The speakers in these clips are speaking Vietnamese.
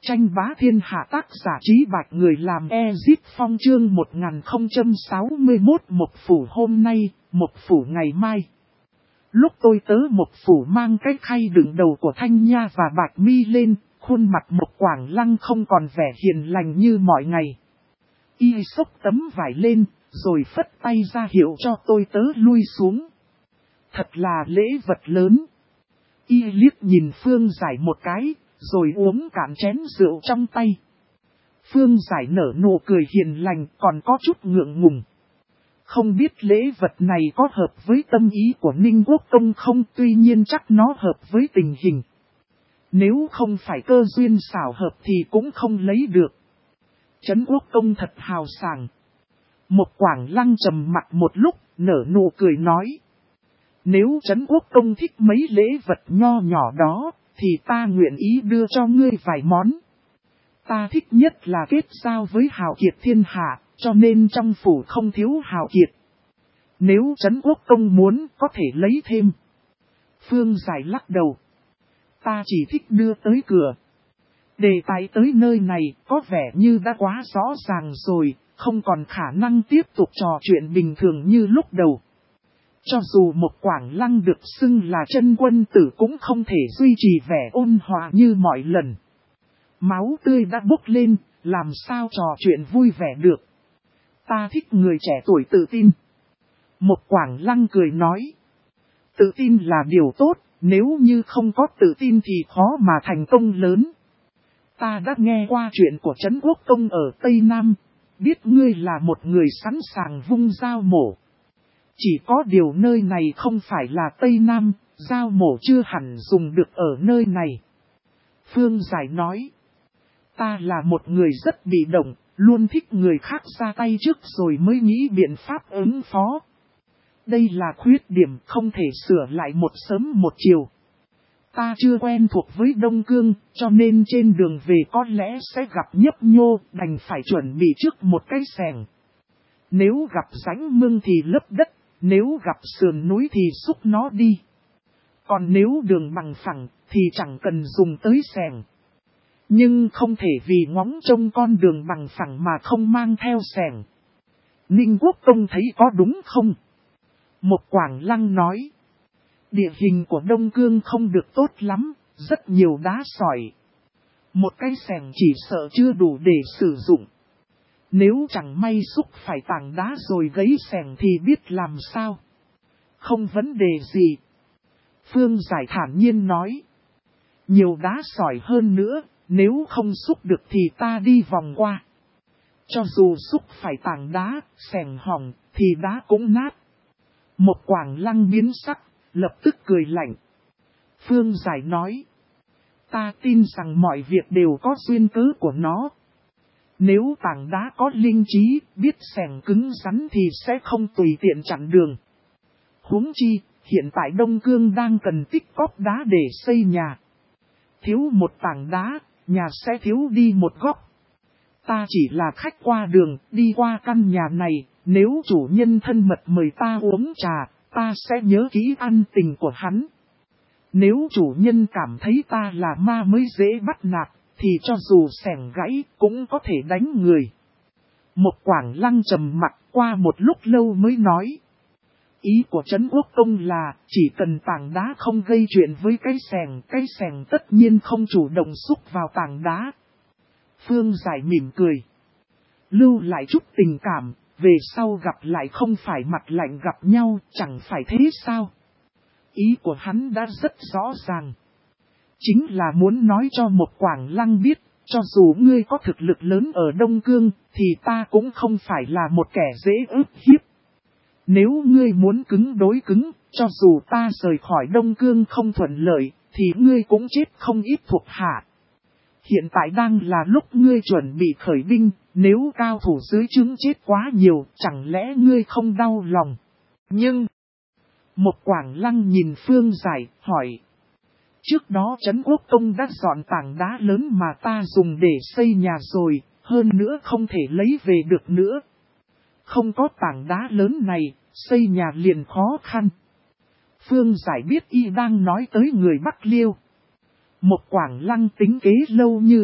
Tranh bá thiên hạ tác giả Trí Bạch người làm Ezip Phong chương 1061 Một Phủ hôm nay, Một Phủ ngày mai. Lúc tôi tớ Một Phủ mang cái khay đựng đầu của Thanh Nha và Bạch Mi lên, khuôn mặt Mộc Quảng Lăng không còn vẻ hiền lành như mọi ngày. Y xốc tấm vải lên, rồi phất tay ra hiệu cho tôi tớ lui xuống. Thật là lễ vật lớn. Y liếc nhìn Phương Giải một cái, rồi uống cạn chén rượu trong tay. Phương Giải nở nụ cười hiền lành còn có chút ngượng ngùng. Không biết lễ vật này có hợp với tâm ý của Ninh Quốc Công không, tuy nhiên chắc nó hợp với tình hình. Nếu không phải cơ duyên xảo hợp thì cũng không lấy được. Trấn Quốc Công thật hào sảng. Mộc Quảng Lăng trầm mặt một lúc, nở nụ cười nói. Nếu Trấn Quốc Công thích mấy lễ vật nho nhỏ đó, thì ta nguyện ý đưa cho ngươi vài món. Ta thích nhất là kết giao với hào kiệt thiên hạ, cho nên trong phủ không thiếu hào kiệt. Nếu Trấn Quốc Công muốn, có thể lấy thêm. Phương Giải lắc đầu. Ta chỉ thích đưa tới cửa. Đề tài tới nơi này có vẻ như đã quá rõ ràng rồi, không còn khả năng tiếp tục trò chuyện bình thường như lúc đầu. Cho dù Mộc Quảng Lăng được xưng là chân quân tử cũng không thể duy trì vẻ ôn hòa như mọi lần. Máu tươi đã bốc lên, làm sao trò chuyện vui vẻ được. Ta thích người trẻ tuổi tự tin. Mộc Quảng Lăng cười nói. Tự tin là điều tốt, nếu như không có tự tin thì khó mà thành công lớn. Ta đã nghe qua chuyện của Trấn Quốc Công ở Tây Nam, biết ngươi là một người sẵn sàng vung dao mổ. Chỉ có điều nơi này không phải là Tây Nam, dao mổ chưa hẳn dùng được ở nơi này. Phương Giải nói, ta là một người rất bị động, luôn thích người khác ra tay trước rồi mới nghĩ biện pháp ứng phó. Đây là khuyết điểm không thể sửa lại một sớm một chiều. Ta chưa quen thuộc với Đông Cương, cho nên trên đường về có lẽ sẽ gặp nhấp nhô, đành phải chuẩn bị trước một cái xẻng. Nếu gặp rãnh mương thì lấp đất, nếu gặp sườn núi thì xúc nó đi. Còn nếu đường bằng phẳng thì chẳng cần dùng tới xẻng. Nhưng không thể vì ngóng trông con đường bằng phẳng mà không mang theo xẻng. Ninh Quốc Công thấy có đúng không? Mộc Quảng Lăng nói. Địa hình của Đông Cương không được tốt lắm, rất nhiều đá sỏi. Một cái xẻng chỉ sợ chưa đủ để sử dụng. Nếu chẳng may xúc phải tảng đá rồi gãy xẻng thì biết làm sao. Không vấn đề gì. Phương Giải thản nhiên nói. Nhiều đá sỏi hơn nữa, nếu không xúc được thì ta đi vòng qua. Cho dù xúc phải tảng đá, xẻng hỏng, thì đá cũng nát. Mộc Quảng Lăng biến sắc, lập tức cười lạnh. Phương Giải nói. Ta tin rằng mọi việc đều có duyên cớ của nó. Nếu tảng đá có linh trí, biết xẻng cứng rắn thì sẽ không tùy tiện chặn đường. Huống chi, hiện tại Đông Cương đang cần tích cóp đá để xây nhà. Thiếu một tảng đá, nhà sẽ thiếu đi một góc. Ta chỉ là khách qua đường, đi qua căn nhà này, nếu chủ nhân thân mật mời ta uống trà, ta sẽ nhớ kỹ ân tình của hắn. Nếu chủ nhân cảm thấy ta là ma mới dễ bắt nạt, thì cho dù xẻng gãy cũng có thể đánh người. Mộc Quảng Lăng trầm mặt qua một lúc lâu mới nói. Ý của Trấn Quốc Công là chỉ cần tảng đá không gây chuyện với cái xẻng tất nhiên không chủ động xúc vào tảng đá. Phương Giải mỉm cười. Lưu lại chút tình cảm, về sau gặp lại không phải mặt lạnh gặp nhau, chẳng phải thế sao? Ý của hắn đã rất rõ ràng. Chính là muốn nói cho Mộc Quảng Lăng biết, cho dù ngươi có thực lực lớn ở Đông Cương, thì ta cũng không phải là một kẻ dễ ức hiếp. Nếu ngươi muốn cứng đối cứng, cho dù ta rời khỏi Đông Cương không thuận lợi, thì ngươi cũng chết không ít thuộc hạ. Hiện tại đang là lúc ngươi chuẩn bị khởi binh, nếu cao thủ dưới trướng chết quá nhiều, chẳng lẽ ngươi không đau lòng? Nhưng, Mộc Quảng Lăng nhìn Phương Giải, hỏi. Trước đó Trấn Quốc Công đã dọn tảng đá lớn mà ta dùng để xây nhà rồi, hơn nữa không thể lấy về được nữa. Không có tảng đá lớn này, xây nhà liền khó khăn. Phương Giải biết y đang nói tới người Bắc Liêu. Mộc Quảng Lăng tính kế lâu như vậy,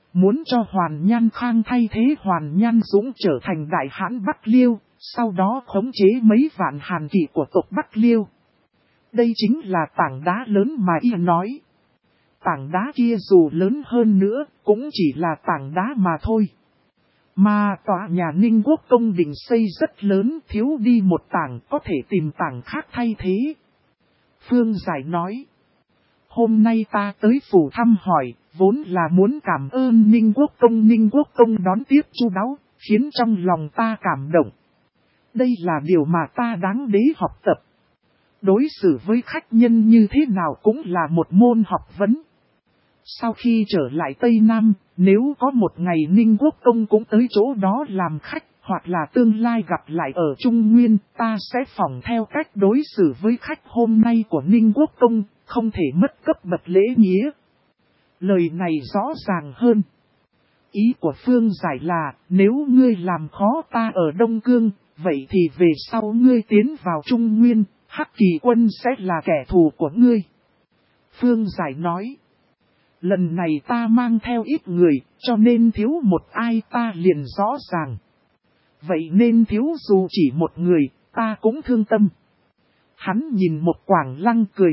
muốn cho Hoàn Nhan Khang thay thế Hoàn Nhan Dũng trở thành đại hãn Bắc Liêu, sau đó khống chế mấy vạn hàn kỵ của tộc Bắc Liêu. Đây chính là tảng đá lớn mà y nói. Tảng đá kia dù lớn hơn nữa, cũng chỉ là tảng đá mà thôi. Mà tòa nhà Ninh Quốc công đình xây rất lớn, thiếu đi một tảng, có thể tìm tảng khác thay thế. Phương Giải nói, hôm nay ta tới phủ thăm hỏi, vốn là muốn cảm ơn Ninh Quốc công đón tiếp chu đáo, khiến trong lòng ta cảm động. Đây là điều mà ta đáng đế học tập. Đối xử với khách nhân như thế nào cũng là một môn học vấn. Sau khi trở lại Tây Nam, nếu có một ngày Ninh Quốc công cũng tới chỗ đó làm khách, hoặc là tương lai gặp lại ở Trung Nguyên, ta sẽ phỏng theo cách đối xử với khách hôm nay của Ninh Quốc công, không thể mất cấp bậc lễ nghĩa. Lời này rõ ràng hơn. Ý của Phương Giải là, nếu ngươi làm khó ta ở Đông Cương, vậy thì về sau ngươi tiến vào Trung Nguyên, Hắc Kỳ quân sẽ là kẻ thù của ngươi. Phương Giải nói, lần này ta mang theo ít người, cho nên thiếu một ai ta liền rõ ràng. Vậy nên thiếu dù chỉ một người, ta cũng thương tâm. Hắn nhìn một Quảng Lăng cười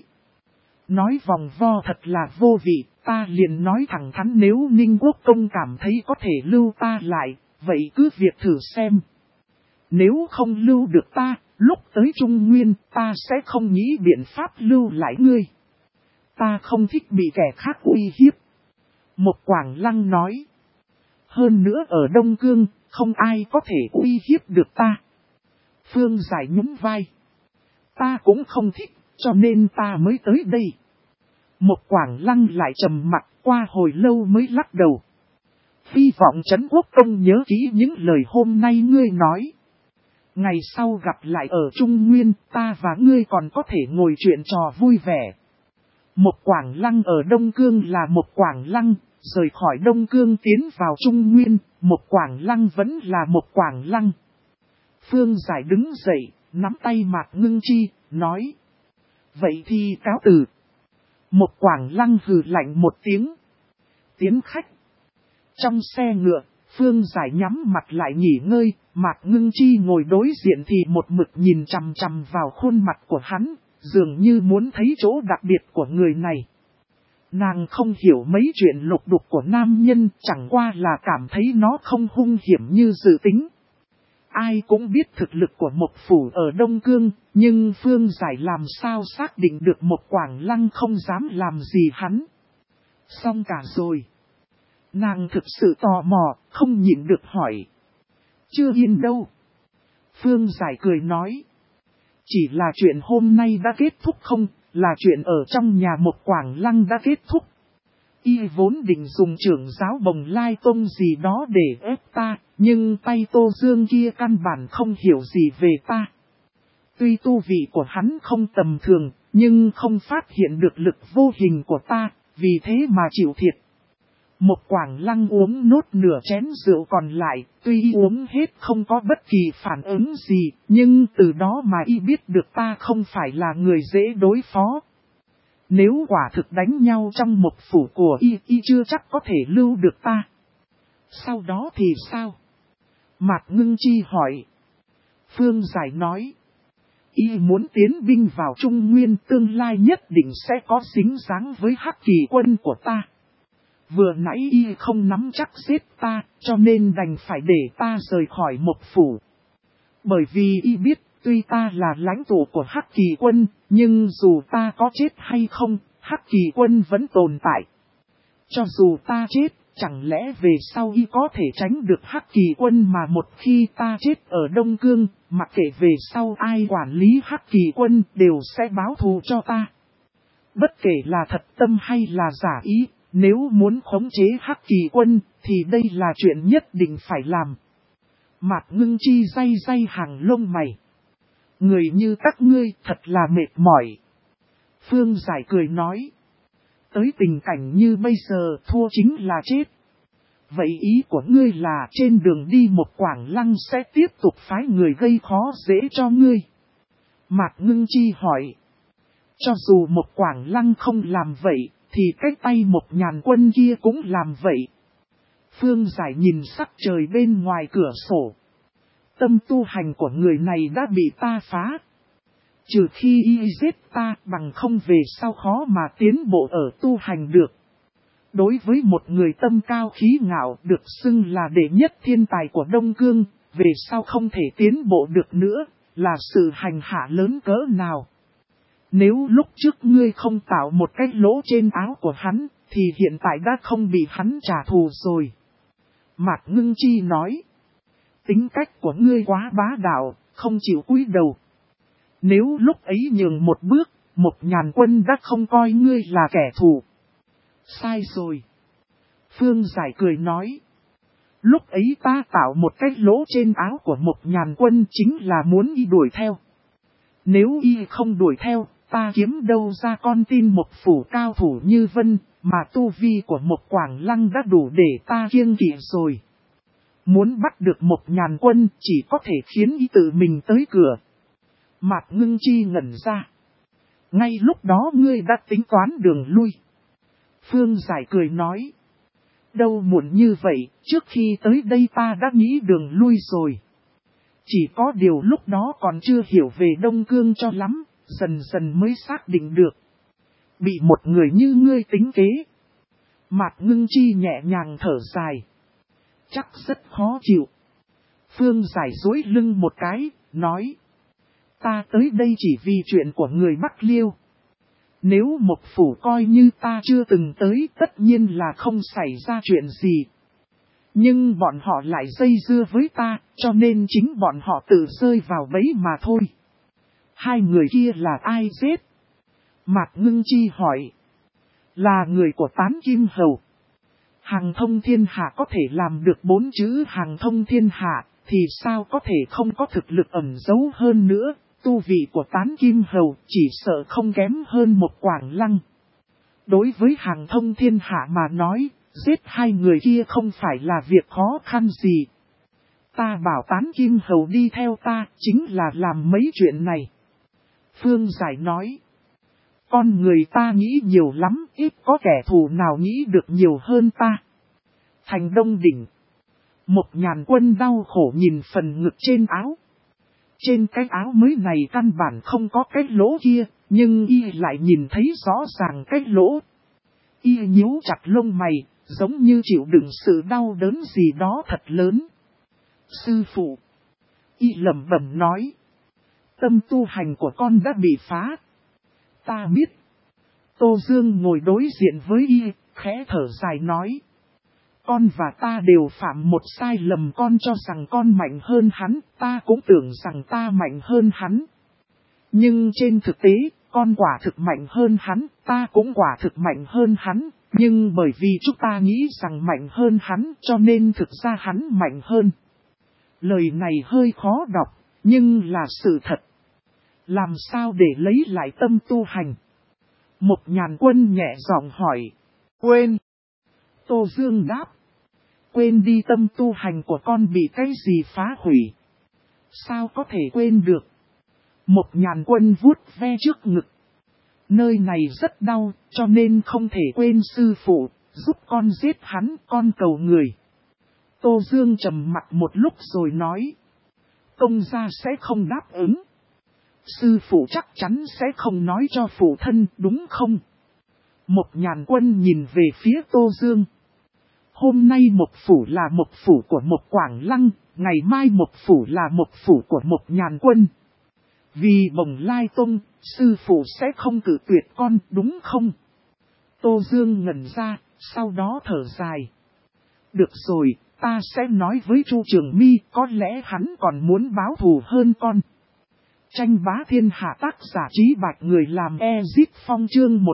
nói vòng vo thật là vô vị, ta liền nói thẳng thắn nếu Ninh Quốc công cảm thấy có thể lưu ta lại, vậy cứ việc thử xem. Nếu không lưu được ta, lúc tới Trung Nguyên ta sẽ không nghĩ biện pháp lưu lại ngươi. Ta không thích bị kẻ khác uy hiếp. Một Quảng Lăng nói. Hơn nữa ở Đông Cương, không ai có thể uy hiếp được ta. Phương Giải nhún vai. Ta cũng không thích, cho nên ta mới tới đây. Một Quảng Lăng lại trầm mặt qua hồi lâu mới lắc đầu. Hy vọng Trấn Quốc công nhớ kỹ những lời hôm nay ngươi nói. Ngày sau gặp lại ở Trung Nguyên, ta và ngươi còn có thể ngồi chuyện trò vui vẻ. Một Quảng Lăng ở Đông Cương là một Quảng Lăng, rời khỏi Đông Cương tiến vào Trung Nguyên, một Quảng Lăng vẫn là một Quảng Lăng. Phương Giải đứng dậy, nắm tay Mạc Ngưng Chi, nói. Vậy thì cáo từ. Một Quảng Lăng hừ lạnh một tiếng. Tiến khách. Trong xe ngựa, Phương Giải nhắm mặt lại nghỉ ngơi, Mạc Ngưng Chi ngồi đối diện thì một mực nhìn chằm chằm vào khuôn mặt của hắn, dường như muốn thấy chỗ đặc biệt của người này. Nàng không hiểu mấy chuyện lục đục của nam nhân, chẳng qua là cảm thấy nó không hung hiểm như dự tính. Ai cũng biết thực lực của một phủ ở Đông Cương, nhưng Phương Giải làm sao xác định được một Quảng Lăng không dám làm gì hắn. Xong cả rồi. Nàng thực sự tò mò, không nhịn được hỏi. Chưa yên đâu. Phương Giải cười nói. Chỉ là chuyện hôm nay đã kết thúc không, là chuyện ở trong nhà một Quảng Lăng đã kết thúc. Y vốn định dùng trưởng giáo Bồng Lai Tông gì đó để ép ta, nhưng tay Tô Dương kia căn bản không hiểu gì về ta. Tuy tu vị của hắn không tầm thường, nhưng không phát hiện được lực vô hình của ta, vì thế mà chịu thiệt. Một Quảng Lăng uống nốt nửa chén rượu còn lại, tuy uống hết không có bất kỳ phản ứng gì, nhưng từ đó mà y biết được ta không phải là người dễ đối phó. Nếu quả thực đánh nhau trong một phủ của y chưa chắc có thể lưu được ta. Sau đó thì sao? Mạc Ngưng Chi hỏi. Phương Giải nói. Y muốn tiến binh vào Trung Nguyên tương lai nhất định sẽ có dính dáng với Hắc Kỳ quân của ta. Vừa nãy y không nắm chắc giết ta, cho nên đành phải để ta rời khỏi một phủ. Bởi vì y biết, tuy ta là lãnh tụ của Hắc Kỳ quân, nhưng dù ta có chết hay không, Hắc Kỳ quân vẫn tồn tại. Cho dù ta chết, chẳng lẽ về sau y có thể tránh được Hắc Kỳ quân mà một khi ta chết ở Đông Cương, mặc kệ về sau ai quản lý Hắc Kỳ quân đều sẽ báo thù cho ta. Bất kể là thật tâm hay là giả ý, nếu muốn khống chế Hắc Kỳ quân, thì đây là chuyện nhất định phải làm. Mạc Ngưng Chi day hàng lông mày. Người như các ngươi thật là mệt mỏi. Phương Giải cười nói. Tới tình cảnh như bây giờ thua chính là chết. Vậy ý của ngươi là trên đường đi một Quảng Lăng sẽ tiếp tục phái người gây khó dễ cho ngươi. Mạc Ngưng Chi hỏi. Cho dù một Quảng Lăng không làm vậy, thì cách tay một Nhàn quân kia cũng làm vậy, Phương Giải nhìn sắc trời bên ngoài cửa sổ. Tâm tu hành của người này đã bị ta phá. Trừ khi y giết ta, bằng không về sau khó mà tiến bộ ở tu hành được. Đối với một người tâm cao khí ngạo được xưng là đệ nhất thiên tài của Đông Cương, về sau không thể tiến bộ được nữa, là sự hành hạ lớn cỡ nào. Nếu lúc trước ngươi không tạo một cái lỗ trên áo của hắn, thì hiện tại đã không bị hắn trả thù rồi. Mạc Ngưng Chi nói, tính cách của ngươi quá bá đạo, không chịu cúi đầu. Nếu lúc ấy nhường một bước, Một Nhàn Quân đã không coi ngươi là kẻ thù. Sai rồi. Phương Giải cười nói. Lúc ấy ta tạo một cái lỗ trên áo của Một Nhàn Quân chính là muốn y đuổi theo. Nếu y không đuổi theo, ta kiếm đâu ra con tin một phủ cao thủ như Vân, mà tu vi của Một Quảng Lăng đã đủ để ta kiêng kỵ rồi. Muốn bắt được Một Nhàn Quân chỉ có thể khiến y tự mình tới cửa. Mạc Ngưng Chi ngẩn ra. Ngay lúc đó ngươi đã tính toán đường lui. Phương Giải cười nói. Đâu muộn như vậy, trước khi tới đây ta đã nghĩ đường lui rồi. Chỉ có điều lúc đó còn chưa hiểu về Đông Cương cho lắm, dần dần mới xác định được. Bị một người như ngươi tính kế. Mạc Ngưng Chi nhẹ nhàng thở dài. Chắc rất khó chịu. Phương Giải duỗi lưng một cái, nói. Ta tới đây chỉ vì chuyện của người Bắc Liêu. Nếu một phủ coi như ta chưa từng tới, tất nhiên là không xảy ra chuyện gì. Nhưng bọn họ lại dây dưa với ta, cho nên chính bọn họ tự rơi vào bẫy mà thôi. Hai người kia là ai giết? Mạc Ngưng Chi hỏi. Là người của Tán Kim Hầu. Hàng thông thiên hạ có thể làm được 4 chữ hàng thông thiên hạ, thì sao có thể không có thực lực ẩn giấu hơn nữa. Tu vị của Tán Kim Hầu chỉ sợ không kém hơn Một Quảng Lăng. Đối với hàng thông thiên hạ mà nói, giết hai người kia không phải là việc khó khăn gì. Ta bảo Tán Kim Hầu đi theo ta chính là làm mấy chuyện này. Phương Giải nói. Con người ta nghĩ nhiều lắm, ít có kẻ thù nào nghĩ được nhiều hơn ta. Thành Đông Đỉnh. Một Nhàn Quân đau khổ nhìn phần ngực trên áo. Trên cái áo mới này căn bản không có cái lỗ kia, nhưng y lại nhìn thấy rõ ràng cái lỗ. Y nhíu chặt lông mày, giống như chịu đựng sự đau đớn gì đó thật lớn. Sư phụ. Y lẩm bẩm nói. Tâm tu hành của con đã bị phá. Ta biết. Tô Dương ngồi đối diện với y, khẽ thở dài nói. Con và ta đều phạm một sai lầm, con cho rằng con mạnh hơn hắn, ta cũng tưởng rằng ta mạnh hơn hắn. Nhưng trên thực tế, con quả thực mạnh hơn hắn, ta cũng quả thực mạnh hơn hắn, nhưng bởi vì chúng ta nghĩ rằng mạnh hơn hắn cho nên thực ra hắn mạnh hơn. Lời này hơi khó đọc, nhưng là sự thật. Làm sao để lấy lại tâm tu hành? Một Nhàn Quân nhẹ giọng hỏi. Quên. Tô Dương đáp. Quên đi, tâm tu hành của con bị cái gì phá hủy? Sao có thể quên được? Một Nhàn Quân vuốt ve trước ngực. Nơi này rất đau, cho nên không thể quên sư phụ, giúp con giết hắn, con cầu người. Tô Dương trầm mặt một lúc rồi nói. Công gia sẽ không đáp ứng. Sư phụ chắc chắn sẽ không nói cho phụ thân, đúng không? Một Nhàn Quân nhìn về phía Tô Dương. Hôm nay một phủ là một phủ của Một Quảng Lăng, ngày mai một phủ là một phủ của Một Nhàn Quân. Vì Bồng Lai Tông, sư phụ sẽ không cử tuyệt con, đúng không? Tô Dương ngẩn ra, sau đó thở dài. Được rồi, ta sẽ nói với Chu Trường My, có lẽ hắn còn muốn báo thù hơn con. Tranh bá thiên hạ, tác giả Trí Bạch, người làm Ezit Phong, chương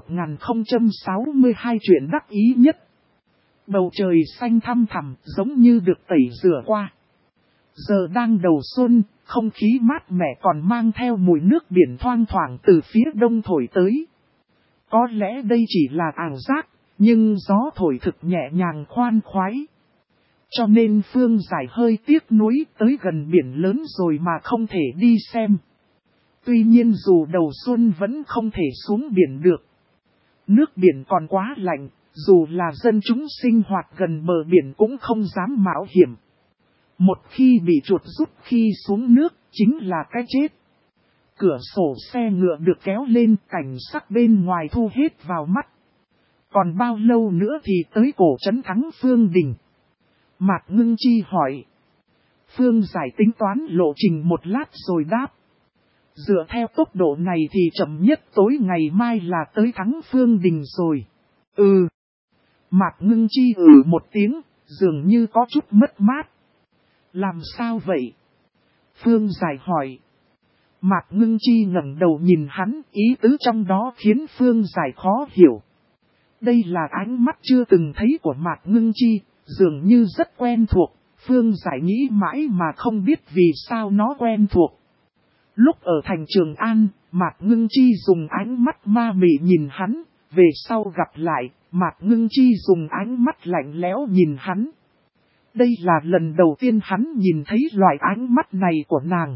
1062, chuyện đắc ý nhất. Bầu trời xanh thăm thẳm, giống như được tẩy rửa qua. Giờ đang đầu xuân, không khí mát mẻ còn mang theo mùi nước biển thoang thoảng từ phía đông thổi tới. Có lẽ đây chỉ là ảo giác, nhưng gió thổi thực nhẹ nhàng khoan khoái. Cho nên Phương Giải hơi tiếc nuối, tới gần biển lớn rồi mà không thể đi xem. Tuy nhiên dù đầu xuân vẫn không thể xuống biển được. Nước biển còn quá lạnh, Dù là dân chúng sinh hoạt gần bờ biển cũng không dám mạo hiểm. Một khi bị chuột rút khi xuống nước, chính là cái chết. Cửa sổ xe ngựa được kéo lên, cảnh sắc bên ngoài thu hết vào mắt. Còn bao lâu nữa thì tới cổ trấn Thắng Phương Đình? Mạc Ngưng Chi hỏi. Phương Giải tính toán lộ trình một lát rồi đáp. Dựa theo tốc độ này thì chậm nhất tối ngày mai là tới Thắng Phương Đình rồi. Ừ. Mạc Ngưng Chi một tiếng, dường như có chút mất mát. Làm sao vậy? Phương Giải hỏi. Mạc Ngưng Chi ngẩng đầu nhìn hắn, ý tứ trong đó khiến Phương Giải khó hiểu. Đây là ánh mắt chưa từng thấy của Mạc Ngưng Chi, dường như rất quen thuộc. Phương Giải nghĩ mãi mà không biết vì sao nó quen thuộc. Lúc ở thành Trường An, Mạc Ngưng Chi dùng ánh mắt ma mị nhìn hắn, về sau gặp lại, Mạc Ngưng Chi dùng ánh mắt lạnh lẽo nhìn hắn. Đây là lần đầu tiên hắn nhìn thấy loại ánh mắt này của nàng.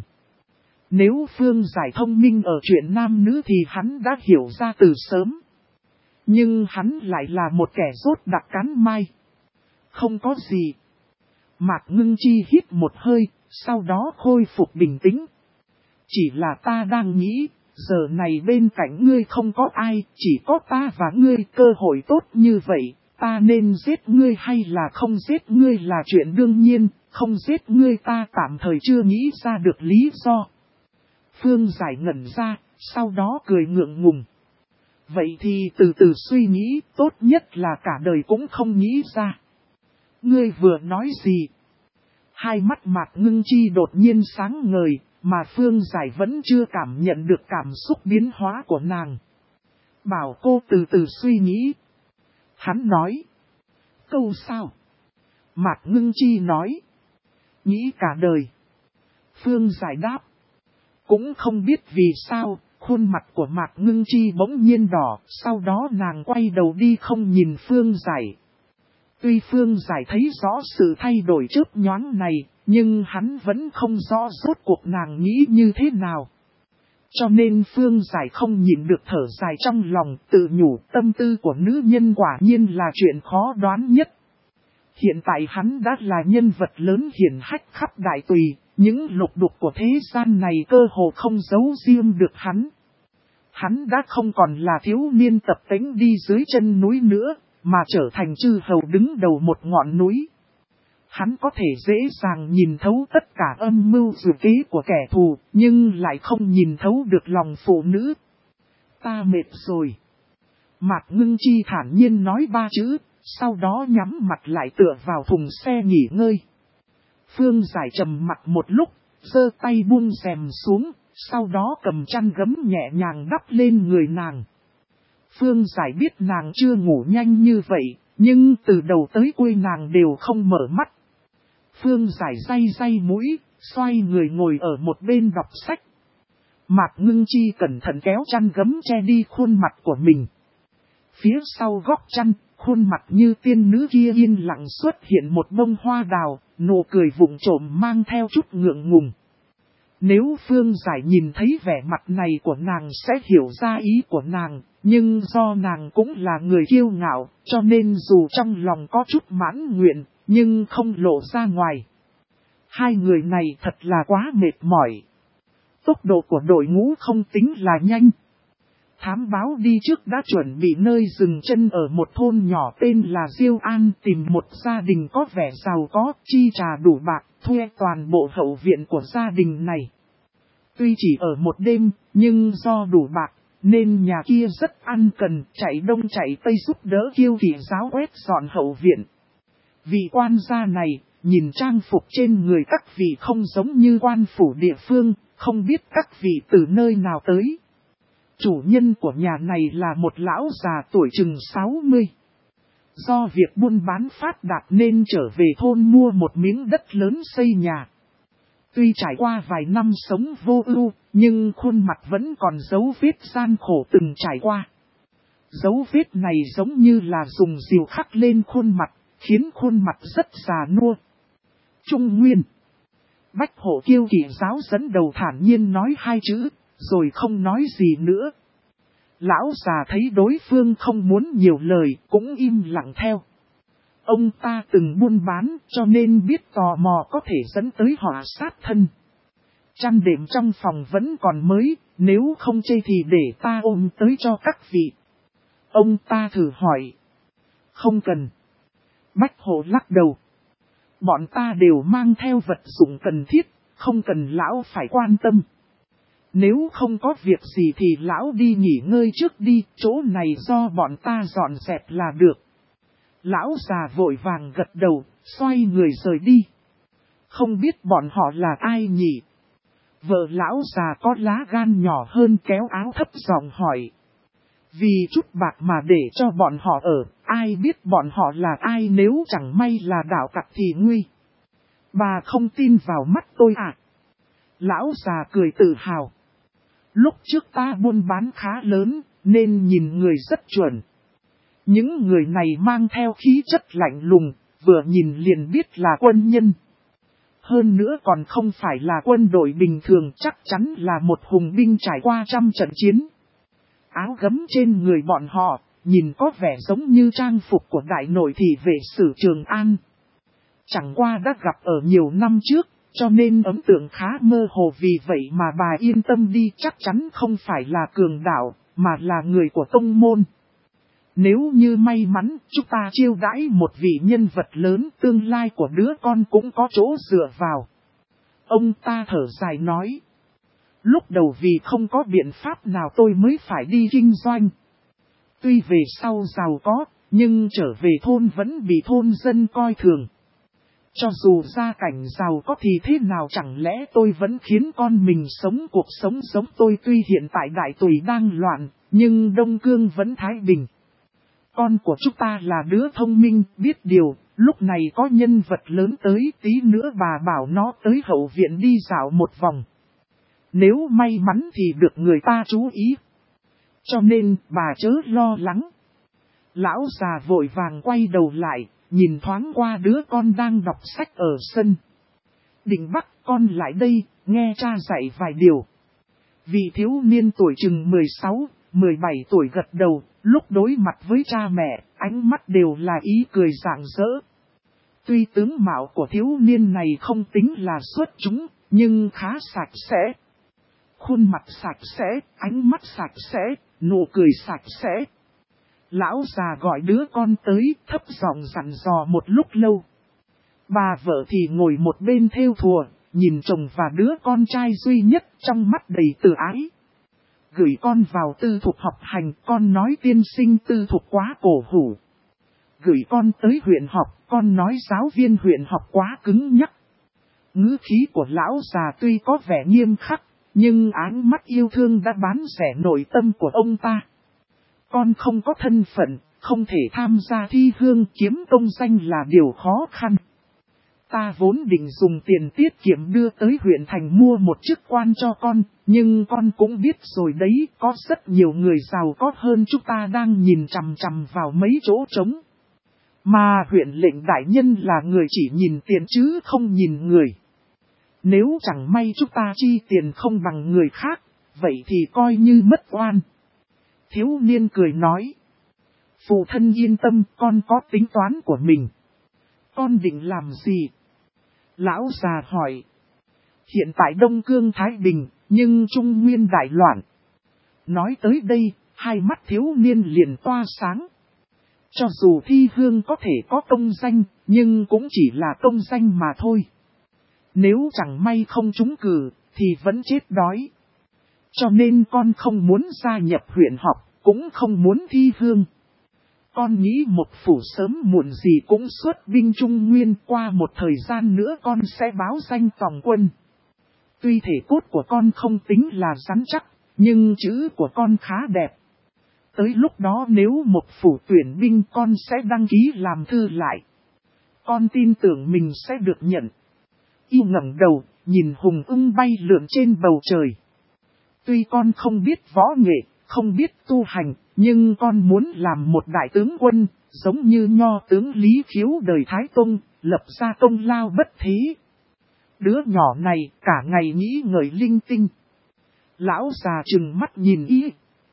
Nếu Phương Giải thông minh ở chuyện nam nữ thì hắn đã hiểu ra từ sớm. Nhưng hắn lại là một kẻ rốt đặc cắn mai. Không có gì. Mạc Ngưng Chi hít một hơi, sau đó khôi phục bình tĩnh. Chỉ là ta đang nghĩ, giờ này bên cạnh ngươi không có ai, chỉ có ta và ngươi, cơ hội tốt như vậy, ta nên giết ngươi hay là không giết ngươi là chuyện đương nhiên, không giết ngươi ta tạm thời chưa nghĩ ra được lý do. Phương Giải ngẩn ra, sau đó cười ngượng ngùng. Vậy thì từ từ suy nghĩ, tốt nhất là cả đời cũng không nghĩ ra. Ngươi vừa nói gì? Hai mắt Mạc Ngưng Chi đột nhiên sáng ngời, mà Phương Giải vẫn chưa cảm nhận được cảm xúc biến hóa của nàng. Bảo cô từ từ suy nghĩ. Hắn nói. Câu sao? Mạc Ngưng Chi nói. Nghĩ cả đời. Phương Giải đáp. Cũng không biết vì sao, khuôn mặt của Mạc Ngưng Chi bỗng nhiên đỏ, sau đó nàng quay đầu đi không nhìn Phương Giải. Tuy Phương Giải thấy rõ sự thay đổi chớp nhoáng này, nhưng hắn vẫn không rõ rốt cuộc nàng nghĩ như thế nào. Cho nên Phương Giải không nhịn được thở dài trong lòng, tự nhủ tâm tư của nữ nhân quả nhiên là chuyện khó đoán nhất. Hiện tại hắn đã là nhân vật lớn hiển hách khắp đại tùy, những lục đục của thế gian này cơ hồ không giấu riêng được hắn. Hắn đã không còn là thiếu niên tập tễnh đi dưới chân núi nữa, mà trở thành chư hầu đứng đầu một ngọn núi. Hắn có thể dễ dàng nhìn thấu tất cả âm mưu dự kế của kẻ thù, nhưng lại không nhìn thấu được lòng phụ nữ. Ta mệt rồi. Mạc Ngưng Chi thản nhiên nói ba chữ, sau đó nhắm mặt lại tựa vào thùng xe nghỉ ngơi. Phương Giải trầm mặt một lúc, giơ tay buông rèm xuống, sau đó cầm chăn gấm nhẹ nhàng đắp lên người nàng. Phương Giải biết nàng chưa ngủ nhanh như vậy, nhưng từ đầu tới cuối nàng đều không mở mắt. Phương Giải day mũi, xoay người ngồi ở một bên đọc sách. Mạc Ngưng Chi cẩn thận kéo chăn gấm che đi khuôn mặt của mình. Phía sau góc chăn, khuôn mặt như tiên nữ kia yên lặng xuất hiện một bông hoa đào, nụ cười vụng trộm mang theo chút ngượng ngùng. Nếu Phương Giải nhìn thấy vẻ mặt này của nàng sẽ hiểu ra ý của nàng, nhưng do nàng cũng là người kiêu ngạo, cho nên dù trong lòng có chút mãn nguyện, nhưng không lộ ra ngoài. Hai người này thật là quá mệt mỏi. Tốc độ của đội ngũ không tính là nhanh. Thám báo đi trước đã chuẩn bị nơi dừng chân ở một thôn nhỏ tên là Diêu An, tìm một gia đình có vẻ giàu có, chi trả đủ bạc, thuê toàn bộ hậu viện của gia đình này. Tuy chỉ ở một đêm, nhưng do đủ bạc, nên nhà kia rất ăn cần, chạy đông chạy tây giúp đỡ Kiêu Kỵ giáo quét dọn hậu viện. Vị quan gia này, nhìn trang phục trên người các vị không giống như quan phủ địa phương, không biết các vị từ nơi nào tới. Chủ nhân của nhà này là một lão già tuổi chừng 60. Do việc buôn bán phát đạt nên trở về thôn mua một miếng đất lớn xây nhà. Tuy trải qua vài năm sống vô ưu, nhưng khuôn mặt vẫn còn dấu vết gian khổ từng trải qua. Dấu vết này giống như là dùng diều khắc lên khuôn mặt, khiến khuôn mặt rất già nua. Trung Nguyên. Bách Hộ Kiêu Kỵ giáo dẫn đầu thản nhiên nói hai chữ, rồi không nói gì nữa. Lão già thấy đối phương không muốn nhiều lời, cũng im lặng theo. Ông ta từng buôn bán, cho nên biết tò mò có thể dẫn tới họa sát thân. Chăn đệm trong phòng vẫn còn mới, nếu không chê thì để ta ôm tới cho các vị. Ông ta thử hỏi. Không cần. Bách Hộ lắc đầu. Bọn ta đều mang theo vật dụng cần thiết, không cần lão phải quan tâm. Nếu không có việc gì thì lão đi nghỉ ngơi trước đi, chỗ này do bọn ta dọn dẹp là được. Lão già vội vàng gật đầu, xoay người rời đi. Không biết bọn họ là ai nhỉ? Vợ lão già có lá gan nhỏ hơn kéo áo thấp giọng hỏi. Vì chút bạc mà để cho bọn họ ở, ai biết bọn họ là ai, nếu chẳng may là đạo tặc thì nguy. Bà không tin vào mắt tôi à? Lão già cười tự hào. Lúc trước ta buôn bán khá lớn, nên nhìn người rất chuẩn. Những người này mang theo khí chất lạnh lùng, vừa nhìn liền biết là quân nhân. Hơn nữa còn không phải là quân đội bình thường, chắc chắn là một hùng binh trải qua trăm trận chiến. Áo gấm trên người bọn họ, nhìn có vẻ giống như trang phục của đại nội thị vệ sử Trường An. Chẳng qua đã gặp ở nhiều năm trước, cho nên ấn tượng khá mơ hồ, vì vậy mà bà yên tâm đi, chắc chắn không phải là cường đạo, mà là người của tông môn. Nếu như may mắn, chúng ta chiêu đãi một vị nhân vật lớn, tương lai của đứa con cũng có chỗ dựa vào. Ông ta thở dài nói. Lúc đầu vì không có biện pháp nào tôi mới phải đi kinh doanh. Tuy về sau giàu có, nhưng trở về thôn vẫn bị thôn dân coi thường. Cho dù gia cảnh giàu có thì thế nào, chẳng lẽ tôi vẫn khiến con mình sống cuộc sống giống tôi. Tuy hiện tại đại tùy đang loạn, nhưng Đông Cương vẫn thái bình. Con của chúng ta là đứa thông minh, biết điều, lúc này có nhân vật lớn tới, tí nữa bà bảo nó tới hậu viện đi dạo một vòng. Nếu may mắn thì được người ta chú ý. Cho nên bà chớ lo lắng. Lão già vội vàng quay đầu lại, nhìn thoáng qua đứa con đang đọc sách ở sân. Định Bắc, con lại đây, nghe cha dạy vài điều. Vị thiếu niên tuổi chừng 16, 17 tuổi gật đầu, lúc đối mặt với cha mẹ, ánh mắt đều là ý cười rạng rỡ. Tuy tướng mạo của thiếu niên này không tính là xuất chúng, nhưng khá sạch sẽ. Khuôn mặt sạch sẽ, ánh mắt sạch sẽ, nụ cười sạch sẽ. Lão già gọi đứa con tới, thấp giọng dặn dò một lúc lâu. Bà vợ thì ngồi một bên thêu thùa, nhìn chồng và đứa con trai duy nhất, trong mắt đầy từ ái. Gửi con vào tư thục học hành, con nói tiên sinh tư thục quá cổ hủ. Gửi con tới huyện học, con nói giáo viên huyện học quá cứng nhắc. Ngữ khí của lão già tuy có vẻ nghiêm khắc, nhưng áng mắt yêu thương đã bán rẻ nội tâm của ông ta. Con không có thân phận, không thể tham gia thi hương, kiếm công danh là điều khó khăn. Ta vốn định dùng tiền tiết kiệm đưa tới huyện thành mua một chức quan cho con, nhưng con cũng biết rồi đấy, có rất nhiều người giàu có hơn chúng ta đang nhìn chằm chằm vào mấy chỗ trống. Mà huyện lệnh đại nhân là người chỉ nhìn tiền chứ không nhìn người. Nếu chẳng may chúng ta chi tiền không bằng người khác, vậy thì coi như mất oan. Thiếu niên cười nói. Phụ thân yên tâm, con có tính toán của mình. Con định làm gì? Lão già hỏi. Hiện tại Đông Cương thái bình, nhưng Trung Nguyên đại loạn. Nói tới đây, hai mắt thiếu niên liền toa sáng. Cho dù thi hương có thể có công danh, nhưng cũng chỉ là công danh mà thôi. Nếu chẳng may không trúng cử, thì vẫn chết đói. Cho nên con không muốn gia nhập huyện học, cũng không muốn thi hương. Con nghĩ một phủ sớm muộn gì cũng xuất binh Trung Nguyên, qua một thời gian nữa con sẽ báo danh tòng quân. Tuy thể cốt của con không tính là rắn chắc, nhưng chữ của con khá đẹp. Tới lúc đó nếu một phủ tuyển binh con sẽ đăng ký làm thư lại. Con tin tưởng mình sẽ được nhận. Y ngẩng đầu, nhìn hùng ưng bay lượn trên bầu trời. Tuy con không biết võ nghệ, không biết tu hành, nhưng con muốn làm một đại tướng quân, giống như nho tướng Lý Khiếu đời Thái Tông, lập ra công lao bất thế. Đứa nhỏ này cả ngày nghĩ ngợi linh tinh. Lão già trừng mắt nhìn y.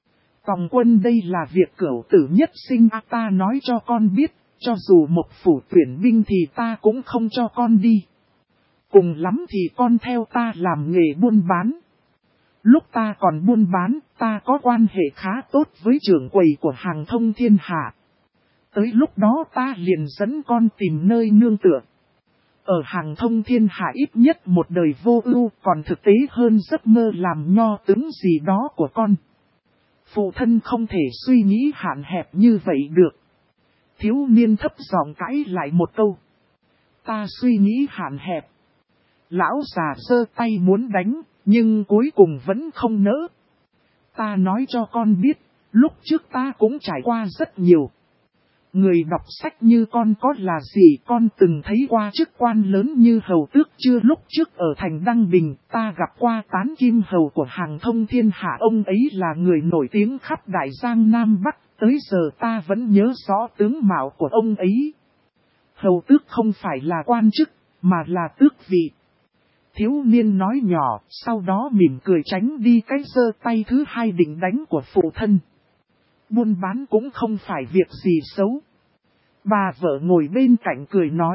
Tòng quân đây là việc cửu tử nhất sinh ta nói cho con biết, cho dù một phủ tuyển binh thì ta cũng không cho con đi. Cùng lắm thì con theo ta làm nghề buôn bán. Lúc ta còn buôn bán, ta có quan hệ khá tốt với trưởng quầy của Hàng Thông Thiên Hạ. Tới lúc đó ta liền dẫn con tìm nơi nương tựa. Ở Hàng Thông Thiên Hạ ít nhất một đời vô ưu, còn thực tế hơn giấc mơ làm nho tướng gì đó của con. Phụ thân không thể suy nghĩ hạn hẹp như vậy được. Thiếu niên thấp giọng cãi lại một câu. Ta suy nghĩ hạn hẹp. Lão già giơ tay muốn đánh, nhưng cuối cùng vẫn không nỡ. Ta nói cho con biết, lúc trước ta cũng trải qua rất nhiều. Người đọc sách như con có là gì, con từng thấy qua chức quan lớn như hầu tước chưa? Lúc trước ở thành Đăng Bình, ta gặp qua Tán Kim Hầu của Hàng Thông Thiên Hạ, ông ấy là người nổi tiếng khắp Đại Giang Nam Bắc, tới giờ ta vẫn nhớ rõ tướng mạo của ông ấy. Hầu tước không phải là quan chức, mà là tước vị. Thiếu niên nói nhỏ, sau đó mỉm cười tránh đi cái giơ tay thứ hai định đánh của phụ thân. Buôn bán cũng không phải việc gì xấu. Bà vợ ngồi bên cạnh cười nói.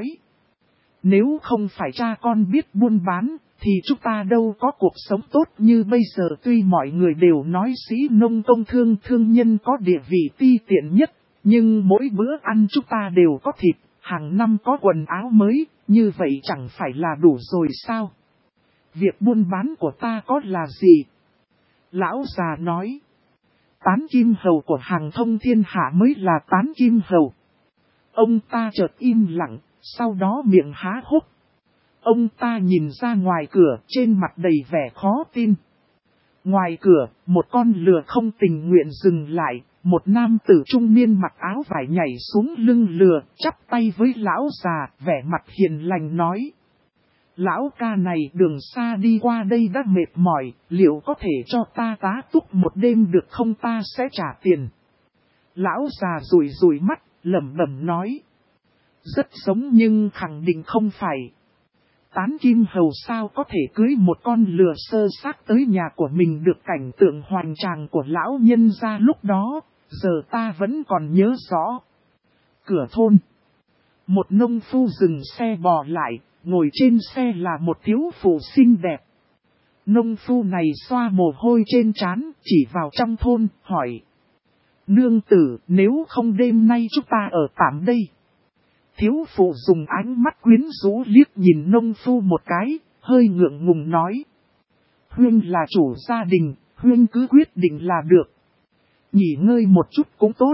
Nếu không phải cha con biết buôn bán, thì chúng ta đâu có cuộc sống tốt như bây giờ. Tuy mọi người đều nói sĩ nông công thương thương nhân có địa vị ti tiện nhất, nhưng mỗi bữa ăn chúng ta đều có thịt, hàng năm có quần áo mới, như vậy chẳng phải là đủ rồi sao? Việc buôn bán của ta có là gì? Lão già nói. Tán Kim Hầu của Hàng Thông Thiên Hạ mới là Tán Kim Hầu. Ông ta chợt im lặng, sau đó miệng há hốc. Ông ta nhìn ra ngoài cửa, trên mặt đầy vẻ khó tin. Ngoài cửa, một con lừa không tình nguyện dừng lại, một nam tử trung niên mặc áo vải nhảy xuống lưng lừa, chắp tay với lão già, vẻ mặt hiền lành nói. Lão ca này đường xa đi qua đây đã mệt mỏi, liệu có thể cho ta tá túc một đêm được không, ta sẽ trả tiền. Lão già rủi rủi mắt, lẩm bẩm nói. Rất giống nhưng khẳng định không phải. Tán Kim Hầu sao có thể cưới một con lừa sơ xác tới nhà của mình được, cảnh tượng hoành tráng của lão nhân ra lúc đó, giờ ta vẫn còn nhớ rõ. Cửa thôn. Một nông phu dừng xe bò lại, ngồi trên xe là một thiếu phụ xinh đẹp. Nông phu này xoa mồ hôi trên trán, chỉ vào trong thôn, hỏi. Nương tử, nếu không đêm nay chúng ta ở tạm đây. Thiếu phụ dùng ánh mắt quyến rũ liếc nhìn nông phu một cái, hơi ngượng ngùng nói. Huynh là chủ gia đình, Huynh cứ quyết định là được. Nghỉ ngơi một chút cũng tốt.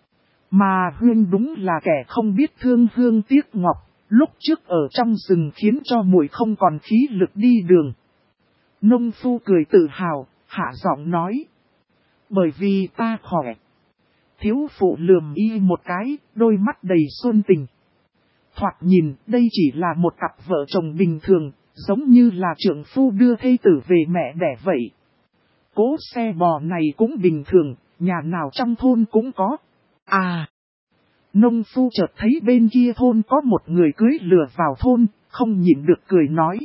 Mà Huynh đúng là kẻ không biết thương hương tiếc ngọc, lúc trước ở trong rừng khiến cho muội không còn khí lực đi đường. Nông phu cười tự hào, hạ giọng nói. Bởi vì ta khỏe. Thiếu phụ lườm y một cái, đôi mắt đầy xuân tình. Thoạt nhìn, đây chỉ là một cặp vợ chồng bình thường, giống như là trượng phu đưa thê tử về mẹ đẻ vậy. Cố xe bò này cũng bình thường, nhà nào trong thôn cũng có. À! Nông phu chợt thấy bên kia thôn có một người cưới lừa vào thôn, không nhịn được cười nói.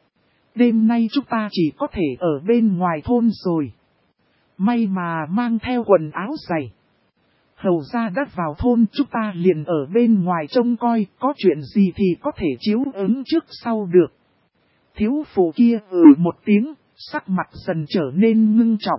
Đêm nay chúng ta chỉ có thể ở bên ngoài thôn rồi. May mà mang theo quần áo dày. Hầu ra đã vào thôn, chúng ta liền ở bên ngoài trông coi, có chuyện gì thì có thể chiếu ứng trước sau được. Thiếu phụ kia một tiếng, sắc mặt dần trở nên ngưng trọng.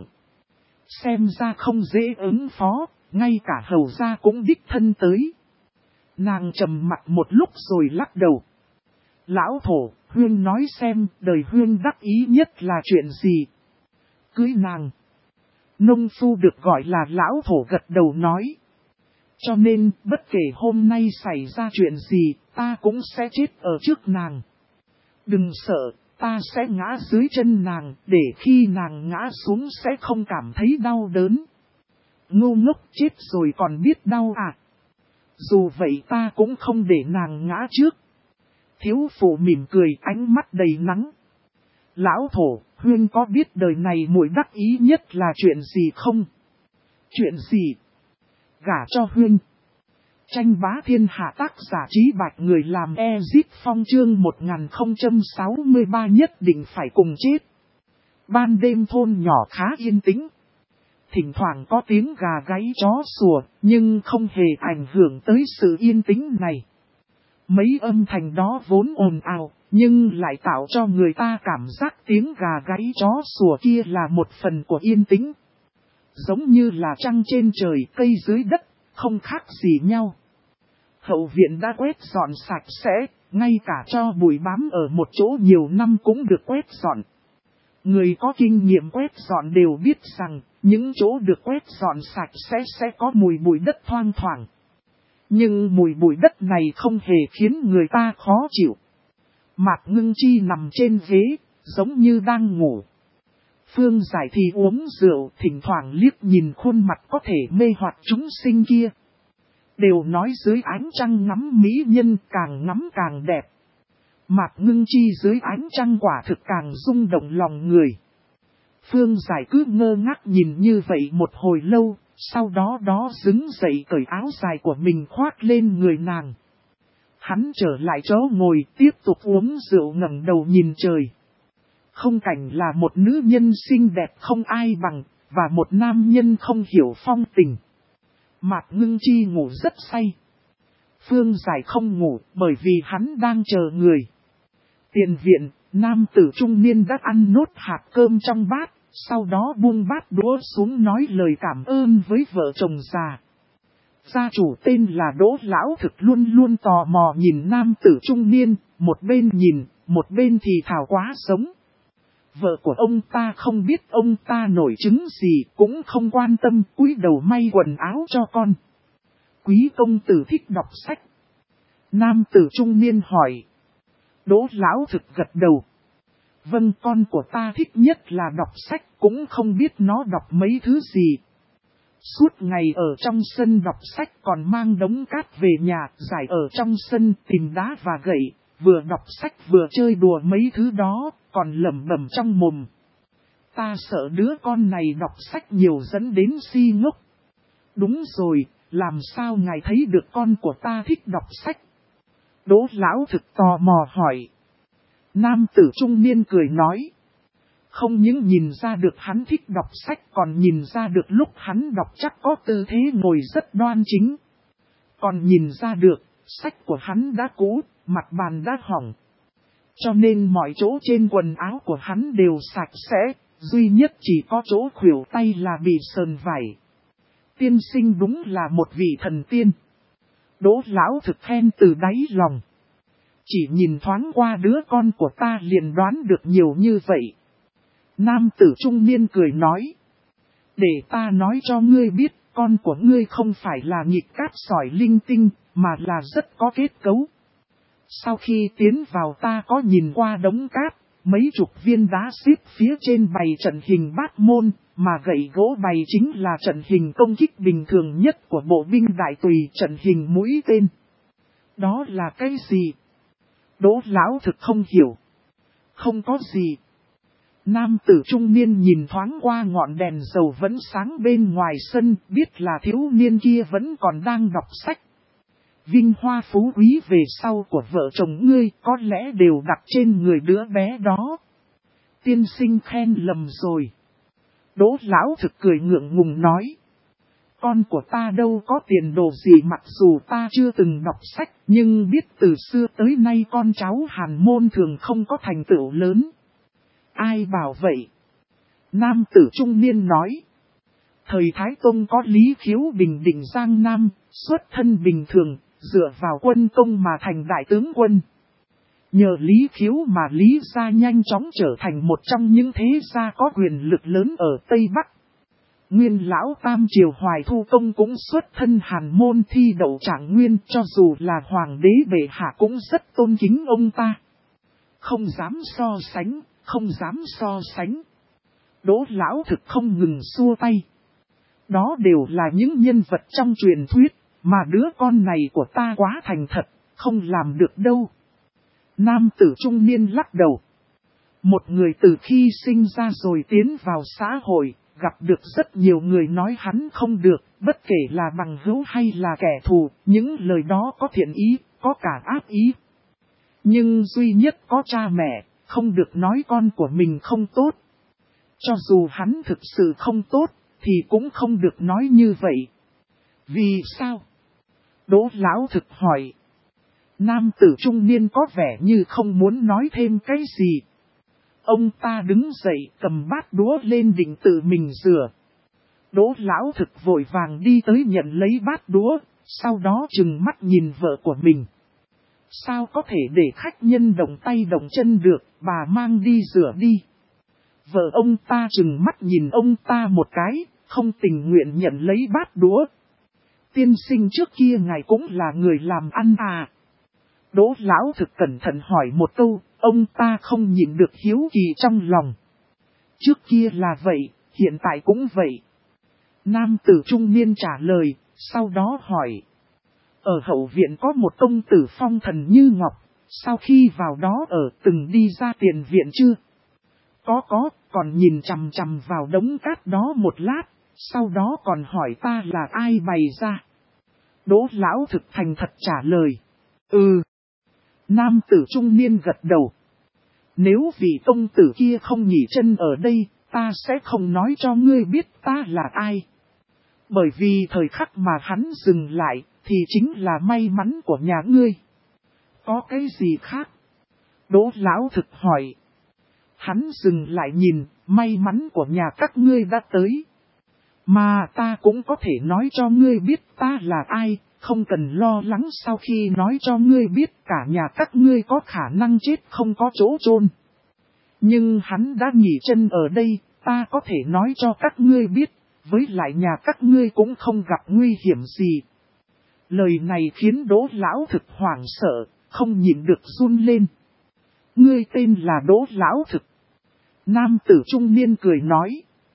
Xem ra không dễ ứng phó, ngay cả hầu ra cũng đích thân tới. Nàng trầm mặt một lúc rồi lắc đầu. Lão thổ, Huyên nói xem, đời Huyên đắc ý nhất là chuyện gì? Cưới nàng. Nông phu được gọi là lão thổ gật đầu nói. Cho nên, bất kể hôm nay xảy ra chuyện gì, ta cũng sẽ chết ở trước nàng. Đừng sợ, ta sẽ ngã dưới chân nàng, để khi nàng ngã xuống sẽ không cảm thấy đau đớn. Ngu ngốc, chết rồi còn biết đau à? Dù vậy ta cũng không để nàng ngã trước. Thiếu phụ mỉm cười, ánh mắt đầy nắng. Lão thổ, Huyên có biết đời này muội đắc ý nhất là chuyện gì không? Chuyện gì? Gả cho Huyên. Tranh bá thiên hạ, tác giả Trí Bạch, người làm Ezip Phong, chương 1063 nhất định phải cùng chết. Ban đêm thôn nhỏ khá yên tĩnh. thỉnh thoảng có tiếng gà gáy chó sủa, nhưng không hề ảnh hưởng tới sự yên tĩnh này. Mấy âm thanh đó vốn ồn ào, nhưng lại tạo cho người ta cảm giác tiếng gà gáy chó sủa kia là một phần của yên tĩnh. Giống như là trăng trên trời, cây dưới đất, không khác gì nhau. Hậu viện đã quét dọn sạch sẽ, ngay cả cho bụi bám ở một chỗ nhiều năm cũng được quét dọn. Người có kinh nghiệm quét dọn đều biết rằng, những chỗ được quét dọn sạch sẽ có mùi bụi đất thoang thoảng. Nhưng mùi bụi đất này không hề khiến người ta khó chịu. Mạc Ngưng Chi nằm trên ghế, giống như đang ngủ. Phương Giải thì uống rượu, thỉnh thoảng liếc nhìn khuôn mặt có thể mê hoặc chúng sinh kia. Đều nói dưới ánh trăng ngắm mỹ nhân càng ngắm càng đẹp. Mạc Ngưng Chi dưới ánh trăng quả thực càng rung động lòng người. Phương Giải cứ ngơ ngác nhìn như vậy một hồi lâu, sau đó đứng dậy cởi áo dài của mình khoác lên người nàng. Hắn trở lại chỗ ngồi tiếp tục uống rượu ngẩng đầu nhìn trời. Không cảnh là một nữ nhân xinh đẹp không ai bằng, và một nam nhân không hiểu phong tình. Mạc Ngưng Chi ngủ rất say. Phương Giải không ngủ bởi vì hắn đang chờ người. Tiền viện, nam tử trung niên đã ăn nốt hạt cơm trong bát, sau đó buông bát đũa xuống nói lời cảm ơn với vợ chồng già. Gia chủ tên là Đỗ Lão Thực luôn luôn tò mò nhìn nam tử trung niên, một bên nhìn, một bên thì thào quá sống. Vợ của ông ta không biết ông ta nổi chứng gì, cũng không quan tâm, cúi đầu may quần áo cho con. Quý công tử thích đọc sách. Nam tử trung niên hỏi. Đỗ Lão Thực gật đầu. Vâng, con của ta thích nhất là đọc sách, cũng không biết nó đọc mấy thứ gì. Suốt ngày ở trong sân đọc sách còn mang đống cát về nhà, giải ở trong sân tìm đá và gậy, vừa đọc sách vừa chơi đùa mấy thứ đó, còn lẩm bẩm trong mồm. Ta sợ đứa con này đọc sách nhiều dẫn đến si ngốc. Đúng rồi, làm sao ngài thấy được con của ta thích đọc sách? Đỗ Lão Thực tò mò hỏi. Nam tử trung niên cười nói. Không những nhìn ra được hắn thích đọc sách còn nhìn ra được lúc hắn đọc chắc có tư thế ngồi rất đoan chính. Còn nhìn ra được, sách của hắn đã cũ, mặt bàn đã hỏng. Cho nên mọi chỗ trên quần áo của hắn đều sạch sẽ, duy nhất chỉ có chỗ khuỷu tay là bị sờn vải. Tiên sinh đúng là một vị thần tiên. Đỗ Lão Thực khen từ đáy lòng. Chỉ nhìn thoáng qua đứa con của ta liền đoán được nhiều như vậy. Nam tử trung niên cười nói. Để ta nói cho ngươi biết, con của ngươi không phải là nhịp cát sỏi linh tinh, mà là rất có kết cấu. Sau khi tiến vào ta có nhìn qua đống cát, mấy chục viên đá xếp phía trên bày trận hình bát môn, mà gậy gỗ bày chính là trận hình công kích bình thường nhất của bộ binh đại tùy, trận hình mũi tên. Đó là cái gì? Đỗ Lão Thực không hiểu. Không có gì. Nam tử trung niên nhìn thoáng qua ngọn đèn dầu vẫn sáng bên ngoài sân, biết là thiếu niên kia vẫn còn đang đọc sách. Vinh hoa phú quý về sau của vợ chồng ngươi có lẽ đều đặt trên người đứa bé đó. Tiên sinh khen lầm rồi. Đỗ Lão Thực cười ngượng ngùng nói. Con của ta đâu có tiền đồ gì, mặc dù ta chưa từng đọc sách, nhưng biết từ xưa tới nay con cháu Hàn môn thường không có thành tựu lớn. Ai bảo vậy? Nam tử trung niên nói. Thời Thái Tông có Lý Khiếu bình định Giang Nam, xuất thân bình thường, dựa vào quân công mà thành đại tướng quân. Nhờ Lý Khiếu mà Lý gia nhanh chóng trở thành một trong những thế gia có quyền lực lớn ở Tây Bắc. Nguyên lão Tam Triều Hoài Thu Công cũng xuất thân Hàn môn thi đậu Trạng Nguyên, cho dù là hoàng đế bệ hạ cũng rất tôn kính ông ta. Không dám so sánh, không dám so sánh. Đỗ Lão Thực không ngừng xua tay. Đó đều là những nhân vật trong truyền thuyết, mà đứa con này của ta quá thành thật, không làm được đâu. Nam tử trung niên lắc đầu. Một người từ khi sinh ra rồi tiến vào xã hội, gặp được rất nhiều người nói hắn không được, bất kể là bằng hữu hay là kẻ thù, những lời đó có thiện ý, có cả ác ý. Nhưng duy nhất có cha mẹ, không được nói con của mình không tốt. Cho dù hắn thực sự không tốt, thì cũng không được nói như vậy. Vì sao? Đỗ Lão Thực hỏi. Nam tử trung niên có vẻ như không muốn nói thêm cái gì. Ông ta đứng dậy cầm bát đũa lên định tự mình rửa. Đỗ Lão Thực vội vàng đi tới nhận lấy bát đũa, sau đó trừng mắt nhìn vợ của mình. Sao có thể để khách nhân động tay động chân được, bà mang đi rửa đi. Vợ ông ta trừng mắt nhìn ông ta một cái, không tình nguyện nhận lấy bát đũa. Tiên sinh trước kia ngài cũng là người làm ăn à? Đỗ Lão Thực cẩn thận hỏi một câu, ông ta không nhịn được hiếu kỳ trong lòng. Trước kia là vậy, hiện tại cũng vậy. Nam tử trung niên trả lời, sau đó hỏi. Ở hậu viện có một công tử phong thần như ngọc, sau khi vào đó ở từng đi ra tiền viện chưa? Có, còn nhìn chằm chằm vào đống cát đó một lát, sau đó còn hỏi ta là ai bày ra. Đỗ Lão Thực thành thật trả lời. Nam tử trung niên gật đầu. Nếu vị công tử kia không nghỉ chân ở đây, ta sẽ không nói cho ngươi biết ta là ai. Bởi vì thời khắc mà hắn dừng lại, thì chính là may mắn của nhà ngươi. Có cái gì khác? Đỗ Lão Thực hỏi. Hắn dừng lại nhìn, may mắn của nhà các ngươi đã tới. Mà ta cũng có thể nói cho ngươi biết ta là ai, không cần lo lắng sau khi nói cho ngươi biết cả nhà các ngươi có khả năng chết không có chỗ chôn. Nhưng hắn đã nghỉ chân ở đây, ta có thể nói cho các ngươi biết, với lại nhà các ngươi cũng không gặp nguy hiểm gì. Lời này khiến Đỗ Lão Thực hoảng sợ, không nhịn được run lên. Ngươi tên là Đỗ Lão Thực. Nam tử trung niên cười nói.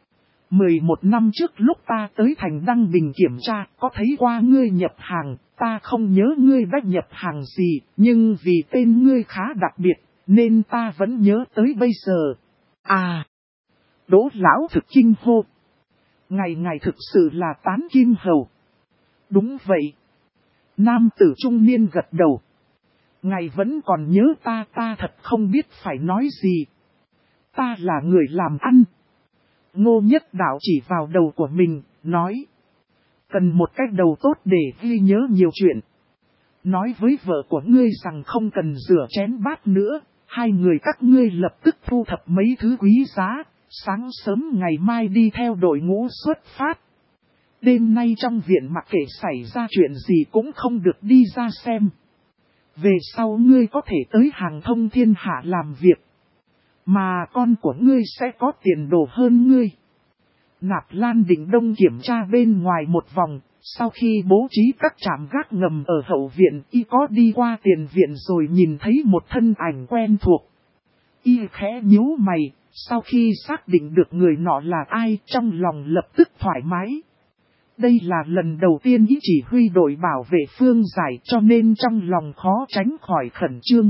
11 năm trước lúc ta tới thành Đăng Bình kiểm tra, có thấy qua ngươi nhập hàng, ta không nhớ ngươi đã nhập hàng gì, nhưng vì tên ngươi khá đặc biệt, nên ta vẫn nhớ tới bây giờ. À! Đỗ Lão Thực kinh hô. Ngài thực sự là Tán Kim Hầu. Đúng vậy. Nam tử trung niên gật đầu. Ngài vẫn còn nhớ ta thật không biết phải nói gì. Ta là người làm ăn. Ngô Nhất Đạo chỉ vào đầu của mình, nói. Cần một cái đầu tốt để ghi nhớ nhiều chuyện. Nói với vợ của ngươi rằng không cần rửa chén bát nữa, hai người các ngươi lập tức thu thập mấy thứ quý giá, sáng sớm ngày mai đi theo đội ngũ xuất phát. Đêm nay trong viện mặc kệ xảy ra chuyện gì cũng không được đi ra xem. Về sau ngươi có thể tới hàng thông thiên hạ làm việc. Mà con của ngươi sẽ có tiền đồ hơn ngươi. Nạp Lan Định Đông kiểm tra bên ngoài một vòng, sau khi bố trí các trạm gác ngầm ở hậu viện, y có đi qua tiền viện rồi nhìn thấy một thân ảnh quen thuộc. Y khẽ nhíu mày, sau khi xác định được người nọ là ai, trong lòng lập tức thoải mái. Đây là lần đầu tiên y chỉ huy đội bảo vệ Phương Giải, cho nên trong lòng khó tránh khỏi khẩn trương.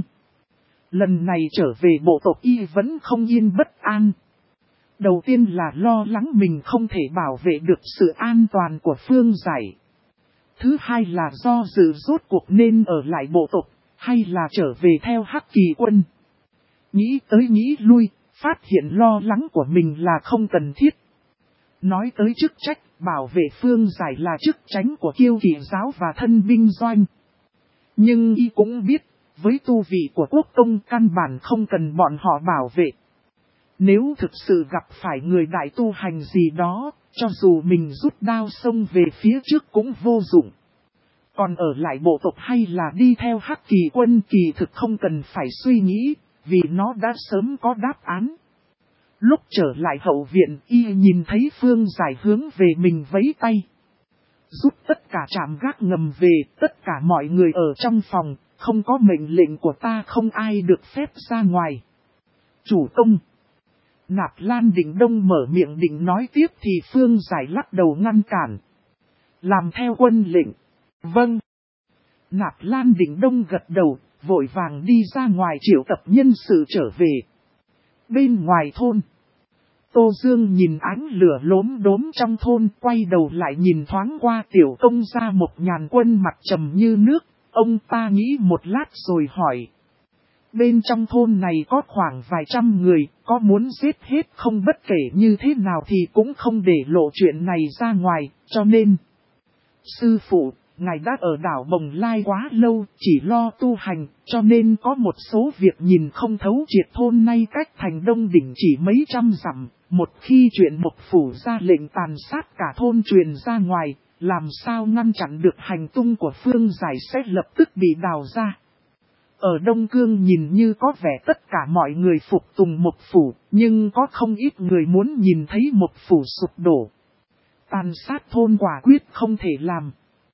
Lần này trở về bộ tộc y vẫn không yên bất an. Đầu tiên là lo lắng mình không thể bảo vệ được sự an toàn của Phương Giải. Thứ hai là do dự rốt cuộc nên ở lại bộ tộc, hay là trở về theo Hắc Kỳ quân. Nghĩ tới nghĩ lui, phát hiện lo lắng của mình là không cần thiết. Nói tới chức trách, bảo vệ Phương Giải là chức tránh của Kiêu Kỵ giáo và thân binh doanh. Nhưng y cũng biết, với tu vị của quốc công căn bản không cần bọn họ bảo vệ. Nếu thực sự gặp phải người đại tu hành gì đó, cho dù mình rút đao xông về phía trước cũng vô dụng. Còn ở lại bộ tộc hay là đi theo Hắc Kỳ quân kỳ thực không cần phải suy nghĩ, vì nó đã sớm có đáp án. Lúc trở lại hậu viện, y nhìn thấy Phương Giải hướng về mình vẫy tay. Rút tất cả trạm gác ngầm về, tất cả mọi người ở trong phòng, không có mệnh lệnh của ta không ai được phép ra ngoài. Chủ công. Nạp Lan Định Đông mở miệng định nói tiếp thì Phương Giải lắc đầu ngăn cản. Làm theo quân lệnh. Vâng. Nạp Lan Định Đông gật đầu, vội vàng đi ra ngoài triệu tập nhân sự trở về. Bên ngoài thôn. Tô Dương nhìn ánh lửa lốm đốm trong thôn, quay đầu lại nhìn thoáng qua tiểu công gia một nhàn quân mặt trầm như nước, ông ta nghĩ một lát rồi hỏi. Bên trong thôn này có khoảng vài trăm người, có muốn giết hết không bất kể như thế nào thì cũng không để lộ chuyện này ra ngoài, cho nên. Sư phụ, ngài đã ở đảo Bồng Lai quá lâu, chỉ lo tu hành, cho nên có một số việc nhìn không thấu triệt. Thôn nay cách thành Đông Đỉnh chỉ mấy trăm dặm, một khi chuyện Mộc Phủ ra lệnh tàn sát cả thôn truyền ra ngoài, làm sao ngăn chặn được hành tung của Phương Giải sẽ lập tức bị đào ra. Ở Đông Cương nhìn như có vẻ tất cả mọi người phục tùng Mộc Phủ, nhưng có không ít người muốn nhìn thấy Mộc Phủ sụp đổ. Tàn sát thôn quả quyết không thể làm.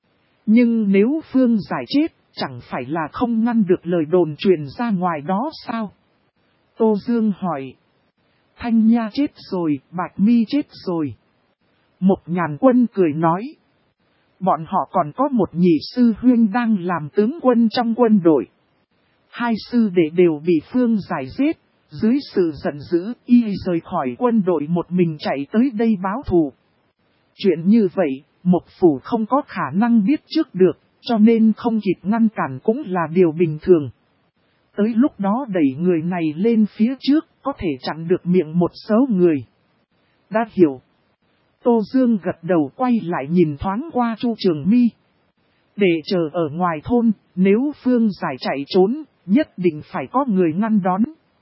Nhưng nếu Phương Giải chết, chẳng phải là không ngăn được lời đồn truyền ra ngoài đó sao? Tô Dương hỏi. Thanh Nha chết rồi, Bạch Mi chết rồi. Mộc Nhàn Quân cười nói. Bọn họ còn có một nhị sư huynh đang làm tướng quân trong quân đội. Hai sư đệ đều bị Phương Giải giết. Dưới sự giận dữ, y rời khỏi quân đội một mình chạy tới đây báo thù. Chuyện như vậy, Mộc Phủ không có khả năng biết trước được, cho nên không kịp ngăn cản cũng là điều bình thường. Tới lúc đó đẩy người này lên phía trước, có thể chặn được miệng một số người. Đã hiểu. Tô Dương gật đầu quay lại nhìn thoáng qua Chu Trường Mi. Để chờ ở ngoài thôn, nếu Phương Giải chạy trốn, nhất định phải có người ngăn đón.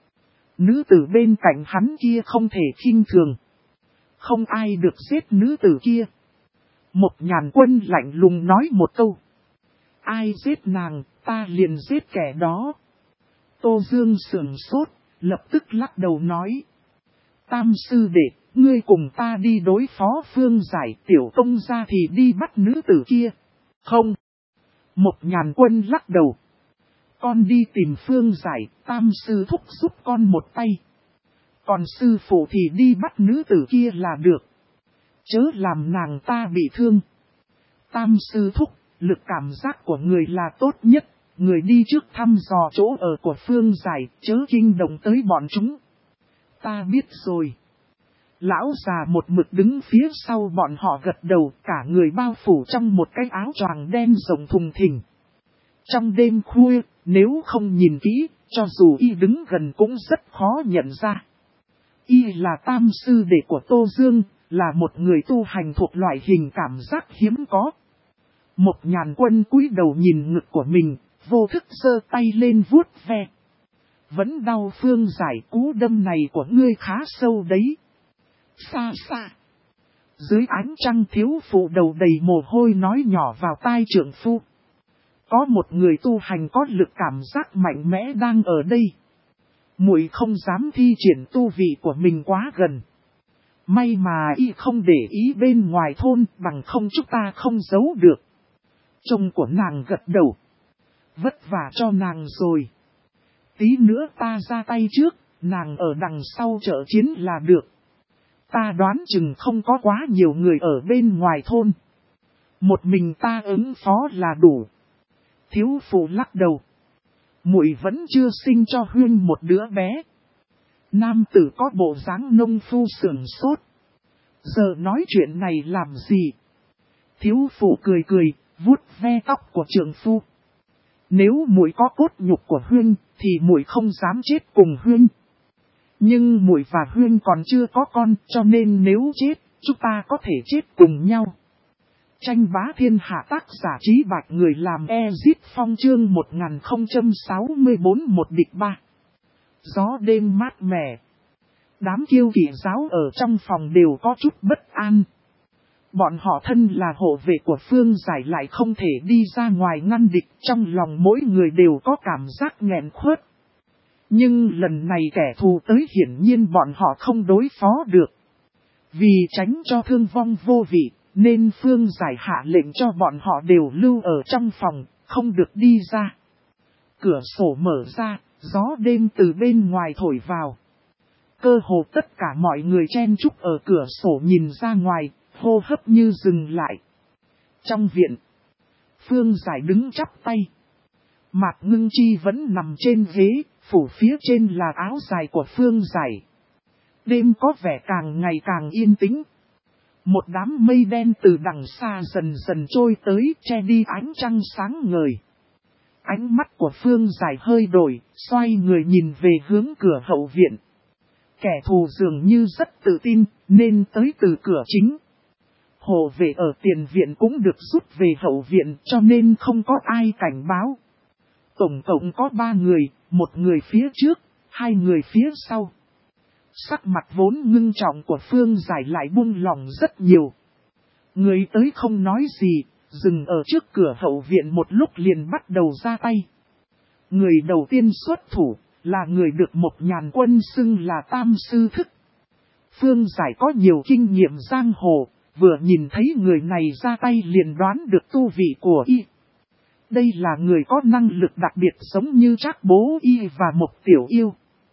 Nữ tử bên cạnh hắn kia không thể khinh thường. Không ai được giết nữ tử kia. Mộc Nhàn Quân lạnh lùng nói một câu. Ai giết nàng, ta liền giết kẻ đó. Tô Dương sửng sốt, lập tức lắc đầu nói. Tam sư đệ, ngươi cùng ta đi đối phó Phương Giải, tiểu công gia thì đi bắt nữ tử kia. Không. Mộc Nhàn Quân lắc đầu. Con đi tìm Phương Giải, tam sư thúc giúp con một tay. Còn sư phụ thì đi bắt nữ tử kia là được. Chớ làm nàng ta bị thương. Tam sư thúc, lực cảm giác của người là tốt nhất. Người đi trước thăm dò chỗ ở của Phương Giải, chớ kinh động tới bọn chúng. Ta biết rồi. Lão già một mực đứng phía sau bọn họ gật đầu, cả người bao phủ trong một cái áo choàng đen rộng thùng thình. Trong đêm khuya, nếu không nhìn kỹ, cho dù y đứng gần cũng rất khó nhận ra. Y là tam sư đệ của Tô Dương, là một người tu hành thuộc loại hình cảm giác hiếm có. Mộc Nhàn Quân cúi đầu nhìn ngực của mình, vô thức giơ tay lên vuốt ve. Vẫn đau. Phương Giải, cú đâm này của ngươi khá sâu đấy. Xa xa. Dưới ánh trăng thiếu phụ đầu đầy mồ hôi nói nhỏ vào tai trượng phu. Có một người tu hành có lực cảm giác mạnh mẽ đang ở đây. Muội không dám thi triển tu vị của mình quá gần. May mà y không để ý bên ngoài thôn, bằng không chúng ta không giấu được. Chồng của nàng gật đầu. Vất vả cho nàng rồi. Tí nữa ta ra tay trước, nàng ở đằng sau trợ chiến là được. Ta đoán chừng không có quá nhiều người ở bên ngoài thôn. Một mình ta ứng phó là đủ. Thiếu phụ lắc đầu. Muội vẫn chưa sinh cho Huyên một đứa bé. Nam tử có bộ dáng nông phu sửng sốt. Giờ nói chuyện này làm gì? Thiếu phụ cười cười, vuốt ve tóc của trượng phu. Nếu muội có cốt nhục của Huyên, thì muội không dám chết cùng Huyên. Nhưng muội và Huyên còn chưa có con, cho nên nếu chết, chúng ta có thể chết cùng nhau. Tranh bá thiên hạ, tác giả Trí Bạch, người làm Ezit Phong, chương 1064, một địch ba. Gió đêm mát mẻ. Đám kiêu kỵ giáo ở trong phòng đều có chút bất an. Bọn họ thân là hộ vệ của Phương Giải lại không thể đi ra ngoài ngăn địch, trong lòng mỗi người đều có cảm giác nghẹn khuất. Nhưng lần này kẻ thù tới hiển nhiên bọn họ không đối phó được. Vì tránh cho thương vong vô vị, nên Phương Giải hạ lệnh cho bọn họ đều lưu ở trong phòng, không được đi ra. Cửa sổ mở ra, gió đêm từ bên ngoài thổi vào. Cơ hồ tất cả mọi người chen chúc ở cửa sổ nhìn ra ngoài, hô hấp như dừng lại. Trong viện, Phương Giải đứng chắp tay. Mạc Ngưng Chi vẫn nằm trên ghế, phủ phía trên là áo dài của Phương Giải. Đêm có vẻ càng ngày càng yên tĩnh. Một đám mây đen từ đằng xa dần dần trôi tới, che đi ánh trăng sáng ngời. Ánh mắt của Phương Giải hơi đổi, xoay người nhìn về hướng cửa hậu viện. Kẻ thù dường như rất tự tin, nên tới từ cửa chính. Hộ vệ ở tiền viện cũng được rút về hậu viện cho nên không có ai cảnh báo. Tổng cộng có 3 người, một người phía trước, 2 người phía sau. Sắc mặt vốn ngưng trọng của Phương Giải lại buông lòng rất nhiều. Người tới không nói gì, dừng ở trước cửa hậu viện một lúc liền bắt đầu ra tay. Người đầu tiên xuất thủ là người được Mộc Nhàn Quân xưng là Tam Sư Thức. Phương Giải có nhiều kinh nghiệm giang hồ, vừa nhìn thấy người này ra tay liền đoán được tu vị của y. Đây là người có năng lực đặc biệt giống như Trác Bố Y và Mộc Tiểu Yêu.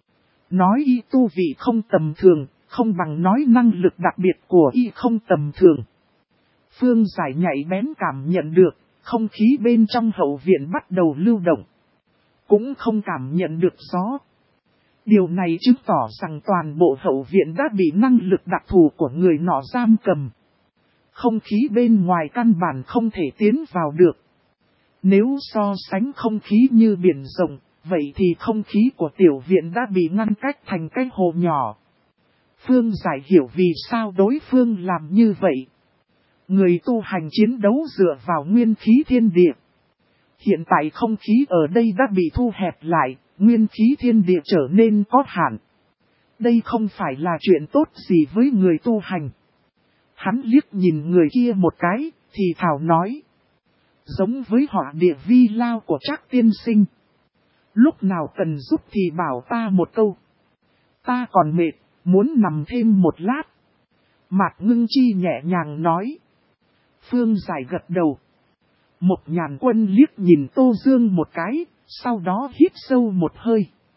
Nói y tu vị không tầm thường, không bằng nói năng lực đặc biệt của y không tầm thường. Phương Giải nhạy bén cảm nhận được, không khí bên trong hậu viện bắt đầu lưu động. Cũng không cảm nhận được gió. Điều này chứng tỏ rằng toàn bộ hậu viện đã bị năng lực đặc thù của người nọ giam cầm. Không khí bên ngoài căn bản không thể tiến vào được. Nếu so sánh không khí như biển rộng, vậy thì không khí của tiểu viện đã bị ngăn cách thành cái hồ nhỏ. Phương Giải hiểu vì sao đối phương làm như vậy. Người tu hành chiến đấu dựa vào nguyên khí thiên địa. Hiện tại không khí ở đây đã bị thu hẹp lại, nguyên khí thiên địa trở nên có hạn. Đây không phải là chuyện tốt gì với người tu hành. Hắn liếc nhìn người kia một cái, thì thảo nói. Giống với họa địa vi lao của Trác tiên sinh. Lúc nào cần giúp thì bảo ta một câu. Ta còn mệt, muốn nằm thêm một lát. Mạc Ngưng Chi nhẹ nhàng nói. Phương Giải gật đầu. Mộc Nhàn Quân liếc nhìn Tô Dương một cái, sau đó hít sâu một hơi.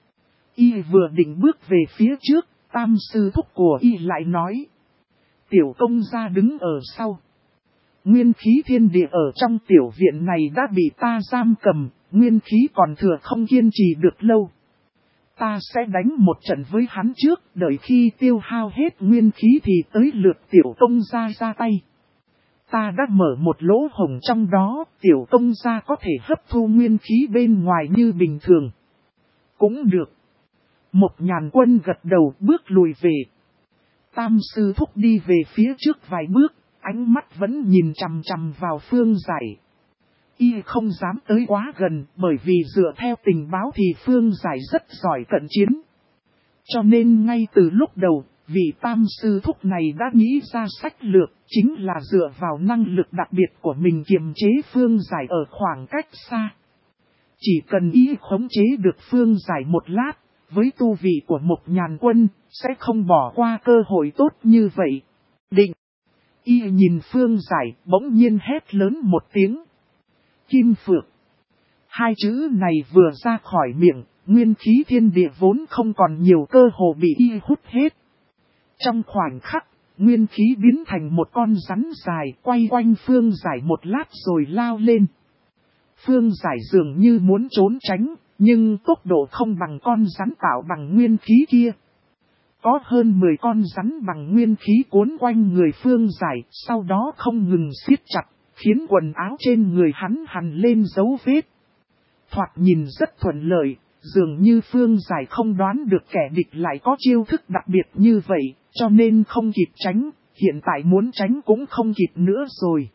Y vừa định bước về phía trước, Tam Sư Thúc của Y lại nói. Tiểu công gia đứng ở sau. Nguyên khí thiên địa ở trong tiểu viện này đã bị ta giam cầm, nguyên khí còn thừa không kiên trì được lâu. Ta sẽ đánh một trận với hắn trước, đợi khi tiêu hao hết nguyên khí thì tới lượt tiểu công gia ra tay. Ta đã mở một lỗ hổng trong đó, tiểu công gia có thể hấp thu nguyên khí bên ngoài như bình thường. Cũng được. Mộc Nhàn Quân gật đầu bước lùi về. Tam Sư Thúc đi về phía trước vài bước, ánh mắt vẫn nhìn chằm chằm vào Phương Giải. Y không dám tới quá gần, bởi vì dựa theo tình báo thì Phương Giải rất giỏi cận chiến. Cho nên ngay từ lúc đầu, vị Tam Sư Thúc này đã nghĩ ra sách lược, chính là dựa vào năng lực đặc biệt của mình kiềm chế Phương Giải ở khoảng cách xa. Chỉ cần Y khống chế được Phương Giải một lát, với tu vị của Mộc Nhàn Quân, sẽ không bỏ qua cơ hội tốt như vậy. Định! Y nhìn Phương Giải, bỗng nhiên hét lớn một tiếng. Kim Phược! Hai chữ này vừa ra khỏi miệng, nguyên khí thiên địa vốn không còn nhiều cơ hồ bị Y hút hết. Trong khoảnh khắc, nguyên khí biến thành một con rắn dài quay quanh Phương Giải một lát rồi lao lên. Phương Giải dường như muốn trốn tránh, nhưng tốc độ không bằng con rắn tạo bằng nguyên khí kia. Có hơn 10 con rắn bằng nguyên khí cuốn quanh người Phương Giải, sau đó không ngừng siết chặt, khiến quần áo trên người hắn hằn lên dấu vết. Thoạt nhìn rất thuận lợi, dường như Phương Giải không đoán được kẻ địch lại có chiêu thức đặc biệt như vậy, cho nên không kịp tránh, hiện tại muốn tránh cũng không kịp nữa rồi.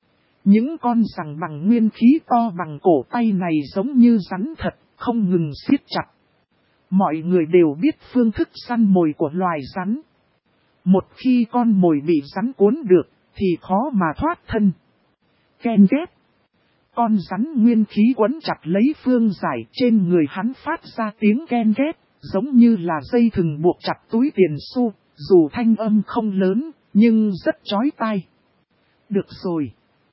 Những con giằng bằng nguyên khí to bằng cổ tay này giống như rắn thật, không ngừng siết chặt. Mọi người đều biết phương thức săn mồi của loài rắn. Một khi con mồi bị rắn cuốn được, thì khó mà thoát thân. Ken ghét. Con rắn nguyên khí quấn chặt lấy Phương Giải, trên người hắn phát ra tiếng ken ghét, giống như là dây thừng buộc chặt túi tiền xu, dù thanh âm không lớn, nhưng rất chói tai. Được rồi.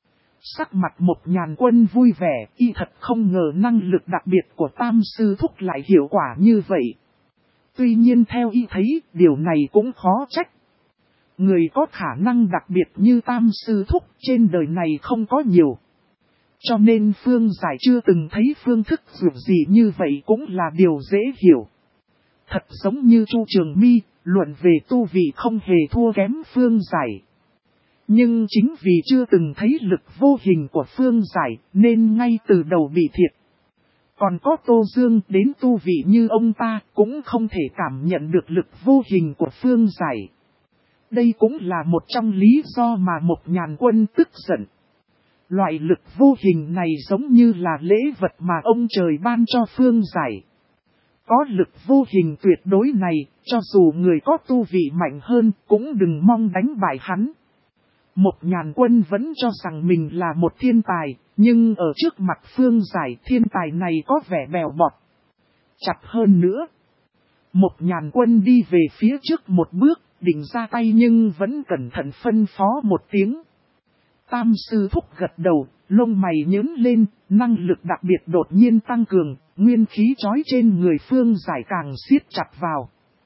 Sắc mặt Mộc Nhàn Quân vui vẻ, Y thật không ngờ năng lực đặc biệt của Tam Sư Thúc lại hiệu quả như vậy. Tuy nhiên theo Y thấy, điều này cũng khó trách. Người có khả năng đặc biệt như Tam Sư Thúc trên đời này không có nhiều. Cho nên Phương Giải chưa từng thấy phương thức dường gì như vậy cũng là điều dễ hiểu. Thật giống như Chu Trường My, luận về tu vị không hề thua kém Phương Giải. Nhưng chính vì chưa từng thấy lực vô hình của Phương Giải nên ngay từ đầu bị thiệt. Còn có Tô Dương đến tu vị như ông ta cũng không thể cảm nhận được lực vô hình của Phương Giải. Đây cũng là một trong lý do mà Mộc Nhàn Quân tức giận. Loại lực vô hình này giống như là lễ vật mà ông trời ban cho Phương Giải. Có lực vô hình tuyệt đối này, cho dù người có tu vị mạnh hơn cũng đừng mong đánh bại hắn. Mộc Nhàn Quân vẫn cho rằng mình là một thiên tài, nhưng ở trước mặt Phương Giải thiên tài này có vẻ bèo bọt. Chặt hơn nữa. Mộc Nhàn Quân đi về phía trước một bước, định ra tay nhưng vẫn cẩn thận phân phó một tiếng. Tam sư thúc gật đầu, lông mày nhướng lên, năng lực đặc biệt đột nhiên tăng cường, nguyên khí trói trên người Phương Giải càng siết chặt vào.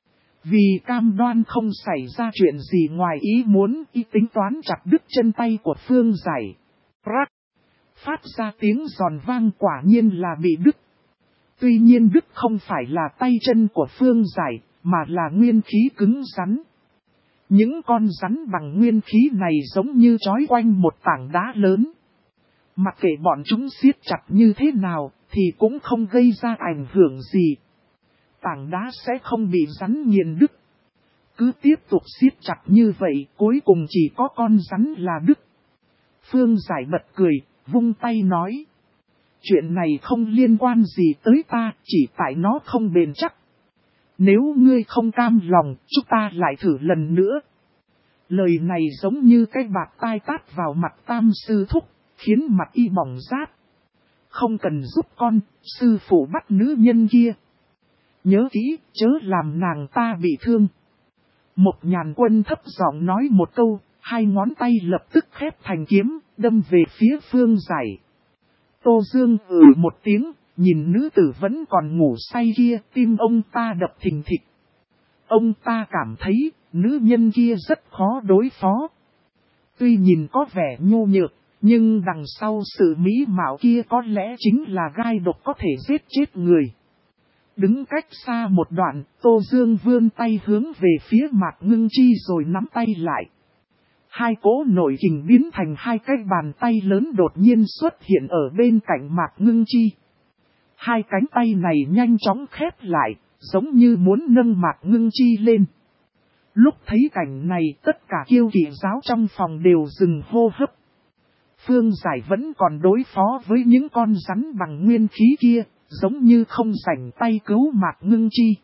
Vì cam đoan không xảy ra chuyện gì ngoài ý muốn, y tính toán chặt đứt chân tay của Phương Giải. Rắc! Phát ra tiếng giòn vang, quả nhiên là bị đứt. Tuy nhiên đứt không phải là tay chân của Phương Giải, mà là nguyên khí cứng rắn. Những con rắn bằng nguyên khí này giống như trói quanh một tảng đá lớn. Mặc kệ bọn chúng siết chặt như thế nào, thì cũng không gây ra ảnh hưởng gì. Tảng đá sẽ không bị rắn nghiền đứt. Cứ tiếp tục siết chặt như vậy, cuối cùng chỉ có con rắn là đứt. Phương Giải bật cười, vung tay nói. Chuyện này không liên quan gì tới ta, chỉ tại nó không bền chắc. Nếu ngươi không cam lòng, chúng ta lại thử lần nữa. Lời này giống như cái bạt tai tát vào mặt Tam sư thúc, khiến mặt y bỏng rát. Không cần giúp con, sư phụ bắt nữ nhân kia. Nhớ kỹ, chớ làm nàng ta bị thương. Mộc Nhàn Quân thấp giọng nói một câu, hai ngón tay lập tức khép thành kiếm, đâm về phía Phương Giải. Tô Dương một tiếng, nhìn nữ tử vẫn còn ngủ say kia, tim ông ta đập thình thịch. Ông ta cảm thấy, nữ nhân kia rất khó đối phó. Tuy nhìn có vẻ nhu nhược, nhưng đằng sau sự mỹ mạo kia có lẽ chính là gai độc có thể giết chết người. Đứng cách xa một đoạn, Tô Dương vươn tay hướng về phía Mạc Ngưng Chi rồi nắm tay lại. Hai cỗ nội kình biến thành hai cái bàn tay lớn đột nhiên xuất hiện ở bên cạnh Mạc Ngưng Chi. Hai cánh tay này nhanh chóng khép lại, giống như muốn nâng Mạc Ngưng Chi lên. Lúc thấy cảnh này, tất cả kiêu kỵ giáo trong phòng đều dừng hô hấp. Phương Giải vẫn còn đối phó với những con rắn bằng nguyên khí kia, giống như không rảnh tay cứu Mạc Ngưng Chi.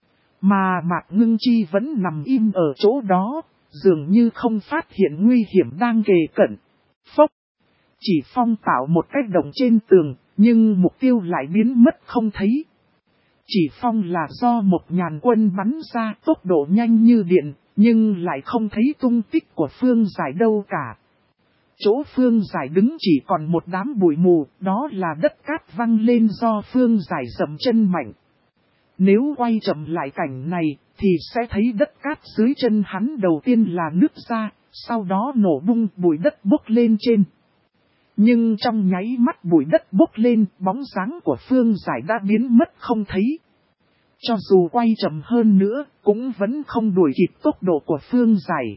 Mà Mạc Ngưng Chi vẫn nằm im ở chỗ đó, dường như không phát hiện nguy hiểm đang kề cận. Phốc! Chỉ Phong tạo một cái động trên tường, nhưng mục tiêu lại biến mất không thấy. Chỉ Phong là do Mộc Nhàn Quân bắn ra tốc độ nhanh như điện, nhưng lại không thấy tung tích của Phương Giải đâu cả. Chỗ Phương Giải đứng chỉ còn một đám bụi mù, đó là đất cát văng lên do Phương Giải dậm chân mạnh. Nếu quay chậm lại cảnh này, thì sẽ thấy đất cát dưới chân hắn đầu tiên là nứt ra, sau đó nổ bung, bụi đất bốc lên trên. Nhưng trong nháy mắt bụi đất bốc lên, bóng dáng của Phương Giải đã biến mất không thấy. Cho dù quay chậm hơn nữa, cũng vẫn không đuổi kịp tốc độ của Phương Giải.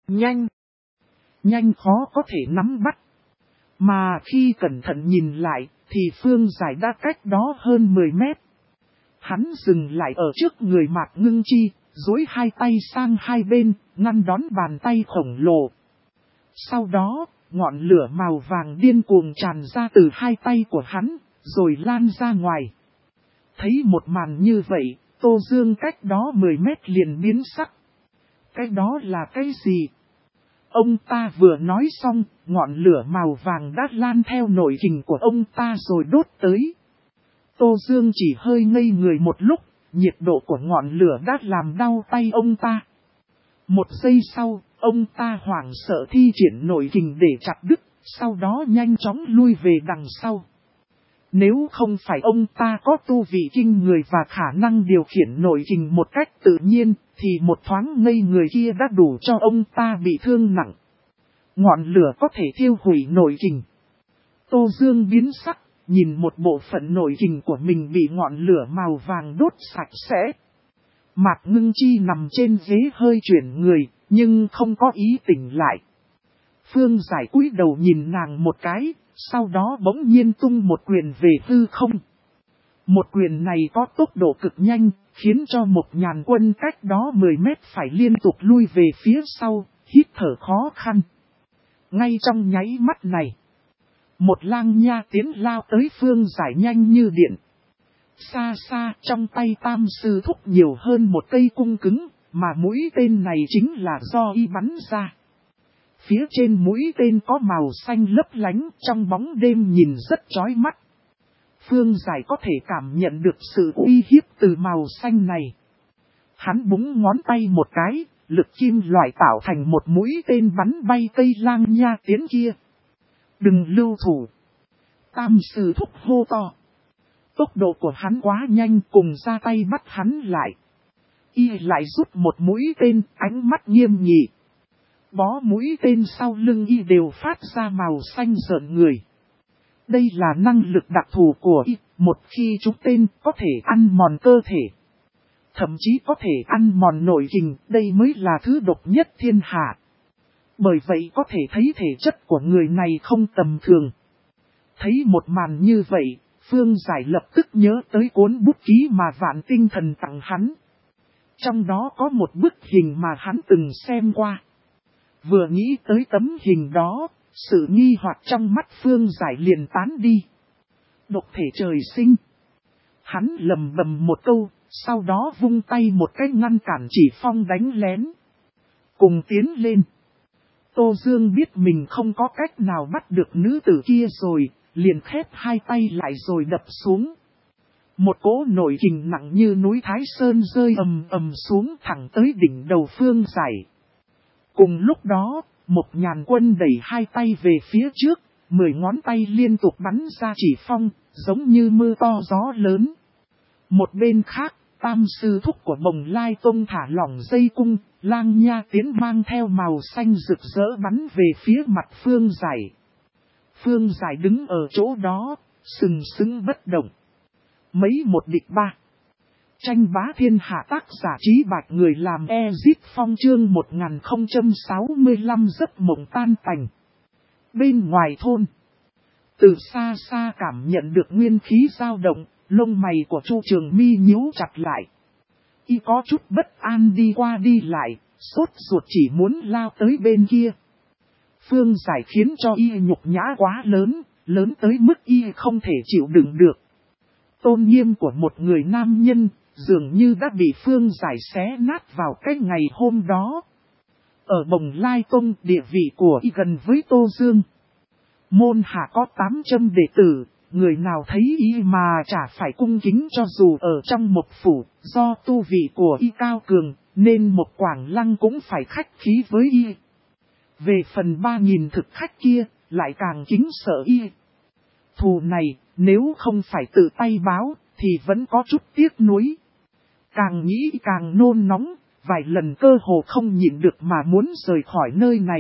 Nhanh khó có thể nắm bắt. Mà khi cẩn thận nhìn lại, thì Phương Giải đã cách đó hơn 10 mét. Hắn dừng lại ở trước người Mạc Ngưng Chi, duỗi hai tay sang hai bên, ngăn đón bàn tay khổng lồ. Sau đó, ngọn lửa màu vàng điên cuồng tràn ra từ hai tay của hắn, rồi lan ra ngoài. Thấy một màn như vậy, Tô Dương cách đó 10 mét liền biến sắc. Cái đó là cái gì? Ông ta vừa nói xong, ngọn lửa màu vàng đã lan theo nội kình của ông ta rồi đốt tới. Tô Dương chỉ hơi ngây người một lúc, nhiệt độ của ngọn lửa đã làm đau tay ông ta. Một giây sau, ông ta hoảng sợ thi triển nội kình để chặt đứt, sau đó nhanh chóng lui về đằng sau. Nếu không phải ông ta có tu vị kinh người và khả năng điều khiển nội kình một cách tự nhiên, thì một thoáng ngây người kia đã đủ cho ông ta bị thương nặng. Ngọn lửa có thể thiêu hủy nội kình. Tô Dương biến sắc, nhìn một bộ phận nội kình của mình bị ngọn lửa màu vàng đốt sạch sẽ. Mạc Ngưng Chi nằm trên ghế hơi chuyển người, nhưng không có ý tỉnh lại. Phương Giải cúi đầu nhìn nàng một cái, sau đó bỗng nhiên tung một quyền về hư không. Một quyền này có tốc độ cực nhanh, khiến cho một nhàn quân cách đó 10 mét phải liên tục lui về phía sau, hít thở khó khăn. Ngay trong nháy mắt này, một lang nha tiến lao tới Phương Giải nhanh như điện. Xa xa trong tay Tam Sư Thúc nhiều hơn một cây cung cứng, mà mũi tên này chính là do y bắn ra. Phía trên mũi tên có màu xanh lấp lánh, trong bóng đêm nhìn rất chói mắt. Phương Giải có thể cảm nhận được sự uy hiếp từ màu xanh này. Hắn búng ngón tay một cái, lực kim loại tạo thành một mũi tên bắn bay cây lang nha tiến kia. Đừng lưu thủ. Tam Sư Thúc hô to. Tốc độ của hắn quá nhanh, cùng ra tay bắt hắn lại. Y lại rút một mũi tên, ánh mắt nghiêm nghị. Bó mũi tên sau lưng y đều phát ra màu xanh rợn người. Đây là năng lực đặc thù của y, một khi trúng tên có thể ăn mòn cơ thể. Thậm chí có thể ăn mòn nội kình, đây mới là thứ độc nhất thiên hạ. Bởi vậy có thể thấy thể chất của người này không tầm thường. Thấy một màn như vậy, Phương Giải lập tức nhớ tới cuốn bút ký mà Vạn Tinh Thần tặng hắn. Trong đó có một bức hình mà hắn từng xem qua. Vừa nghĩ tới tấm hình đó, sự nghi hoặc trong mắt Phương Giải liền tán đi. Độc thể trời sinh. Hắn lầm bầm một câu, sau đó vung tay một cái ngăn cản Chỉ Phong đánh lén. Cùng tiến lên. Tô Dương biết mình không có cách nào bắt được nữ tử kia rồi, liền khép hai tay lại rồi đập xuống. Một cỗ nội kình nặng như núi Thái Sơn rơi ầm ầm xuống thẳng tới đỉnh đầu Phương Giải. Cùng lúc đó, một nhàn quân đẩy hai tay về phía trước, 10 ngón tay liên tục bắn ra Chỉ Phong, giống như mưa to gió lớn. Một bên khác, Tam Sư Thúc của Bồng Lai Tông thả lỏng dây cung, lang nha tiến mang theo màu xanh rực rỡ bắn về phía mặt Phương Giải. Phương Giải đứng ở chỗ đó, sừng sững bất động. Mấy một địch ba. Tranh bá thiên hạ, tác giả Trí Bạch, người làm Ezip Phong, chương 1065 giấc mộng tan tành. Bên ngoài thôn, từ xa xa cảm nhận được nguyên khí dao động, lông mày của Chu Trường Mi nhíu chặt lại. Y có chút bất an đi qua đi lại, sốt ruột chỉ muốn lao tới bên kia. Phương Giải khiến cho y nhục nhã quá lớn, lớn tới mức y không thể chịu đựng được. Tôn nghiêm của một người nam nhân, dường như đã bị Phương Giải xé nát vào cái ngày hôm đó. Ở Bồng Lai Tông, địa vị của y gần với Tô Dương. Môn hạ có 800 đệ tử, người nào thấy y mà chả phải cung kính cho dù ở trong một phủ, do tu vị của y cao cường, nên một Quảng Lăng cũng phải khách khí với y. Về phần 3.000 thực khách kia, lại càng kính sợ y. Thù này, nếu không phải tự tay báo, thì vẫn có chút tiếc nuối. Càng nghĩ càng nôn nóng, vài lần cơ hồ không nhịn được mà muốn rời khỏi nơi này.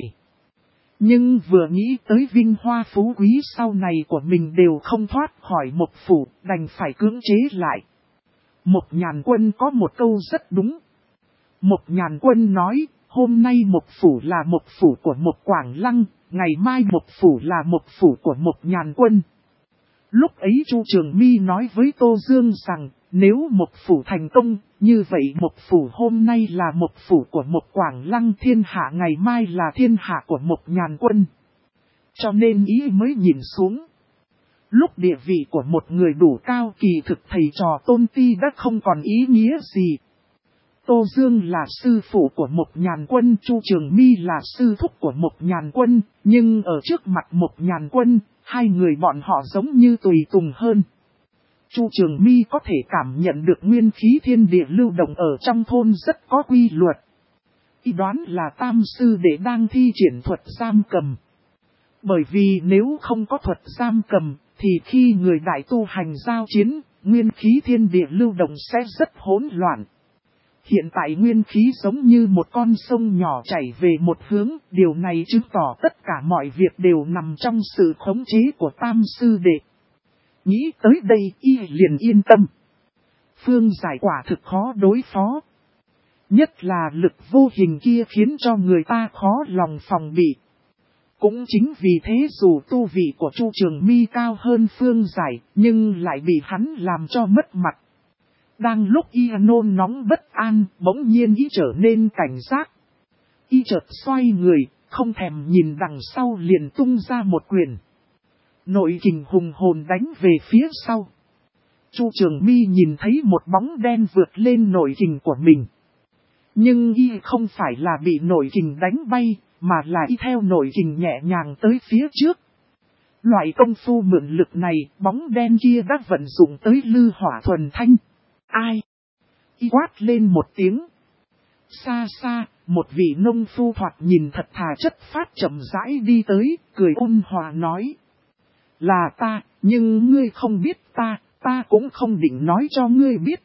Nhưng vừa nghĩ tới vinh hoa phú quý sau này của mình đều không thoát khỏi một phủ, đành phải cưỡng chế lại. Một Nhàn Quân có một câu rất đúng. Một Nhàn Quân nói, hôm nay một phủ là một phủ của một Quảng Lăng, ngày mai một phủ là một phủ của một Nhàn Quân. Lúc ấy Chu Trường Mi nói với Tô Dương rằng, nếu một phủ thành công, như vậy một phủ hôm nay là một phủ của một Quảng Lăng, thiên hạ ngày mai là thiên hạ của một Nhàn Quân. Cho nên ý mới nhìn xuống. Lúc địa vị của một người đủ cao, kỳ thực thầy trò tôn ti đã không còn ý nghĩa gì. Tô Dương là sư phụ của một Nhàn Quân, Chu Trường Mi là sư thúc của một Nhàn Quân, nhưng ở trước mặt một Nhàn Quân, hai người bọn họ giống như tùy tùng hơn. Chu Trường Mi có thể cảm nhận được nguyên khí thiên địa lưu động ở trong thôn rất có quy luật. Y đoán là Tam Sư Đệ đang thi triển thuật giam cầm. Bởi vì nếu không có thuật giam cầm, thì khi người đại tu hành giao chiến, nguyên khí thiên địa lưu động sẽ rất hỗn loạn. Hiện tại nguyên khí giống như một con sông nhỏ chảy về một hướng, điều này chứng tỏ tất cả mọi việc đều nằm trong sự khống chế của Tam Sư Đệ. Nghĩ tới đây y liền yên tâm. Phương Giải quả thực khó đối phó. Nhất là lực vô hình kia khiến cho người ta khó lòng phòng bị. Cũng chính vì thế dù tu vị của Chu Trường My cao hơn Phương Giải, nhưng lại bị hắn làm cho mất mặt. Đang lúc y nôn nóng bất an, bỗng nhiên y trở nên cảnh giác. Y chợt xoay người, không thèm nhìn đằng sau liền tung ra một quyền. Nội kình hùng hồn đánh về phía sau. Chu Trường My nhìn thấy một bóng đen vượt lên nội kình của mình. Nhưng y không phải là bị nội kình đánh bay, mà là y theo nội kình nhẹ nhàng tới phía trước. Loại công phu mượn lực này, bóng đen kia đã vận dụng tới lư hỏa thuần thanh. Ai? Y quát lên một tiếng. Xa xa, một vị nông phu thoạt nhìn thật thà chất phát chậm rãi đi tới, cười ôn hòa nói. Là ta, nhưng ngươi không biết ta cũng không định nói cho ngươi biết.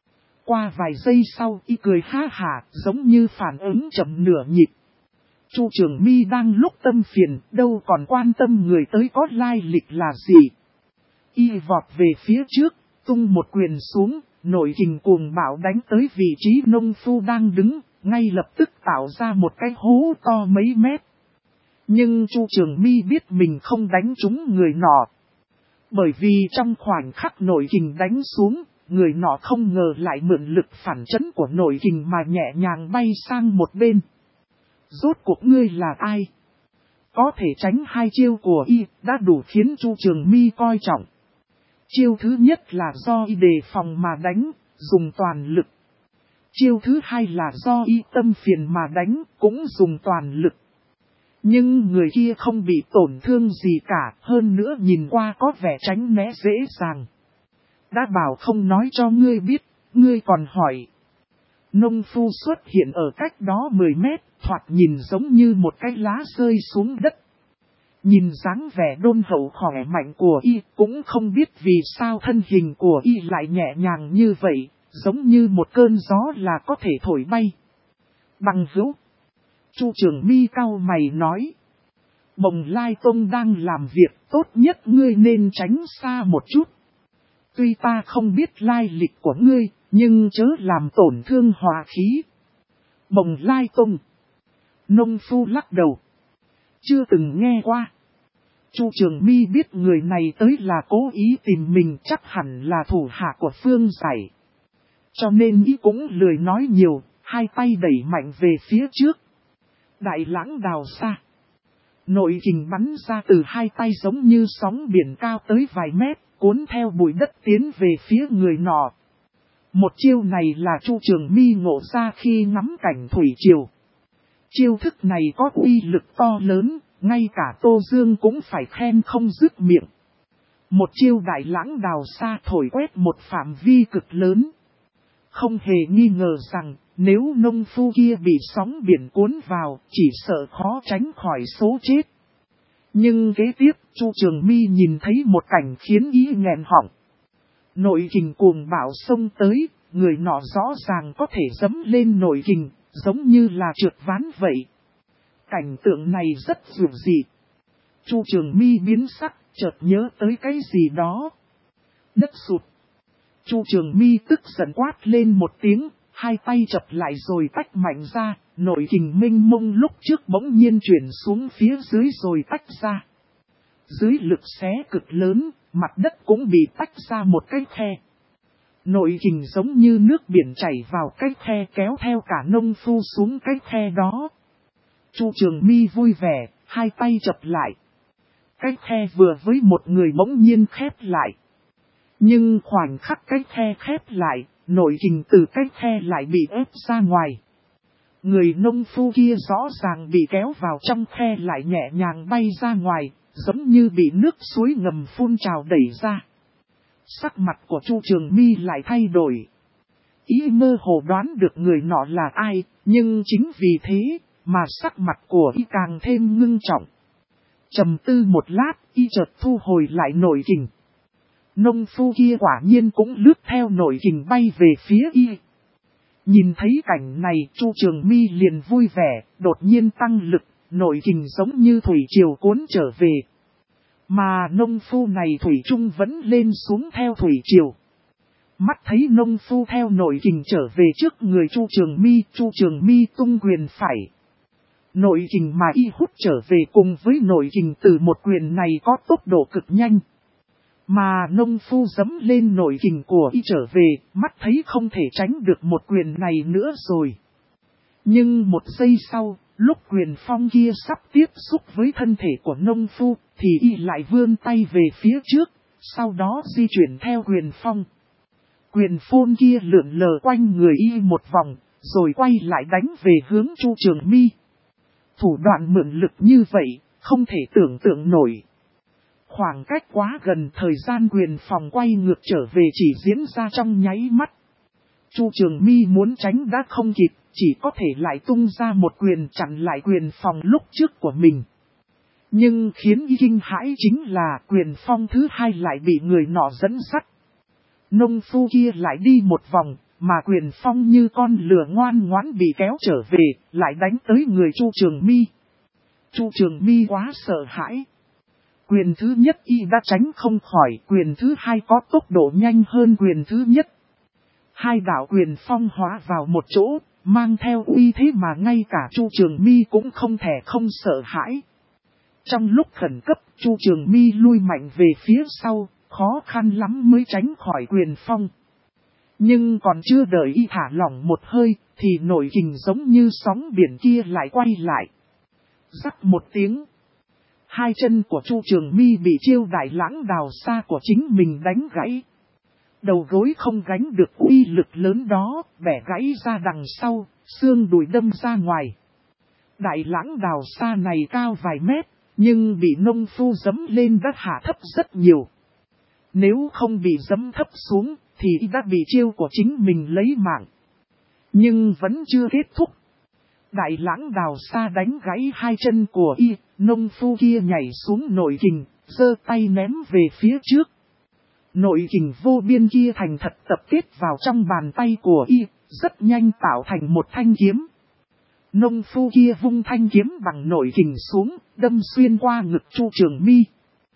Qua vài giây sau, y cười ha hả, giống như phản ứng chậm nửa nhịp. Chu Trường My đang lúc tâm phiền, đâu còn quan tâm người tới có lai lịch là gì. Y vọt về phía trước, tung một quyền xuống, nội kình cuồng bạo đánh tới vị trí nông phu đang đứng, ngay lập tức tạo ra một cái hố to mấy mét. Nhưng Chu Trường My biết mình không đánh trúng người nọ. Bởi vì trong khoảnh khắc nội kình đánh xuống, người nọ không ngờ lại mượn lực phản chấn của nội kình mà nhẹ nhàng bay sang một bên. Rốt cuộc ngươi là ai? Có thể tránh hai chiêu của y đã đủ khiến Chu Trường My coi trọng. Chiêu thứ nhất là do y đề phòng mà đánh, dùng toàn lực. Chiêu thứ hai là do y tâm phiền mà đánh, cũng dùng toàn lực. Nhưng người kia không bị tổn thương gì cả, hơn nữa nhìn qua có vẻ tránh né dễ dàng. Đã bảo không nói cho ngươi biết, ngươi còn hỏi. Nông phu xuất hiện ở cách đó 10 mét, thoạt nhìn giống như một cái lá rơi xuống đất. Nhìn dáng vẻ đôn hậu khỏe mạnh của y, cũng không biết vì sao thân hình của y lại nhẹ nhàng như vậy, giống như một cơn gió là có thể thổi bay. Bằng hữu. Chu Trường My cau mày nói. Bồng Lai Tông đang làm việc, tốt nhất ngươi nên tránh xa một chút. Tuy ta không biết lai lịch của ngươi, nhưng chớ làm tổn thương hòa khí. Bồng Lai Tông. Nông phu lắc đầu. Chưa từng nghe qua. Chu Trường My biết người này tới là cố ý tìm mình, chắc hẳn là thủ hạ của Phương Giải. Cho nên ý cũng lười nói nhiều, hai tay đẩy mạnh về phía trước. Đại lãng đào xa. Nội kình bắn ra từ hai tay giống như sóng biển cao tới vài mét, cuốn theo bụi đất tiến về phía người nọ. Một chiêu này là Chu Trường My ngộ ra khi ngắm cảnh thủy triều. Chiêu thức này có uy lực to lớn, ngay cả Tô Dương cũng phải khen không dứt miệng. Một chiêu đại lãng đào xa thổi quét một phạm vi cực lớn. Không hề nghi ngờ rằng, nếu nông phu kia bị sóng biển cuốn vào, chỉ sợ khó tránh khỏi số chết. Nhưng kế tiếp, Chu Trường My nhìn thấy một cảnh khiến ý nghẹn họng. Nội kình cuồng bạo xông tới, người nọ rõ ràng có thể dẫm lên nội kình, giống như là trượt ván vậy. Cảnh tượng này rất dữ dị. Chu Trường My biến sắc, chợt nhớ tới cái gì đó. Đất sụt. Chu Trường My tức giận quát lên một tiếng, hai tay chập lại rồi tách mạnh ra, nội kình mênh mông lúc trước bỗng nhiên chuyển xuống phía dưới rồi tách ra. Dưới lực xé cực lớn, mặt đất cũng bị tách ra một cái khe. Nội kình giống như nước biển chảy vào cái khe kéo theo cả nông phu xuống cái khe đó. Chu Trường My vui vẻ, hai tay chập lại. Cái khe vừa với một người bỗng nhiên khép lại. Nhưng khoảnh khắc cái khe khép lại, nội kình từ cái khe lại bị ép ra ngoài. Người nông phu kia rõ ràng bị kéo vào trong khe lại nhẹ nhàng bay ra ngoài, giống như bị nước suối ngầm phun trào đẩy ra. Sắc mặt của Chu Trường My lại thay đổi. Ý mơ hồ đoán được người nọ là ai, nhưng chính vì thế mà sắc mặt của y càng thêm ngưng trọng. Trầm tư một lát, y chợt thu hồi lại nội kình. Nông phu kia quả nhiên cũng lướt theo nội kình bay về phía y. Nhìn thấy cảnh này, Chu Trường My liền vui vẻ, đột nhiên tăng lực, nội kình giống như thủy triều cuốn trở về. Mà nông phu này thủy chung vẫn lên xuống theo thủy triều. Mắt thấy nông phu theo nội kình trở về trước người Chu Trường My tung quyền phải. Nội kình mà y hút trở về cùng với nội kình từ một quyền này có tốc độ cực nhanh. Mà nông phu dẫm lên nội kình của y trở về, mắt thấy không thể tránh được một quyền này nữa rồi. Nhưng một giây sau, lúc quyền phong kia sắp tiếp xúc với thân thể của nông phu, thì y lại vươn tay về phía trước, sau đó di chuyển theo quyền phong. Quyền phôn kia lượn lờ quanh người y một vòng, rồi quay lại đánh về hướng Chu Trường Mi. Thủ đoạn mượn lực như vậy, không thể tưởng tượng nổi. Khoảng cách quá gần, thời gian quyền phòng quay ngược trở về chỉ diễn ra trong nháy mắt. Chu Trường Mi muốn tránh đã không kịp, chỉ có thể lại tung ra một quyền chặn lại quyền phòng lúc trước của mình. Nhưng khiến y kinh hãi chính là quyền phong thứ hai lại bị người nọ dẫn dắt. Nông phu kia lại đi một vòng, mà quyền phong như con lừa ngoan ngoãn bị kéo trở về, lại đánh tới người Chu Trường Mi. Chu Trường Mi quá sợ hãi. Quyền thứ nhất y đã tránh không khỏi, quyền thứ hai có tốc độ nhanh hơn quyền thứ nhất. Hai đạo quyền phong hóa vào một chỗ, mang theo uy thế mà ngay cả Chu Trường Mi cũng không thể không sợ hãi. Trong lúc khẩn cấp, Chu Trường Mi lui mạnh về phía sau, khó khăn lắm mới tránh khỏi quyền phong. Nhưng còn chưa đợi y thả lỏng một hơi, thì nội kình giống như sóng biển kia lại quay lại. Rắc một tiếng. Hai chân của Chu Trường Mi bị chiêu Đại Lãng Đào Sa của chính mình đánh gãy. Đầu gối không gánh được uy lực lớn đó, bẻ gãy ra đằng sau, xương đùi đâm ra ngoài. Đại Lãng Đào Sa này cao vài mét, nhưng bị nông phu giẫm lên đã hạ thấp rất nhiều. Nếu không bị giẫm thấp xuống, thì đã bị chiêu của chính mình lấy mạng. Nhưng vẫn chưa kết thúc. Đại Lãng Đào Sa đánh gãy hai chân của y, nông phu kia nhảy xuống nội kình, giơ tay ném về phía trước. Nội kình vô biên kia thành thật tập kết vào trong bàn tay của y, rất nhanh tạo thành một thanh kiếm. Nông phu kia vung thanh kiếm bằng nội kình xuống, đâm xuyên qua ngực Chu Trường Mi.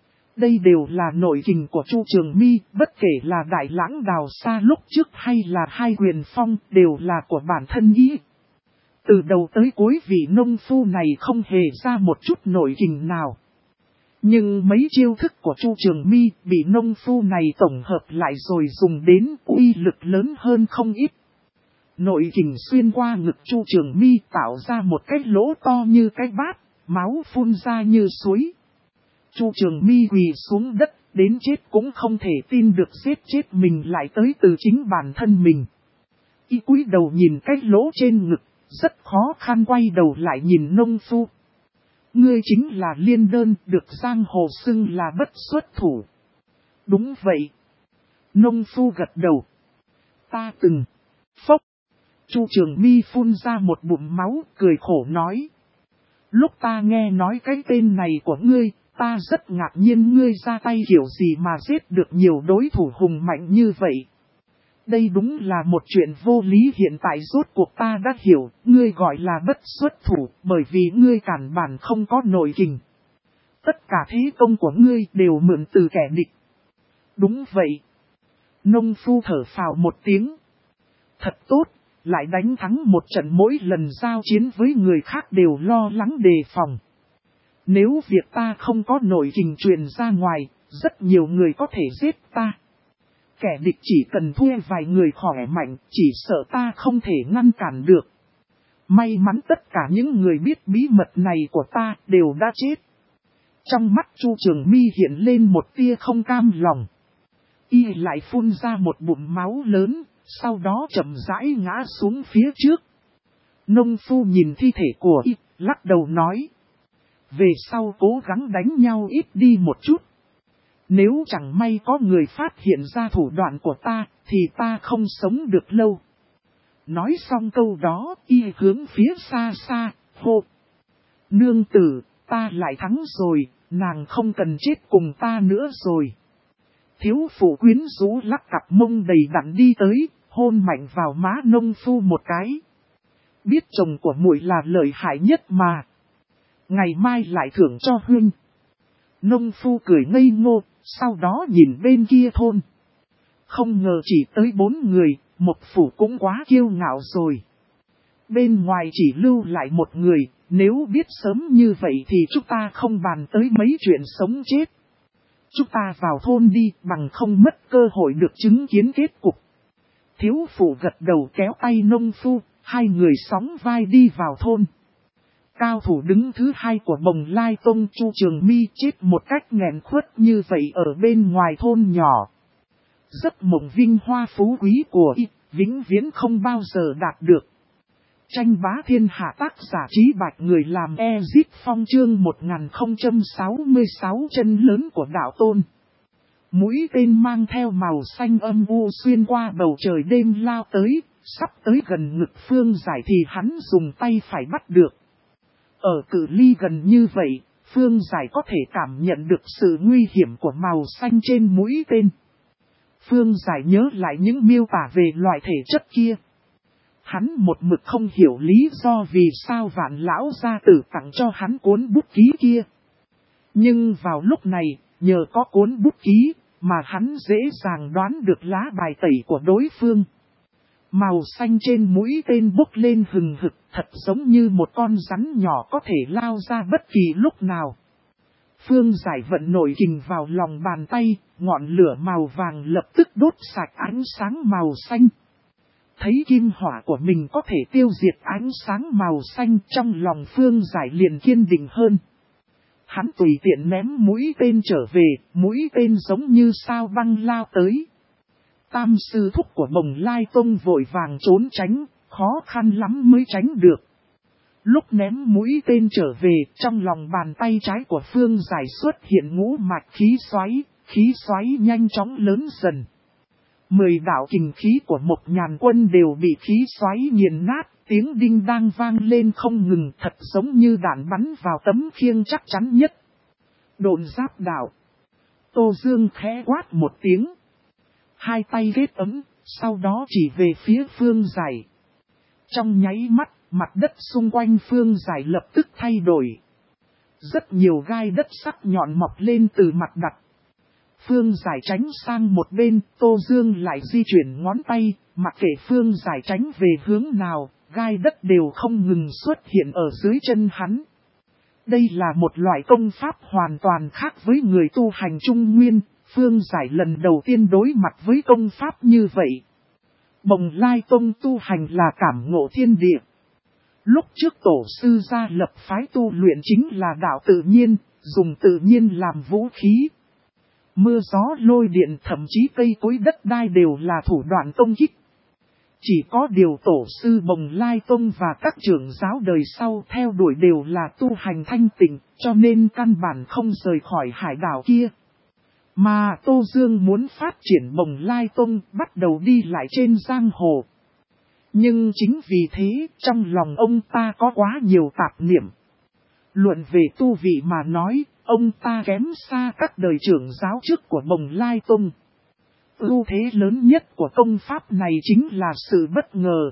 Đây đều là nội kình của Chu Trường Mi, bất kể là Đại Lãng Đào Sa lúc trước hay là hai quyền phong đều là của bản thân y. Từ đầu tới cuối vị nông phu này không hề ra một chút nội kình nào. Nhưng mấy chiêu thức của Chu Trường Mi bị nông phu này tổng hợp lại rồi dùng đến uy lực lớn hơn không ít. Nội kình xuyên qua ngực Chu Trường Mi tạo ra một cái lỗ to như cái bát, máu phun ra như suối. Chu Trường Mi quỳ xuống đất, đến chết cũng không thể tin được giết chết mình lại tới từ chính bản thân mình. Y cúi đầu nhìn cái lỗ trên ngực, rất khó khăn quay đầu lại nhìn nông phu. Ngươi chính là Liên Đơn, được giang hồ xưng là bất xuất thủ. Đúng vậy. Nông phu gật đầu. Ta từng. Phốc. Chu Trường Mi phun ra một bụng máu, cười khổ nói. Lúc ta nghe nói cái tên này của ngươi, ta rất ngạc nhiên ngươi ra tay kiểu gì mà giết được nhiều đối thủ hùng mạnh như vậy. Đây đúng là một chuyện vô lý, hiện tại rốt cuộc ta đã hiểu, ngươi gọi là bất xuất thủ, bởi vì ngươi cản bản không có nội kình. Tất cả thế công của ngươi đều mượn từ kẻ địch. Đúng vậy. Nông phu thở phào một tiếng. Thật tốt, lại đánh thắng một trận, mỗi lần giao chiến với người khác đều lo lắng đề phòng. Nếu việc ta không có nội kình truyền ra ngoài, rất nhiều người có thể giết ta. Kẻ địch chỉ cần thuê vài người khỏe mạnh, chỉ sợ ta không thể ngăn cản được. May mắn tất cả những người biết bí mật này của ta đều đã chết. Trong mắt Chu Trường Mi hiện lên một tia không cam lòng. Y lại phun ra một bụng máu lớn, sau đó chậm rãi ngã xuống phía trước. Nông phu nhìn thi thể của Y, lắc đầu nói. Về sau cố gắng đánh nhau ít đi một chút. Nếu chẳng may có người phát hiện ra thủ đoạn của ta, thì ta không sống được lâu. Nói xong câu đó, Y hướng phía xa xa, hô. Nương tử, ta lại thắng rồi, nàng không cần chết cùng ta nữa rồi. Thiếu phụ quyến rũ lắc cặp mông đầy đặn đi tới, hôn mạnh vào má nông phu một cái. Biết chồng của muội là lợi hại nhất mà. Ngày mai lại thưởng cho huynh. Nông phu cười ngây ngô, sau đó nhìn bên kia thôn. Không ngờ chỉ tới 4 người, một phủ cũng quá kiêu ngạo rồi. Bên ngoài chỉ lưu lại một người, nếu biết sớm như vậy thì chúng ta không bàn tới mấy chuyện sống chết. Chúng ta vào thôn đi bằng không mất cơ hội được chứng kiến kết cục. Thiếu phụ gật đầu kéo tay nông phu, hai người sóng vai đi vào thôn. Cao thủ đứng thứ hai của Bồng Lai Tông Chu Trường Mi chết một cách nghẹn khuất như vậy ở bên ngoài thôn nhỏ. Giấc mộng vinh hoa phú quý của y, vĩnh viễn không bao giờ đạt được. Tranh bá thiên hạ tác giả Trí Bạch người làm Ezit Phong chương 1066 chân lớn của đạo tôn. Mũi tên mang theo màu xanh âm u xuyên qua bầu trời đêm lao tới, sắp tới gần ngực Phương Giải thì hắn dùng tay phải bắt được. Ở cự ly gần như vậy, Phương Giải có thể cảm nhận được sự nguy hiểm của màu xanh trên mũi tên. Phương Giải nhớ lại những miêu tả về loại thể chất kia. Hắn một mực không hiểu lý do vì sao Vạn lão gia tử tặng cho hắn cuốn bút ký kia. Nhưng vào lúc này, nhờ có cuốn bút ký, mà hắn dễ dàng đoán được lá bài tẩy của đối phương. Màu xanh trên mũi tên bốc lên hừng hực, thật giống như một con rắn nhỏ có thể lao ra bất kỳ lúc nào. Phương Giải vận nội kình vào lòng bàn tay, ngọn lửa màu vàng lập tức đốt sạch ánh sáng màu xanh. Thấy kim hỏa của mình có thể tiêu diệt ánh sáng màu xanh, trong lòng Phương Giải liền kiên định hơn. Hắn tùy tiện ném mũi tên trở về, mũi tên giống như sao băng lao tới. Tam sư thúc của Bồng Lai Tông vội vàng trốn tránh, khó khăn lắm mới tránh được. Lúc ném mũi tên trở về, trong lòng bàn tay trái của Phương Giải xuất hiện ngũ mạch khí xoáy nhanh chóng lớn dần. 10 đạo kình khí của 1000 quân đều bị khí xoáy nghiền nát, tiếng đinh đang vang lên không ngừng, thật giống như đạn bắn vào tấm khiêng chắc chắn nhất. Độn giáp đạo. Tô Dương khẽ quát một tiếng. Hai tay kết ấm, sau đó chỉ về phía Phương Giải. Trong nháy mắt, mặt đất xung quanh Phương Giải lập tức thay đổi. Rất nhiều gai đất sắc nhọn mọc lên từ mặt đất. Phương Giải tránh sang một bên, Tô Dương lại di chuyển ngón tay, mặc kệ Phương Giải tránh về hướng nào, gai đất đều không ngừng xuất hiện ở dưới chân hắn. Đây là một loại công pháp hoàn toàn khác với người tu hành Trung Nguyên, Phương Giải lần đầu tiên đối mặt với công pháp như vậy. Bồng Lai Tông tu hành là cảm ngộ thiên địa. Lúc trước tổ sư gia lập phái tu luyện chính là đạo tự nhiên, dùng tự nhiên làm vũ khí. Mưa gió lôi điện thậm chí cây cối đất đai đều là thủ đoạn công kích. Chỉ có điều tổ sư Bồng Lai Tông và các trưởng giáo đời sau theo đuổi đều là tu hành thanh tịnh, cho nên căn bản không rời khỏi hải đảo kia. Mà Tô Dương muốn phát triển Bồng Lai Tông bắt đầu đi lại trên giang hồ. Nhưng chính vì thế, trong lòng ông ta có quá nhiều tạp niệm. Luận về tu vị mà nói, ông ta kém xa các đời trưởng giáo trước của Bồng Lai Tông. Ưu thế lớn nhất của công pháp này chính là sự bất ngờ.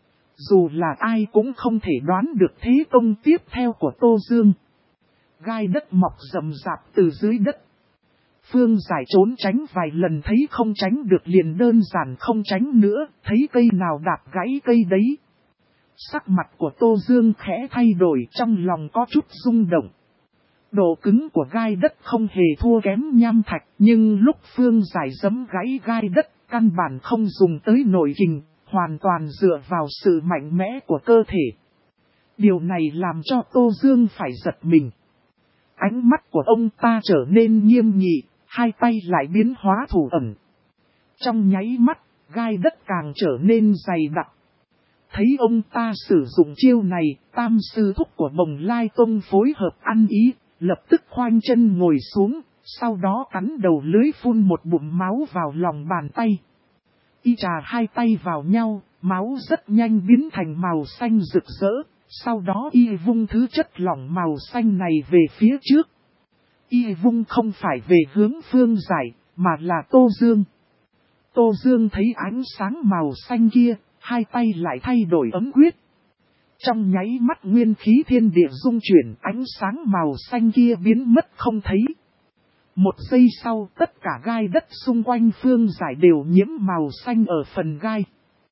Dù là ai cũng không thể đoán được thế công tiếp theo của Tô Dương. Gai đất mọc rậm rạp từ dưới đất. Phương Giải trốn tránh vài lần thấy không tránh được liền đơn giản không tránh nữa, thấy cây nào đạp gãy cây đấy. Sắc mặt của Tô Dương khẽ thay đổi, trong lòng có chút rung động. Độ cứng của gai đất không hề thua kém nham thạch, nhưng lúc Phương Giải giẫm gãy gai đất, căn bản không dùng tới nội kình, hoàn toàn dựa vào sự mạnh mẽ của cơ thể. Điều này làm cho Tô Dương phải giật mình. Ánh mắt của ông ta trở nên nghiêm nghị, hai tay lại biến hóa thủ ẩn. Trong nháy mắt, gai đất càng trở nên dày đặc. Thấy ông ta sử dụng chiêu này, tam sư thúc của Bồng Lai Tông phối hợp ăn ý, lập tức khoanh chân ngồi xuống, sau đó cắn đầu lưới phun một bụng máu vào lòng bàn tay. Y trà hai tay vào nhau, máu rất nhanh biến thành màu xanh rực rỡ, sau đó y vung thứ chất lỏng màu xanh này về phía trước. Y vung không phải về hướng Phương Giải, mà là Tô Dương. Tô Dương thấy ánh sáng màu xanh kia, hai tay lại thay đổi ấm quyết. Trong nháy mắt nguyên khí thiên địa dung chuyển, ánh sáng màu xanh kia biến mất không thấy. Một giây sau, tất cả gai đất xung quanh Phương Giải đều nhiễm màu xanh ở phần gai.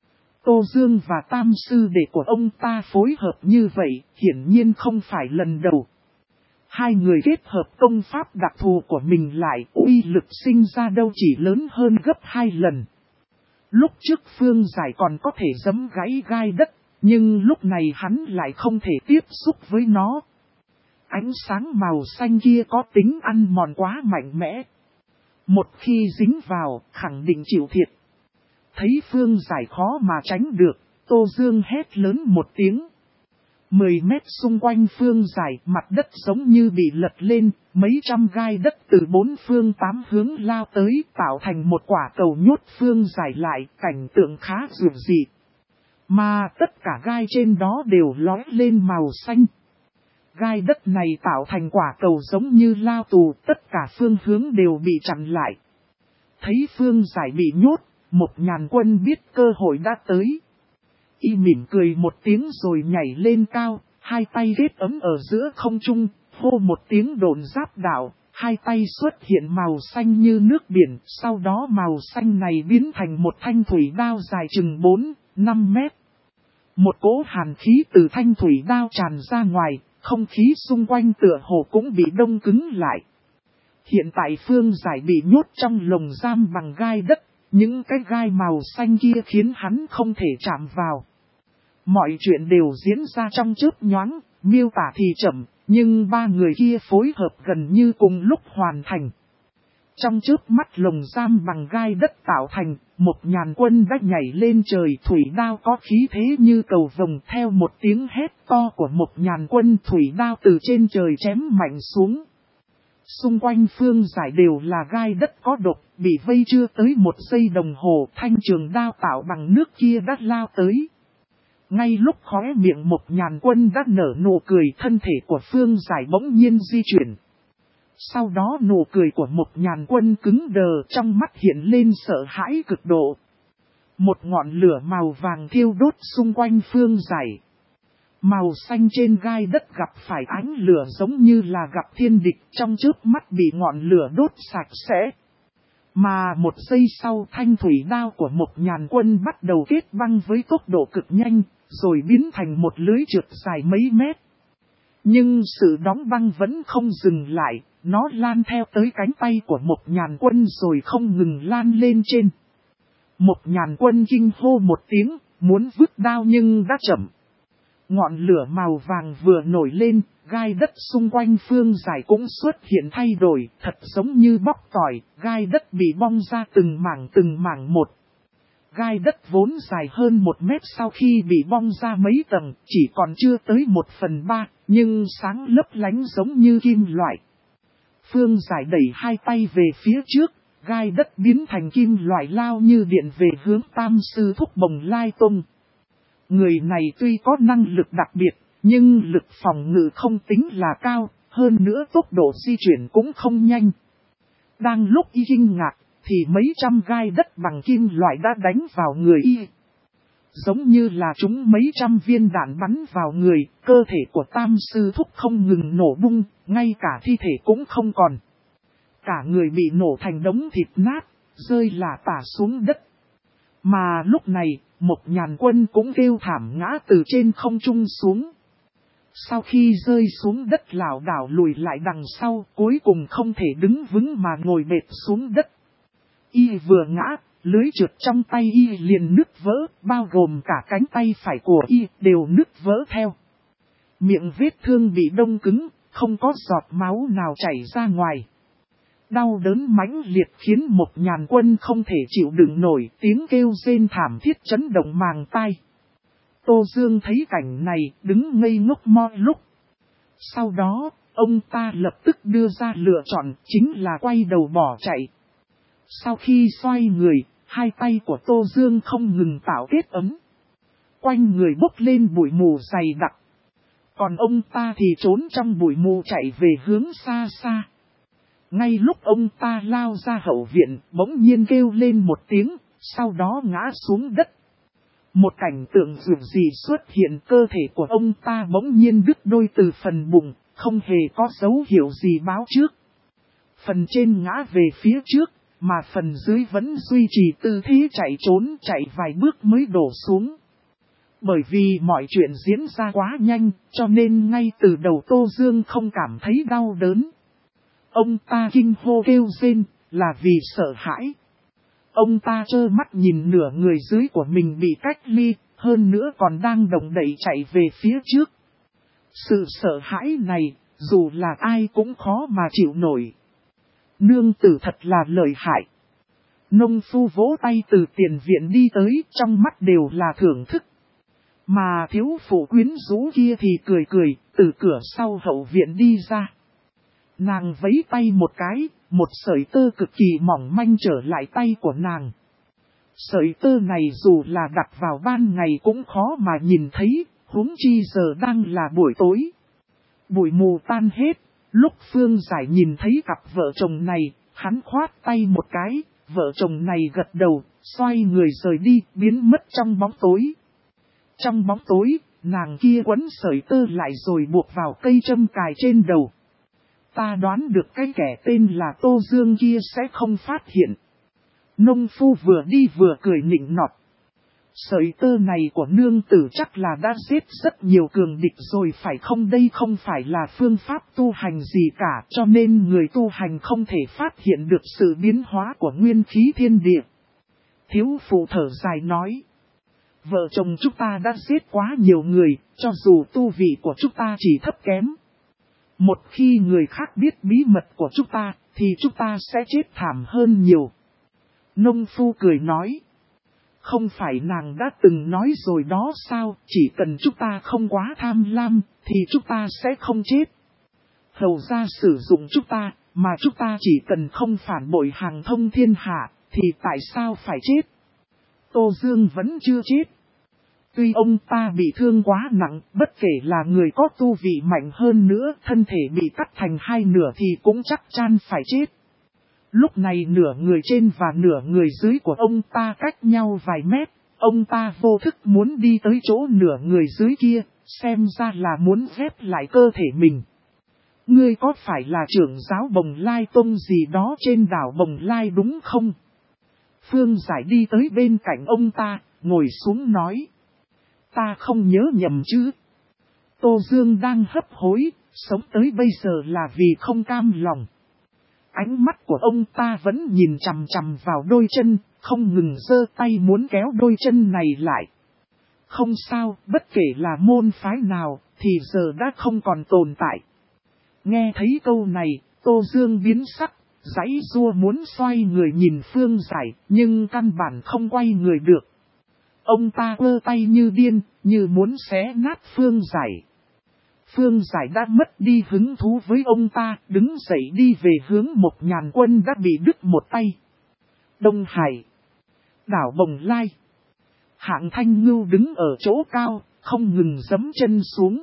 Tô Dương và tam sư đệ của ông ta phối hợp như vậy, hiển nhiên không phải lần đầu. Hai người kết hợp công pháp đặc thù của mình lại, uy lực sinh ra đâu chỉ lớn hơn gấp 2 lần. Lúc trước Phương Giải còn có thể giẫm gãy gai đất, nhưng lúc này hắn lại không thể tiếp xúc với nó. Ánh sáng màu xanh kia có tính ăn mòn quá mạnh mẽ. Một khi dính vào, khẳng định chịu thiệt. Thấy Phương Giải khó mà tránh được, Tô Dương hét lớn một tiếng. 10 mét xung quanh Phương Giải, mặt đất giống như bị lật lên, mấy trăm gai đất từ 4 phương 8 hướng lao tới, tạo thành một quả cầu nhốt Phương Giải lại, cảnh tượng khá rùng rợn. Mà tất cả gai trên đó đều lóe lên màu xanh. Gai đất này tạo thành quả cầu giống như lao tù, tất cả phương hướng đều bị chặn lại. Thấy Phương Giải bị nhốt, Một Nhàn Quân biết cơ hội đã tới. Y mỉm cười một tiếng rồi nhảy lên cao, hai tay ghép ấm ở giữa không trung, hô một tiếng độn giáp đạo, hai tay xuất hiện màu xanh như nước biển, sau đó màu xanh này biến thành một thanh thủy đao dài chừng 4-5 mét. Một cỗ hàn khí từ thanh thủy đao tràn ra ngoài, không khí xung quanh tựa hồ cũng bị đông cứng lại. Hiện tại Phương Giải bị nhốt trong lồng giam bằng gai đất, những cái gai màu xanh kia khiến hắn không thể chạm vào. Mọi chuyện đều diễn ra trong chớp nhoáng, miêu tả thì chậm, nhưng ba người kia phối hợp gần như cùng lúc hoàn thành. Trong chớp mắt lồng giam bằng gai đất tạo thành, Một Nhàn Quân đã nhảy lên trời, thủy đao có khí thế như cầu vồng, theo một tiếng hét to của Một Nhàn Quân, thủy đao từ trên trời chém mạnh xuống. Xung quanh Phương Giải đều là gai đất có độc, bị vây chưa tới 1 giây đồng hồ, thanh trường đao tạo bằng nước kia đã lao tới. Ngay lúc khóe miệng Một Nhàn Quân đã nở nụ cười, thân thể của Phương Giải bỗng nhiên di chuyển. Sau đó nụ cười của Một Nhàn Quân cứng đờ, trong mắt hiện lên sợ hãi cực độ. Một ngọn lửa màu vàng thiêu đốt xung quanh Phương Giải. Màu xanh trên gai đất gặp phải ánh lửa giống như là gặp thiên địch, trong chớp mắt bị ngọn lửa đốt sạch sẽ. Mà 1 giây sau, thanh thủy đao của Một Nhàn Quân bắt đầu kết băng với tốc độ cực nhanh, rồi biến thành một lưới trượt dài mấy mét. Nhưng sự đóng băng vẫn không dừng lại, nó lan theo tới cánh tay của Một Nhàn Quân rồi không ngừng lan lên trên. Một Nhàn Quân kinh hô một tiếng, muốn vứt đao nhưng đã chậm. Ngọn lửa màu vàng vừa nổi lên, gai đất xung quanh Phương Giải cũng xuất hiện thay đổi, thật giống như bóc tỏi, gai đất bị bong ra từng mảng một. Gai đất vốn dài hơn 1 mét sau khi bị bong ra mấy tầng, chỉ còn chưa tới 1/3, nhưng sáng lấp lánh giống như kim loại. Phương Giải đẩy hai tay về phía trước, gai đất biến thành kim loại lao như điện về hướng tam sư thúc Bồng Lai Tông. Người này tuy có năng lực đặc biệt, nhưng lực phòng ngự không tính là cao, hơn nữa tốc độ di chuyển cũng không nhanh. Đang lúc y kinh ngạc, thì mấy trăm gai đất bằng kim loại đã đánh vào người y. Giống như là chúng mấy trăm viên đạn bắn vào người, cơ thể của tam sư thúc không ngừng nổ bung, ngay cả thi thể cũng không còn. Cả người bị nổ thành đống thịt nát, rơi lả tả xuống đất. Mà lúc này, Một Nhàn Quân cũng kêu thảm ngã từ trên không trung xuống. Sau khi rơi xuống đất lảo đảo lùi lại đằng sau, cuối cùng không thể đứng vững mà ngồi bệt xuống đất. Y vừa ngã, lưới trượt trong tay y liền nứt vỡ, bao gồm cả cánh tay phải của y đều nứt vỡ theo. Miệng vết thương bị đông cứng, không có giọt máu nào chảy ra ngoài. Đau đớn mãnh liệt khiến Một Nhàn Quân không thể chịu đựng nổi, tiếng kêu rên thảm thiết chấn động màng tai. Tô Dương thấy cảnh này, đứng ngây ngốc mo lúc. Sau đó, ông ta lập tức đưa ra lựa chọn, chính là quay đầu bỏ chạy. Sau khi xoay người, hai tay của Tô Dương không ngừng tạo kết ấm. Quanh người bốc lên bụi mù dày đặc. Còn ông ta thì trốn trong bụi mù chạy về hướng xa xa. Ngay lúc ông ta lao ra hậu viện, bỗng nhiên kêu lên một tiếng, sau đó ngã xuống đất. Một cảnh tượng dường gì xuất hiện, cơ thể của ông ta bỗng nhiên đứt đôi từ phần bụng, không hề có dấu hiệu gì báo trước. Phần trên ngã về phía trước, mà phần dưới vẫn duy trì tư thế chạy trốn, chạy vài bước mới đổ xuống. Bởi vì mọi chuyện diễn ra quá nhanh, cho nên ngay từ đầu Tô Dương không cảm thấy đau đớn. Ông ta kinh hô kêu rên, là vì sợ hãi. Ông ta trơ mắt nhìn nửa người dưới của mình bị cách ly, hơn nữa còn đang động đậy chạy về phía trước. Sự sợ hãi này, dù là ai cũng khó mà chịu nổi. Nương tử thật là lợi hại. Nông phu vỗ tay từ tiền viện đi tới, trong mắt đều là thưởng thức. Mà thiếu phụ quyến rũ kia thì cười cười, từ cửa sau hậu viện đi ra. Nàng vẫy tay một cái, một sợi tơ cực kỳ mỏng manh trở lại tay của nàng. Sợi tơ này dù là đặt vào ban ngày cũng khó mà nhìn thấy, huống chi giờ đang là buổi tối. Bụi mù tan hết, lúc Phương Giải nhìn thấy cặp vợ chồng này, hắn khoát tay một cái, vợ chồng này gật đầu, xoay người rời đi, biến mất trong bóng tối. Trong bóng tối, nàng kia quấn sợi tơ lại rồi buộc vào cây châm cài trên đầu. Ta đoán được cái kẻ tên là Tô Dương kia sẽ không phát hiện. Nông phu vừa đi vừa cười nịnh nọt. Sợi tơ này của nương tử chắc là đã giết rất nhiều cường địch rồi phải không? Đây không phải là phương pháp tu hành gì cả, cho nên người tu hành không thể phát hiện được sự biến hóa của nguyên khí thiên địa. Thiếu phụ thở dài nói. Vợ chồng chúng ta đã giết quá nhiều người, cho dù tu vị của chúng ta chỉ thấp kém. Một khi người khác biết bí mật của chúng ta, thì chúng ta sẽ chết thảm hơn nhiều. Nông phu cười nói. Không phải nàng đã từng nói rồi đó sao, chỉ cần chúng ta không quá tham lam, thì chúng ta sẽ không chết. Hầu ra sử dụng chúng ta, mà chúng ta chỉ cần không phản bội hàng thông thiên hạ, thì tại sao phải chết? Tô Dương vẫn chưa chết. Tuy ông ta bị thương quá nặng, bất kể là người có tu vị mạnh hơn nữa, thân thể bị cắt thành hai nửa thì cũng chắc chắn phải chết. Lúc này nửa người trên và nửa người dưới của ông ta cách nhau vài mét, ông ta vô thức muốn đi tới chỗ nửa người dưới kia, xem ra là muốn ghép lại cơ thể mình. Ngươi có phải là trưởng giáo Bồng Lai Tông gì đó trên đảo Bồng Lai đúng không? Phương Giải đi tới bên cạnh ông ta, ngồi xuống nói. Ta không nhớ nhầm chứ. Tô Dương đang hấp hối, sống tới bây giờ là vì không cam lòng. Ánh mắt của ông ta vẫn nhìn chằm chằm vào đôi chân, không ngừng giơ tay muốn kéo đôi chân này lại. Không sao, bất kể là môn phái nào, thì giờ đã không còn tồn tại. Nghe thấy câu này, Tô Dương biến sắc, giãy giụa muốn xoay người nhìn Phương Giải, nhưng căn bản không quay người được. Ông ta quơ tay như điên, như muốn xé nát Phương Giải. Phương Giải đã mất đi hứng thú với ông ta, đứng dậy đi về hướng Một Nhàn Quân đã bị đứt một tay. Đông Hải, đảo Bồng Lai. Hạng Thanh Ngưu đứng ở chỗ cao, không ngừng giẫm chân xuống.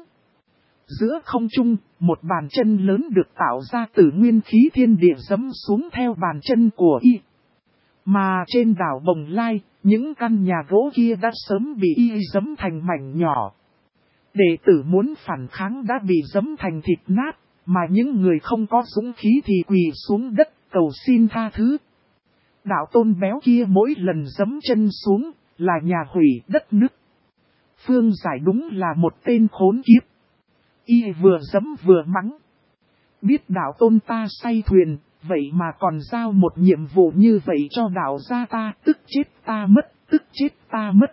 Giữa không trung, một bàn chân lớn được tạo ra từ nguyên khí thiên địa giẫm xuống theo bàn chân của y. Mà trên đảo Bồng Lai, những căn nhà gỗ kia đã sớm bị y giẫm thành mảnh nhỏ. Đệ tử muốn phản kháng đã bị giẫm thành thịt nát, mà những người không có dũng khí thì quỳ xuống đất cầu xin tha thứ. Đạo tôn béo kia mỗi lần giẫm chân xuống, là nhà hủy đất nứt. Phương Giải đúng là một tên khốn kiếp. Y vừa giẫm vừa mắng. Biết đạo tôn ta say thuyền, vậy mà còn giao một nhiệm vụ như vậy cho đạo gia ta, tức chết ta mất, tức chết ta mất.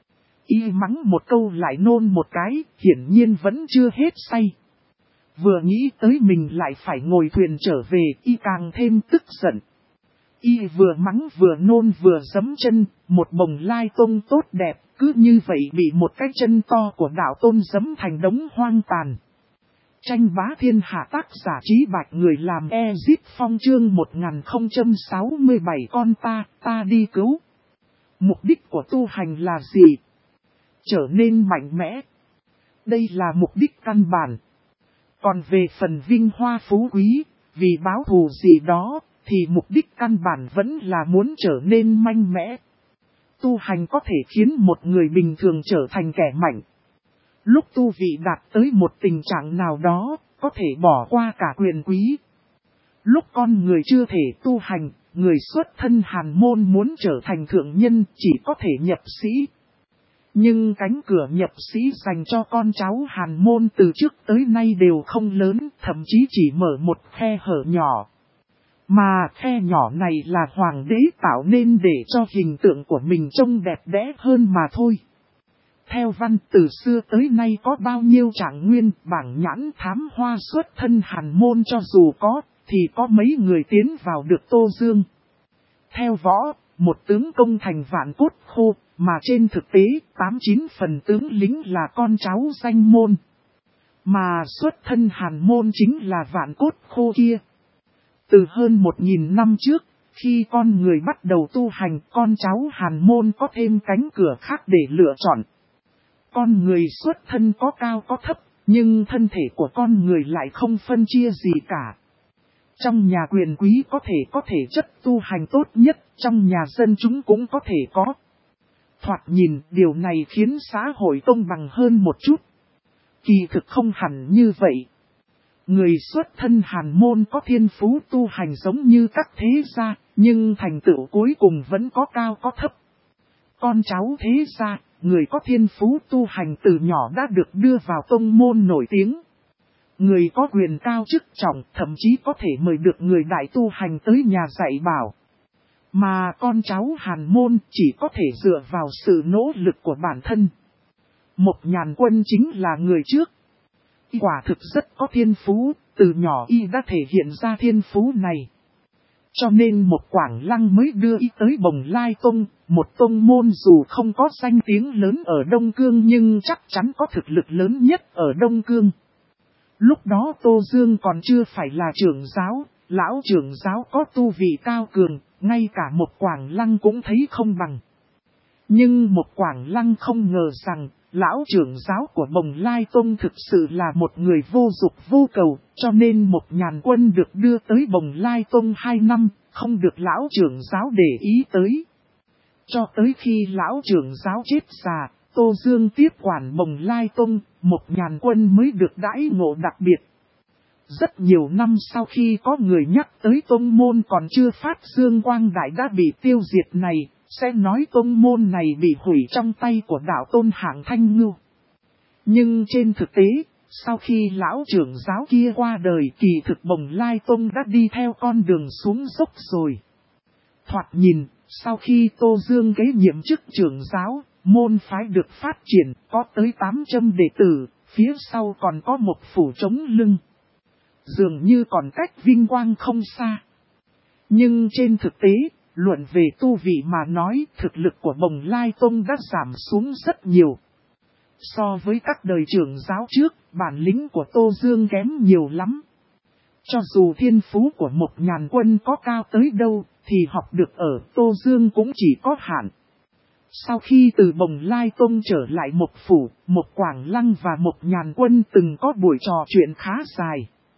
Y mắng một câu lại nôn một cái, hiển nhiên vẫn chưa hết say. Vừa nghĩ tới mình lại phải ngồi thuyền trở về, y càng thêm tức giận. Y vừa mắng vừa nôn vừa giẫm chân, một Bồng Lai Tông tốt đẹp, cứ như vậy bị một cái chân to của đạo tôn giẫm thành đống hoang tàn. Tranh bá thiên hạ, tác giả Trí Bạch, người làm Ezip Phong, chương 1067. Con ta đi cứu. Mục đích của tu hành là gì? Trở nên mạnh mẽ. Đây là mục đích căn bản. Còn về phần vinh hoa phú quý, vì báo thù gì đó, thì mục đích căn bản vẫn là muốn trở nên mạnh mẽ. Tu hành có thể khiến một người bình thường trở thành kẻ mạnh. Lúc tu vị đạt tới một tình trạng nào đó, có thể bỏ qua cả quyền quý. Lúc con người chưa thể tu hành, người xuất thân hàn môn muốn trở thành thượng nhân chỉ có thể nhập sĩ. Nhưng cánh cửa nhập sĩ dành cho con cháu Hàn Môn từ trước tới nay đều không lớn, thậm chí chỉ mở một khe hở nhỏ. Mà khe nhỏ này là hoàng đế tạo nên để cho hình tượng của mình trông đẹp đẽ hơn mà thôi. Theo văn, từ xưa tới nay có bao nhiêu trạng nguyên, bảng nhãn thám hoa xuất thân Hàn Môn cho dù có, thì có mấy người tiến vào được Tô Dương. Theo võ, một tướng công thành vạn cốt khô, mà trên thực tế 89 phần tướng lính là con cháu danh môn. Mà xuất thân Hàn Môn chính là vạn cốt khô kia. Từ hơn 1000 năm trước, khi con người bắt đầu tu hành, con cháu Hàn Môn có thêm cánh cửa khác để lựa chọn. Con người xuất thân có cao có thấp, nhưng thân thể của con người lại không phân chia gì cả. Trong nhà quyền quý có thể chất tu hành tốt nhất, trong nhà dân chúng cũng có thể có. Thoạt nhìn, điều này khiến xã hội công bằng hơn một chút. Kỳ thực không hẳn như vậy. Người xuất thân Hàn Môn có thiên phú tu hành giống như các thế gia, nhưng thành tựu cuối cùng vẫn có cao có thấp. Con cháu thế gia, người có thiên phú tu hành từ nhỏ đã được đưa vào tông môn nổi tiếng. Người có quyền cao chức trọng, thậm chí có thể mời được người đại tu hành tới nhà dạy bảo. Mà con cháu Hàn Môn chỉ có thể dựa vào sự nỗ lực của bản thân. Mộc Nhàn Quân chính là người trước. Quả thực rất có thiên phú, từ nhỏ y đã thể hiện ra thiên phú này. Cho nên Mộc Quảng Lăng mới đưa y tới Bồng Lai Tông, một tông môn dù không có danh tiếng lớn ở Đông Cương nhưng chắc chắn có thực lực lớn nhất ở Đông Cương. Lúc đó Tô Dương còn chưa phải là trưởng giáo, lão trưởng giáo có tu vị cao cường, ngay cả Mộc Quảng Lăng cũng thấy không bằng. Nhưng Mộc Quảng Lăng không ngờ rằng, lão trưởng giáo của Bồng Lai Tông thực sự là một người vô dục vô cầu, cho nên Mộc Nhàn Quân được đưa tới Bồng Lai Tông 2 năm, không được lão trưởng giáo để ý tới. Cho tới khi lão trưởng giáo chết già, Tô Dương tiếp quản Bồng Lai Tông, Mộc Nhàn Quân mới được đãi ngộ đặc biệt. Rất nhiều năm sau khi có người nhắc tới tông môn còn chưa phát dương quang đại đã bị tiêu diệt này, sẽ nói tông môn này bị hủy trong tay của đạo tôn Hạng Thanh Ngưu. Nhưng trên thực tế, sau khi lão trưởng giáo kia qua đời, kỳ thực Bồng Lai Tông đã đi theo con đường xuống dốc rồi. Thoạt nhìn, sau khi Tô Dương kế nhiệm chức trưởng giáo, môn phái được phát triển, có tới 800 đệ tử, phía sau còn có một phủ chống lưng. Dường như còn cách vinh quang không xa. Nhưng trên thực tế, luận về tu vị mà nói, thực lực của Bồng Lai Tông đã giảm xuống rất nhiều. So với các đời trưởng giáo trước, bản lĩnh của Tô Dương kém nhiều lắm. Cho dù thiên phú của Mộc Nhàn Quân có cao tới đâu, thì học được ở Tô Dương cũng chỉ có hạn. Sau khi từ Bồng Lai Tông trở lại Mộc Phủ, Mộc Quảng Lăng và Mộc Nhàn Quân từng có buổi trò chuyện khá dài.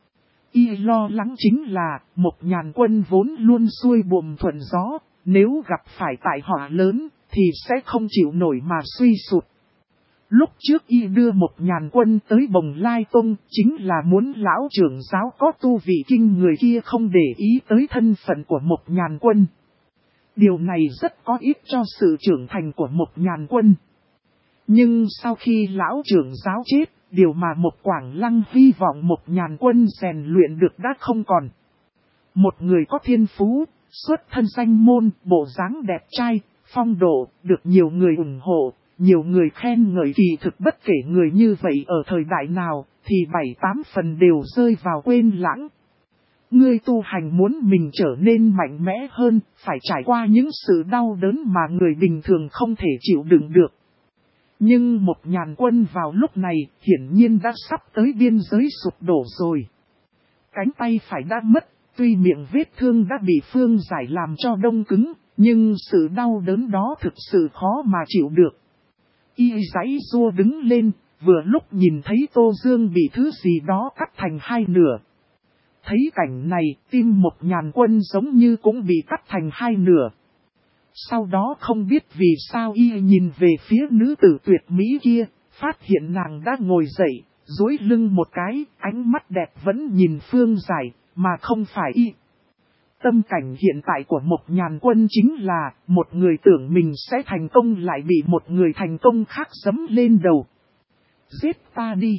Y lo lắng chính là, Mộc Nhàn Quân vốn luôn xuôi buồm thuận gió, nếu gặp phải tai họa lớn, thì sẽ không chịu nổi mà suy sụt. Lúc trước y đưa Mộc Nhàn Quân tới Bồng Lai Tông, chính là muốn lão trưởng giáo có tu vị kinh người kia không để ý tới thân phận của Mộc Nhàn Quân. Điều này rất có ích cho sự trưởng thành của Mộc Nhàn Quân. Nhưng sau khi lão trưởng giáo chết, điều mà Mộc Quảng Lăng hy vọng Mộc Nhàn Quân rèn luyện được đã không còn. Một người có thiên phú, xuất thân danh môn, bộ dáng đẹp trai, phong độ, được nhiều người ủng hộ, nhiều người khen ngợi, kỳ thực bất kể người như vậy ở thời đại nào, thì 7-8 phần đều rơi vào quên lãng. Người tu hành muốn mình trở nên mạnh mẽ hơn, phải trải qua những sự đau đớn mà người bình thường không thể chịu đựng được. Nhưng Mộc Nhàn Quân vào lúc này hiển nhiên đã sắp tới biên giới sụp đổ rồi. Cánh tay phải đã mất, tuy miệng vết thương đã bị phương giải làm cho đông cứng, nhưng sự đau đớn đó thực sự khó mà chịu được. Y giãy giụa đứng lên, vừa lúc nhìn thấy Tô Dương bị thứ gì đó cắt thành hai nửa. Thấy cảnh này, tim Mộc Nhàn Quân giống như cũng bị cắt thành hai nửa. Sau đó không biết vì sao y nhìn về phía nữ tử tuyệt mỹ kia, phát hiện nàng đã ngồi dậy, duỗi lưng một cái, ánh mắt đẹp vẫn nhìn phương giải, mà không phải y. tâm cảnh hiện tại của Mộc Nhàn Quân chính là một người tưởng mình sẽ thành công lại bị một người thành công khác giẫm lên đầu. Giết ta đi!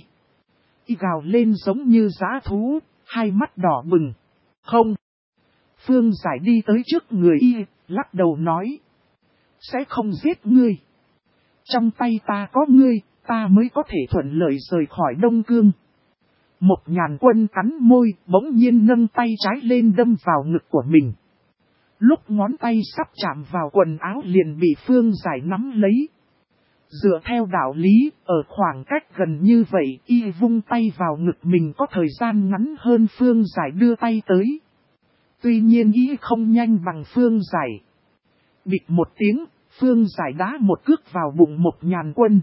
Y gào lên giống như dã thú, hai mắt đỏ bừng. Không! Phương Giải đi tới trước người y, lắc đầu nói. Sẽ không giết ngươi. Trong tay ta có ngươi, ta mới có thể thuận lợi rời khỏi Đông Cương. Mộc Nhàn Quân cắn môi, bỗng nhiên nâng tay trái lên đâm vào ngực của mình. Lúc ngón tay sắp chạm vào quần áo liền bị Phương Giải nắm lấy. Dựa theo đạo lý, ở khoảng cách gần như vậy, y vung tay vào ngực mình có thời gian ngắn hơn Phương Giải đưa tay tới. Tuy nhiên y không nhanh bằng Phương Giải. Bịch một tiếng, Phương Giải đá một cước vào bụng Mộc Nhàn Quân.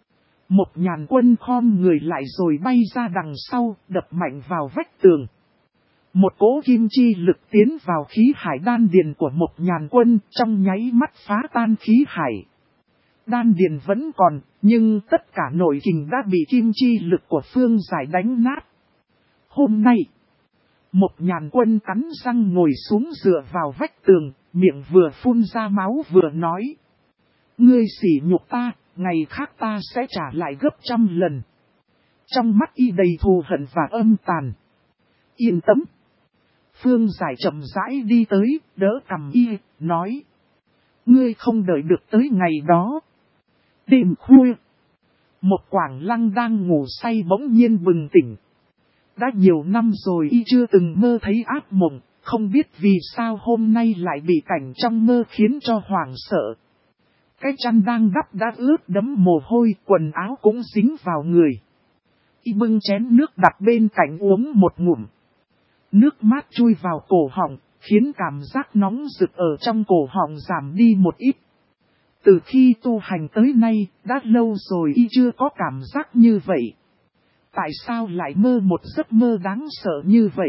Mộc Nhàn Quân khom người lại rồi bay ra đằng sau, đập mạnh vào vách tường. Một cỗ kim chi lực tiến vào khí hải đan điền của Mộc Nhàn Quân, trong nháy mắt phá tan khí hải. Đan điền vẫn còn, nhưng tất cả nội kình đã bị kim chi lực của Phương Giải đánh nát. Hôm nay, Mộc Nhàn Quân cắn răng ngồi xuống dựa vào vách tường, miệng vừa phun ra máu vừa nói. Ngươi sỉ nhục ta, ngày khác ta sẽ trả lại gấp 100 lần. Trong mắt y đầy thù hận và âm tàn. Yên tâm. Phương Giải chậm rãi đi tới, đỡ cằm y, nói. Ngươi không đợi được tới ngày đó. Đêm khuya, một Quảng Lăng đang ngủ say bỗng nhiên bừng tỉnh. Đã nhiều năm rồi y chưa từng mơ thấy ác mộng, không biết vì sao hôm nay lại bị cảnh trong mơ khiến cho hoảng sợ. Cái chăn đang đắp đã ướt đẫm mồ hôi, quần áo cũng dính vào người. Y bưng chén nước đặt bên cạnh uống một ngụm. Nước mát chui vào cổ họng, khiến cảm giác nóng rực ở trong cổ họng giảm đi một ít. Từ khi tu hành tới nay, đã lâu rồi y chưa có cảm giác như vậy. Tại sao lại mơ một giấc mơ đáng sợ như vậy?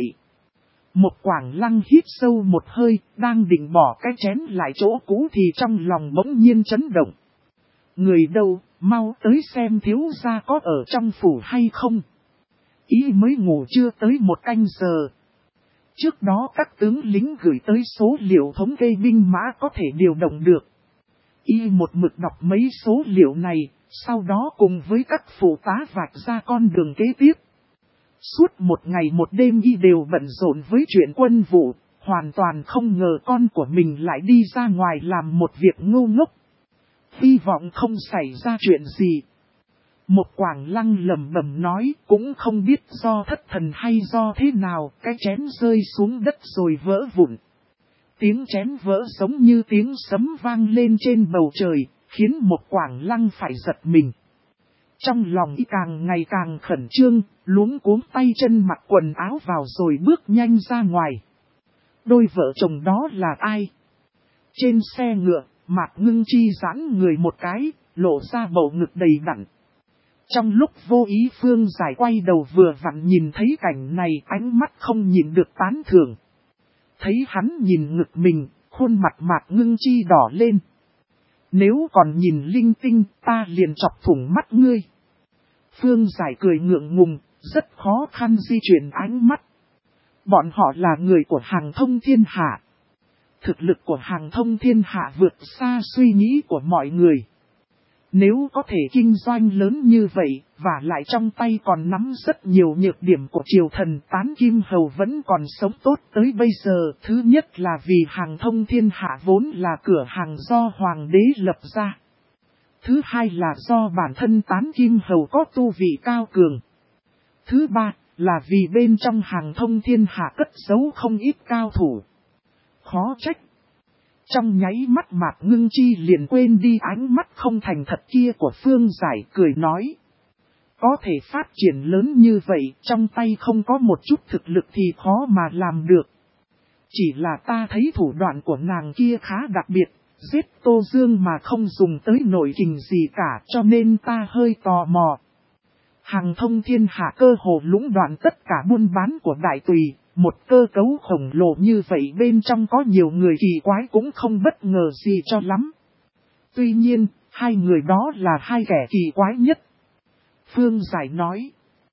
Một Quảng Lăng hít sâu một hơi, đang định bỏ cái chén lại chỗ cũ thì trong lòng bỗng nhiên chấn động. Người đâu, mau tới xem thiếu gia có ở trong phủ hay không? Ý mới ngủ chưa tới 1 canh giờ. Trước đó các tướng lính gửi tới số liệu thống kê binh mã có thể điều động được. Y một mực đọc mấy số liệu này, sau đó cùng với các phụ tá vạch ra con đường kế tiếp. Suốt một ngày một đêm y đều bận rộn với chuyện quân vụ, hoàn toàn không ngờ con của mình lại đi ra ngoài làm một việc ngu ngốc. Hy vọng không xảy ra chuyện gì. Một Quảng Lăng lẩm bẩm nói, cũng không biết do thất thần hay do thế nào, cái chén rơi xuống đất rồi vỡ vụn. Tiếng chén vỡ giống như tiếng sấm vang lên trên bầu trời, khiến một Quảng Lăng phải giật mình. Trong lòng y càng ngày càng khẩn trương, luống cuống tay chân mặc quần áo vào rồi bước nhanh ra ngoài. Đôi vợ chồng đó là ai? Trên xe ngựa, Mạc Ngưng Chi giãn người một cái, lộ ra bầu ngực đầy đặn. Trong lúc vô ý Phương Giải quay đầu vừa vặn nhìn thấy cảnh này, ánh mắt không nhìn được tán thưởng. Thấy hắn nhìn ngực mình, khuôn mặt Mạc Ngưng Chi đỏ lên. Nếu còn nhìn linh tinh, ta liền chọc thủng mắt ngươi. Phương Giải cười ngượng ngùng, rất khó khăn di chuyển ánh mắt. Bọn họ là người của Hàng Thông Thiên Hạ. Thực lực của Hàng Thông Thiên Hạ vượt xa suy nghĩ của mọi người. Nếu có thể kinh doanh lớn như vậy, và lại trong tay còn nắm rất nhiều nhược điểm của triều thần, Tán Kim Hầu vẫn còn sống tốt tới bây giờ. Thứ nhất là vì Hàng Thông Thiên Hạ vốn là cửa hàng do Hoàng đế lập ra. Thứ hai là do bản thân Tán Kim Hầu có tu vị cao cường. Thứ ba là vì bên trong Hàng Thông Thiên Hạ cất giấu không ít cao thủ. Khó trách. Trong nháy mắt Mạc Ngưng Chi liền quên đi ánh mắt không thành thật kia của Phương Giải, cười nói. Có thể phát triển lớn như vậy, trong tay không có một chút thực lực thì khó mà làm được. Chỉ là ta thấy thủ đoạn của nàng kia khá đặc biệt, giết Tô Dương mà không dùng tới nội kình gì cả, cho nên ta hơi tò mò. Hàng Thông Thiên Hạ cơ hồ lũng đoạn tất cả buôn bán của Đại Tùy. Một cơ cấu khổng lồ như vậy bên trong có nhiều người kỳ quái cũng không bất ngờ gì cho lắm. Tuy nhiên, hai người đó là hai kẻ kỳ quái nhất. Phương Giải nói.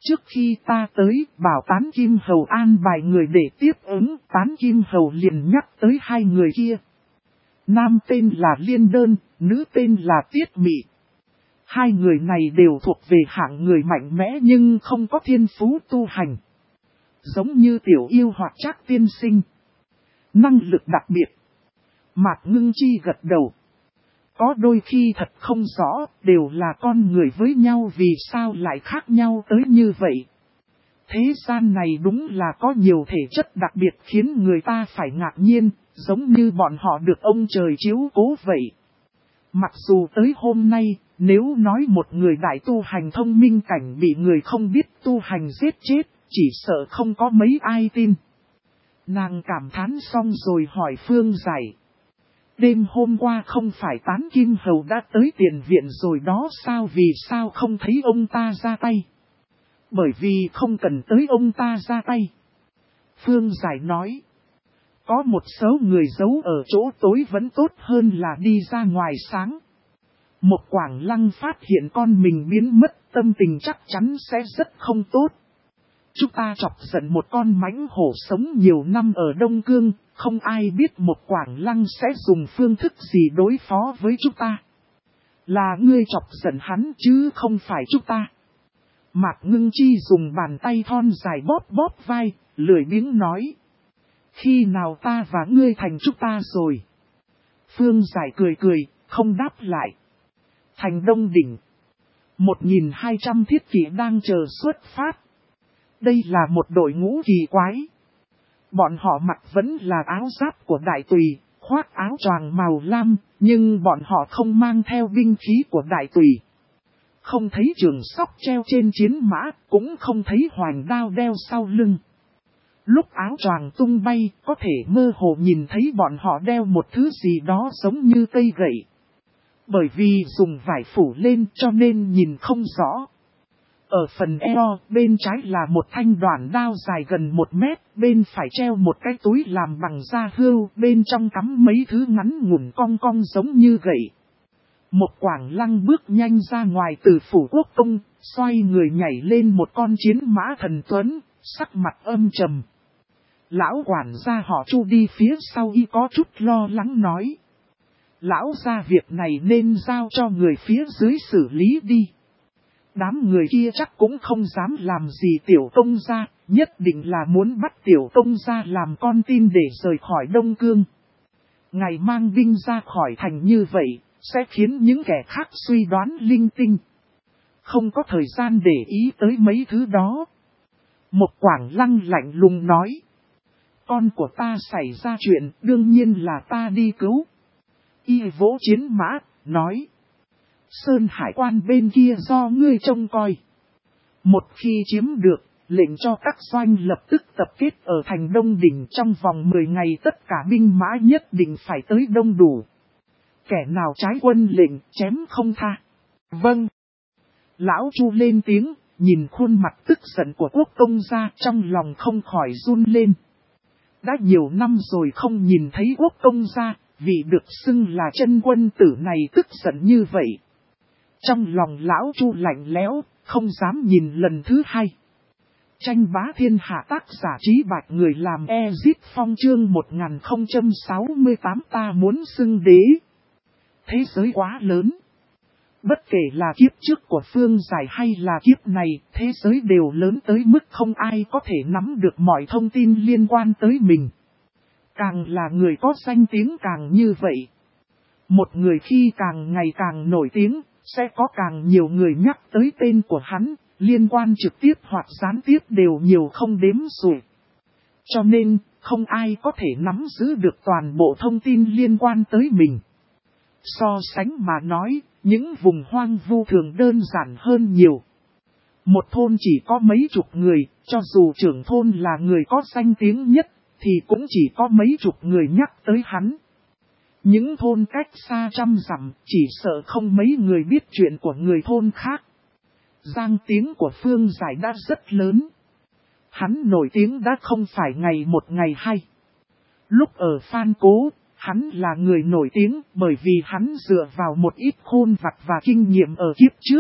Trước khi ta tới, bảo Tán Kim Hầu an bài người để tiếp ứng, Tán Kim Hầu liền nhắc tới hai người kia. Nam tên là Liên Đơn, nữ tên là Tiết Mị. Hai người này đều thuộc về hạng người mạnh mẽ nhưng không có thiên phú tu hành. Giống như Tiểu Yêu hoặc Trác tiên sinh. Năng lực đặc biệt. Mạc Ngưng Chi gật đầu. Có đôi khi thật không rõ, đều là con người với nhau vì sao lại khác nhau tới như vậy. Thế gian này đúng là có nhiều thể chất đặc biệt khiến người ta phải ngạc nhiên, giống như bọn họ được ông trời chiếu cố vậy. Mặc dù tới hôm nay, nếu nói một người đại tu hành thông minh cảnh bị người không biết tu hành giết chết, chỉ sợ không có mấy ai tin. Nàng cảm thán xong rồi hỏi Phương Giải. Đêm hôm qua không phải Tán Kim Hầu đã tới tiền viện rồi đó sao, vì sao không thấy ông ta ra tay? Bởi vì không cần tới ông ta ra tay. Phương Giải nói. Có một số người giấu ở chỗ tối vẫn tốt hơn là đi ra ngoài sáng. Một Quảng Lăng phát hiện con mình biến mất, tâm tình chắc chắn sẽ rất không tốt. Chúng ta chọc giận một con mãnh hổ sống nhiều năm ở Đông Cương, không ai biết một Quảng Lăng sẽ dùng phương thức gì đối phó với chúng ta. Là ngươi chọc giận hắn chứ không phải chúng ta. Mạc Ngưng Chi dùng bàn tay thon dài bóp bóp vai, lười biếng nói. Khi nào ta và ngươi thành chúng ta rồi? Phương Giải cười cười, không đáp lại. Thành Đông Đỉnh. 1.200 thiết kỵ đang chờ xuất phát. Đây là một đội ngũ kỳ quái. Bọn họ mặc vẫn là áo giáp của đại tùy, khoác áo choàng màu lam, nhưng bọn họ không mang theo binh khí của đại tùy. Không thấy trường sóc treo trên chiến mã, cũng không thấy hoành đao đeo sau lưng. Lúc áo choàng tung bay, có thể mơ hồ nhìn thấy bọn họ đeo một thứ gì đó giống như cây gậy. Bởi vì dùng vải phủ lên cho nên nhìn không rõ. Ở phần eo, bên trái là một thanh đoản đao dài gần 1 mét, bên phải treo một cái túi làm bằng da hươu, bên trong cắm mấy thứ ngắn ngủn cong cong giống như gậy. Một Quảng Lăng bước nhanh ra ngoài từ phủ quốc công, xoay người nhảy lên một con chiến mã thần tuấn, sắc mặt âm trầm. Lão quản gia họ Chu đi phía sau y có chút lo lắng nói. Lão gia việc này nên giao cho người phía dưới xử lý đi. Đám người kia chắc cũng không dám làm gì tiểu công gia, nhất định là muốn bắt tiểu công gia làm con tin để rời khỏi Đông Cương. Ngày mang binh ra khỏi thành như vậy, sẽ khiến những kẻ khác suy đoán linh tinh. Không có thời gian để ý tới mấy thứ đó. Một Quảng Lăng lạnh lùng nói. Con của ta xảy ra chuyện, đương nhiên là ta đi cứu. Y vỗ chiến mã, nói. Sơn Hải quan bên kia do ngươi trông coi. Một khi chiếm được, lệnh cho các doanh lập tức tập kết ở thành Đông Đỉnh trong vòng 10 ngày tất cả binh mã nhất định phải tới đông đủ. Kẻ nào trái quân lệnh, chém không tha. Vâng. Lão Chu lên tiếng, nhìn khuôn mặt tức giận của quốc công gia trong lòng không khỏi run lên. Đã nhiều năm rồi không nhìn thấy quốc công gia, vì được xưng là chân quân tử này tức giận như vậy. Trong lòng lão Chu lạnh lẽo, không dám nhìn lần thứ hai. Tranh bá thiên hạ tác giả Trí Bạch người làm Ezit Phong chương 1068 ta muốn xưng đế. Thế giới quá lớn. Bất kể là kiếp trước của Phương Giải hay là kiếp này, thế giới đều lớn tới mức không ai có thể nắm được mọi thông tin liên quan tới mình. Càng là người có danh tiếng càng như vậy. Một người khi càng ngày càng nổi tiếng, sẽ có càng nhiều người nhắc tới tên của hắn, liên quan trực tiếp hoặc gián tiếp đều nhiều không đếm xuể. Cho nên, không ai có thể nắm giữ được toàn bộ thông tin liên quan tới mình. So sánh mà nói, những vùng hoang vu thường đơn giản hơn nhiều. Một thôn chỉ có mấy chục người, cho dù trưởng thôn là người có danh tiếng nhất, thì cũng chỉ có mấy chục người nhắc tới hắn. Những thôn cách xa trăm dặm, chỉ sợ không mấy người biết chuyện của người thôn khác. Danh tiếng của Phương Giải đã rất lớn. Hắn nổi tiếng đã không phải ngày một ngày hai. Lúc ở Phan Cố, hắn là người nổi tiếng bởi vì hắn dựa vào một ít khôn vặt và kinh nghiệm ở kiếp trước,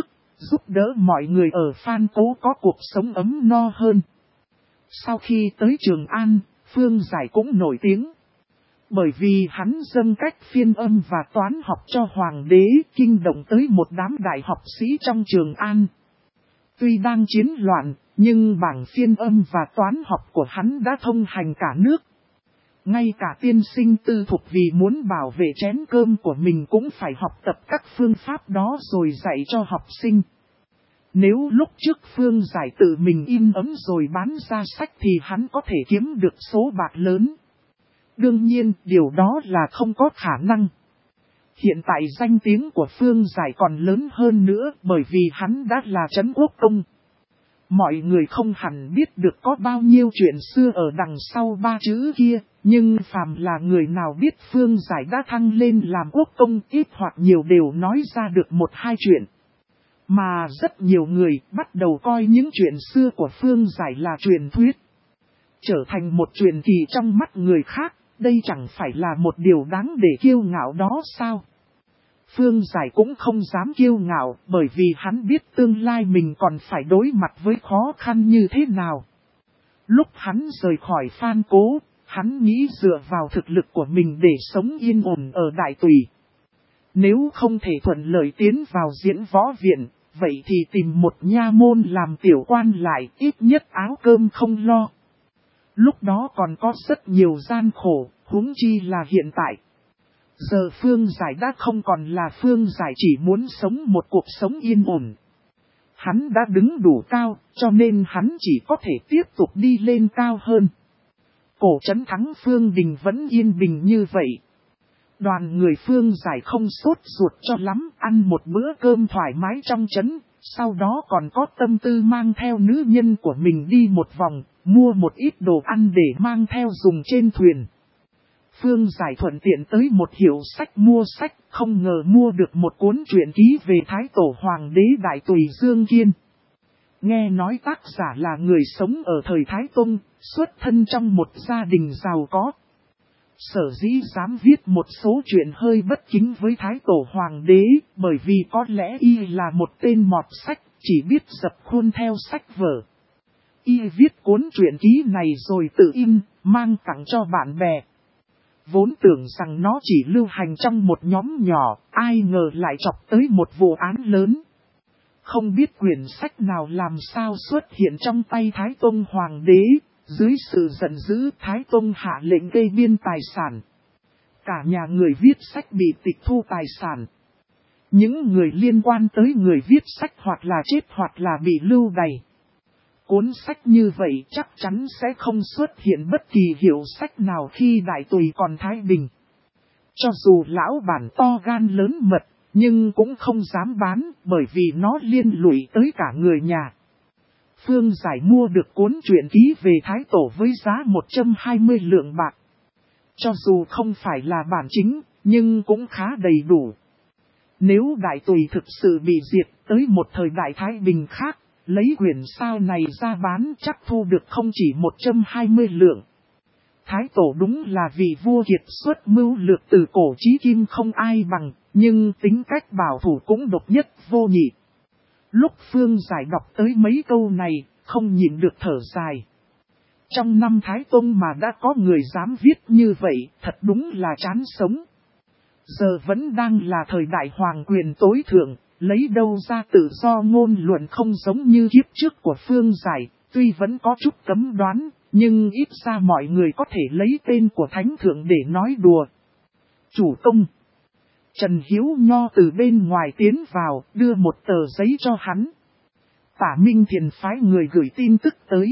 giúp đỡ mọi người ở Phan Cố có cuộc sống ấm no hơn. Sau khi tới Trường An, Phương Giải cũng nổi tiếng. Bởi vì hắn dâng cách phiên âm và toán học cho hoàng đế, kinh động tới một đám đại học sĩ trong Trường An. Tuy đang chiến loạn, nhưng bảng phiên âm và toán học của hắn đã thông hành cả nước. Ngay cả tiên sinh tư thục vì muốn bảo vệ chén cơm của mình cũng phải học tập các phương pháp đó rồi dạy cho học sinh. Nếu lúc trước Phương Giải tự mình in ấn rồi bán ra sách thì hắn có thể kiếm được số bạc lớn. Đương nhiên, điều đó là không có khả năng. Hiện tại danh tiếng của Phương Giải còn lớn hơn nữa bởi vì hắn đã là Trấn Quốc Công. Mọi người không hẳn biết được có bao nhiêu chuyện xưa ở đằng sau ba chữ kia, nhưng phàm là người nào biết Phương Giải đã thăng lên làm quốc công ít hoặc nhiều đều nói ra được một hai chuyện. Mà rất nhiều người bắt đầu coi những chuyện xưa của Phương Giải là truyền thuyết. Trở thành một truyền kỳ trong mắt người khác, đây chẳng phải là một điều đáng để kiêu ngạo đó sao? Phương Giải cũng không dám kiêu ngạo bởi vì hắn biết tương lai mình còn phải đối mặt với khó khăn như thế nào. Lúc hắn rời khỏi Phan Cố, hắn nghĩ dựa vào thực lực của mình để sống yên ổn ở Đại Tùy. Nếu không thể thuận lợi tiến vào diễn võ viện, vậy thì tìm một nha môn làm tiểu quan lại, ít nhất áo cơm không lo. Lúc đó còn có rất nhiều gian khổ, huống chi là hiện tại. Giờ Phương Giải đã không còn là Phương Giải chỉ muốn sống một cuộc sống yên ổn. Hắn đã đứng đủ cao, cho nên hắn chỉ có thể tiếp tục đi lên cao hơn. Cổ trấn Thắng Phương Đình vẫn yên bình như vậy. Đoàn người Phương Giải không sốt ruột cho lắm, ăn một bữa cơm thoải mái trong trấn, sau đó còn có tâm tư mang theo nữ nhân của mình đi một vòng, mua một ít đồ ăn để mang theo dùng trên thuyền. Phương Giải thuận tiện tới một hiệu sách mua sách, không ngờ mua được một cuốn truyện ký về Thái Tổ Hoàng đế Đại Tùy Dương Kiên. Nghe nói tác giả là người sống ở thời Thái Tông, xuất thân trong một gia đình giàu có. Sở dĩ dám viết một số chuyện hơi bất kính với Thái Tổ Hoàng đế, bởi vì có lẽ y là một tên mọt sách, chỉ biết dập khuôn theo sách vở. Y viết cuốn truyện ký này rồi tự in, mang tặng cho bạn bè. Vốn tưởng rằng nó chỉ lưu hành trong một nhóm nhỏ, ai ngờ lại chọc tới một vụ án lớn. Không biết quyển sách nào làm sao xuất hiện trong tay Thái Tông Hoàng đế, dưới sự giận dữ Thái Tông hạ lệnh gây biên tài sản. Cả nhà người viết sách bị tịch thu tài sản. Những người liên quan tới người viết sách hoặc là chết hoặc là bị lưu đày. Cuốn sách như vậy chắc chắn sẽ không xuất hiện bất kỳ hiệu sách nào khi Đại Tùy còn thái bình. Cho dù lão bản to gan lớn mật, nhưng cũng không dám bán bởi vì nó liên lụy tới cả người nhà. Phương Giải mua được cuốn truyện ký về Thái Tổ với giá 120 lượng bạc. Cho dù không phải là bản chính, nhưng cũng khá đầy đủ. Nếu Đại Tùy thực sự bị diệt tới một thời đại thái bình khác, lấy quyển sao này ra bán chắc thu được không chỉ 120 lượng. Thái Tổ đúng là vị vua kiệt xuất mưu lược từ cổ chí kim không ai bằng, nhưng tính cách bảo thủ cũng độc nhất vô nhị. Lúc Phương Giải đọc tới mấy câu này, không nhịn được thở dài. Trong năm Thái Tông mà đã có người dám viết như vậy, thật đúng là chán sống. Giờ vẫn đang là thời đại hoàng quyền tối thượng, lấy đâu ra tự do ngôn luận không giống như kiếp trước của Phương Giải, tuy vẫn có chút cấm đoán, nhưng ít ra mọi người có thể lấy tên của Thánh Thượng để nói đùa. Chủ công. Trần Hiếu Nho từ bên ngoài tiến vào, đưa một tờ giấy cho hắn. Tả Minh Thiền phái người gửi tin tức tới.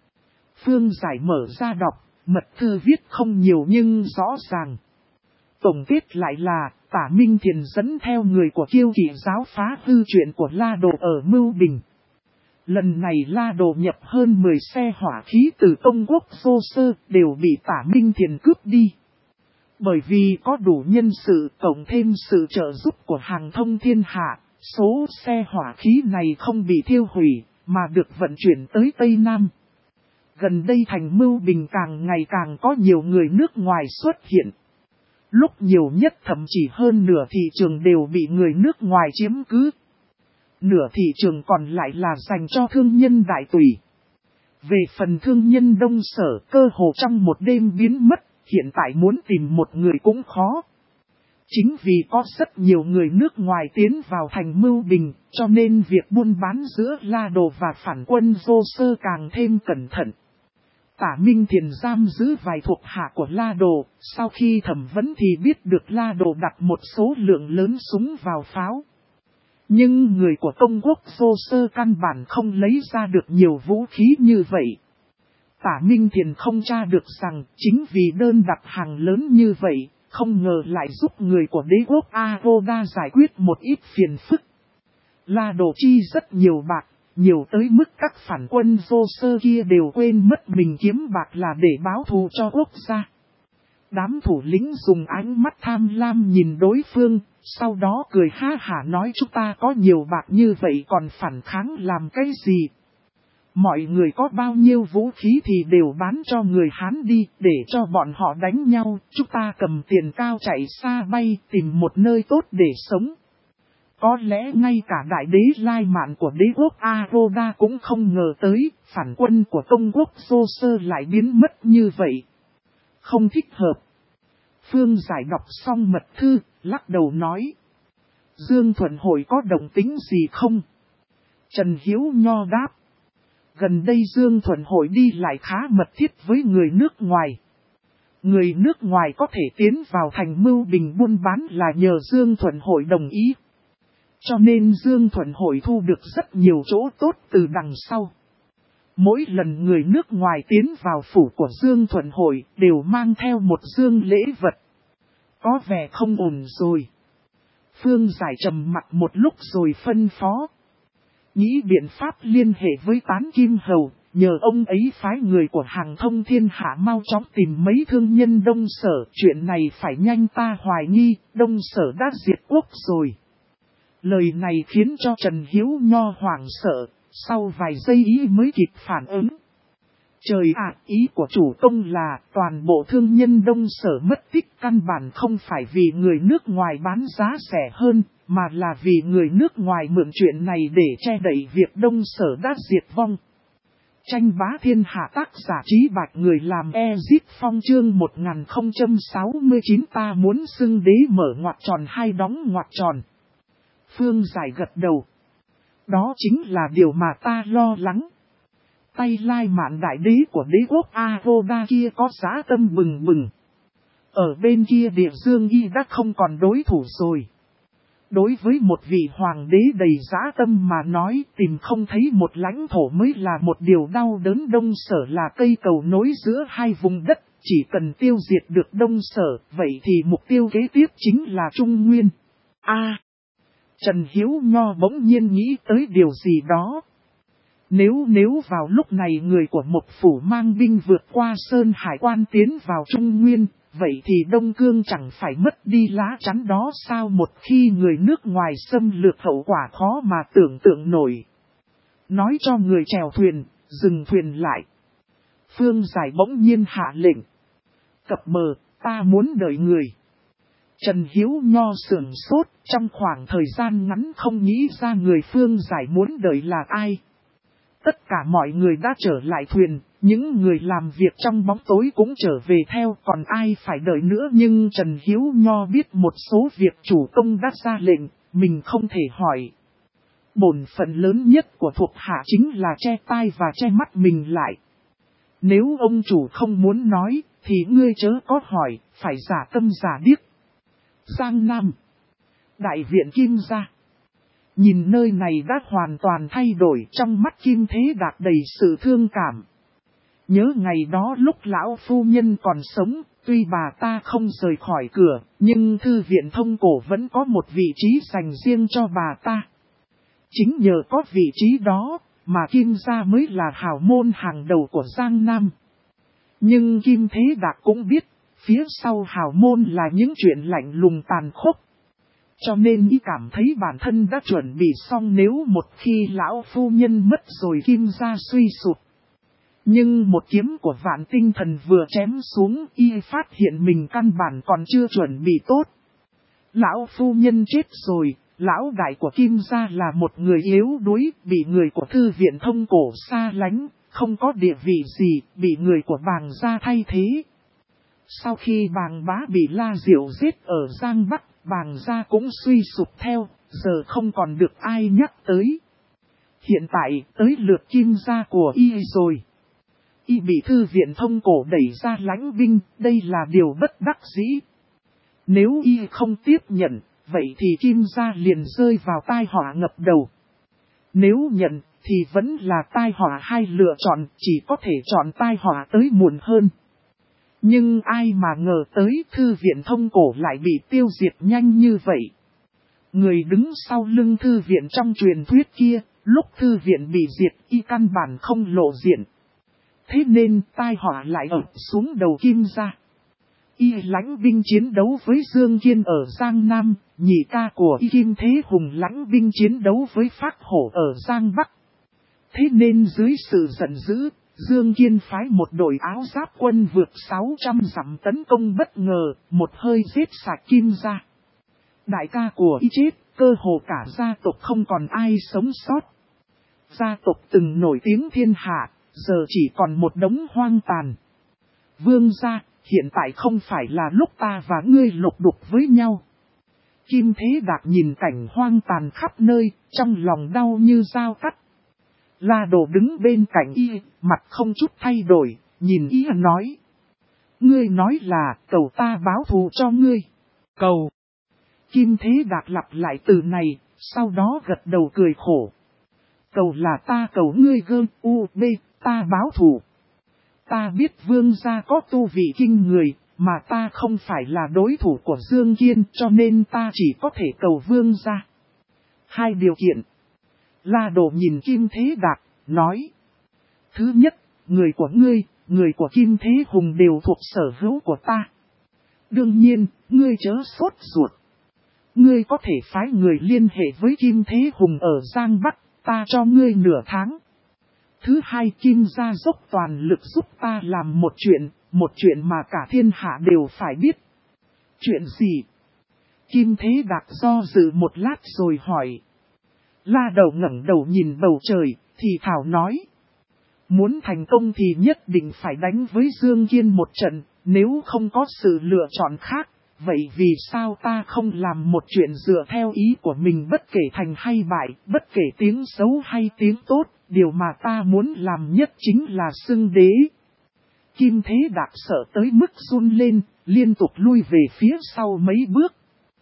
Phương Giải mở ra đọc, mật thư viết không nhiều nhưng rõ ràng. Tổng kết lại là, Tả Minh Thiền dẫn theo người của Kiêu Kỵ giáo phá hư chuyện của La Đồ ở Mưu Bình. Lần này La Đồ nhập hơn 10 xe hỏa khí từ Công Quốc Xô Sơ đều bị Tả Minh Thiền cướp đi. Bởi vì có đủ nhân sự cộng thêm sự trợ giúp của Hàng Thông Thiên Hạ, số xe hỏa khí này không bị thiêu hủy, mà được vận chuyển tới Tây Nam. Gần đây thành Mưu Bình càng ngày càng có nhiều người nước ngoài xuất hiện. Lúc nhiều nhất thậm chí hơn nửa thị trường đều bị người nước ngoài chiếm cứ. nửa thị trường còn lại là dành cho thương nhân đại tùy. Về phần thương nhân Đông Sở, cơ hồ trong một đêm biến mất, hiện tại muốn tìm một người cũng khó. Chính vì có rất nhiều người nước ngoài tiến vào thành Mưu Bình, cho nên việc buôn bán giữa La Đồ và phản quân Vô Sơ càng thêm cẩn thận. Tả Minh Thiền giam giữ vài thuộc hạ của La Đồ, sau khi thẩm vấn thì biết được La Đồ đặt một số lượng lớn súng vào pháo. Nhưng người của Công quốc Vô Sơ căn bản không lấy ra được nhiều vũ khí như vậy. Tả Minh Thiền không tra được rằng chính vì đơn đặt hàng lớn như vậy, không ngờ lại giúp người của đế quốc Aroda giải quyết một ít phiền phức. La Đồ chi rất nhiều bạc, nhiều tới mức các phản quân Vô Sơ kia đều quên mất mình kiếm bạc là để báo thù cho quốc gia. Đám thủ lĩnh dùng ánh mắt tham lam nhìn đối phương, sau đó cười ha hả nói chúng ta có nhiều bạc như vậy còn phản kháng làm cái gì. Mọi người có bao nhiêu vũ khí thì đều bán cho người Hán đi để cho bọn họ đánh nhau, chúng ta cầm tiền cao chạy xa bay tìm một nơi tốt để sống. Có lẽ ngay cả đại đế Lai Mạn của đế quốc Aroda cũng không ngờ tới, phản quân của Công quốc Vô Sơ lại biến mất như vậy. Không thích hợp. Phương Giải đọc xong mật thư, lắc đầu nói. Dương Thuận Hội có động tính gì không? Trần Hiếu Nho đáp. Gần đây Dương Thuận Hội đi lại khá mật thiết với người nước ngoài. Người nước ngoài có thể tiến vào thành Mưu Bình buôn bán là nhờ Dương Thuận Hội đồng ý. Cho nên Dương Thuận Hội thu được rất nhiều chỗ tốt từ đằng sau. Mỗi lần người nước ngoài tiến vào phủ của Dương Thuận Hội đều mang theo một dương lễ vật. Có vẻ không ổn rồi. Phương Giải trầm mặt một lúc rồi phân phó. Nghĩ biện pháp liên hệ với Tán Kim Hầu, nhờ ông ấy phái người của Hàng Thông Thiên Hạ mau chóng tìm mấy thương nhân Đông Sở. Chuyện này phải nhanh, ta hoài nghi, Đông Sở đã diệt quốc rồi. Lời này khiến cho Trần Hiếu Nho hoảng sợ, sau vài giây ý mới kịp phản ứng. Trời ạ, ý của chủ công là toàn bộ thương nhân Đông Sở mất tích căn bản không phải vì người nước ngoài bán giá rẻ hơn, mà là vì người nước ngoài mượn chuyện này để che đậy việc Đông Sở đã diệt vong. Tranh bá thiên hạ, tác giả Trí Bạch, người làm Ezit Phong, chương 1069, ta muốn xưng đế mở ngoặc tròn hay đóng ngoặc tròn. Phương Giải gật đầu. Đó chính là điều mà ta lo lắng. Tay Lai Mạn đại đế của đế quốc Aroda kia có dã tâm bừng bừng. Ở bên kia Địa Dương Y đã không còn đối thủ rồi. Đối với một vị hoàng đế đầy dã tâm mà nói, tìm không thấy một lãnh thổ mới là một điều đau đớn. Đông Sở là cây cầu nối giữa hai vùng đất, chỉ cần tiêu diệt được Đông Sở, vậy thì mục tiêu kế tiếp chính là Trung Nguyên. Trần Hiếu Nho bỗng nhiên nghĩ tới điều gì đó. Nếu vào lúc này người của một phủ mang binh vượt qua Sơn Hải quan tiến vào Trung Nguyên, vậy thì Đông Cương chẳng phải mất đi lá chắn đó sao? Một khi người nước ngoài xâm lược hậu quả khó mà tưởng tượng nổi. Nói cho người chèo thuyền, dừng thuyền lại. Phương Giải bỗng nhiên hạ lệnh. Cập bờ, ta muốn đợi người. Trần Hiếu Nho sửng sốt, trong khoảng thời gian ngắn không nghĩ ra người Phương Giải muốn đợi là ai. Tất cả mọi người đã trở lại thuyền, những người làm việc trong bóng tối cũng trở về theo, còn ai phải đợi nữa. Nhưng Trần Hiếu Nho biết một số việc chủ công đã ra lệnh, mình không thể hỏi. Bổn phận lớn nhất của thuộc hạ chính là che tai và che mắt mình lại. Nếu ông chủ không muốn nói, thì ngươi chớ có hỏi, phải giả tâm giả điếc. Giang Nam, Đại viện Kim gia. Nhìn nơi này đã hoàn toàn thay đổi, trong mắt Kim Thế Đạt đầy sự thương cảm. Nhớ ngày đó lúc lão phu nhân còn sống, tuy bà ta không rời khỏi cửa, nhưng thư viện Thông Cổ vẫn có một vị trí dành riêng cho bà ta. Chính nhờ có vị trí đó, mà Kim gia mới là hào môn hàng đầu của Giang Nam. Nhưng Kim Thế Đạt cũng biết, phía sau hào môn là những chuyện lạnh lùng tàn khốc. Cho nên y cảm thấy bản thân đã chuẩn bị xong nếu một khi lão phu nhân mất rồi Kim gia suy sụp. Nhưng một kiếm của Vạn Tinh Thần vừa chém xuống, y phát hiện mình căn bản còn chưa chuẩn bị tốt. Lão phu nhân chết rồi, Lão đại của Kim gia là một người yếu đuối, bị người của thư viện Thông Cổ xa lánh, không có địa vị gì, bị người của Bàng gia thay thế. Sau khi Bàng bá bị La Diệu giết ở Giang Bắc, Bàng gia cũng suy sụp theo, giờ không còn được ai nhắc tới. Hiện tại tới lượt Kim gia của y rồi. Y bị thư viện Thông Cổ đẩy ra lãnh binh, đây là điều bất đắc dĩ. Nếu y không tiếp nhận, vậy thì Kim gia liền rơi vào tai họa ngập đầu. Nếu nhận, thì vẫn là tai họa hay lựa chọn, chỉ có thể chọn tai họa tới muộn hơn. Nhưng ai mà ngờ tới thư viện Thông Cổ lại bị tiêu diệt nhanh như vậy. Người đứng sau lưng thư viện trong truyền thuyết kia, lúc thư viện bị diệt y căn bản không lộ diện. Thế nên tai họa lại ập xuống đầu Kim gia. Y lãnh binh chiến đấu với Dương Kiên ở Giang Nam, nhị ca của Y Kim Thế Hùng lãnh binh chiến đấu với Phác Hổ ở Giang Bắc. Thế nên dưới sự giận dữ, Dương Kiên phái một đội áo giáp quân vượt 600 dặm tấn công bất ngờ, một hơi giết sạch Kim gia. Đại ca của Y chết, cơ hồ cả gia tộc không còn ai sống sót. Gia tộc từng nổi tiếng thiên hạ, giờ chỉ còn một đống hoang tàn. Vương gia, hiện tại không phải là lúc ta và ngươi lục đục với nhau. Kim Thế Đạc nhìn cảnh hoang tàn khắp nơi, trong lòng đau như dao cắt. La Đồ đứng bên cạnh y, mặt không chút thay đổi, nhìn y nói. Ngươi nói là cầu ta báo thù cho ngươi. Cầu. Kim Thế Đạc lặp lại từ này, sau đó gật đầu cười khổ. Cầu là ta cầu ngươi gơ, b, ta báo thù. Ta biết vương gia có tu vị kinh người, mà ta không phải là đối thủ của Dương Kiên, cho nên ta chỉ có thể cầu vương gia. Hai điều kiện. La Đồ nhìn Kim Thế Đạc, nói. Thứ nhất, người của ngươi, người của Kim Thế Hùng đều thuộc sở hữu của ta. Đương nhiên, ngươi chớ sốt ruột. Ngươi có thể phái người liên hệ với Kim Thế Hùng ở Giang Bắc, ta cho ngươi nửa tháng. Thứ hai, Kim gia dốc toàn lực giúp ta làm một chuyện mà cả thiên hạ đều phải biết. Chuyện gì? Kim Thế Đạc do dự một lát rồi hỏi. La Đầu ngẩng đầu nhìn bầu trời, thì thảo nói. Muốn thành công thì nhất định phải đánh với Dương Kiên một trận, nếu không có sự lựa chọn khác. Vậy vì sao ta không làm một chuyện dựa theo ý của mình bất kể thành hay bại, bất kể tiếng xấu hay tiếng tốt, điều mà ta muốn làm nhất chính là xưng đế. Kim Thế Đạc sợ tới mức run lên, liên tục lui về phía sau mấy bước.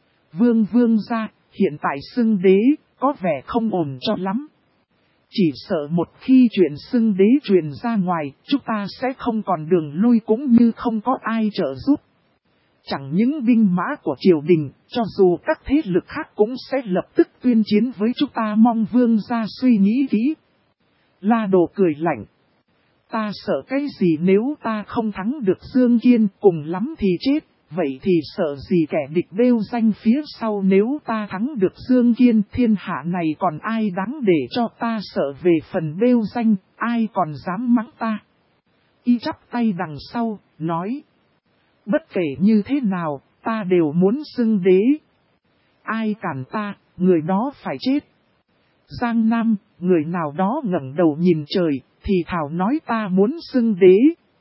Vương gia, hiện tại xưng đế, có vẻ không ổn cho lắm. Chỉ sợ một khi chuyện xưng đế truyền ra ngoài, chúng ta sẽ không còn đường lui cũng như không có ai trợ giúp. Chẳng những binh mã của triều đình, cho dù các thế lực khác cũng sẽ lập tức tuyên chiến với chúng ta, mong vương gia suy nghĩ kỹ. La Đồ cười lạnh. Ta sợ cái gì nếu ta không thắng được Dương Kiên, cùng lắm thì chết, vậy thì sợ gì kẻ địch bêu danh phía sau, nếu ta thắng được Dương Kiên, thiên hạ này còn ai đáng để cho ta sợ về phần bêu danh, ai còn dám mắng ta. Y chắp tay đằng sau, nói. Bất kể như thế nào, ta đều muốn xưng đế. Ai cản ta, người đó phải chết. Giang Nam, người nào đó ngẩng đầu nhìn trời, thì thảo nói ta muốn xưng đế.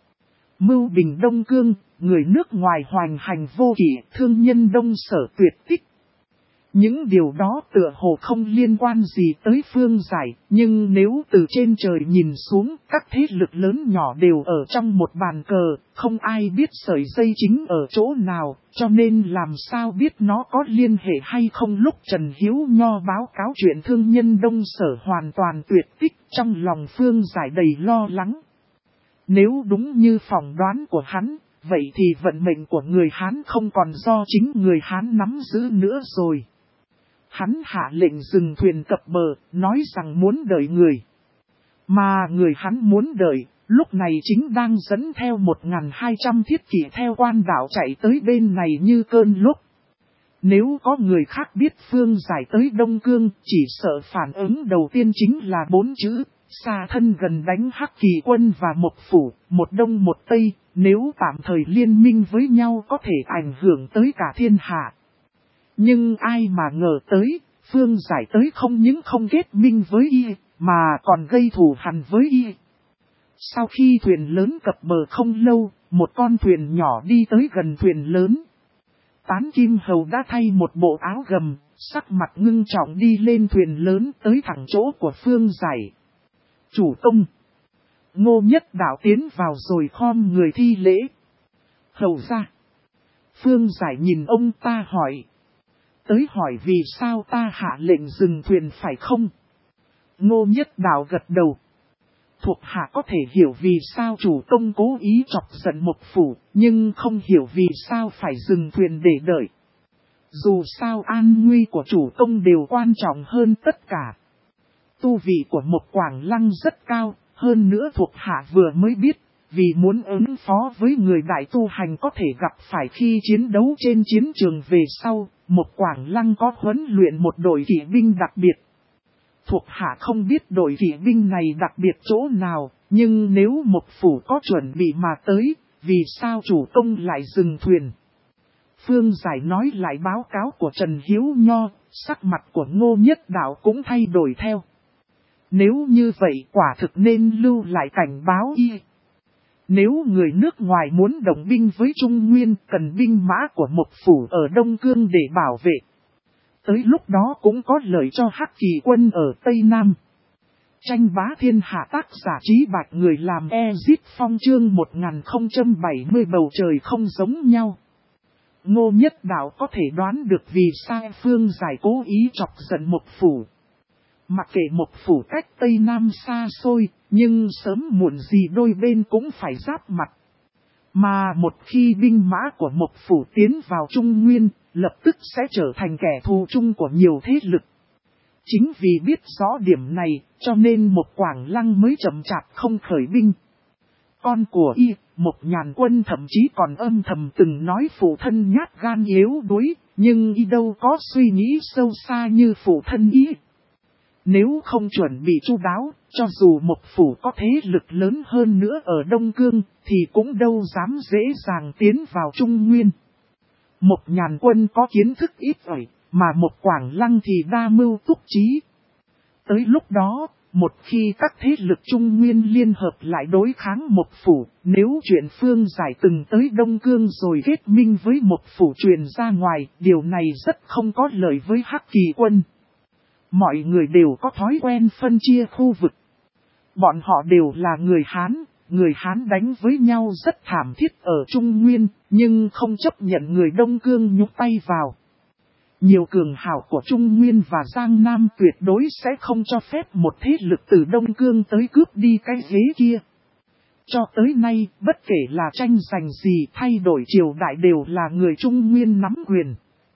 Mưu Bình Đông Cương, người nước ngoài hoành hành vô kỷ, thương nhân Đông Sở tuyệt tích. Những điều đó tựa hồ không liên quan gì tới Phương Giải, nhưng nếu từ trên trời nhìn xuống, các thế lực lớn nhỏ đều ở trong một bàn cờ, không ai biết sợi dây chính ở chỗ nào, cho nên làm sao biết nó có liên hệ hay không. Lúc Trần Hiếu Nho báo cáo chuyện thương nhân Đông Sở hoàn toàn tuyệt tích, trong lòng Phương Giải đầy lo lắng. Nếu đúng như phỏng đoán của hắn, vậy thì vận mệnh của người Hán không còn do chính người Hán nắm giữ nữa rồi. Hắn hạ lệnh dừng thuyền cập bờ, nói rằng muốn đợi người. Mà người hắn muốn đợi, lúc này chính đang dẫn theo 1.200 thiết kỵ theo quan đảo chạy tới bên này như cơn lốc. Nếu có người khác biết Phương Giải tới Đông Cương, chỉ sợ phản ứng đầu tiên chính là 4 chữ, xa thân gần đánh Hắc Kỳ quân và một phủ, một đông một tây, nếu tạm thời liên minh với nhau có thể ảnh hưởng tới cả thiên hạ. Nhưng ai mà ngờ tới, Phương Giải tới không những không kết minh với y, mà còn gây thù hằn với y. Sau khi thuyền lớn cập bờ không lâu, một con thuyền nhỏ đi tới gần thuyền lớn. Tán Kim Hầu đã thay một bộ áo gầm, sắc mặt ngưng trọng đi lên thuyền lớn tới thẳng chỗ của Phương Giải. Chủ công. Ngô Nhất Đạo tiến vào rồi khom người thi lễ. Hầu ra. Phương Giải nhìn ông ta hỏi. Tới hỏi vì sao ta hạ lệnh dừng thuyền phải không? Ngô Nhất Đạo gật đầu. Thuộc hạ có thể hiểu vì sao chủ công cố ý chọc giận Mộc Phủ, nhưng không hiểu vì sao phải dừng thuyền để đợi. Dù sao an nguy của chủ công đều quan trọng hơn tất cả. Tu vị của Mộc Quảng Lăng rất cao, hơn nữa thuộc hạ vừa mới biết, vì muốn ứng phó với người đại tu hành có thể gặp phải khi chiến đấu trên chiến trường về sau, Mộc Quảng Lăng có huấn luyện một đội kỵ binh đặc biệt. Thuộc hạ không biết đội kỵ binh này đặc biệt chỗ nào, nhưng nếu Mộc Phủ có chuẩn bị mà tới, vì sao chủ công lại dừng thuyền? Phương Giải nói lại báo cáo của Trần Hiếu Nho, sắc mặt của Ngô Nhất Đạo cũng thay đổi theo. Nếu như vậy quả thực nên lưu lại cảnh báo y. Nếu người nước ngoài muốn đồng binh với Trung Nguyên cần binh mã của Mộc Phủ ở Đông Cương để bảo vệ. Tới lúc đó cũng có lợi cho Hắc Kỳ quân ở Tây Nam. Tranh bá thiên hạ tác giả Trí Bạch người làm Ezit Phong chương 1070 bầu trời không giống nhau. Ngô Nhất Đạo có thể đoán được vì sao Phương Giải cố ý chọc giận Mộc Phủ. Mặc kệ Mộc Phủ cách Tây Nam xa xôi, nhưng sớm muộn gì đôi bên cũng phải giáp mặt. Mà một khi binh mã của Mộc Phủ tiến vào Trung Nguyên, lập tức sẽ trở thành kẻ thù chung của nhiều thế lực. Chính vì biết rõ điểm này, cho nên Mộc Quảng Lăng mới chậm chạp không khởi binh. Con của y, Mộc Nhàn Quân thậm chí còn âm thầm từng nói phụ thân nhát gan yếu đuối, nhưng y đâu có suy nghĩ sâu xa như phụ thân y. Nếu không chuẩn bị chu đáo, cho dù Mộc Phủ có thế lực lớn hơn nữa ở Đông Cương, thì cũng đâu dám dễ dàng tiến vào Trung Nguyên. Mộc Nhàn Quân có kiến thức ít ỏi, mà Mộc Quảng Lăng thì đa mưu túc trí. Tới lúc đó, một khi các thế lực Trung Nguyên liên hợp lại đối kháng Mộc Phủ, nếu chuyện Phương Giải từng tới Đông Cương rồi kết minh với Mộc Phủ truyền ra ngoài, điều này rất không có lợi với Hắc Kỳ quân. Mọi người đều có thói quen phân chia khu vực. Bọn họ đều là người Hán đánh với nhau rất thảm thiết ở Trung Nguyên, nhưng không chấp nhận người Đông Cương nhúc tay vào. Nhiều cường hào của Trung Nguyên và Giang Nam tuyệt đối sẽ không cho phép một thế lực từ Đông Cương tới cướp đi cái ghế kia. Cho tới nay, bất kể là tranh giành gì thay đổi triều đại đều là người Trung Nguyên nắm quyền.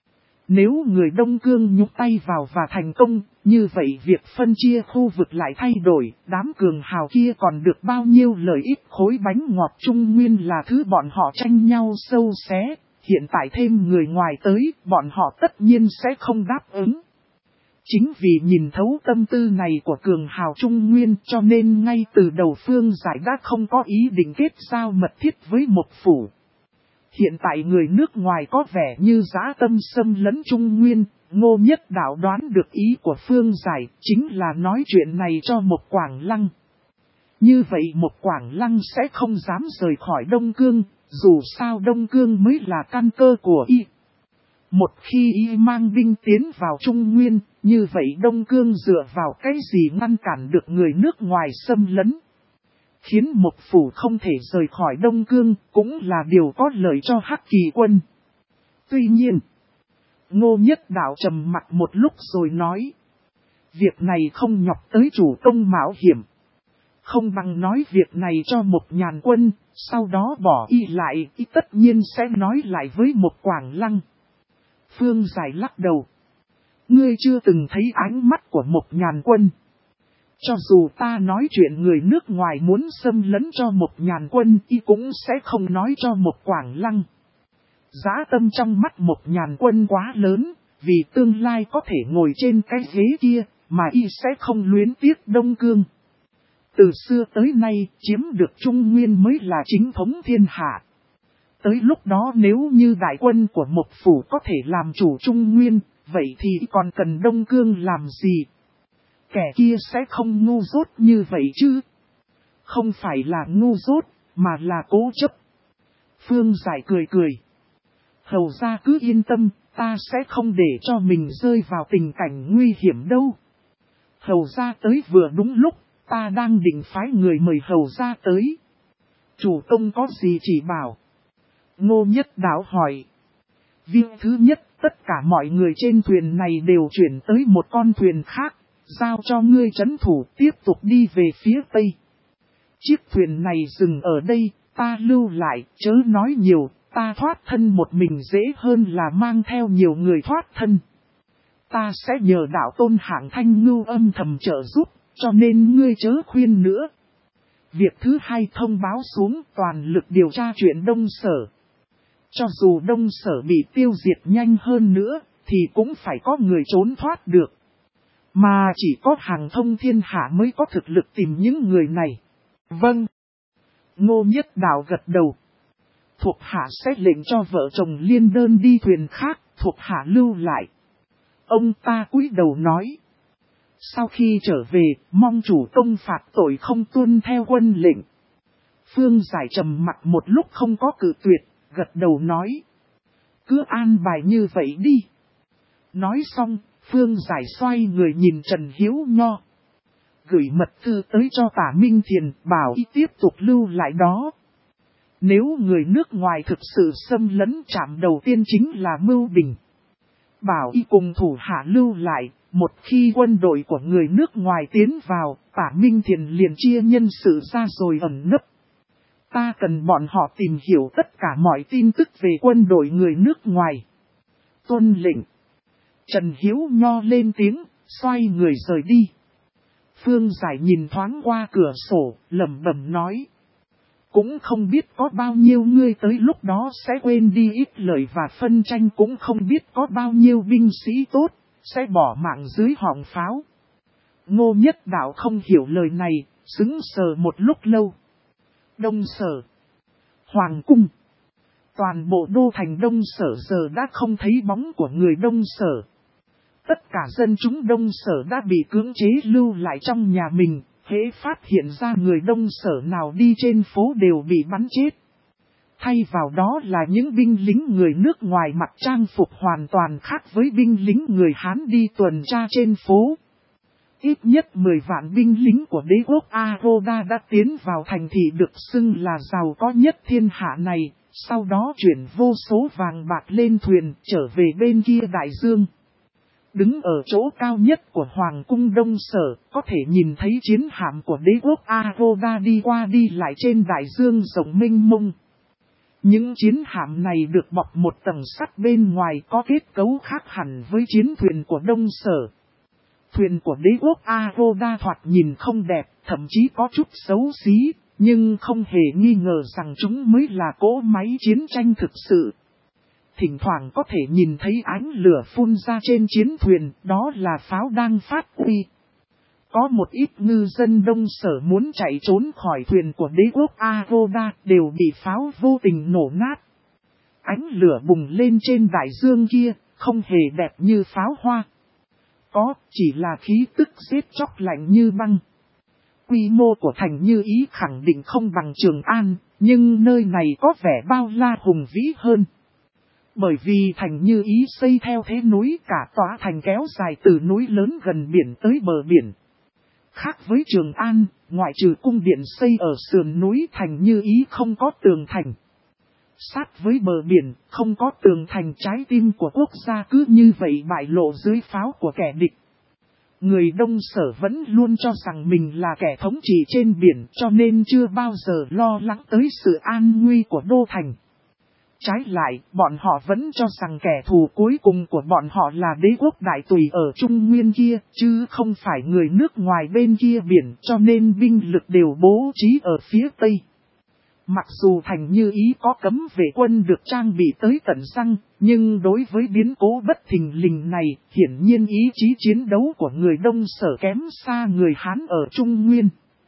Nếu người Đông Cương nhúc tay vào và thành công, như vậy việc phân chia khu vực lại thay đổi, đám cường hào kia còn được bao nhiêu lợi ích khối bánh ngọt Trung Nguyên là thứ bọn họ tranh nhau sâu xé, hiện tại thêm người ngoài tới, bọn họ tất nhiên sẽ không đáp ứng. Chính vì nhìn thấu tâm tư này của cường hào Trung Nguyên cho nên ngay từ đầu Phương Giải đã không có ý định kết giao mật thiết với Mộc Phủ. Hiện tại người nước ngoài có vẻ như dã tâm xâm lấn Trung Nguyên, Ngô Nhất Đạo đoán được ý của Phương Giải, chính là nói chuyện này cho Mộc Quảng Lăng. Như vậy Mộc Quảng Lăng sẽ không dám rời khỏi Đông Cương, dù sao Đông Cương mới là căn cơ của y. Một khi y mang binh tiến vào Trung Nguyên, như vậy Đông Cương dựa vào cái gì ngăn cản được người nước ngoài xâm lấn. Khiến Mộc Phủ không thể rời khỏi Đông Cương cũng là điều có lợi cho Hắc Kỳ quân. Tuy nhiên, Ngô Nhất Đạo trầm mặc một lúc rồi nói. Việc này không nhọc tới chủ công mạo hiểm. Không bằng nói việc này cho Mộc Nhàn Quân, sau đó bỏ y lại, y tất nhiên sẽ nói lại với Mộc Quảng Lăng. Phương Giải lắc đầu. Ngươi chưa từng thấy ánh mắt của Mộc Nhàn Quân. Cho dù ta nói chuyện người nước ngoài muốn xâm lấn cho Mộc Nhàn Quân, y cũng sẽ không nói cho Mộc Quảng Lăng. Dã tâm trong mắt Mộc Nhàn Quân quá lớn, vì tương lai có thể ngồi trên cái ghế kia, mà y sẽ không luyến tiếc Đông Cương. Từ xưa tới nay, chiếm được Trung Nguyên mới là chính thống thiên hạ. Tới lúc đó nếu như đại quân của Mộc Phủ có thể làm chủ Trung Nguyên, vậy thì còn cần Đông Cương làm gì? Kẻ kia sẽ không ngu dốt như vậy chứ? Không phải là ngu dốt, mà là cố chấp. Phương Giải cười cười. Hầu ra cứ yên tâm, ta sẽ không để cho mình rơi vào tình cảnh nguy hiểm đâu. Hầu ra tới vừa đúng lúc, ta đang định phái người mời hầu ra tới. Chủ công có gì chỉ bảo? Ngô Nhất Đạo hỏi. Việc thứ nhất, tất cả mọi người trên thuyền này đều chuyển tới một con thuyền khác, giao cho ngươi trấn thủ tiếp tục đi về phía tây. Chiếc thuyền này dừng ở đây, ta lưu lại, chớ nói nhiều, ta thoát thân một mình dễ hơn là mang theo nhiều người thoát thân. Ta sẽ nhờ đạo tôn Hạng Thanh Ngưu âm thầm trợ giúp, cho nên ngươi chớ khuyên nữa. Việc thứ hai thông báo xuống toàn lực điều tra chuyện Đông Sở. Cho dù Đông Sở bị tiêu diệt nhanh hơn nữa, thì cũng phải có người trốn thoát được. Mà chỉ có Hàng Thông thiên hạ mới có thực lực tìm những người này. Vâng. Ngô Nhất Đạo gật đầu. Thuộc hạ sẽ lệnh cho vợ chồng Liên Đơn đi thuyền khác, thuộc hạ lưu lại. Ông ta cúi đầu nói. Sau khi trở về, mong chủ công phạt tội không tuân theo quân lệnh. Phương Giải trầm mặt một lúc không có cự tuyệt, gật đầu nói. Cứ an bài như vậy đi. Nói xong, Phương Giải xoay người nhìn Trần Hiếu Nho. Gửi mật thư tới cho Tả Minh Thiền, bảo y tiếp tục lưu lại đó. Nếu người nước ngoài thực sự xâm lấn chạm đầu tiên chính là Mưu Bình. Bảo y cùng thủ hạ lưu lại, một khi quân đội của người nước ngoài tiến vào, Tả Minh Thiền liền chia nhân sự ra rồi ẩn nấp. Ta cần bọn họ tìm hiểu tất cả mọi tin tức về quân đội người nước ngoài. Tuân lệnh. Trần Hiếu Nho lên tiếng, xoay người rời đi. Phương Giải nhìn thoáng qua cửa sổ, lẩm bẩm nói. Cũng không biết có bao nhiêu người tới lúc đó sẽ quên đi ít lời và phân tranh, cũng không biết có bao nhiêu binh sĩ tốt, sẽ bỏ mạng dưới họng pháo. Ngô Nhất Đạo không hiểu lời này, sững sờ một lúc lâu. Đông Sở, Hoàng Cung. Toàn bộ đô thành Đông Sở giờ đã không thấy bóng của người Đông Sở. Tất cả dân chúng Đông Sở đã bị cưỡng chế lưu lại trong nhà mình, hễ phát hiện ra người Đông Sở nào đi trên phố đều bị bắn chết. Thay vào đó là những binh lính người nước ngoài mặc trang phục hoàn toàn khác với binh lính người Hán đi tuần tra trên phố. Ít nhất 10 vạn binh lính của đế quốc Aroda đã tiến vào thành thị được xưng là giàu có nhất thiên hạ này, sau đó chuyển vô số vàng bạc lên thuyền trở về bên kia đại dương. Đứng ở chỗ cao nhất của Hoàng cung Đông Sở, có thể nhìn thấy chiến hạm của đế quốc Aroda đi qua đi lại trên đại dương rộng mênh mông. Những chiến hạm này được bọc một tầng sắt bên ngoài có kết cấu khác hẳn với chiến thuyền của Đông Sở. Thuyền của đế quốc Aroda thoạt nhìn không đẹp, thậm chí có chút xấu xí, nhưng không hề nghi ngờ rằng chúng mới là cỗ máy chiến tranh thực sự. Thỉnh thoảng có thể nhìn thấy ánh lửa phun ra trên chiến thuyền, đó là pháo đang phát uy. Có một ít ngư dân Đông Sở muốn chạy trốn khỏi thuyền của đế quốc Aroda đều bị pháo vô tình nổ nát. Ánh lửa bùng lên trên đại dương kia, không hề đẹp như pháo hoa. Có, chỉ là khí tức giết chóc lạnh như băng. Quy mô của thành Như Ý khẳng định không bằng Trường An, nhưng nơi này có vẻ bao la hùng vĩ hơn. Bởi vì thành Như Ý xây theo thế núi, cả tòa thành kéo dài từ núi lớn gần biển tới bờ biển. Khác với Trường An, ngoại trừ cung điện xây ở sườn núi, thành Như Ý không có tường thành. Sát với bờ biển, không có tường thành, trái tim của quốc gia cứ như vậy bại lộ dưới pháo của kẻ địch. Người Đông Sở vẫn luôn cho rằng mình là kẻ thống trị trên biển, cho nên chưa bao giờ lo lắng tới sự an nguy của đô thành. Trái lại, bọn họ vẫn cho rằng kẻ thù cuối cùng của bọn họ là đế quốc Đại Tùy ở Trung Nguyên kia, chứ không phải người nước ngoài bên kia biển, cho nên binh lực đều bố trí ở phía Tây. Mặc dù thành Như Ý có cấm vệ quân được trang bị tới tận răng, nhưng đối với biến cố bất thình lình này, hiển nhiên ý chí chiến đấu của người Đông Sở kém xa người Hán ở Trung Nguyên.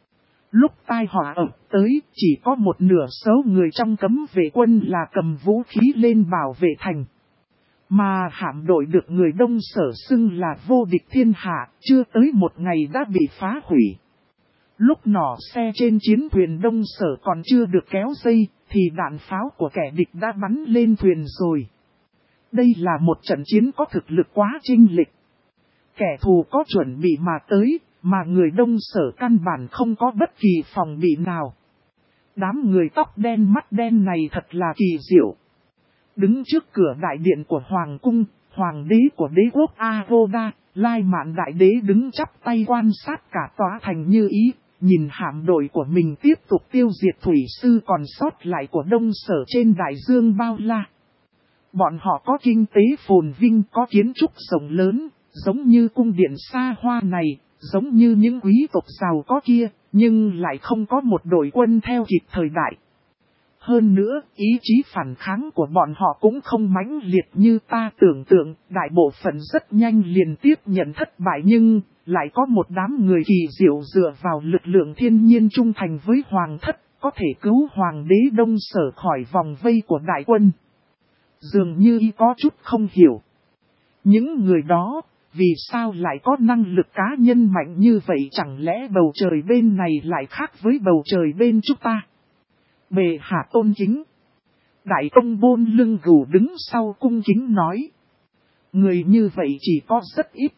Lúc tai họa ập tới, chỉ có một nửa số người trong cấm vệ quân là cầm vũ khí lên bảo vệ thành. Mà hạm đội được người Đông Sở xưng là vô địch thiên hạ, chưa tới một ngày đã bị phá hủy. Lúc nỏ xe trên chiến thuyền Đông Sở còn chưa được kéo dây, thì đạn pháo của kẻ địch đã bắn lên thuyền rồi. Đây là một trận chiến có thực lực quá chênh lệch. Kẻ thù có chuẩn bị mà tới, mà người Đông Sở căn bản không có bất kỳ phòng bị nào. Đám người tóc đen mắt đen này thật là kỳ diệu. Đứng trước cửa đại điện của Hoàng cung, Hoàng đế của đế quốc Aroda, Lai Mạn đại đế đứng chắp tay quan sát cả tòa thành như ý, nhìn hạm đội của mình tiếp tục tiêu diệt thủy sư còn sót lại của Đông Sở trên đại dương bao la. Bọn họ có kinh tế phồn vinh, có kiến trúc rộng lớn, giống như cung điện xa hoa này, giống như những quý tộc giàu có kia, nhưng lại không có một đội quân theo kịp thời đại. Hơn nữa, ý chí phản kháng của bọn họ cũng không mãnh liệt như ta tưởng tượng, đại bộ phận rất nhanh liền tiếp nhận thất bại nhưng lại có một đám người kỳ diệu dựa vào lực lượng thiên nhiên trung thành với hoàng thất, có thể cứu hoàng đế Đông Sở khỏi vòng vây của đại quân. Dường như y có chút không hiểu. Những người đó, vì sao lại có năng lực cá nhân mạnh như vậy, chẳng lẽ bầu trời bên này lại khác với bầu trời bên chúng ta? Bệ hạ tôn kính. Đại công Bôn lưng gù đứng sau cung kính nói. Người như vậy chỉ có rất ít.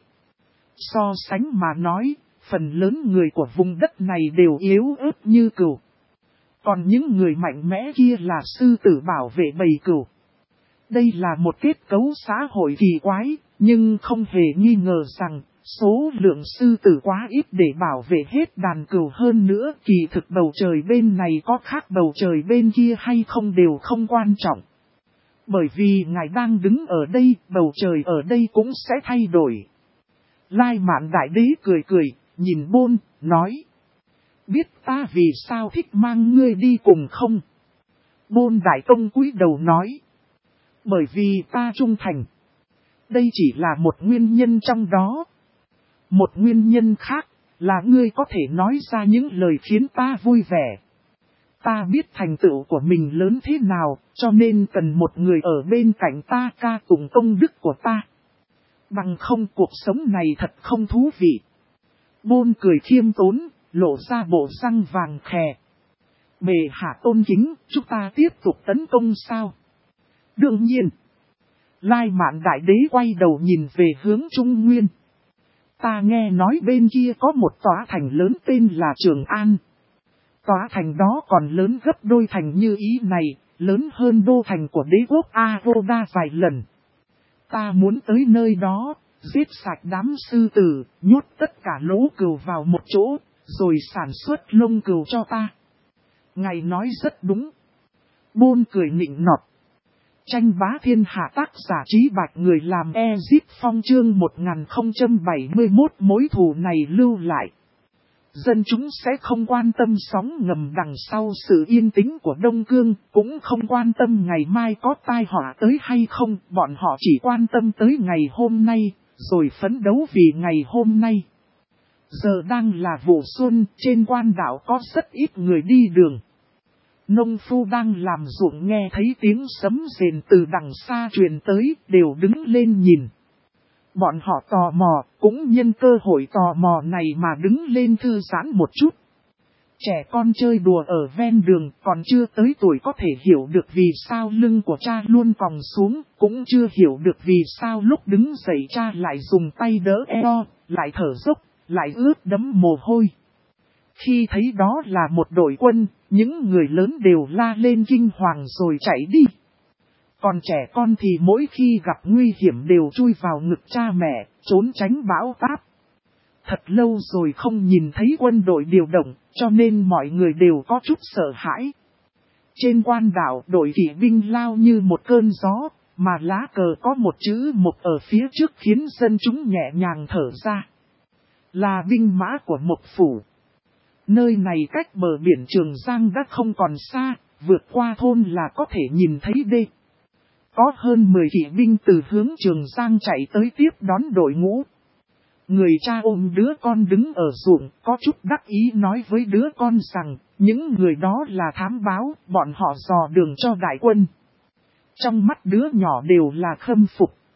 So sánh mà nói, phần lớn người của vùng đất này đều yếu ớt như cừu. Còn những người mạnh mẽ kia là sư tử bảo vệ bầy cừu. Đây là một kết cấu xã hội kỳ quái, nhưng không hề nghi ngờ rằng số lượng sư tử quá ít để bảo vệ hết đàn cừu. Hơn nữa, kỳ thực bầu trời bên này có khác bầu trời bên kia hay không đều không quan trọng. Bởi vì ngài đang đứng ở đây, bầu trời ở đây cũng sẽ thay đổi. Lai Mạn đại đế cười cười, nhìn Bôn, nói. Biết ta vì sao thích mang ngươi đi cùng không? Bôn đại công cúi đầu nói. Bởi vì ta trung thành. Đây chỉ là một nguyên nhân trong đó. Một nguyên nhân khác là ngươi có thể nói ra những lời khiến ta vui vẻ. Ta biết thành tựu của mình lớn thế nào, cho nên cần một người ở bên cạnh ta ca tụng công đức của ta. Bằng không cuộc sống này thật không thú vị. Bôn cười khiêm tốn, lộ ra bộ răng vàng khè. Bệ hạ tôn kính, chúng ta tiếp tục tấn công sao? Đương nhiên. Lai Mạn đại đế quay đầu nhìn về hướng Trung Nguyên. Ta nghe nói bên kia có một tòa thành lớn tên là Trường An. Tòa thành đó còn lớn gấp đôi thành như ý này, lớn hơn đô thành của đế quốc Aroda vài lần. Ta muốn tới nơi đó, giết sạch đám sư tử, nhốt tất cả lỗ cừu vào một chỗ, rồi sản xuất lông cừu cho ta. Ngài nói rất đúng. Bôn cười nịnh nọt. Tranh bá thiên hạ tác giả Trí Bạch người làm Ezip Phong chương 1071 mối thù này lưu lại. Dân chúng sẽ không quan tâm sóng ngầm đằng sau sự yên tĩnh của Đông Cương, cũng không quan tâm ngày mai có tai họa tới hay không, bọn họ chỉ quan tâm tới ngày hôm nay, rồi phấn đấu vì ngày hôm nay. Giờ đang là vụ xuân, trên quan đảo có rất ít người đi đường. Nông phu đang làm ruộng nghe thấy tiếng sấm rền từ đằng xa truyền tới, đều đứng lên nhìn. Bọn họ tò mò, cũng nhân cơ hội tò mò này mà đứng lên thư giãn một chút. Trẻ con chơi đùa ở ven đường, còn chưa tới tuổi có thể hiểu được vì sao lưng của cha luôn còng xuống, cũng chưa hiểu được vì sao lúc đứng dậy cha lại dùng tay đỡ eo, lại thở dốc, lại ướt đẫm mồ hôi. Khi thấy đó là một đội quân, những người lớn đều la lên kinh hoàng rồi chạy đi. Còn trẻ con thì mỗi khi gặp nguy hiểm đều chui vào ngực cha mẹ, trốn tránh bão táp. Thật lâu rồi không nhìn thấy quân đội điều động, cho nên mọi người đều có chút sợ hãi. Trên quan đảo đội kỵ binh lao như một cơn gió, mà lá cờ có một chữ Mộc ở phía trước khiến dân chúng nhẹ nhàng thở ra. Là binh mã của Mộc phủ. Nơi này cách bờ biển Trường Giang đã không còn xa, vượt qua thôn là có thể nhìn thấy đê. Có hơn 10 kỵ binh từ hướng Trường Giang chạy tới tiếp đón đội ngũ. Người cha ôm đứa con đứng ở ruộng, có chút đắc ý nói với đứa con rằng, những người đó là thám báo, bọn họ dò đường cho đại quân. Trong mắt đứa nhỏ đều là khâm phục.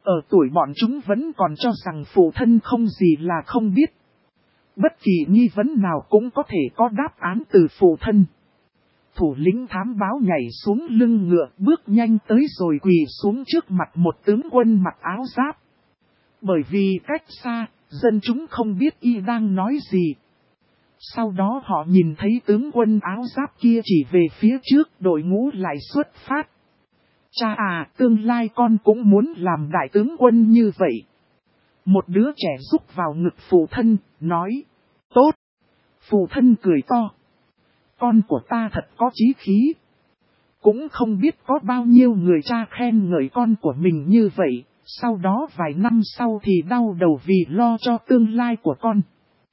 Ở tuổi bọn chúng vẫn còn cho rằng phụ thân không gì là không biết. Bất kỳ nghi vấn nào cũng có thể có đáp án từ phụ thân. Thủ lĩnh thám báo nhảy xuống lưng ngựa, bước nhanh tới rồi quỳ xuống trước mặt một tướng quân mặc áo giáp. Bởi vì cách xa, dân chúng không biết y đang nói gì. Sau đó họ nhìn thấy tướng quân áo giáp kia chỉ về phía trước, đội ngũ lại xuất phát. Cha à, tương lai con cũng muốn làm đại tướng quân như vậy. Một đứa trẻ rúc vào ngực phụ thân, nói, tốt. Phụ thân cười to. Con của ta thật có chí khí. Cũng không biết có bao nhiêu người cha khen ngợi con của mình như vậy, sau đó vài năm sau thì đau đầu vì lo cho tương lai của con.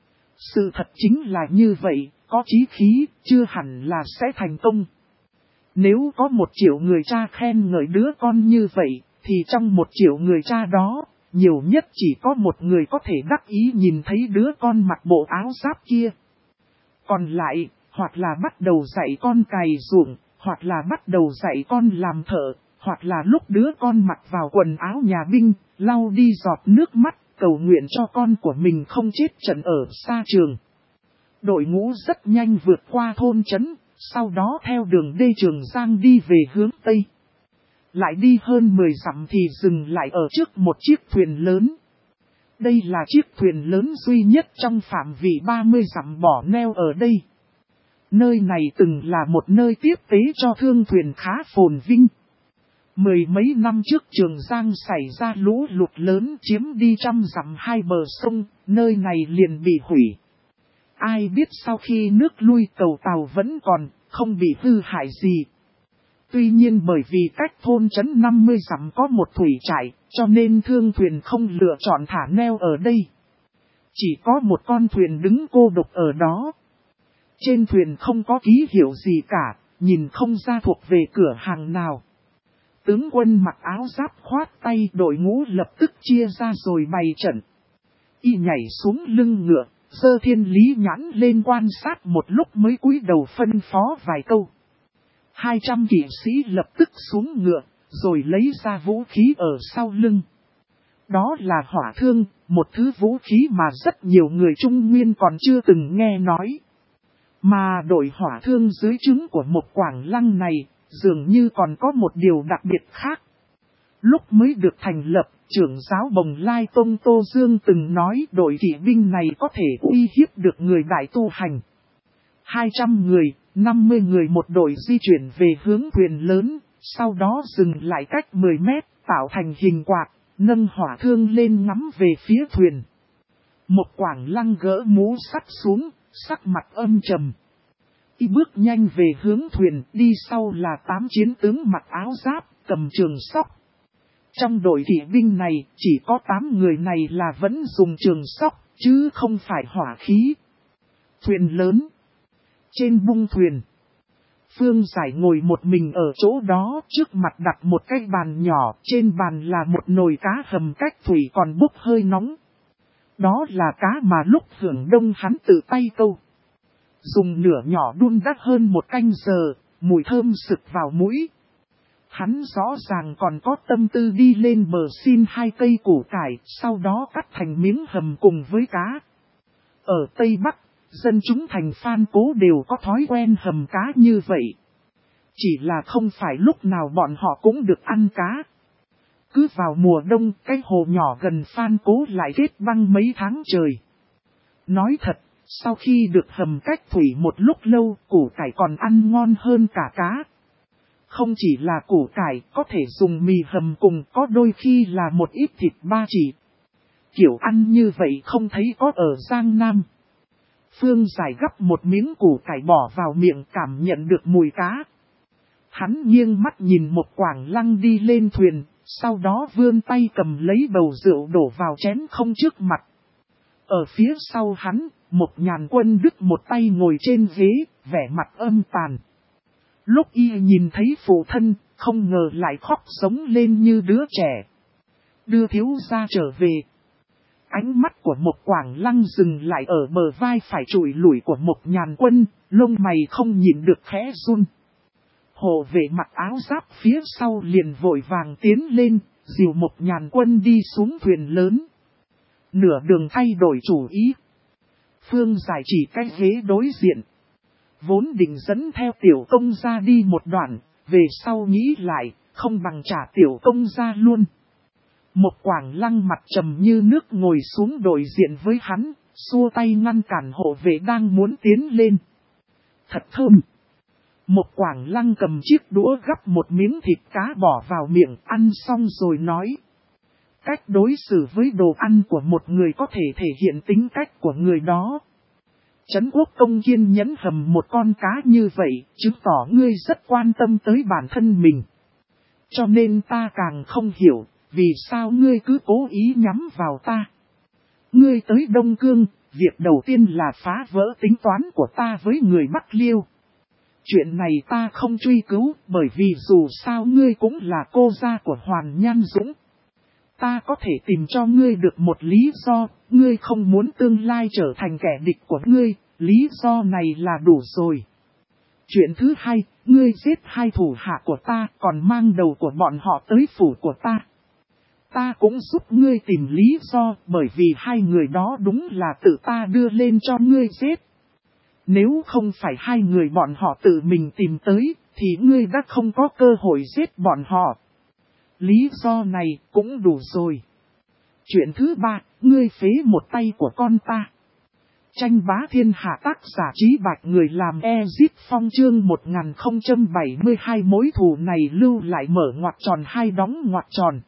Sự thật chính là như vậy, có chí khí, chưa hẳn là sẽ thành công. Nếu có 1 triệu người cha khen ngợi đứa con như vậy, thì trong 1 triệu người cha đó, nhiều nhất chỉ có 1 người có thể đắc ý nhìn thấy đứa con mặc bộ áo giáp kia. Còn lại, hoặc là bắt đầu dạy con cày ruộng, hoặc là bắt đầu dạy con làm thợ, hoặc là lúc đứa con mặc vào quần áo nhà binh, lau đi giọt nước mắt, cầu nguyện cho con của mình không chết trận ở xa trường. Đội ngũ rất nhanh vượt qua thôn trấn, sau đó theo đường đê Trường Giang đi về hướng Tây. Lại đi hơn 10 dặm thì dừng lại ở trước một chiếc thuyền lớn. Đây là chiếc thuyền lớn duy nhất trong phạm vi 30 dặm bỏ neo ở đây. Nơi này từng là một nơi tiếp tế cho thương thuyền khá phồn vinh. 10 mấy năm trước Trường Giang xảy ra lũ lụt lớn chiếm đi trăm dặm 2 bờ sông, nơi này liền bị hủy. Ai biết sau khi nước lui tàu tàu vẫn còn, không bị hư hại gì. Tuy nhiên bởi vì cách thôn trấn 50 dặm có một thủy trại, cho nên thương thuyền không lựa chọn thả neo ở đây. Chỉ có một con thuyền đứng cô độc ở đó. Trên thuyền không có ký hiệu gì cả, nhìn không ra thuộc về cửa hàng nào. Tướng quân mặc áo giáp khoát tay, đội ngũ lập tức chia ra rồi bày trận. Y nhảy xuống lưng ngựa, giơ thiên lý nhãn lên quan sát một lúc mới cúi đầu phân phó vài câu. 200 kỵ sĩ lập tức xuống ngựa, rồi lấy ra vũ khí ở sau lưng. Đó là hỏa thương, một thứ vũ khí mà rất nhiều người Trung Nguyên còn chưa từng nghe nói. Mà đội hỏa thương dưới trướng của một Quảng Lăng này, dường như còn có một điều đặc biệt khác. Lúc mới được thành lập, trưởng giáo Bồng Lai Tông Tô Dương từng nói đội kỵ binh này có thể uy hiếp được người đại tu hành. 200 người, 50 người một đội di chuyển về hướng thuyền lớn, sau đó dừng lại cách 10 mét, tạo thành hình quạt, nâng hỏa thương lên ngắm về phía thuyền. Một Quảng Lăng gỡ mũ sắt xuống, sắc mặt âm trầm. Y bước nhanh về hướng thuyền, đi sau là 8 chiến tướng mặc áo giáp, cầm trường sóc. Trong đội kỵ binh này, chỉ có 8 người này là vẫn dùng trường sóc, chứ không phải hỏa khí. Thuyền lớn. Trên bung thuyền, Phương Giải ngồi một mình ở chỗ đó, trước mặt đặt một cái bàn nhỏ, trên bàn là một nồi cá hầm cách thủy còn bốc hơi nóng. Đó là cá mà lúc Hưởng Đông hắn tự tay câu. Dùng lửa nhỏ đun đắt hơn 1 canh giờ, mùi thơm sực vào mũi. Hắn rõ ràng còn có tâm tư đi lên bờ xin 2 cây củ cải, sau đó cắt thành miếng hầm cùng với cá. Ở Tây Bắc, dân chúng thành Phan Cố đều có thói quen hầm cá như vậy. Chỉ là không phải lúc nào bọn họ cũng được ăn cá. Cứ vào mùa đông, cái hồ nhỏ gần Phan Cố lại kết băng mấy tháng trời. Nói thật, sau khi được hầm cách thủy một lúc lâu, củ cải còn ăn ngon hơn cả cá. Không chỉ là củ cải, có thể dùng mì hầm cùng, có đôi khi là một ít thịt ba chỉ. Kiểu ăn như vậy không thấy có ở Giang Nam. Phương Giải gắp một miếng củ cải bỏ vào miệng, cảm nhận được mùi cá. Hắn nghiêng mắt nhìn một Quảng Lăng đi lên thuyền, sau đó vươn tay cầm lấy bầu rượu đổ vào chén không trước mặt. Ở phía sau hắn, một Nhàn Quân đứt một tay ngồi trên ghế, vẻ mặt âm tàn. Lúc y nhìn thấy phụ thân, không ngờ lại khóc sống lên như đứa trẻ. Đưa thiếu gia trở về. Ánh mắt của một Quảng Lăng dừng lại ở bờ vai phải trụi lủi của một Nhàn Quân, lông mày không nhìn được khẽ run. Hộ vệ mặc áo giáp phía sau liền vội vàng tiến lên, dìu Mộc Nhàn Quân đi xuống thuyền lớn. Nửa đường thay đổi chủ ý. Phương Giải chỉ cái ghế đối diện. Vốn định dẫn theo tiểu công gia đi một đoạn, về sau nghĩ lại, không bằng trả tiểu công gia luôn. Một Quảng Lăng mặt trầm như nước ngồi xuống đối diện với hắn, xua tay ngăn cản hộ vệ đang muốn tiến lên. Thật thơm. Một Quảng Lăng cầm chiếc đũa gắp một miếng thịt cá bỏ vào miệng, ăn xong rồi nói. Cách đối xử với đồ ăn của một người có thể thể hiện tính cách của người đó. Trấn Quốc Công kiên nhẫn hầm một con cá như vậy, chứng tỏ ngươi rất quan tâm tới bản thân mình. Cho nên ta càng không hiểu, vì sao ngươi cứ cố ý nhắm vào ta. Ngươi tới Đông Cương, việc đầu tiên là phá vỡ tính toán của ta với người Bắc Liêu. Chuyện này ta không truy cứu, bởi vì dù sao ngươi cũng là cô gia của Hoàn Nhan Dũng. Ta có thể tìm cho ngươi được một lý do, ngươi không muốn tương lai trở thành kẻ địch của ngươi, lý do này là đủ rồi. Chuyện thứ hai, ngươi giết hai thủ hạ của ta, còn mang đầu của bọn họ tới phủ của ta. Ta cũng giúp ngươi tìm lý do, bởi vì hai người đó đúng là tự ta đưa lên cho ngươi giết. Nếu không phải hai người bọn họ tự mình tìm tới, thì ngươi đã không có cơ hội giết bọn họ. Lý do này cũng đủ rồi. Chuyện thứ ba, ngươi phế một tay của con ta. Tranh bá thiên hạ tác giả Trí Bạch người làm Ezip Phong chương 1072 mối thù này lưu lại mở ngoặc tròn hai đóng ngoặc tròn.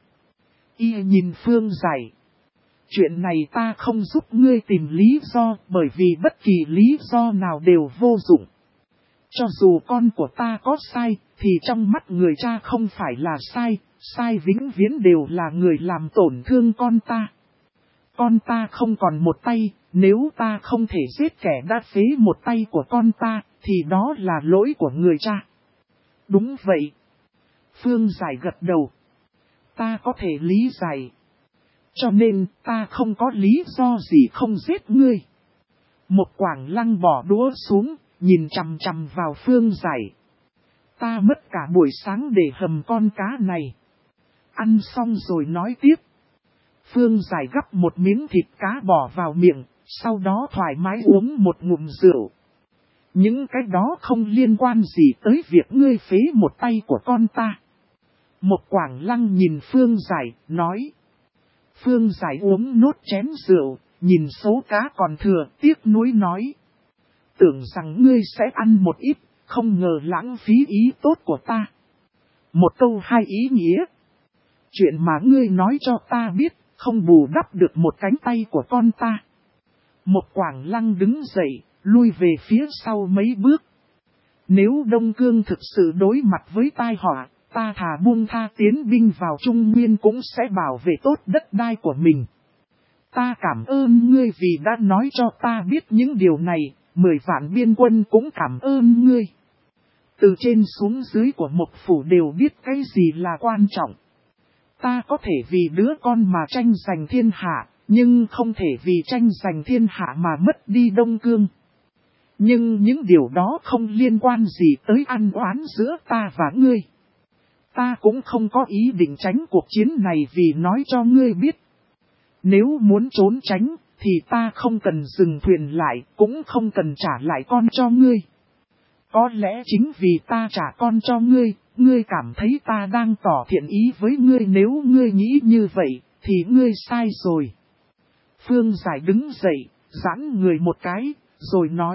Y nhìn Phương Giải. Chuyện này ta không giúp ngươi tìm lý do, bởi vì bất kỳ lý do nào đều vô dụng. Cho dù con của ta có sai, thì trong mắt người cha không phải là sai, sai vĩnh viễn đều là người làm tổn thương con ta. Con ta không còn một tay, nếu ta không thể giết kẻ đã phế một tay của con ta, thì đó là lỗi của người cha. Đúng vậy. Phương Giải gật đầu. Ta có thể lý giải. Cho nên ta không có lý do gì không giết ngươi. Một Quảng Lăng bỏ đũa xuống, nhìn chằm chằm vào Phương Giải. Ta mất cả buổi sáng để hầm con cá này. Ăn xong rồi nói tiếp. Phương Giải gắp một miếng thịt cá bỏ vào miệng, sau đó thoải mái uống một ngụm rượu. Những cái đó không liên quan gì tới việc ngươi phế một tay của con ta. Một Quảng Lăng nhìn Phương Giải, nói. Phương Giải uống nốt chén rượu, nhìn số cá còn thừa, tiếc nuối nói. Tưởng rằng ngươi sẽ ăn một ít, không ngờ lãng phí ý tốt của ta. Một câu hai ý nghĩa. Chuyện mà ngươi nói cho ta biết, không bù đắp được một cánh tay của con ta. Một Quảng Lăng đứng dậy, lui về phía sau mấy bước. Nếu Đông Cương thực sự đối mặt với tai họa, ta thà buông tha tiến binh vào Trung Nguyên cũng sẽ bảo vệ tốt đất đai của mình. Ta cảm ơn ngươi vì đã nói cho ta biết những điều này, 10 vạn biên quân cũng cảm ơn ngươi. Từ trên xuống dưới của một phủ đều biết cái gì là quan trọng. Ta có thể vì đứa con mà tranh giành thiên hạ, nhưng không thể vì tranh giành thiên hạ mà mất đi Đông Cương. Nhưng những điều đó không liên quan gì tới ăn oán giữa ta và ngươi. Ta cũng không có ý định tránh cuộc chiến này vì nói cho ngươi biết. Nếu muốn trốn tránh, thì ta không cần dừng thuyền lại, cũng không cần trả lại con cho ngươi. Có lẽ chính vì ta trả con cho ngươi, ngươi cảm thấy ta đang tỏ thiện ý với ngươi. Nếu ngươi nghĩ như vậy, thì ngươi sai rồi. Phương Giải đứng dậy, giãn người một cái, rồi nói.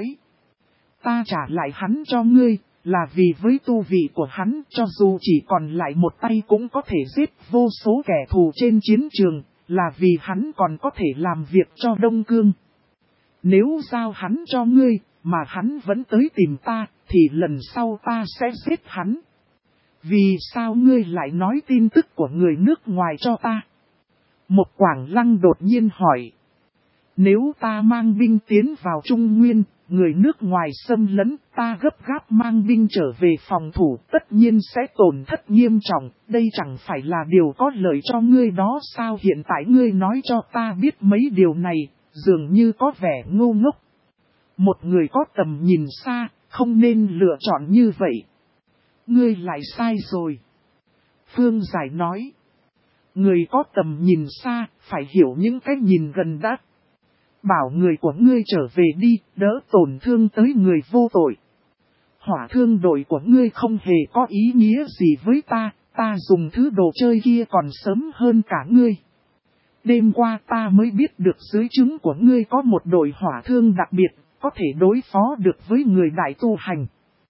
Ta trả lại hắn cho ngươi, là vì với tu vị của hắn, cho dù chỉ còn lại một tay cũng có thể giết vô số kẻ thù trên chiến trường, là vì hắn còn có thể làm việc cho Đông Cương. Nếu giao hắn cho ngươi, mà hắn vẫn tới tìm ta, thì lần sau ta sẽ giết hắn. Vì sao ngươi lại nói tin tức của người nước ngoài cho ta? Một Quảng Lăng đột nhiên hỏi. Nếu ta mang binh tiến vào Trung Nguyên, người nước ngoài xâm lấn, ta gấp gáp mang binh trở về phòng thủ, tất nhiên sẽ tổn thất nghiêm trọng, đây chẳng phải là điều có lợi cho ngươi đó sao? Hiện tại ngươi nói cho ta biết mấy điều này, dường như có vẻ ngu ngốc. Một người có tầm nhìn xa, không nên lựa chọn như vậy. Ngươi lại sai rồi. Phương Giải nói. Người có tầm nhìn xa, phải hiểu những cái nhìn gần đã. Bảo người của ngươi trở về đi, đỡ tổn thương tới người vô tội. Hỏa thương đội của ngươi không hề có ý nghĩa gì với ta dùng thứ đồ chơi kia còn sớm hơn cả ngươi. Đêm qua ta mới biết được dưới trướng của ngươi có một đội hỏa thương đặc biệt, có thể đối phó được với người đại tu hành.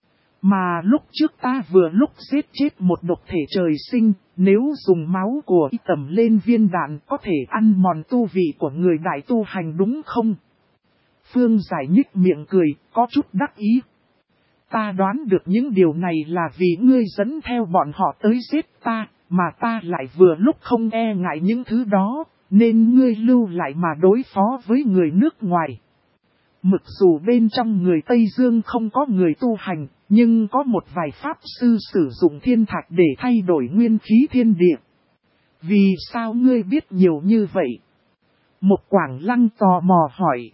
Mà lúc trước ta vừa lúc giết chết một độc thể trời sinh, nếu dùng máu của y tầm lên viên đạn có thể ăn mòn tu vị của người đại tu hành đúng không? Phương Giải nhích miệng cười, có chút đắc ý. Ta đoán được những điều này là vì ngươi dẫn theo bọn họ tới giết ta, mà ta lại vừa lúc không e ngại những thứ đó, nên ngươi lưu lại mà đối phó với người nước ngoài. Mặc dù bên trong người Tây Dương không có người tu hành, nhưng có một vài pháp sư sử dụng thiên thạch để thay đổi nguyên khí thiên địa. Vì sao ngươi biết nhiều như vậy? Một Quảng Lăng tò mò hỏi.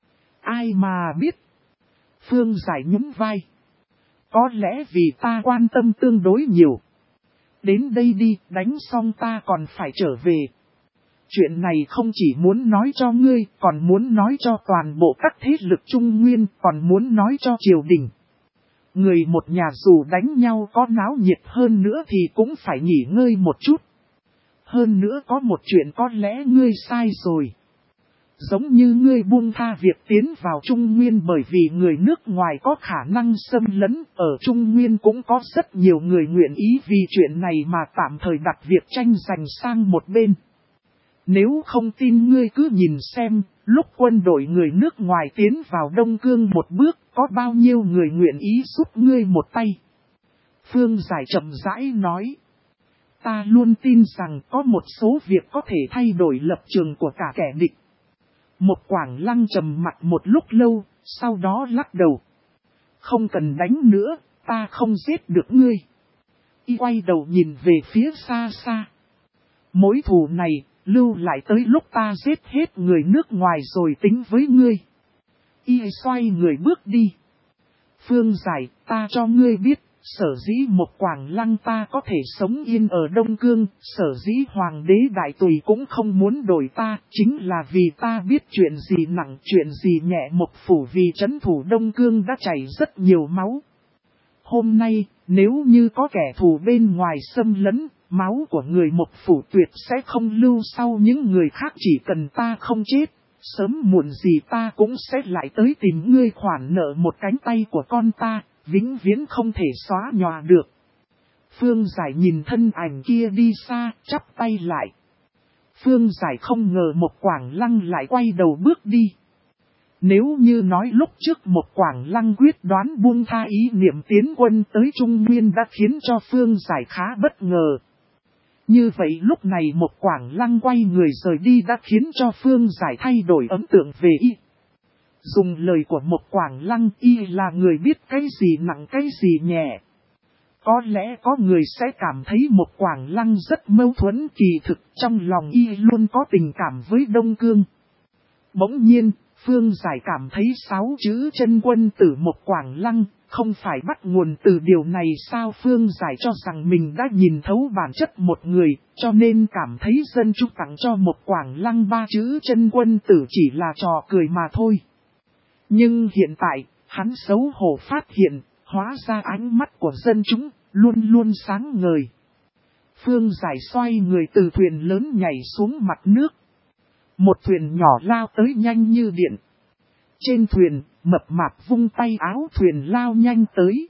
Ai mà biết? Phương Giải nhún vai. Có lẽ vì ta quan tâm tương đối nhiều. Đến đây đi, đánh xong ta còn phải trở về. Chuyện này không chỉ muốn nói cho ngươi, còn muốn nói cho toàn bộ các thế lực Trung Nguyên, còn muốn nói cho triều đình. Người một nhà dù đánh nhau có náo nhiệt hơn nữa thì cũng phải nghỉ ngơi một chút. Hơn nữa có một chuyện có lẽ ngươi sai rồi. Giống như ngươi buông tha việc tiến vào Trung Nguyên bởi vì người nước ngoài có khả năng xâm lấn, ở Trung Nguyên cũng có rất nhiều người nguyện ý vì chuyện này mà tạm thời đặt việc tranh giành sang một bên. Nếu không tin ngươi cứ nhìn xem, lúc quân đội người nước ngoài tiến vào Đông Cương một bước, có bao nhiêu người nguyện ý giúp ngươi một tay. Phương Giải chậm rãi nói. Ta luôn tin rằng có một số việc có thể thay đổi lập trường của cả kẻ địch. Một Quảng Lăng trầm mặt một lúc lâu, sau đó lắc đầu. Không cần đánh nữa, ta không giết được ngươi. Y quay đầu nhìn về phía xa xa. Mối thù này, lưu lại tới lúc ta giết hết người nước ngoài rồi tính với ngươi. Y xoay người bước đi. Phương Giải, ta cho ngươi biết, sở dĩ một Quảng Lăng ta có thể sống yên ở Đông Cương, sở dĩ Hoàng đế Đại Tùy cũng không muốn đổi ta, chính là vì ta biết chuyện gì nặng chuyện gì nhẹ. Một phủ vì trấn thủ Đông Cương đã chảy rất nhiều máu. Hôm nay, nếu như có kẻ thù bên ngoài xâm lấn, máu của người một phủ tuyệt sẽ không lưu sau những người khác. Chỉ cần ta không chết, sớm muộn gì ta cũng sẽ lại tới tìm ngươi khoản nợ một cánh tay của con ta, vĩnh viễn không thể xóa nhòa được. Phương Giải nhìn thân ảnh kia đi xa, chắp tay lại. Phương Giải không ngờ một Quảng Lăng lại quay đầu bước đi. Nếu như nói lúc trước một Quảng Lăng quyết đoán buông tha ý niệm tiến quân tới Trung Nguyên đã khiến cho Phương Giải khá bất ngờ. Như vậy lúc này một Quảng Lăng quay người rời đi đã khiến cho Phương Giải thay đổi ấn tượng về y. Dùng lời của một Quảng Lăng, y là người biết cái gì nặng cái gì nhẹ. Có lẽ có người sẽ cảm thấy một Quảng Lăng rất mâu thuẫn, kỳ thực trong lòng y luôn có tình cảm với Đông Cương. Bỗng nhiên, Phương Giải cảm thấy 6 chữ chân quân tử một Quảng Lăng, không phải bắt nguồn từ điều này sao? Phương Giải cho rằng mình đã nhìn thấu bản chất một người, cho nên cảm thấy dân chúng tặng cho một Quảng Lăng 3 chữ chân quân tử chỉ là trò cười mà thôi. Nhưng hiện tại, hắn xấu hổ phát hiện, hóa ra ánh mắt của dân chúng, luôn luôn sáng ngời. Phương Giải xoay người từ thuyền lớn nhảy xuống mặt nước. Một thuyền nhỏ lao tới nhanh như điện. Trên thuyền, mập mạp vung tay áo thuyền lao nhanh tới.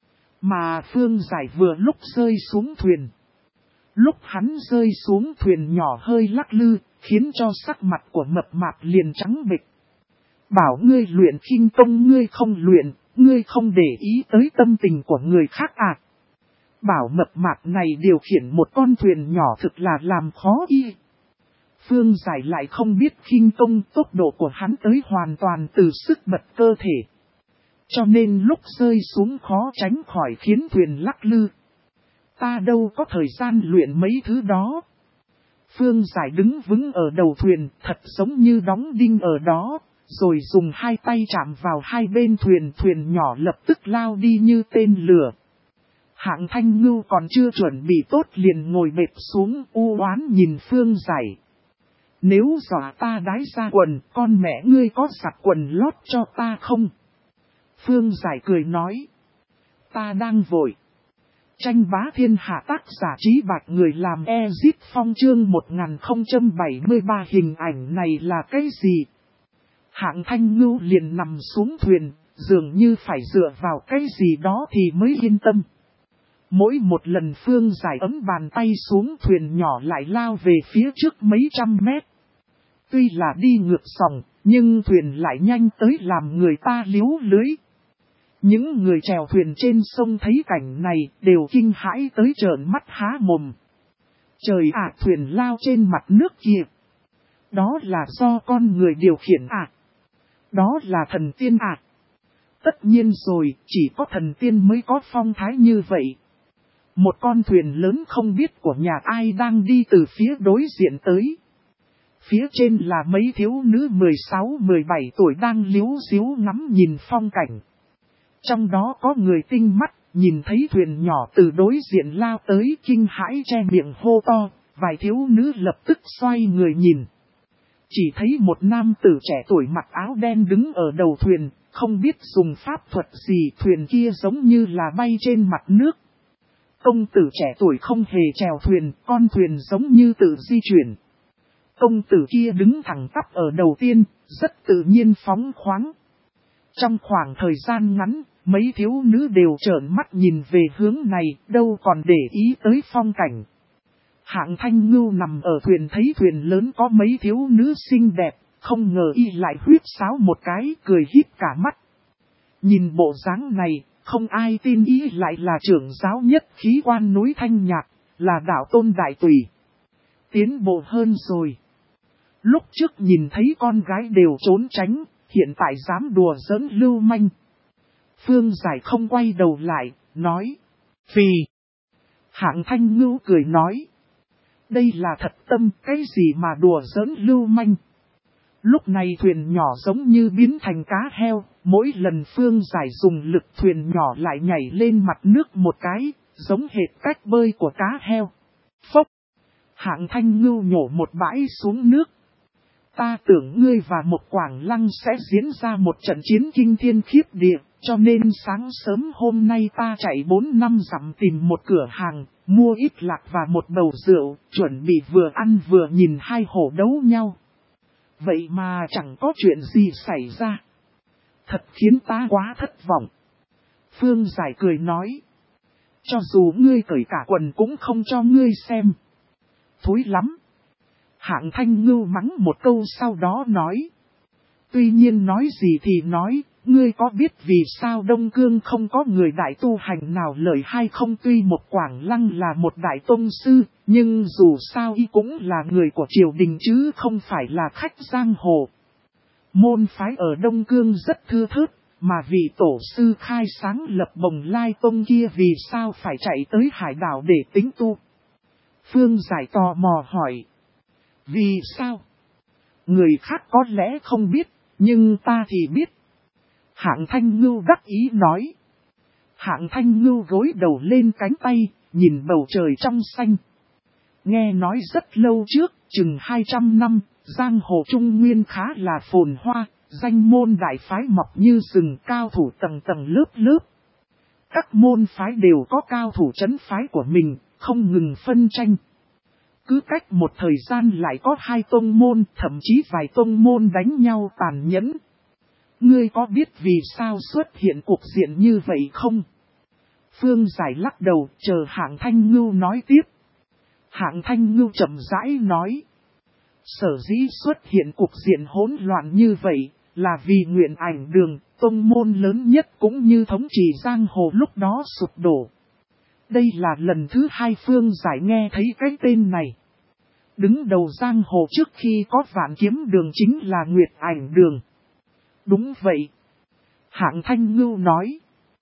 Mà Phương Giải vừa lúc rơi xuống thuyền. Lúc hắn rơi xuống thuyền nhỏ hơi lắc lư, khiến cho sắc mặt của mập mạp liền trắng bệch. Bảo ngươi luyện khinh công ngươi không luyện, ngươi không để ý tới tâm tình của người khác à. Bảo mập mạp này điều khiển một con thuyền nhỏ thực là làm khó y. Phương Giải lại không biết khinh công, tốc độ của hắn tới hoàn toàn từ sức bật cơ thể. Cho nên lúc rơi xuống khó tránh khỏi khiến thuyền lắc lư. Ta đâu có thời gian luyện mấy thứ đó. Phương Giải đứng vững ở đầu thuyền, thật giống như đóng đinh ở đó, rồi dùng hai tay chạm vào hai bên thuyền, thuyền nhỏ lập tức lao đi như tên lửa. Hạng Thanh Ngưu còn chưa chuẩn bị tốt liền ngồi bệt xuống u oán nhìn Phương Giải. Nếu dọa ta đái ra quần, con mẹ ngươi có giặt quần lót cho ta không? Phương Giải cười nói. Ta đang vội. Tranh bá thiên hạ tác giả Trí Bạch người làm Ezip Phong chương 1073 hình ảnh này là cái gì? Hạng Thanh Ngưu liền nằm xuống thuyền, dường như phải dựa vào cái gì đó thì mới yên tâm. Mỗi một lần Phương Giải ấm bàn tay xuống thuyền nhỏ lại lao về phía trước mấy trăm mét. Tuy là đi ngược dòng, nhưng thuyền lại nhanh tới làm người ta liếu lưới. Những người chèo thuyền trên sông thấy cảnh này đều kinh hãi tới trợn mắt há mồm. Trời ạ, thuyền lao trên mặt nước kia. Đó là do con người điều khiển ạ. Đó là thần tiên ạ. Tất nhiên rồi, chỉ có thần tiên mới có phong thái như vậy. Một con thuyền lớn không biết của nhà ai đang đi từ phía đối diện tới. Phía trên là mấy thiếu nữ 16-17 tuổi đang liếu xíu ngắm nhìn phong cảnh. Trong đó có người tinh mắt, nhìn thấy thuyền nhỏ từ đối diện lao tới kinh hãi che miệng hô to, vài thiếu nữ lập tức xoay người nhìn. Chỉ thấy một nam tử trẻ tuổi mặc áo đen đứng ở đầu thuyền, không biết dùng pháp thuật gì, thuyền kia giống như là bay trên mặt nước. Công tử trẻ tuổi không hề chèo thuyền, con thuyền giống như tự di chuyển. Công tử kia đứng thẳng tắp ở đầu tiên, rất tự nhiên phóng khoáng. Trong khoảng thời gian ngắn, mấy thiếu nữ đều trợn mắt nhìn về hướng này, đâu còn để ý tới phong cảnh. Hạng Thanh Ngưu nằm ở thuyền thấy thuyền lớn có mấy thiếu nữ xinh đẹp, không ngờ y lại huyết sáo một cái, cười híp cả mắt. Nhìn bộ dáng này, không ai tin ý lại là trưởng giáo nhất khí quan núi Thanh Nhạc, là đạo tôn đại tùy. Tiến bộ hơn rồi. Lúc trước nhìn thấy con gái đều trốn tránh, hiện tại dám đùa giỡn lưu manh. Phương Giải không quay đầu lại, nói. Phì. Hạng Thanh Ngưu cười nói. Đây là thật tâm, cái gì mà đùa giỡn lưu manh. Lúc này thuyền nhỏ giống như biến thành cá heo, mỗi lần Phương Giải dùng lực thuyền nhỏ lại nhảy lên mặt nước một cái, giống hệt cách bơi của cá heo. Phốc! Hạng Thanh Ngưu nhổ một bãi xuống nước. Ta tưởng ngươi và một Quảng Lăng sẽ diễn ra một trận chiến kinh thiên khiếp địa, cho nên sáng sớm hôm nay ta chạy 4 năm dặm tìm một cửa hàng, mua ít lạc và một bầu rượu, chuẩn bị vừa ăn vừa nhìn hai hổ đấu nhau. Vậy mà chẳng có chuyện gì xảy ra. Thật khiến ta quá thất vọng. Phương Giải cười nói. Cho dù ngươi cởi cả quần cũng không cho ngươi xem. Thối lắm. Hạng Thanh Ngưu mắng một câu sau đó nói. Tuy nhiên nói gì thì nói, ngươi có biết vì sao Đông Cương không có người đại tu hành nào lợi hay không? Tuy một Quảng Lăng là một đại tôn sư, nhưng dù sao y cũng là người của triều đình chứ không phải là khách giang hồ. Môn phái ở Đông Cương rất thưa thớt, mà vị tổ sư khai sáng lập Bồng Lai Tông kia vì sao phải chạy tới hải đảo để tính tu? Phương Giải tò mò hỏi. Vì sao? Người khác có lẽ không biết, nhưng ta thì biết. Hạng Thanh Ngưu đắc ý nói. Hạng Thanh Ngưu gối đầu lên cánh tay, nhìn bầu trời trong xanh. Nghe nói rất lâu trước, chừng 200 năm, giang hồ Trung Nguyên khá là phồn hoa, danh môn đại phái mọc như rừng, cao thủ tầng tầng lớp lớp. Các môn phái đều có cao thủ trấn phái của mình, không ngừng phân tranh. Cứ cách một thời gian lại có hai tông môn, thậm chí vài tông môn đánh nhau tàn nhẫn. Ngươi có biết vì sao xuất hiện cuộc diện như vậy không? Phương Giải lắc đầu, chờ Hạng Thanh Ngưu nói tiếp. Hạng Thanh Ngưu chậm rãi nói. Sở dĩ xuất hiện cuộc diện hỗn loạn như vậy, là vì Nguyện Ảnh Đường, tông môn lớn nhất cũng như thống trị giang hồ lúc đó sụp đổ. Đây là lần thứ hai Phương Giải nghe thấy cái tên này. Đứng đầu giang hồ trước khi có Vạn Kiếm Đường chính là Nguyệt Ảnh Đường. Đúng vậy. Hạng Thanh Ngưu nói.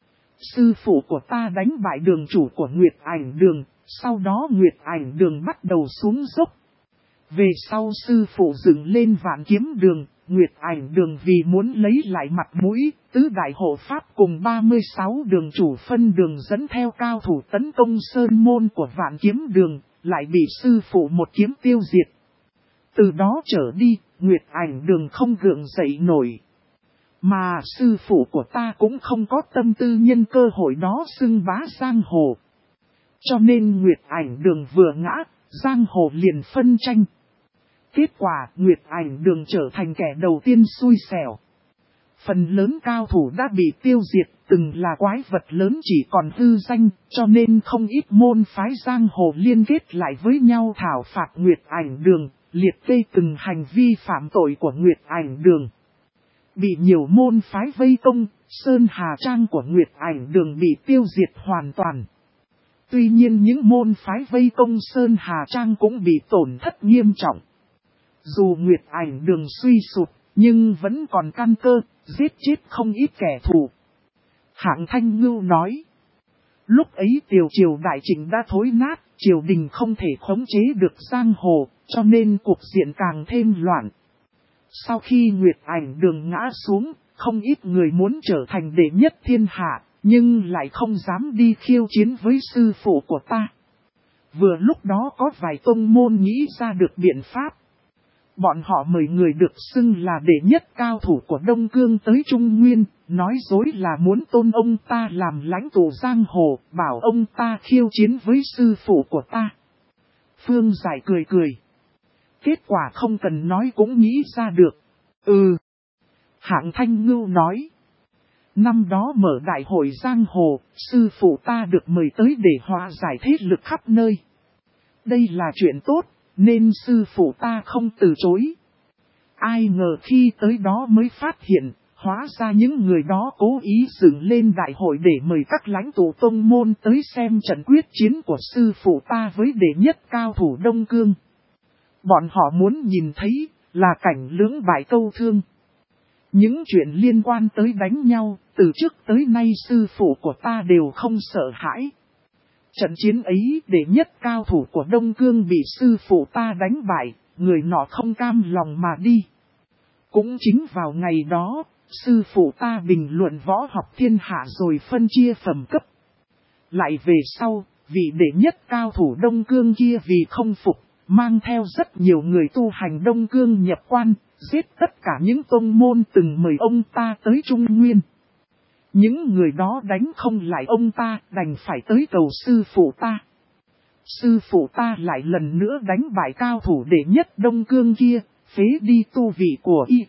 Sư phụ của ta đánh bại đường chủ của Nguyệt Ảnh Đường, sau đó Nguyệt Ảnh Đường bắt đầu xuống dốc. Về sau sư phụ dựng lên Vạn Kiếm Đường, Nguyệt Ảnh Đường vì muốn lấy lại mặt mũi, tứ đại hộ pháp cùng 36 đường chủ phân đường dẫn theo cao thủ tấn công sơn môn của Vạn Kiếm Đường, lại bị sư phụ một kiếm tiêu diệt. Từ đó trở đi, Nguyệt Ảnh Đường không gượng dậy nổi. Mà sư phụ của ta cũng không có tâm tư nhân cơ hội đó xưng bá giang hồ. Cho nên Nguyệt Ảnh Đường vừa ngã, giang hồ liền phân tranh. Kết quả Nguyệt Ảnh Đường trở thành kẻ đầu tiên xui xẻo. Phần lớn cao thủ đã bị tiêu diệt, từng là quái vật lớn chỉ còn hư danh, cho nên không ít môn phái giang hồ liên kết lại với nhau thảo phạt Nguyệt Ảnh Đường, liệt kê từng hành vi phạm tội của Nguyệt Ảnh Đường. Bị nhiều môn phái vây công, Sơn Hà Trang của Nguyệt Ảnh Đường bị tiêu diệt hoàn toàn. Tuy nhiên những môn phái vây công Sơn Hà Trang cũng bị tổn thất nghiêm trọng. Dù Nguyệt Ảnh Đường suy sụp, nhưng vẫn còn căn cơ, giết chết không ít kẻ thù. Hạng Thanh Ngưu nói. Lúc ấy Tiều triều đại Trịnh đã thối nát, triều đình không thể khống chế được giang hồ, cho nên cục diện càng thêm loạn. Sau khi Nguyệt Ảnh Đường ngã xuống, không ít người muốn trở thành đệ nhất thiên hạ, nhưng lại không dám đi khiêu chiến với sư phụ của ta. Vừa lúc đó có vài tông môn nghĩ ra được biện pháp. Bọn họ mời người được xưng là đệ nhất cao thủ của Đông Cương tới Trung Nguyên, nói dối là muốn tôn ông ta làm lãnh tụ giang hồ, bảo ông ta khiêu chiến với sư phụ của ta. Phương Giải cười cười. Kết quả không cần nói cũng nghĩ ra được. Hạng Thanh Ngưu nói. Năm đó mở đại hội giang hồ, sư phụ ta được mời tới để hòa giải thế lực khắp nơi. Đây là chuyện tốt, nên sư phụ ta không từ chối. Ai ngờ khi tới đó mới phát hiện, hóa ra những người đó cố ý dựng lên đại hội để mời các lãnh tụ tông môn tới xem trận quyết chiến của sư phụ ta với đệ nhất cao thủ Đông Cương. Bọn họ muốn nhìn thấy là cảnh lưỡng bại câu thương. Những chuyện liên quan tới đánh nhau, từ trước tới nay sư phụ của ta đều không sợ hãi. Trận chiến ấy đệ nhất cao thủ của Đông Cương bị sư phụ ta đánh bại, người nọ không cam lòng mà đi. Cũng chính vào ngày đó, sư phụ ta bình luận võ học thiên hạ rồi phân chia phẩm cấp. Lại về sau, vị đệ nhất cao thủ Đông Cương kia vì không phục, mang theo rất nhiều người tu hành Đông Cương nhập quan, giết tất cả những tông môn từng mời ông ta tới Trung Nguyên. Những người đó đánh không lại ông ta, đành phải tới cầu sư phụ ta. Sư phụ ta lại lần nữa đánh bại cao thủ đệ nhất Đông Cương kia, phế đi tu vị của y.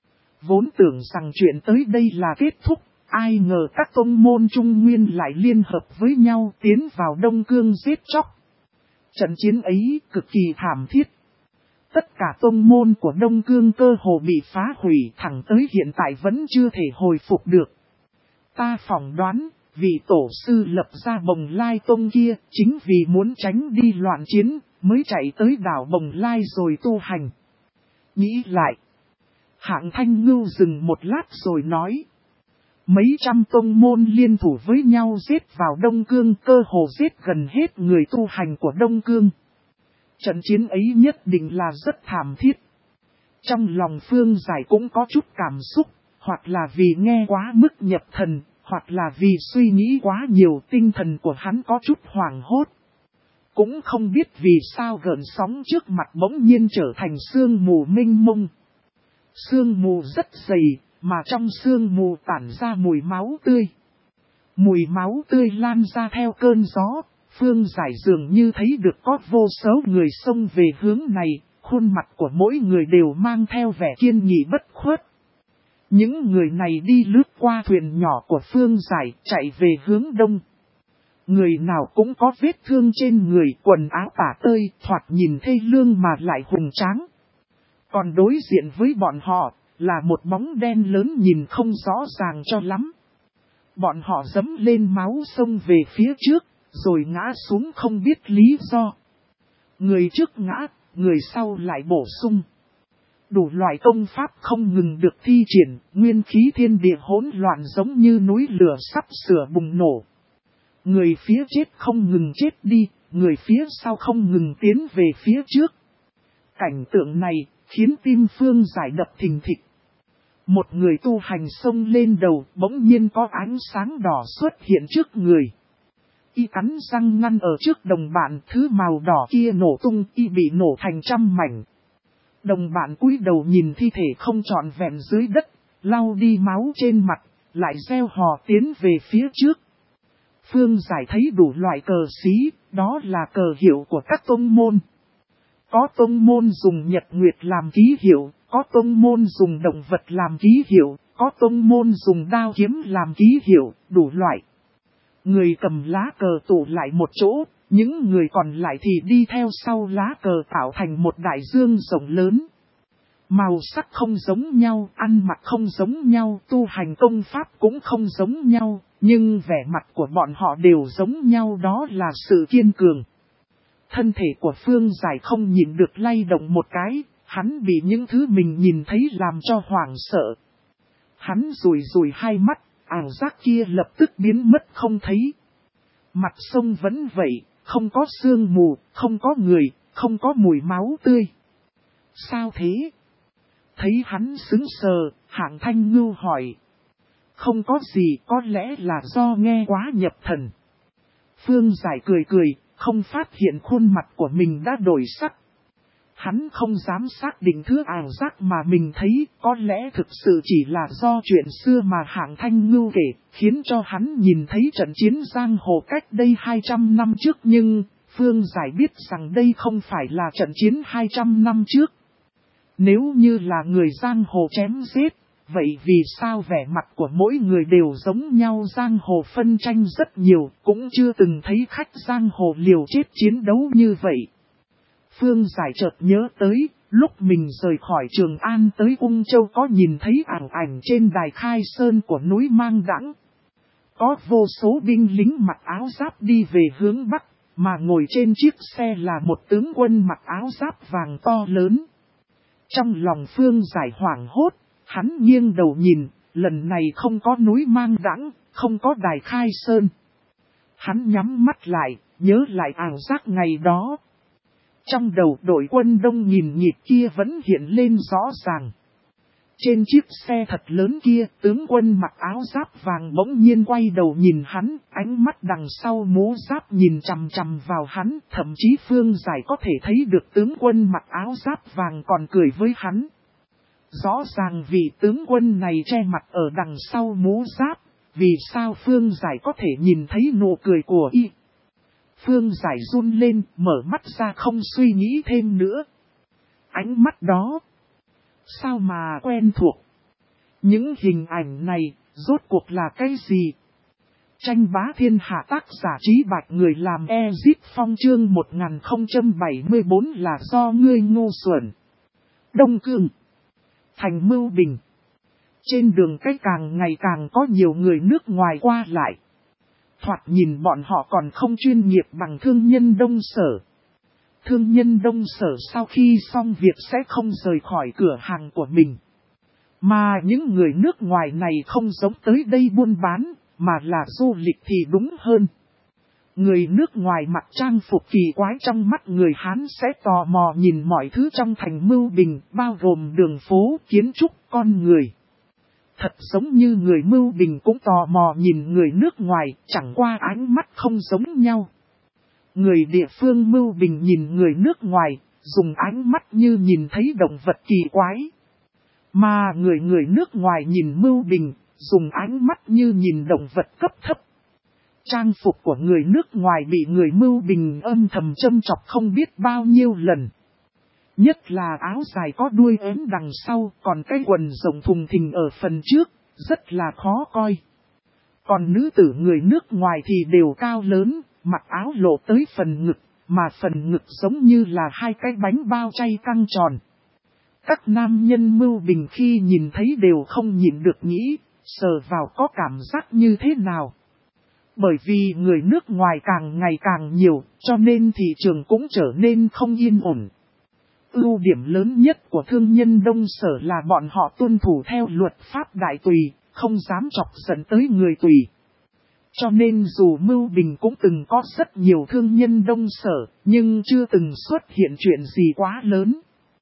Vốn tưởng rằng chuyện tới đây là kết thúc, ai ngờ các tông môn Trung Nguyên lại liên hợp với nhau tiến vào Đông Cương giết chóc. Trận chiến ấy cực kỳ thảm thiết. Tất cả tông môn của Đông Cương cơ hồ bị phá hủy, thẳng tới hiện tại vẫn chưa thể hồi phục được. Ta phỏng đoán, vị tổ sư lập ra Bồng Lai Tông kia, chính vì muốn tránh đi loạn chiến, mới chạy tới đảo Bồng Lai rồi tu hành. Nghĩ lại, Hạng Thanh Ngưu dừng một lát rồi nói. Mấy trăm tông môn liên thủ với nhau giết vào Đông Cương, cơ hồ giết gần hết người tu hành của Đông Cương. Trận chiến ấy nhất định là rất thảm thiết. Trong lòng Phương Giải cũng có chút cảm xúc, hoặc là vì nghe quá mức nhập thần, hoặc là vì suy nghĩ quá nhiều, tinh thần của hắn có chút hoảng hốt. Cũng không biết vì sao gợn sóng trước mặt bỗng nhiên trở thành sương mù mênh mông. Sương mù rất dày, mà trong sương mù tản ra mùi máu tươi. Mùi máu tươi lan ra theo cơn gió, Phương Giải dường như thấy được có vô số người xông về hướng này, khuôn mặt của mỗi người đều mang theo vẻ kiên nghị bất khuất. Những người này đi lướt qua thuyền nhỏ của Phương Giải, chạy về hướng đông. Người nào cũng có vết thương trên người, quần áo tả tơi, thoạt nhìn thê lương mà lại hùng tráng. Còn đối diện với bọn họ, là một bóng đen lớn nhìn không rõ ràng cho lắm. Bọn họ dẫm lên máu xông về phía trước, rồi ngã xuống không biết lý do. Người trước ngã, người sau lại bổ sung. Đủ loại công pháp không ngừng được thi triển, nguyên khí thiên địa hỗn loạn giống như núi lửa sắp sửa bùng nổ. Người phía chết không ngừng chết đi, người phía sau không ngừng tiến về phía trước. Cảnh tượng này, khiến tim Phương Giải đập thình thịch. Một người tu hành xông lên đầu, bỗng nhiên có ánh sáng đỏ xuất hiện trước người. Y cắn răng ngăn ở trước đồng bạn, thứ màu đỏ kia nổ tung, y bị nổ thành trăm mảnh. Đồng bạn cúi đầu nhìn thi thể không trọn vẹn dưới đất, lau đi máu trên mặt, lại reo hò tiến về phía trước. Phương Giải thấy đủ loại cờ xí, đó là cờ hiệu của các tông môn. Có tông môn dùng nhật nguyệt làm ký hiệu, có tông môn dùng động vật làm ký hiệu, có tông môn dùng đao kiếm làm ký hiệu, đủ loại. Người cầm lá cờ tụ lại một chỗ, những người còn lại thì đi theo sau lá cờ tạo thành một đại dương rộng lớn. Màu sắc không giống nhau, ăn mặc không giống nhau, tu hành công pháp cũng không giống nhau, nhưng vẻ mặt của bọn họ đều giống nhau, đó là sự kiên cường. Thân thể của Phương Giải không nhịn được lay động một cái, hắn bị những thứ mình nhìn thấy làm cho hoảng sợ. Hắn rủi rủi hai mắt, ảo giác kia lập tức biến mất không thấy. Mặt sông vẫn vậy, không có sương mù, không có người, không có mùi máu tươi. Sao thế? Thấy hắn sững sờ, Hạng Thanh Ngưu hỏi. Không có gì, có lẽ là do nghe quá nhập thần. Phương Giải cười cười, không phát hiện khuôn mặt của mình đã đổi sắc. Hắn không dám xác định thứ ảo giác mà mình thấy, có lẽ thực sự chỉ là do chuyện xưa mà Hạng Thanh Ngưu kể, khiến cho hắn nhìn thấy trận chiến giang hồ cách đây 200 năm trước, nhưng Phương Giải biết rằng đây không phải là trận chiến 200 năm trước. Nếu như là người giang hồ chém giết, vậy vì sao vẻ mặt của mỗi người đều giống nhau? Giang hồ phân tranh rất nhiều, cũng chưa từng thấy khách giang hồ liều chết chiến đấu như vậy. Phương Giải chợt nhớ tới, lúc mình rời khỏi Trường An tới Ung Châu có nhìn thấy ảo ảnh trên đài Khai Sơn của núi Mang Đãng. Có vô số binh lính mặc áo giáp đi về hướng Bắc, mà ngồi trên chiếc xe là một tướng quân mặc áo giáp vàng to lớn. Trong lòng Phương Giải hoảng hốt, hắn nghiêng đầu nhìn, lần này không có núi Mang Đãng, không có đài Khai Sơn. Hắn nhắm mắt lại, nhớ lại ảo giác ngày đó. Trong đầu đội quân đông nghìn nghịt kia vẫn hiện lên rõ ràng. Trên chiếc xe thật lớn kia, tướng quân mặc áo giáp vàng bỗng nhiên quay đầu nhìn hắn, ánh mắt đằng sau mũ giáp nhìn chằm chằm vào hắn, thậm chí Phương Giải có thể thấy được tướng quân mặc áo giáp vàng còn cười với hắn. Rõ ràng vì tướng quân này che mặt ở đằng sau mũ giáp, vì sao Phương Giải có thể nhìn thấy nụ cười của y? Phương Giải run lên, mở mắt ra không suy nghĩ thêm nữa. Ánh mắt đó, sao mà quen thuộc? Những hình ảnh này, rốt cuộc là cái gì? Tranh bá thiên hạ, tác giả Trí Bạch, người làm Ezip Phong, chương 1074 là do ngươi ngu xuẩn. Đông Cương, thành Mưu Bình. Trên đường cách càng ngày càng có nhiều người nước ngoài qua lại. Thoạt nhìn bọn họ còn không chuyên nghiệp bằng thương nhân Đông Sở. Thương nhân Đông Sở sau khi xong việc sẽ không rời khỏi cửa hàng của mình. Mà những người nước ngoài này không giống tới đây buôn bán, mà là du lịch thì đúng hơn. Người nước ngoài mặc trang phục kỳ quái trong mắt người Hán sẽ tò mò nhìn mọi thứ trong thành Mưu Bình, bao gồm đường phố, kiến trúc, con người. Thật giống như người Mưu Bình cũng tò mò nhìn người nước ngoài, chẳng qua ánh mắt không giống nhau. Người địa phương Mưu Bình nhìn người nước ngoài, dùng ánh mắt như nhìn thấy động vật kỳ quái. Mà người nước ngoài nhìn Mưu Bình, dùng ánh mắt như nhìn động vật cấp thấp. Trang phục của người nước ngoài bị người Mưu Bình âm thầm châm chọc không biết bao nhiêu lần. Nhất là áo dài có đuôi ếm đằng sau, còn cái quần rộng thùng thình ở phần trước, rất là khó coi. Còn nữ tử người nước ngoài thì đều cao lớn, mặc áo lộ tới phần ngực, mà phần ngực giống như là hai cái bánh bao chay căng tròn. Các nam nhân Mưu Bình khi nhìn thấy đều không nhịn được nghĩ, sờ vào có cảm giác như thế nào. Bởi vì người nước ngoài càng ngày càng nhiều, cho nên thị trường cũng trở nên không yên ổn. Ưu điểm lớn nhất của thương nhân Đông Sở là bọn họ tuân thủ theo luật pháp đại tùy, không dám chọc giận tới người tùy. Cho nên dù Mưu Bình cũng từng có rất nhiều thương nhân Đông Sở, nhưng chưa từng xuất hiện chuyện gì quá lớn.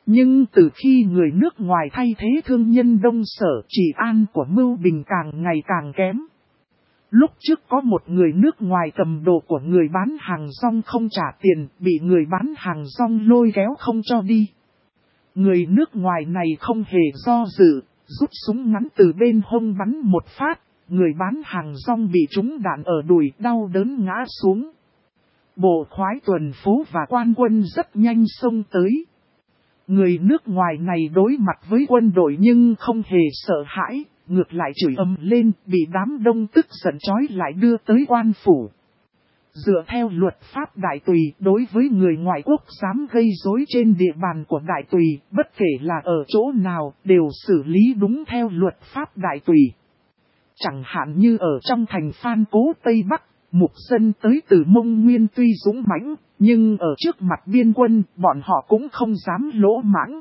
Nhưng từ khi người nước ngoài thay thế thương nhân Đông Sở, trị an của Mưu Bình càng ngày càng kém. Lúc trước có một người nước ngoài cầm đồ của người bán hàng rong không trả tiền, bị người bán hàng rong lôi kéo không cho đi. Người nước ngoài này không hề do dự, rút súng ngắn từ bên hông bắn một phát, người bán hàng rong bị trúng đạn ở đùi đau đớn ngã xuống. Bộ khoái tuần phố và quan quân rất nhanh xông tới. Người nước ngoài này đối mặt với quân đội nhưng không hề sợ hãi, ngược lại chửi ầm lên, bị đám đông tức giận trói lại đưa tới quan phủ. Dựa theo luật pháp đại tùy, đối với người ngoại quốc dám gây rối trên địa bàn của đại tùy, bất kể là ở chỗ nào, đều xử lý đúng theo luật pháp đại tùy. Chẳng hạn như ở trong thành Phan Cố Tây Bắc, mục dân tới từ Mông Nguyên tuy dũng mãnh, nhưng ở trước mặt biên quân, bọn họ cũng không dám lỗ mãng.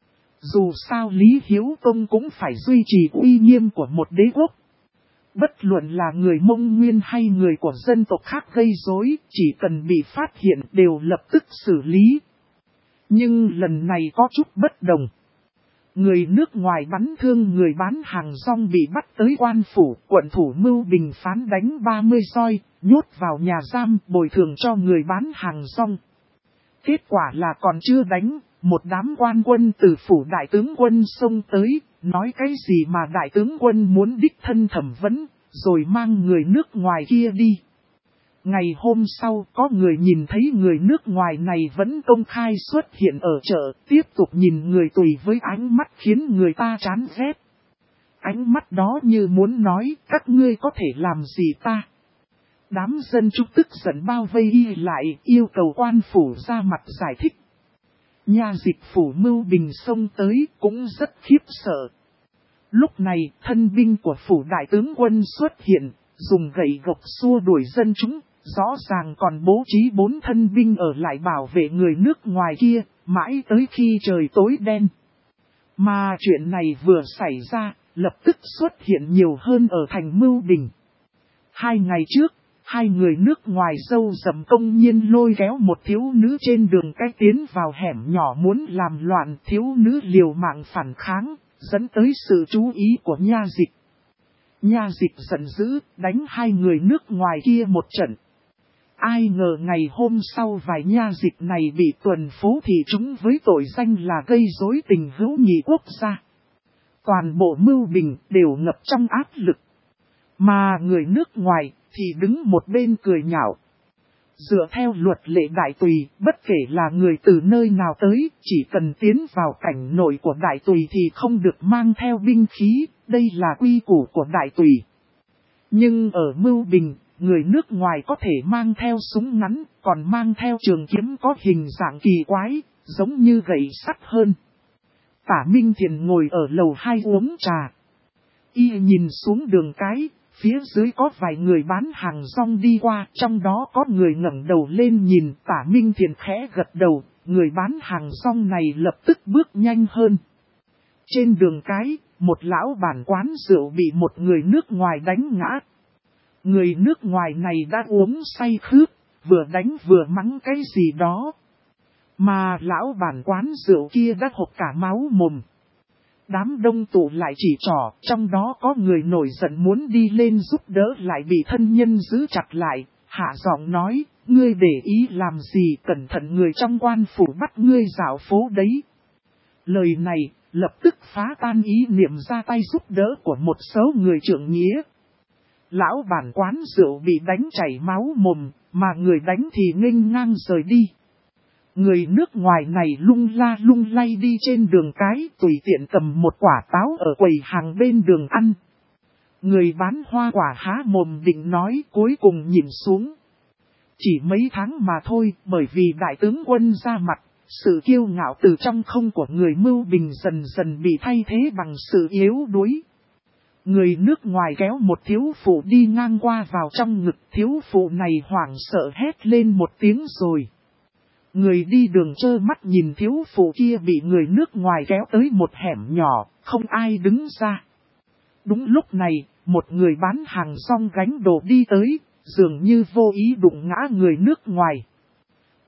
Dù sao Lý Hiếu Tông cũng phải duy trì uy nghiêm của một đế quốc. Bất luận là người Mông Nguyên hay người của dân tộc khác gây rối, chỉ cần bị phát hiện đều lập tức xử lý. Nhưng lần này có chút bất đồng. Người nước ngoài bắn thương người bán hàng rong bị bắt tới quan phủ, quận thủ Mưu Bình phán đánh 30 roi, nhốt vào nhà giam, bồi thường cho người bán hàng rong. Kết quả là còn chưa đánh, một đám quan quân từ phủ đại tướng quân xông tới, nói cái gì mà đại tướng quân muốn đích thân thẩm vấn, rồi mang người nước ngoài kia đi. Ngày hôm sau, có người nhìn thấy người nước ngoài này vẫn công khai xuất hiện ở chợ, tiếp tục nhìn người tùy với ánh mắt khiến người ta chán ghét. Ánh mắt đó như muốn nói, các ngươi có thể làm gì ta? Đám dân chúng tức giận bao vây y lại, yêu cầu quan phủ ra mặt giải thích. Nha dịch phủ Mưu Bình xông tới, cũng rất khiếp sợ. Lúc này, thân binh của phủ đại tướng quân xuất hiện, dùng gậy gộc xua đuổi dân chúng, rõ ràng còn bố trí 4 thân binh ở lại bảo vệ người nước ngoài kia, mãi tới khi trời tối đen. Mà chuyện này vừa xảy ra, lập tức xuất hiện nhiều hơn ở thành Mưu Bình. 2 ngày trước, 2 người nước ngoài râu rậm công nhiên lôi kéo một thiếu nữ trên đường cái tiến vào hẻm nhỏ muốn làm loạn, thiếu nữ liều mạng phản kháng, dẫn tới sự chú ý của nha dịch. Nha dịch giận dữ, đánh 2 người nước ngoài kia một trận. Ai ngờ ngày hôm sau vài nha dịch này bị tuần phố thị trúng với tội danh là gây rối tình hữu nghị quốc gia. Toàn bộ Mưu Bình đều ngập trong áp lực. Mà người nước ngoài thì đứng một bên cười nhạo. Dựa theo luật lệ đại tùy, bất kể là người từ nơi nào tới, chỉ cần tiến vào cảnh nội của đại tùy thì không được mang theo binh khí, đây là quy củ của đại tùy. Nhưng ở Mưu Bình, người nước ngoài có thể mang theo súng ngắn, còn mang theo trường kiếm có hình dạng kỳ quái, giống như gậy sắt hơn. Tả Minh Thiền ngồi ở lầu 2 uống trà. Y nhìn xuống đường cái, phía dưới có vài người bán hàng rong đi qua, trong đó có người ngẩng đầu lên nhìn. Tả Minh Thiền khẽ gật đầu, người bán hàng rong này lập tức bước nhanh hơn. Trên đường cái, một lão bản quán rượu bị một người nước ngoài đánh ngã. Người nước ngoài này đã uống say khướt, vừa đánh vừa mắng cái gì đó. Mà lão bản quán rượu kia đã hộc cả máu mồm. Đám đông tụ lại chỉ trỏ, trong đó có người nổi giận muốn đi lên giúp đỡ lại bị thân nhân giữ chặt lại, hạ giọng nói, ngươi để ý làm gì, cẩn thận người trong quan phủ bắt ngươi dạo phố đấy. Lời này, lập tức phá tan ý niệm ra tay giúp đỡ của một số người trượng nghĩa. Lão bản quán rượu bị đánh chảy máu mồm, mà người đánh thì nghênh ngang rời đi. Người nước ngoài này lung la lung lay đi trên đường cái, tùy tiện cầm một quả táo ở quầy hàng bên đường ăn. Người bán hoa quả há mồm định nói, cuối cùng nhìn xuống. Chỉ mấy tháng mà thôi, bởi vì đại tướng quân ra mặt, sự kiêu ngạo từ trong không của người Mưu Bình dần dần bị thay thế bằng sự yếu đuối. Người nước ngoài kéo một thiếu phụ đi ngang qua vào trong ngực, thiếu phụ này hoảng sợ hét lên một tiếng rồi. Người đi đường trơ mắt nhìn thiếu phụ kia bị người nước ngoài kéo tới một hẻm nhỏ, không ai đứng ra. Đúng lúc này, một người bán hàng rong gánh đồ đi tới, dường như vô ý đụng ngã người nước ngoài.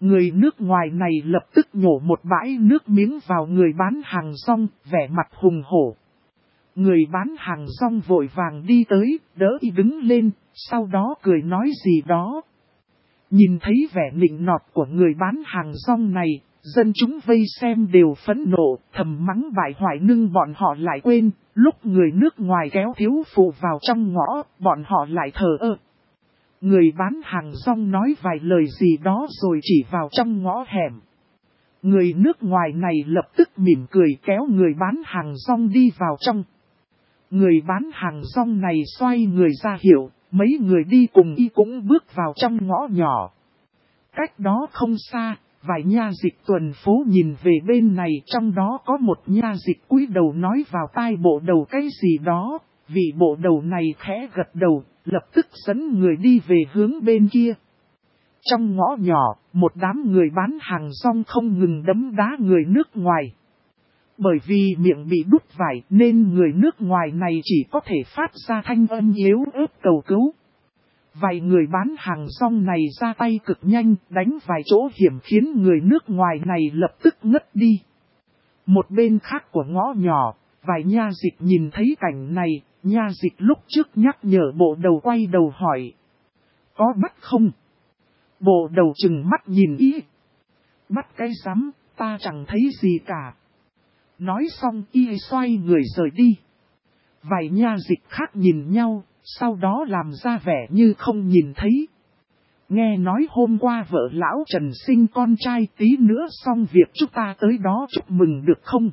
Người nước ngoài này lập tức nhổ một bãi nước miếng vào người bán hàng rong, vẻ mặt hùng hổ. Người bán hàng rong vội vàng đi tới, đỡ y đứng lên, sau đó cười nói gì đó. Nhìn thấy vẻ nịnh nọt của người bán hàng rong này, dân chúng vây xem đều phẫn nộ, thầm mắng bại hoại, nhưng bọn họ lại quên, lúc người nước ngoài kéo thiếu phụ vào trong ngõ, bọn họ lại thờ ơ. Người bán hàng rong nói vài lời gì đó rồi chỉ vào trong ngõ hẻm. Người nước ngoài này lập tức mỉm cười kéo người bán hàng rong đi vào trong. Người bán hàng rong này xoay người ra hiệu, mấy người đi cùng y cũng bước vào trong ngõ nhỏ. Cách đó không xa, vài nha dịch tuần phố nhìn về bên này, trong đó có một nha dịch cúi đầu nói vào tai bộ đầu cái gì đó, vị bộ đầu này khẽ gật đầu, lập tức dẫn người đi về hướng bên kia. Trong ngõ nhỏ, một đám người bán hàng rong không ngừng đấm đá người nước ngoài. Bởi vì miệng bị đút vải nên người nước ngoài này chỉ có thể phát ra thanh âm yếu ớt cầu cứu. Vài người bán hàng rong này ra tay cực nhanh, đánh vài chỗ hiểm khiến người nước ngoài này lập tức ngất đi. Một bên khác của ngõ nhỏ, vài nha dịch nhìn thấy cảnh này, nha dịch lúc trước nhắc nhở bộ đầu quay đầu hỏi. Có bắt không? Bộ đầu chừng mắt nhìn y. Bắt cái rắm, ta chẳng thấy gì cả. Nói xong y xoay người rời đi. Vài nha dịch khác nhìn nhau, sau đó làm ra vẻ như không nhìn thấy. Nghe nói hôm qua vợ lão Trần sinh con trai, tí nữa xong việc chúng ta tới đó chúc mừng được không?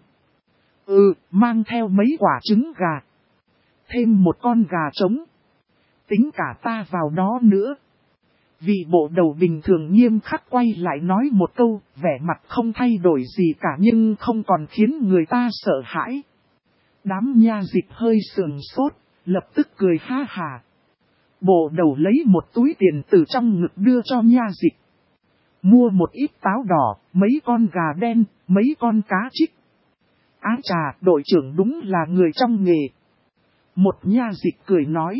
Mang theo mấy quả trứng gà. Thêm một con gà trống. Tính cả ta vào đó nữa. Vị bộ đầu bình thường nghiêm khắc quay lại nói một câu, vẻ mặt không thay đổi gì cả nhưng không còn khiến người ta sợ hãi. Đám nha dịch hơi sườn sốt, lập tức cười ha hà. Bộ đầu lấy một túi tiền từ trong ngực đưa cho nha dịch. Mua một ít táo đỏ, mấy con gà đen, mấy con cá trích. Á trà, đội trưởng đúng là người trong nghề. Một nha dịch cười nói.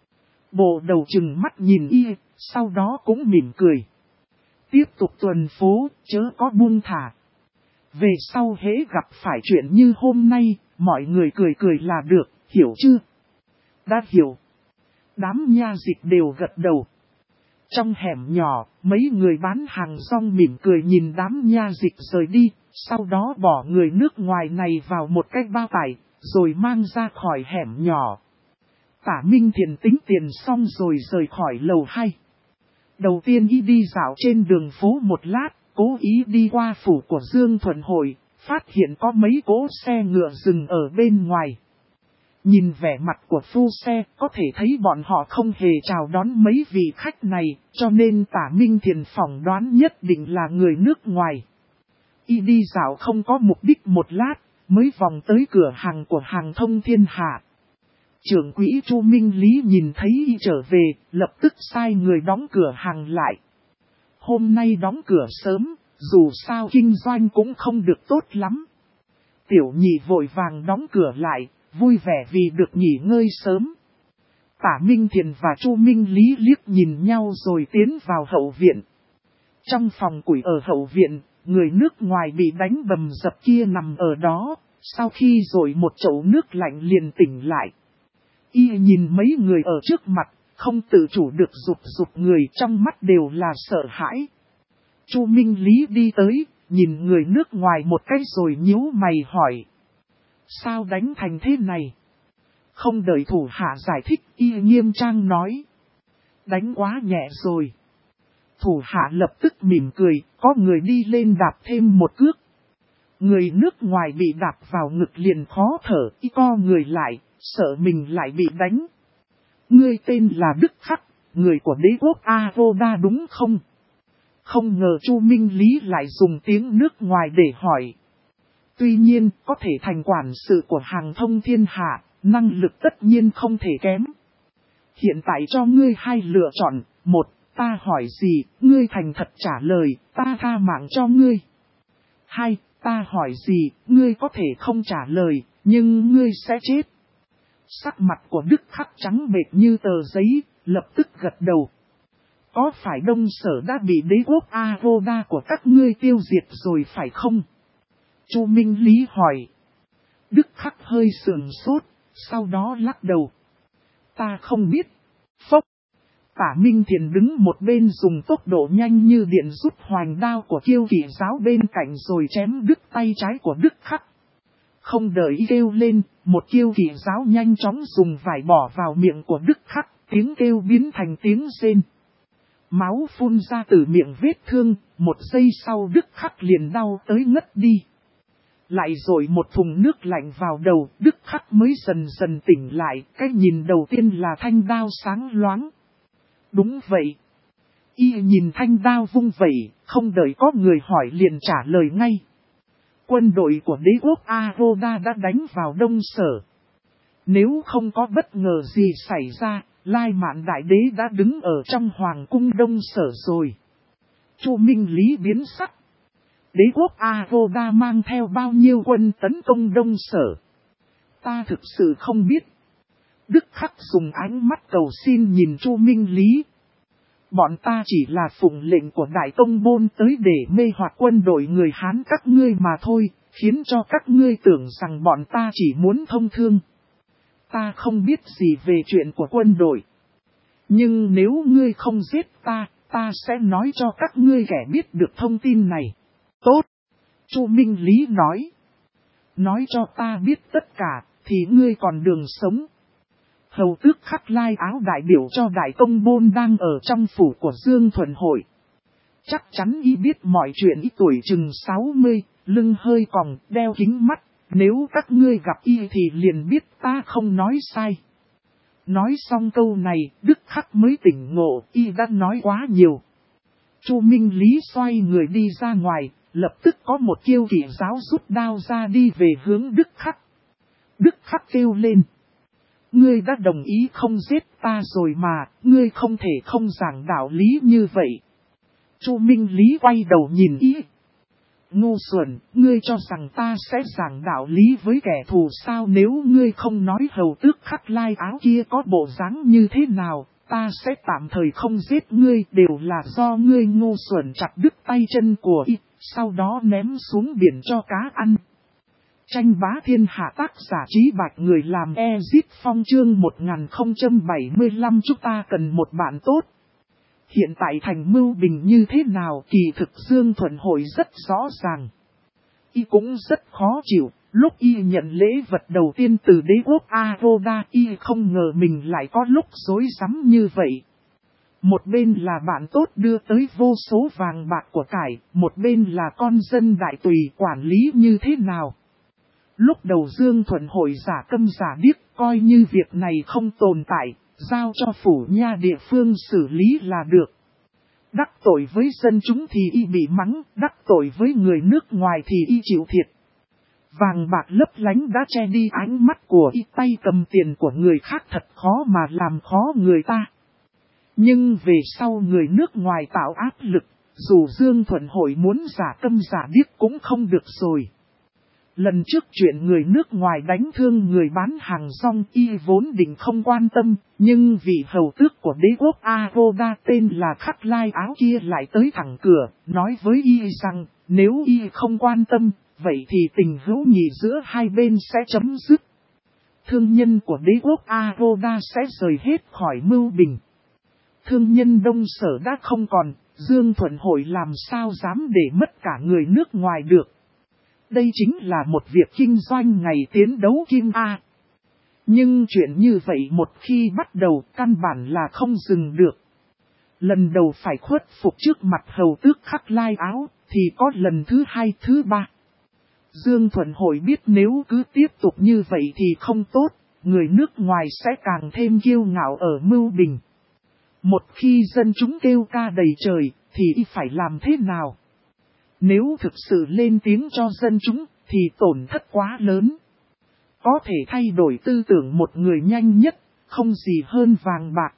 Bộ đầu chừng mắt nhìn y, sau đó cũng mỉm cười. Tiếp tục tuần phố, chớ có buông thả. Về sau hễ gặp phải chuyện như hôm nay, mọi người cười cười là được, hiểu chưa? Đã hiểu. Đám nha dịch đều gật đầu. Trong hẻm nhỏ, mấy người bán hàng rong mỉm cười nhìn đám nha dịch rời đi, sau đó bỏ người nước ngoài này vào một cái bao tải, rồi mang ra khỏi hẻm nhỏ. Tả Minh Thiền tính tiền xong rồi rời khỏi lầu 2. Đầu tiên y đi dạo trên đường phố một lát, cố ý đi qua phủ của Dương Thuận Hội, phát hiện có mấy cỗ xe ngựa dừng ở bên ngoài. Nhìn vẻ mặt của phu xe, có thể thấy bọn họ không hề chào đón mấy vị khách này, cho nên Tả Minh Thiền phỏng đoán nhất định là người nước ngoài. Y đi dạo không có mục đích một lát, mới vòng tới cửa hàng của Hàng Thông Thiên Hạ. Trưởng quỹ Chu Minh Lý nhìn thấy y trở về, lập tức sai người đóng cửa hàng lại. Hôm nay đóng cửa sớm, dù sao kinh doanh cũng không được tốt lắm. Tiểu nhị vội vàng đóng cửa lại, vui vẻ vì được nghỉ ngơi sớm. Tả Minh Thiền và Chu Minh Lý liếc nhìn nhau rồi tiến vào hậu viện. Trong phòng củi ở hậu viện, người nước ngoài bị đánh bầm dập kia nằm ở đó, sau khi dội một chậu nước lạnh liền tỉnh lại. Y nhìn mấy người ở trước mặt, không tự chủ được rụt người, trong mắt đều là sợ hãi. Chu Minh Lý đi tới, nhìn người nước ngoài một cái rồi nhíu mày hỏi. Sao đánh thành thế này? Không đợi thủ hạ giải thích, y nghiêm trang nói. Đánh quá nhẹ rồi. Thủ hạ lập tức mỉm cười, có người đi lên đạp thêm một cước. Người nước ngoài bị đạp vào ngực liền khó thở, y co người lại, sợ mình lại bị đánh. Ngươi tên là Đức Khắc, người của đế quốc Avoda đúng không? Không ngờ Chu Minh Lý lại dùng tiếng nước ngoài để hỏi. Tuy nhiên, có thể thành quản sự của Hàng Thông Thiên Hạ, năng lực tất nhiên không thể kém. Hiện tại cho ngươi hai lựa chọn, một, ta hỏi gì, ngươi thành thật trả lời, ta tha mạng cho ngươi. Hai, ta hỏi gì, ngươi có thể không trả lời, nhưng ngươi sẽ chết. Sắc mặt của Đức Khắc trắng bệch như tờ giấy, lập tức gật đầu. có phải Đông Sở đã bị đế quốc Aroda của các ngươi tiêu diệt rồi phải không? Chu Minh Lý hỏi. Đức Khắc hơi sườn sốt, sau đó lắc đầu. Ta không biết. Phốc. Tả Minh Thiền đứng một bên dùng tốc độ nhanh như điện rút hoành đao của Kiêu Kỵ giáo bên cạnh rồi chém đứt tay trái của Đức Khắc. Không đợi kêu lên, một Kiêu Kỵ giáo nhanh chóng dùng vải bỏ vào miệng của Đức Khắc, tiếng kêu biến thành tiếng rên. Máu phun ra từ miệng vết thương, một giây sau Đức Khắc liền đau tới ngất đi. Lại rồi một thùng nước lạnh vào đầu, Đức Khắc mới dần dần tỉnh lại, cái nhìn đầu tiên là thanh đao sáng loáng. Đúng vậy. Y nhìn thanh đao vung vẩy, không đợi có người hỏi liền trả lời ngay. Quân đội của đế quốc Aroda đã đánh vào Đông Sở. Nếu không có bất ngờ gì xảy ra, Lai Mạn Đại Đế đã đứng ở trong Hoàng cung Đông Sở rồi. Chu Minh Lý biến sắc. Đế quốc Aroda mang theo bao nhiêu quân tấn công Đông Sở? Ta thực sự không biết. Đức Khắc dùng ánh mắt cầu xin nhìn Chu Minh Lý. Bọn ta chỉ là phụng lệnh của Đại Tông Bôn tới để mê hoặc quân đội người Hán các ngươi mà thôi, khiến cho các ngươi tưởng rằng bọn ta chỉ muốn thông thương. Ta không biết gì về chuyện của quân đội. Nhưng nếu ngươi không giết ta, ta sẽ nói cho các ngươi kẻ biết được thông tin này. Tốt! Chu Minh Lý nói. Nói cho ta biết tất cả, thì ngươi còn đường sống. Hầu tước Khắc Lai Áo đại biểu cho Đại Tông Bôn đang ở trong phủ của Dương Thuần Hội. Chắc chắn y biết mọi chuyện. Y tuổi chừng 60, lưng hơi còng, đeo kính mắt. Nếu các ngươi gặp y thì liền biết ta không nói sai. Nói xong câu này, Đức Khắc mới tỉnh ngộ, y đã nói quá nhiều. Chu Minh Lý xoay người đi ra ngoài, lập tức có một Kiêu Kỵ giáo rút đao ra đi về hướng Đức Khắc. Đức Khắc kêu lên. Ngươi đã đồng ý không giết ta rồi mà, ngươi không thể không giảng đạo lý như vậy. Chu Minh Lý quay đầu nhìn y. Ngu xuẩn, ngươi cho rằng ta sẽ giảng đạo lý với kẻ thù sao? Nếu ngươi không nói hầu tước Khắc Lai Áo kia có bộ dáng như thế nào, ta sẽ tạm thời không giết ngươi, đều là do ngươi ngu xuẩn chặt đứt tay chân của y, sau đó ném xuống biển cho cá ăn. Tranh bá thiên hạ tác giả Trí Bạch người làm Ezit Phong chương 1075. Chúng ta cần một bạn tốt. Hiện tại thành Mưu Bình như thế nào? Kỳ thực Dương Thuần Hội rất rõ ràng. Y cũng rất khó chịu. Lúc y nhận lễ vật đầu tiên từ đế quốc Aroda, y không ngờ mình lại có lúc rối rắm như vậy. Một bên là bạn tốt đưa tới vô số vàng bạc của cải, một bên là con dân đại tùy quản lý như thế nào. Lúc đầu Dương Thuần Hội giả câm giả điếc, coi như việc này không tồn tại, giao cho phủ nha địa phương xử lý là được. Đắc tội với dân chúng thì y bị mắng, đắc tội với người nước ngoài thì y chịu thiệt. Vàng bạc lấp lánh đã che đi ánh mắt của y, tay cầm tiền của người khác thật khó mà làm khó người ta. Nhưng về sau người nước ngoài tạo áp lực, dù Dương Thuần Hội muốn giả câm giả điếc cũng không được rồi. Lần trước chuyện người nước ngoài đánh thương người bán hàng rong y vốn định không quan tâm, nhưng vị hầu tước của đế quốc Aroda tên là Khắc Lai Áo kia lại tới thẳng cửa, nói với y rằng nếu y không quan tâm, vậy thì tình hữu nghị giữa hai bên sẽ chấm dứt. Thương nhân của đế quốc Aroda sẽ rời hết khỏi Mưu Bình. Thương nhân Đông Sở đã không còn, Dương Thuần Hội làm sao dám để mất cả người nước ngoài được. Đây chính là một việc kinh doanh ngày tiến đấu kim A. Nhưng chuyện như vậy một khi bắt đầu căn bản là không dừng được. Lần đầu phải khuất phục trước mặt hầu tước Khắc Lai Áo, thì có lần thứ hai thứ ba. Dương Thuần Hội biết nếu cứ tiếp tục như vậy thì không tốt, người nước ngoài sẽ càng thêm kiêu ngạo ở Mưu Bình. Một khi dân chúng kêu ca đầy trời, thì y phải làm thế nào? Nếu thực sự lên tiếng cho dân chúng, thì tổn thất quá lớn. Có thể thay đổi tư tưởng một người nhanh nhất, không gì hơn vàng bạc.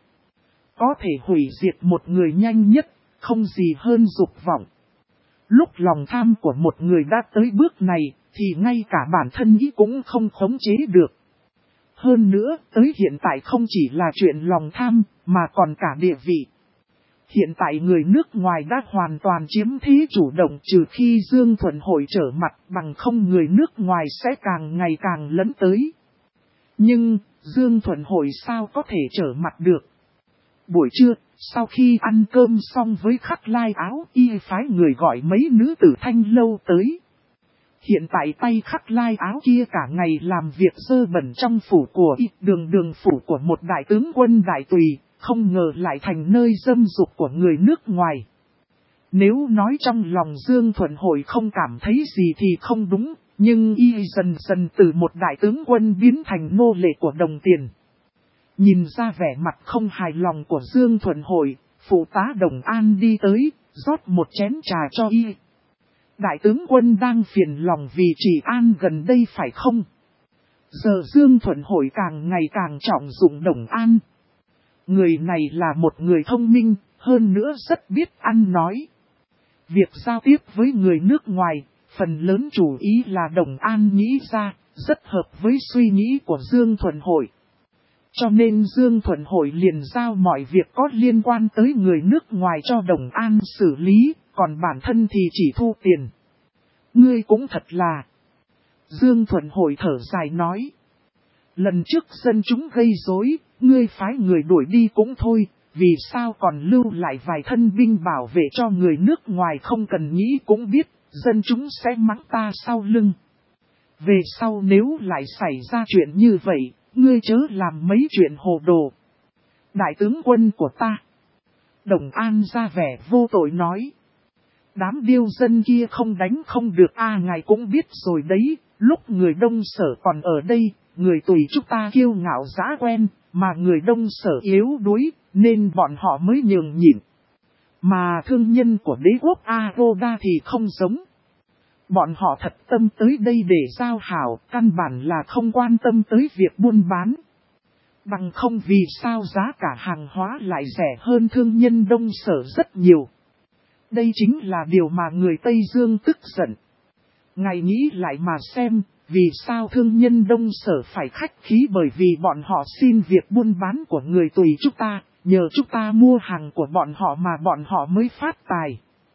Có thể hủy diệt một người nhanh nhất, không gì hơn dục vọng. Lúc lòng tham của một người đã tới bước này, thì ngay cả bản thân ý cũng không khống chế được. Hơn nữa, tới hiện tại không chỉ là chuyện lòng tham, mà còn cả địa vị. Hiện tại người nước ngoài đã hoàn toàn chiếm thế chủ động, trừ khi Dương Thuận Hội trở mặt, bằng không người nước ngoài sẽ càng ngày càng lấn tới. Nhưng, Dương Thuận Hội sao có thể trở mặt được? Buổi trưa, sau khi ăn cơm xong với Khắc Lai Áo, y phái người gọi mấy nữ tử Thanh Lâu tới. Hiện tại tay Khắc Lai Áo kia cả ngày làm việc dơ bẩn trong phủ của y, đường phủ của một đại tướng quân đại tùy, không ngờ lại thành nơi dâm dục của người nước ngoài. Nếu nói trong lòng Dương Thuận Hội không cảm thấy gì thì không đúng, nhưng y dần dần từ một đại tướng quân biến thành nô lệ của đồng tiền. Nhìn ra vẻ mặt không hài lòng của Dương Thuận Hội, phụ tá Đồng An đi tới, rót một chén trà cho y. Đại tướng quân đang phiền lòng vì Trị An gần đây phải không? Giờ Dương Thuận Hội càng ngày càng trọng dụng Đồng An. Người này là một người thông minh, hơn nữa rất biết ăn nói. Việc giao tiếp với người nước ngoài, phần lớn chủ ý là Đồng An nghĩ ra, rất hợp với suy nghĩ của Dương Thuận Hội. Cho nên Dương Thuận Hội liền giao mọi việc có liên quan tới người nước ngoài cho Đồng An xử lý, còn bản thân thì chỉ thu tiền. Ngươi cũng thật là. Dương Thuận Hội thở dài nói. Lần trước dân chúng gây rối, ngươi phái người đuổi đi cũng thôi, vì sao còn lưu lại vài thân binh bảo vệ cho người nước ngoài, không cần nghĩ cũng biết, dân chúng sẽ mắng ta sau lưng. Về sau nếu lại xảy ra chuyện như vậy, ngươi chớ làm mấy chuyện hồ đồ. Đại tướng quân của ta. Đồng An ra vẻ vô tội nói. Đám điêu dân kia không đánh không được ngài cũng biết rồi đấy, lúc người Đông Sở còn ở đây, người Tùy chúng ta kiêu ngạo dã quen, mà người Đông Sở yếu đuối, nên bọn họ mới nhường nhịn. Mà thương nhân của đế quốc Agoda thì không giống. Bọn họ thật tâm tới đây để giao hảo, căn bản là không quan tâm tới việc buôn bán. Bằng không vì sao giá cả hàng hóa lại rẻ hơn thương nhân Đông Sở rất nhiều. Đây chính là điều mà người Tây Dương tức giận. Ngài nghĩ lại mà xem, vì sao thương nhân Đông Sở phải khách khí, bởi vì bọn họ xin việc buôn bán của người Tùy chúng ta, nhờ chúng ta mua hàng của bọn họ mà bọn họ mới phát tài.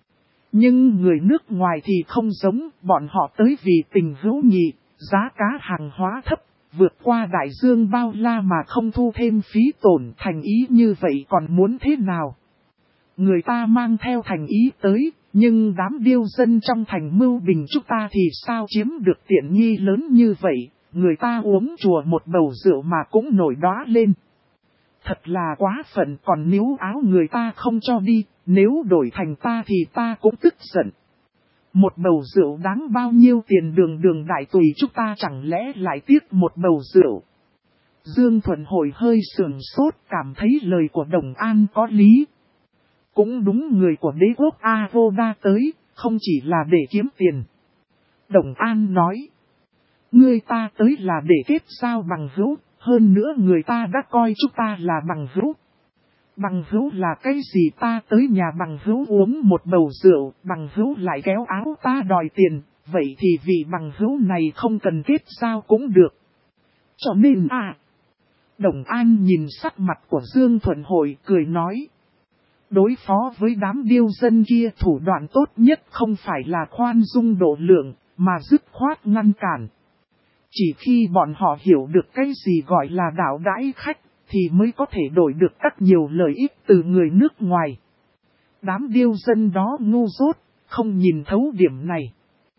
Nhưng người nước ngoài thì không giống, bọn họ tới vì tình hữu nghị, giá cá hàng hóa thấp, vượt qua đại dương bao la mà không thu thêm phí tổn, thành ý như vậy còn muốn thế nào? Người ta mang theo thành ý tới, nhưng đám điêu dân trong thành mưu bình chúng ta thì sao chiếm được tiện nghi lớn như vậy, người ta uống chùa một bầu rượu mà cũng nổi đóa lên. Thật là quá phận, còn níu áo người ta không cho đi, nếu đổi thành ta thì ta cũng tức giận. Một bầu rượu đáng bao nhiêu tiền, đường đại tùy chúng ta chẳng lẽ lại tiếc một bầu rượu. Dương Thuận Hội hơi sườn sốt, cảm thấy lời của Đồng An có lý. Cũng đúng, người của đế quốc Agoda tới, không chỉ là để kiếm tiền. Đồng An nói, người ta tới là để kết giao bằng hữu, hơn nữa người ta đã coi chúng ta là bằng hữu. Bằng hữu là cái gì? Ta tới nhà bằng hữu uống một bầu rượu, bằng hữu lại kéo áo ta đòi tiền, vậy thì vì bằng hữu này không cần kết giao cũng được. Cho nên Đồng An nhìn sắc mặt của Dương Thuận Hội cười nói. Đối phó với đám điêu dân kia, thủ đoạn tốt nhất không phải là khoan dung độ lượng, mà dứt khoát ngăn cản. Chỉ khi bọn họ hiểu được cái gì gọi là đạo đãi khách, thì mới có thể đổi được các nhiều lợi ích từ người nước ngoài. Đám điêu dân đó ngu dốt, không nhìn thấu điểm này.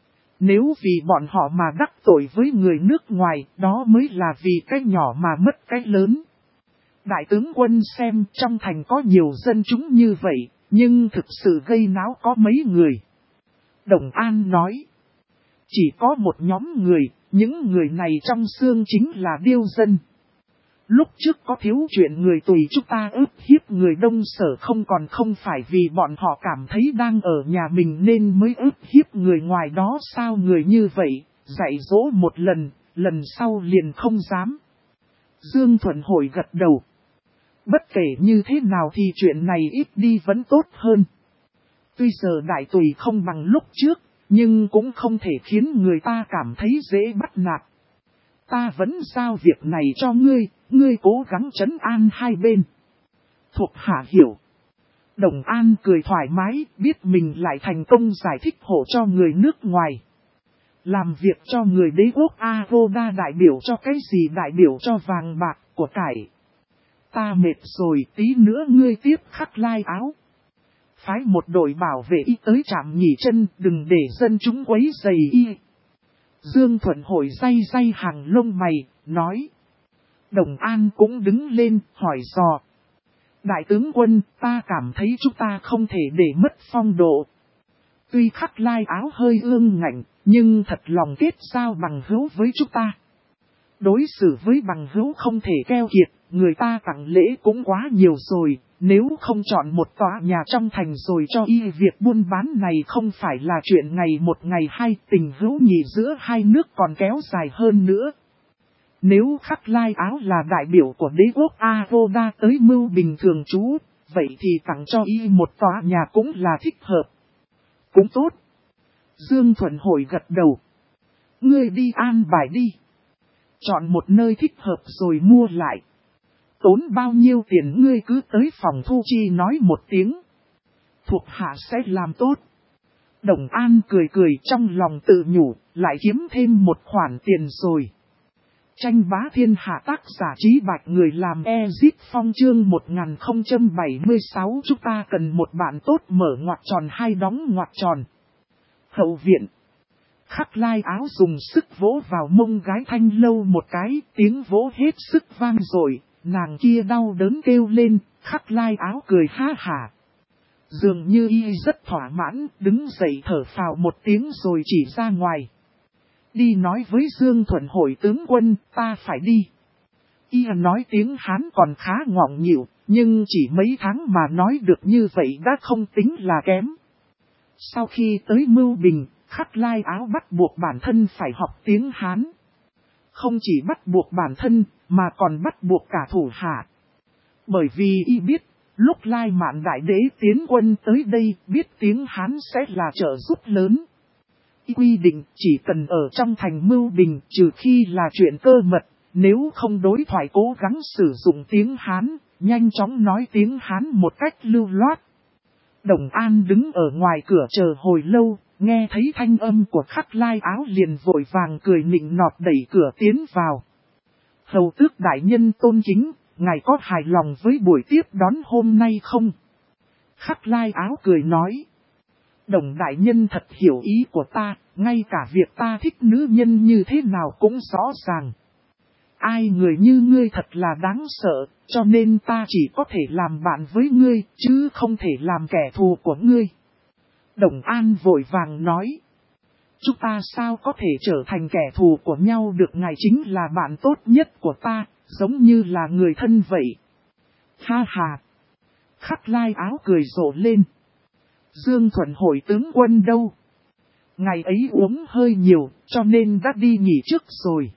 Nếu vì bọn họ mà đắc tội với người nước ngoài, đó mới là vì cái nhỏ mà mất cái lớn. Đại tướng quân xem, trong thành có nhiều dân chúng như vậy, nhưng thực sự gây náo có mấy người. Đồng An nói, chỉ có một nhóm người, những người này trong xương chính là điêu dân. Lúc trước có thiếu chuyện người Tùy chúng ta ức hiếp người Đông Sở, không phải vì bọn họ cảm thấy đang ở nhà mình nên mới ức hiếp người ngoài đó sao? Người như vậy, dạy dỗ một lần sau liền không dám. Dương Thuận Hội gật đầu. Bất kể như thế nào thì chuyện này ít đi vẫn tốt hơn. Tuy giờ đại tùy không bằng lúc trước, nhưng cũng không thể khiến người ta cảm thấy dễ bắt nạt. Ta vẫn giao việc này cho ngươi, ngươi cố gắng trấn an hai bên. Thuộc hạ hiểu. Đồng An cười thoải mái, biết mình lại thành công giải thích hộ cho người nước ngoài. Làm việc cho người đế quốc Aroda đại biểu cho cái gì đại biểu cho vàng bạc của cải. Ta mệt rồi, tí nữa ngươi tiếp khắc lai áo. Phái một đội bảo vệ y tới trạm nghỉ chân, đừng để dân chúng quấy rầy y. Dương Thuận Hội day day hàng lông mày, nói. Đồng An cũng đứng lên, hỏi dò. Đại tướng quân, ta cảm thấy chúng ta không thể để mất phong độ. Tuy khắc lai áo hơi ương ngạnh, nhưng thật lòng kết giao bằng hữu với chúng ta. Đối xử với bằng hữu không thể keo kiệt, người ta tặng lễ cũng quá nhiều rồi, nếu không chọn một tòa nhà trong thành rồi cho y việc buôn bán này không phải là chuyện ngày một ngày hai, tình hữu nghị giữa hai nước còn kéo dài hơn nữa. Nếu khắc lai áo là đại biểu của đế quốc Aroda tới mưu bình thường trú, vậy thì tặng cho y một tòa nhà cũng là thích hợp. Cũng tốt. Dương Thuận Hội gật đầu. Ngươi đi an bài đi. Chọn một nơi thích hợp rồi mua lại. Tốn bao nhiêu tiền ngươi cứ tới phòng thu chi nói một tiếng. Thuộc hạ sẽ làm tốt. Đồng An cười cười trong lòng tự nhủ, lại kiếm thêm một khoản tiền rồi. Tranh bá thiên hạ tác giả Trí Bạch người làm Ezip Phong chương 1076 chúng ta cần một bạn tốt mở ngoặc tròn hay đóng ngoặc tròn. Hậu viện. Khắc lai áo dùng sức vỗ vào mông gái Thanh Lâu một cái, tiếng vỗ hết sức vang rồi, nàng kia đau đớn kêu lên, khắc lai áo cười ha hả. Dường như y rất thỏa mãn, đứng dậy thở phào một tiếng rồi chỉ ra ngoài. Đi nói với Dương Thuận Hội tướng quân, ta phải đi. Y nói tiếng Hán còn khá ngọng nghịu, nhưng chỉ mấy tháng mà nói được như vậy đã không tính là kém. Sau khi tới Mưu Bình, khắc lai áo bắt buộc bản thân phải học tiếng Hán. Không chỉ bắt buộc bản thân, mà còn bắt buộc cả thủ hạ. Bởi vì y biết, lúc Lai Mạn Đại Đế tiến quân tới đây, biết tiếng Hán sẽ là trợ giúp lớn. Y quy định chỉ cần ở trong thành Mưu Bình trừ khi là chuyện cơ mật, nếu không đối thoại cố gắng sử dụng tiếng Hán, nhanh chóng nói tiếng Hán một cách lưu loát. Đồng An đứng ở ngoài cửa chờ hồi lâu, nghe thấy thanh âm của khắc lai áo liền vội vàng cười nịnh nọt đẩy cửa tiến vào. Hầu tước đại nhân tôn kính, ngài có hài lòng với buổi tiếp đón hôm nay không? Khắc lai áo cười nói. Đồng đại nhân thật hiểu ý của ta, ngay cả việc ta thích nữ nhân như thế nào cũng rõ ràng. Ai người như ngươi thật là đáng sợ, cho nên ta chỉ có thể làm bạn với ngươi, chứ không thể làm kẻ thù của ngươi. Đồng An vội vàng nói. Chúng ta sao có thể trở thành kẻ thù của nhau được, ngài chính là bạn tốt nhất của ta, giống như là người thân vậy. Ha ha! Khắc lai áo cười rộ lên. Dương Thuận Hội tướng quân đâu? Ngày ấy uống hơi nhiều, cho nên đã đi nghỉ trước rồi.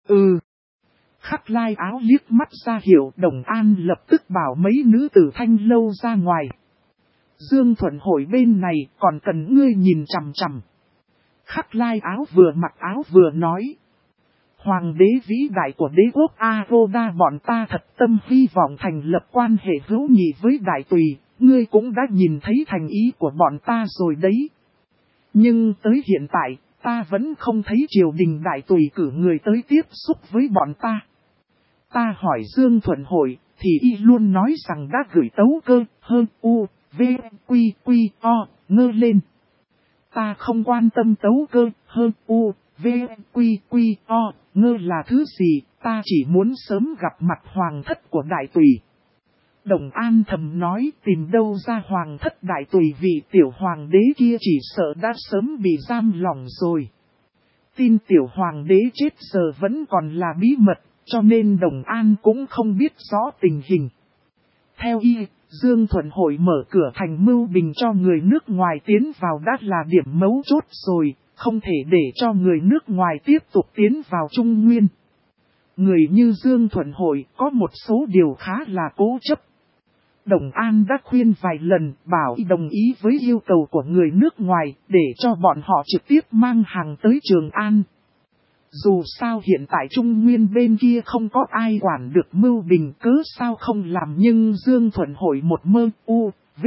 Khắc lai áo liếc mắt ra hiệu. Đồng An lập tức bảo mấy nữ tử Thanh Lâu ra ngoài. Dương Thuận Hội bên này còn cần ngươi nhìn chằm chằm. Khắc lai áo vừa mặc áo vừa nói. Hoàng đế vĩ đại của đế quốc Aroda bọn ta thật tâm hy vọng thành lập quan hệ hữu nghị với đại tùy, ngươi cũng đã nhìn thấy thành ý của bọn ta rồi đấy. Nhưng tới hiện tại, ta vẫn không thấy triều đình đại tùy cử người tới tiếp xúc với bọn ta. Ta hỏi Dương Thuận Hội, thì y luôn nói rằng đã gửi tấu cơ, hơn u, v, quy, quy, o, ngơ lên. Ta không quan tâm tấu cơ, hơn u, v, quy, quy, o, ngơ là thứ gì, ta chỉ muốn sớm gặp mặt hoàng thất của đại tùy. Đồng An thầm nói tìm đâu ra hoàng thất đại tùy, vì tiểu hoàng đế kia chỉ sợ đã sớm bị giam lỏng rồi. Tin tiểu hoàng đế chết giờ vẫn còn là bí mật, cho nên Đồng An cũng không biết rõ tình hình. Theo y, Dương Thuận Hội mở cửa thành Mưu Bình cho người nước ngoài tiến vào đã là điểm mấu chốt rồi, không thể để cho người nước ngoài tiếp tục tiến vào Trung Nguyên. Người như Dương Thuận Hội có một số điều khá là cố chấp. Đồng An đã khuyên vài lần bảo y đồng ý với yêu cầu của người nước ngoài để cho bọn họ trực tiếp mang hàng tới Trường An. Dù sao hiện tại Trung Nguyên bên kia không có ai quản được Mưu Bình, cớ sao không làm, nhưng Dương Thuận Hội một mơ u, V,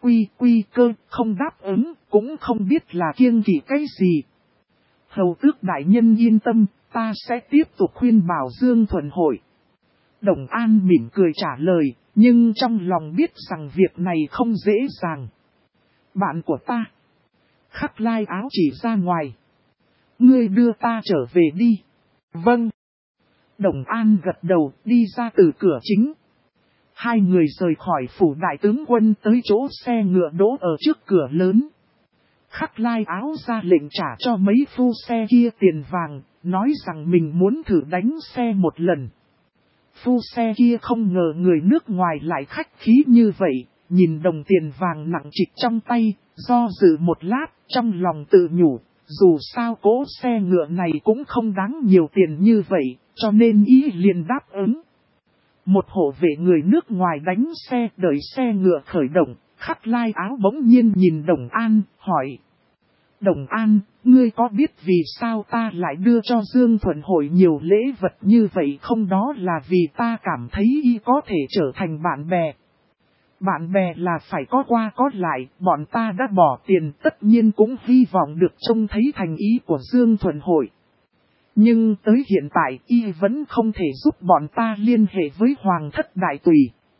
quy cơ, không đáp ứng, cũng không biết là kiêng kỵ cái gì. Hầu tước đại nhân yên tâm, ta sẽ tiếp tục khuyên bảo Dương Thuận Hội. Đồng An mỉm cười trả lời, nhưng trong lòng biết rằng việc này không dễ dàng. Bạn của ta. Khắc Lai áo chỉ ra ngoài. Ngươi đưa ta trở về đi. Vâng. Đồng An gật đầu đi ra từ cửa chính. Hai người rời khỏi phủ đại tướng quân tới chỗ xe ngựa đỗ ở trước cửa lớn. Khắc Lai áo ra lệnh trả cho mấy phu xe kia tiền vàng, nói rằng mình muốn thử đánh xe một lần. Phu xe kia không ngờ người nước ngoài lại khách khí như vậy, nhìn đồng tiền vàng nặng trịch trong tay, do dự một lát, trong lòng tự nhủ, dù sao cỗ xe ngựa này cũng không đáng nhiều tiền như vậy, cho nên ý liền đáp ứng. Một hộ vệ người nước ngoài đánh xe, đợi xe ngựa khởi động, Khắc Lai áo bỗng nhiên nhìn Đồng An, hỏi. Đồng An, ngươi có biết vì sao ta lại đưa cho Dương Thuận Hội nhiều lễ vật như vậy không? Đó là vì ta cảm thấy y có thể trở thành bạn bè. Bạn bè là phải có qua có lại, bọn ta đã bỏ tiền tất nhiên cũng hy vọng được trông thấy thành ý của Dương Thuận Hội. Nhưng tới hiện tại y vẫn không thể giúp bọn ta liên hệ với Hoàng thất đại tùy.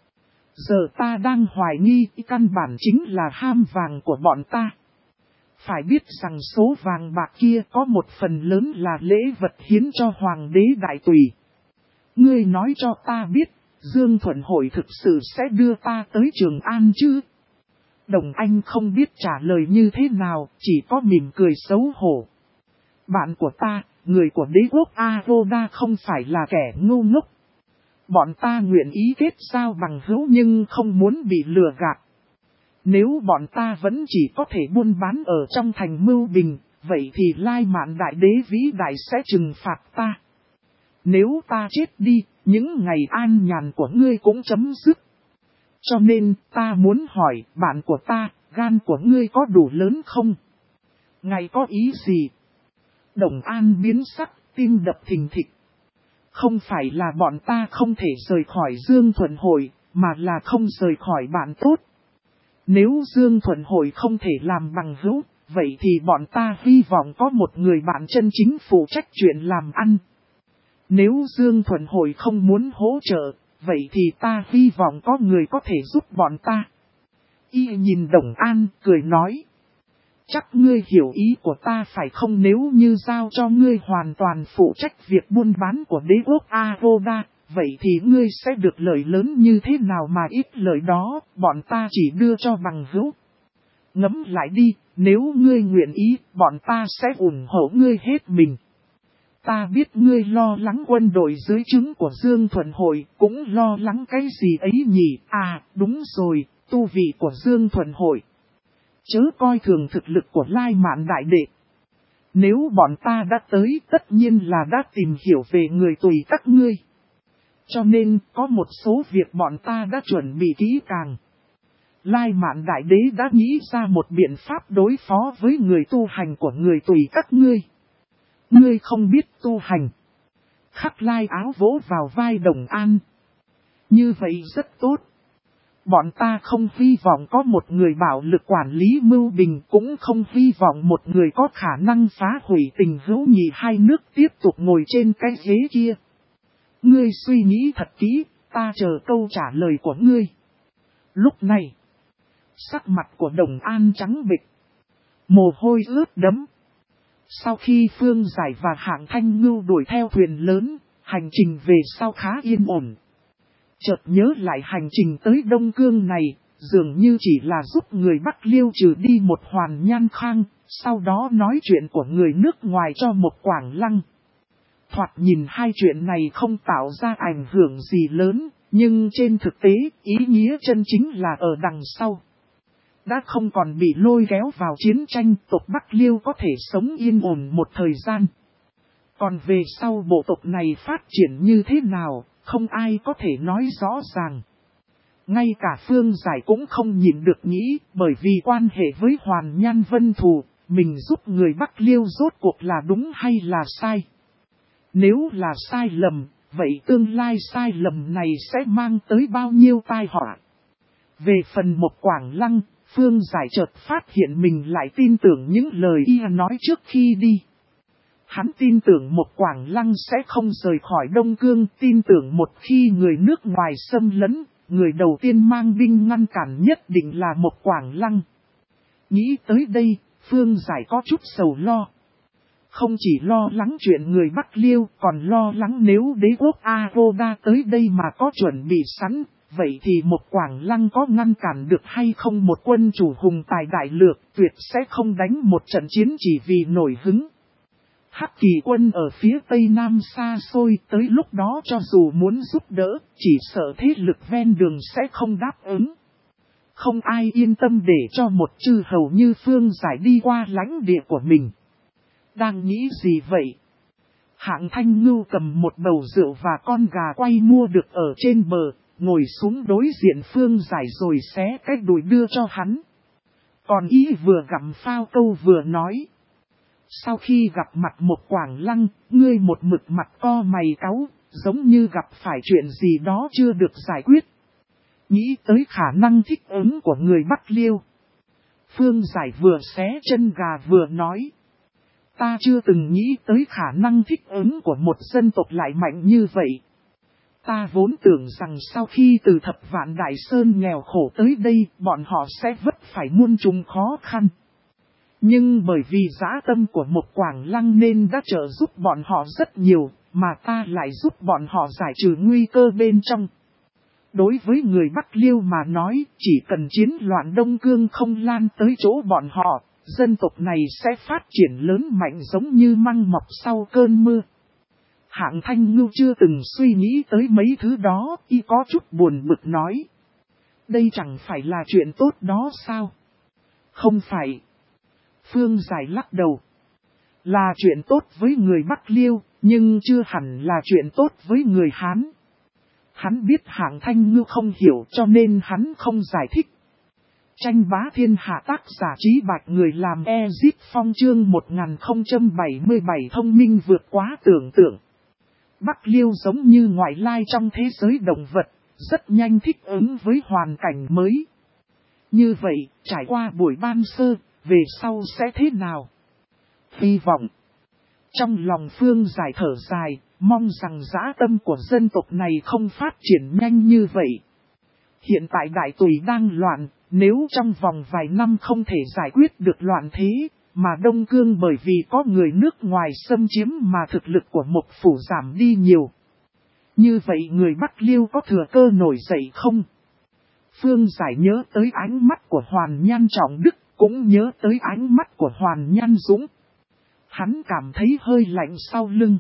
Giờ ta đang hoài nghi căn bản chính là ham vàng của bọn ta. Phải biết rằng số vàng bạc kia có một phần lớn là lễ vật hiến cho Hoàng đế đại tùy. Ngươi nói cho ta biết, Dương Thuận Hội thực sự sẽ đưa ta tới Trường An chứ? Đồng Anh không biết trả lời như thế nào, chỉ có mỉm cười xấu hổ. Bạn của ta, người của đế quốc Avoda không phải là kẻ ngu ngốc. Bọn ta nguyện ý kết giao bằng hữu nhưng không muốn bị lừa gạt. Nếu bọn ta vẫn chỉ có thể buôn bán ở trong thành Mưu Bình, vậy thì Lai Mạn đại đế vĩ đại sẽ trừng phạt ta. Nếu ta chết đi, những ngày an nhàn của ngươi cũng chấm dứt. Cho nên, ta muốn hỏi, bạn của ta, gan của ngươi có đủ lớn không? Ngài có ý gì? Đồng An biến sắc, tim đập thình thịch. Không phải là bọn ta không thể rời khỏi Dương Thuận Hội, mà là không rời khỏi bạn tốt. Nếu Dương Thuận Hội không thể làm bằng hữu, vậy thì bọn ta hy vọng có một người bạn chân chính phụ trách chuyện làm ăn. Nếu Dương Thuận Hội không muốn hỗ trợ, vậy thì ta hy vọng có người có thể giúp bọn ta. Y nhìn Đồng An, cười nói. Chắc ngươi hiểu ý của ta phải không? Nếu như giao cho ngươi hoàn toàn phụ trách việc buôn bán của đế quốc Avoda, vậy thì ngươi sẽ được lợi lớn như thế nào mà ít lợi đó, bọn ta chỉ đưa cho bằng hữu. Ngẫm lại đi, nếu ngươi nguyện ý, bọn ta sẽ ủng hộ ngươi hết mình. Ta biết ngươi lo lắng quân đội dưới trướng của Dương Thuận Hội, cũng lo lắng cái gì ấy nhỉ? À, đúng rồi, tu vị của Dương Thuận Hội. Chớ coi thường thực lực của Lai Mạn đại đệ. Nếu bọn ta đã tới, tất nhiên là đã tìm hiểu về người tùy các ngươi. Cho nên, có một số việc bọn ta đã chuẩn bị kỹ càng. Lai Mạn đại đế đã nghĩ ra một biện pháp đối phó với người tu hành của người tùy các ngươi. Ngươi không biết tu hành. Khắc Lai áo vỗ vào vai Đồng An. Như vậy rất tốt. Bọn ta không hy vọng có một người bạo lực quản lý Mưu Bình, cũng không hy vọng một người có khả năng phá hủy tình hữu nghị hai nước tiếp tục ngồi trên cái ghế kia. Ngươi suy nghĩ thật kỹ, ta chờ câu trả lời của ngươi. Lúc này, sắc mặt của Đồng An trắng bệch, mồ hôi ướt đẫm. Sau khi Phương Giải và Hạng Thanh Ngưu đuổi theo thuyền lớn, hành trình về sau khá yên ổn. Chợt nhớ lại hành trình tới Đông Cương này, dường như chỉ là giúp người Bắc Liêu trừ đi một Hoàn Nhan Khang, sau đó nói chuyện của người nước ngoài cho một Quảng Lăng. Thoạt nhìn hai chuyện này không tạo ra ảnh hưởng gì lớn, nhưng trên thực tế, ý nghĩa chân chính là ở đằng sau. Đã không còn bị lôi kéo vào chiến tranh, tộc Bắc Liêu có thể sống yên ổn một thời gian. Còn về sau bộ tộc này phát triển như thế nào, không ai có thể nói rõ ràng. Ngay cả Phương Giải cũng không nhìn được nghĩ, bởi vì quan hệ với Hoàn Nhan Vân Thù, mình giúp người Bắc Liêu rốt cuộc là đúng hay là sai. Nếu là sai lầm, vậy tương lai sai lầm này sẽ mang tới bao nhiêu tai họa. Về phần Mộc Quảng Lăng, Phương Giải chợt phát hiện mình lại tin tưởng những lời y nói trước khi đi. Hắn tin tưởng Mộc Quảng Lăng sẽ không rời khỏi Đông Cương, tin tưởng một khi người nước ngoài xâm lấn, người đầu tiên mang binh ngăn cản nhất định là Mộc Quảng Lăng. Nghĩ tới đây, Phương Giải có chút sầu lo. Không chỉ lo lắng chuyện người Bắc Liêu, còn lo lắng nếu đế quốc A-hô-đa tới đây mà có chuẩn bị sẵn, vậy thì Mộc Quảng Lăng có ngăn cản được hay không? Một quân chủ hùng tài đại lược, tuyệt sẽ không đánh một trận chiến chỉ vì nổi hứng. Hắc Kỳ quân ở phía tây nam xa xôi, tới lúc đó cho dù muốn giúp đỡ, chỉ sợ thế lực ven đường sẽ không đáp ứng. Không ai yên tâm để cho một chư hầu như Phương Giải đi qua lãnh địa của mình. Đang nghĩ gì vậy? Hạng Thanh Ngưu cầm một bầu rượu và con gà quay mua được ở trên bờ, ngồi xuống đối diện Phương Giải rồi xé cái đùi đưa cho hắn. Còn ý vừa gặm phao câu vừa nói. Sau khi gặp mặt Mộc Quảng Lăng, ngươi một mực mặt co mày cáu, giống như gặp phải chuyện gì đó chưa được giải quyết. Nghĩ tới khả năng thích ứng của người Bắc Liêu. Phương Giải vừa xé chân gà vừa nói. Ta chưa từng nghĩ tới khả năng thích ứng của một dân tộc lại mạnh như vậy. Ta vốn tưởng rằng sau khi từ Thập Vạn Đại Sơn nghèo khổ tới đây, bọn họ sẽ vấp phải muôn trùng khó khăn. Nhưng bởi vì dã tâm của Mộc Quảng Lăng nên đã trợ giúp bọn họ rất nhiều, mà ta lại giúp bọn họ giải trừ nguy cơ bên trong. Đối với người Bắc Liêu mà nói, chỉ cần chiến loạn Đông Cương không lan tới chỗ bọn họ, dân tộc này sẽ phát triển lớn mạnh giống như măng mọc sau cơn mưa. Hạng Thanh Ngưu chưa từng suy nghĩ tới mấy thứ đó, y có chút buồn bực nói. Đây chẳng phải là chuyện tốt đó sao? Không phải. Phương Giải lắc đầu. Là chuyện tốt với người Bắc Liêu, nhưng chưa hẳn là chuyện tốt với người Hán. Hắn biết Hạng Thanh Ngưu không hiểu cho nên hắn không giải thích. Tranh bá thiên hạ tác giả Trí Bạch người làm Ezip Phong chương 1077 thông minh vượt quá tưởng tượng. Bắc Liêu giống như ngoại lai trong thế giới động vật, rất nhanh thích ứng với hoàn cảnh mới. Như vậy, trải qua buổi ban sơ, về sau sẽ thế nào? Hy vọng. Trong lòng Phương Giải thở dài, mong rằng dã tâm của dân tộc này không phát triển nhanh như vậy. Hiện tại Đại Tùy đang loạn, nếu trong vòng vài năm không thể giải quyết được loạn thế, mà Đông Cương bởi vì có người nước ngoài xâm chiếm mà thực lực của Mộc Phủ giảm đi nhiều. Như vậy người Bắc Liêu có thừa cơ nổi dậy không? Phương Giải nhớ tới ánh mắt của Hoàn Nhan Trọng Đức, cũng nhớ tới ánh mắt của Hoàn Nhan Dũng. Hắn cảm thấy hơi lạnh sau lưng.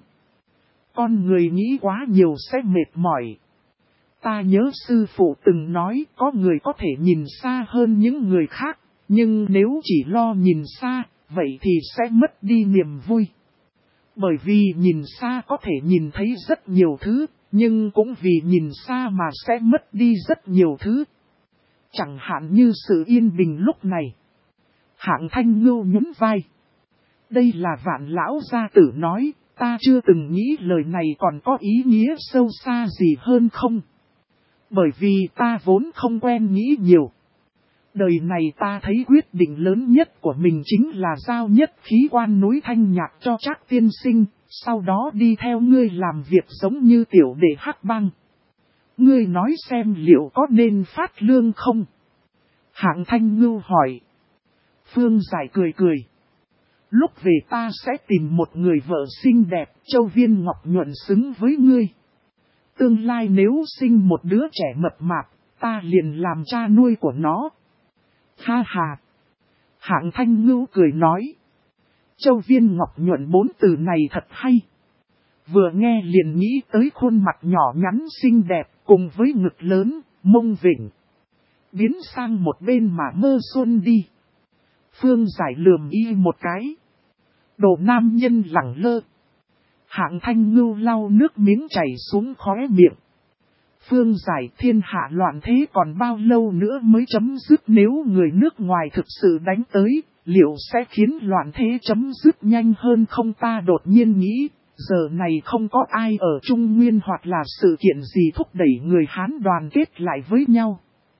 Con người nghĩ quá nhiều sẽ mệt mỏi. Ta nhớ sư phụ từng nói có người có thể nhìn xa hơn những người khác, nhưng nếu chỉ lo nhìn xa, vậy thì sẽ mất đi niềm vui. Bởi vì nhìn xa có thể nhìn thấy rất nhiều thứ, nhưng cũng vì nhìn xa mà sẽ mất đi rất nhiều thứ. Chẳng hạn như sự yên bình lúc này. Hạng Thanh Ngưu nhún vai. Đây là Vạn lão gia tử nói, ta chưa từng nghĩ lời này còn có ý nghĩa sâu xa gì hơn không. Bởi vì ta vốn không quen nghĩ nhiều. Đời này ta thấy quyết định lớn nhất của mình chính là giao nhất khí quan núi Thanh Nhạc cho Trác tiên sinh, sau đó đi theo ngươi làm việc giống như tiểu đệ Hắc Bang. Ngươi nói xem liệu có nên phát lương không? Hạng Thanh Ngưu hỏi. Phương Giải cười cười. Lúc về ta sẽ tìm một người vợ xinh đẹp, Châu Viên Ngọc nhuận xứng với ngươi. Tương lai nếu sinh một đứa trẻ mập mạp, ta liền làm cha nuôi của nó. Ha ha! Hạng Thanh Ngưu cười nói. Châu Viên Ngọc nhuận 4 từ này thật hay. Vừa nghe liền nghĩ tới khuôn mặt nhỏ nhắn xinh đẹp cùng với ngực lớn, mông vịnh. Biến sang một bên mà mơ xuân đi. Phương Giải lườm y một cái. Đồ nam nhân lẳng lơ. Hạng Thanh Ngưu lau nước miếng chảy xuống khóe miệng. Phương Giải thiên hạ loạn thế còn bao lâu nữa mới chấm dứt, nếu người nước ngoài thực sự đánh tới, liệu sẽ khiến loạn thế chấm dứt nhanh hơn không? Ta đột nhiên nghĩ, giờ này không có ai ở Trung Nguyên hoặc là sự kiện gì thúc đẩy người Hán đoàn kết lại với nhau.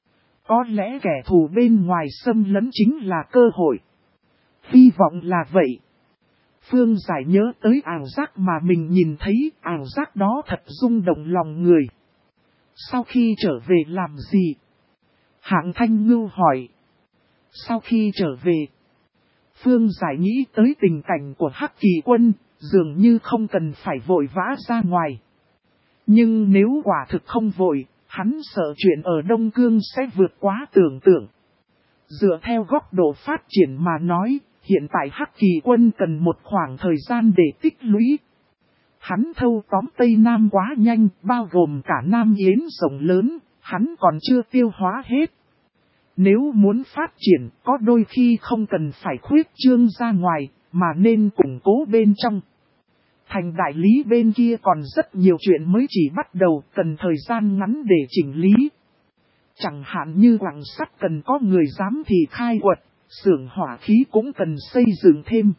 Có lẽ kẻ thù bên ngoài xâm lấn chính là cơ hội. Hy vọng là vậy. Phương Giải nhớ tới ảo giác mà mình nhìn thấy, ảo giác đó thật rung động lòng người. Sau khi trở về làm gì? Hạng Thanh Ngưu hỏi. Sau khi trở về, Phương Giải nghĩ tới tình cảnh của Hắc Kỳ Quân, dường như không cần phải vội vã ra ngoài. Nhưng nếu quả thực không vội, hắn sợ chuyện ở Đông Cương sẽ vượt quá tưởng tượng. Dựa theo góc độ phát triển mà nói, hiện tại Hắc Kỳ Quân cần một khoảng thời gian để tích lũy. Hắn thâu tóm Tây Nam quá nhanh, bao gồm cả Nam Yến rộng lớn, hắn còn chưa tiêu hóa hết. Nếu muốn phát triển, có đôi khi không cần phải khuyết trương ra ngoài, mà nên củng cố bên trong. Thành đại lý bên kia còn rất nhiều chuyện mới chỉ bắt đầu, cần thời gian ngắn để chỉnh lý. Chẳng hạn như quặng sắt cần có người dám thì khai quật, xưởng hỏa khí cũng cần xây dựng thêm.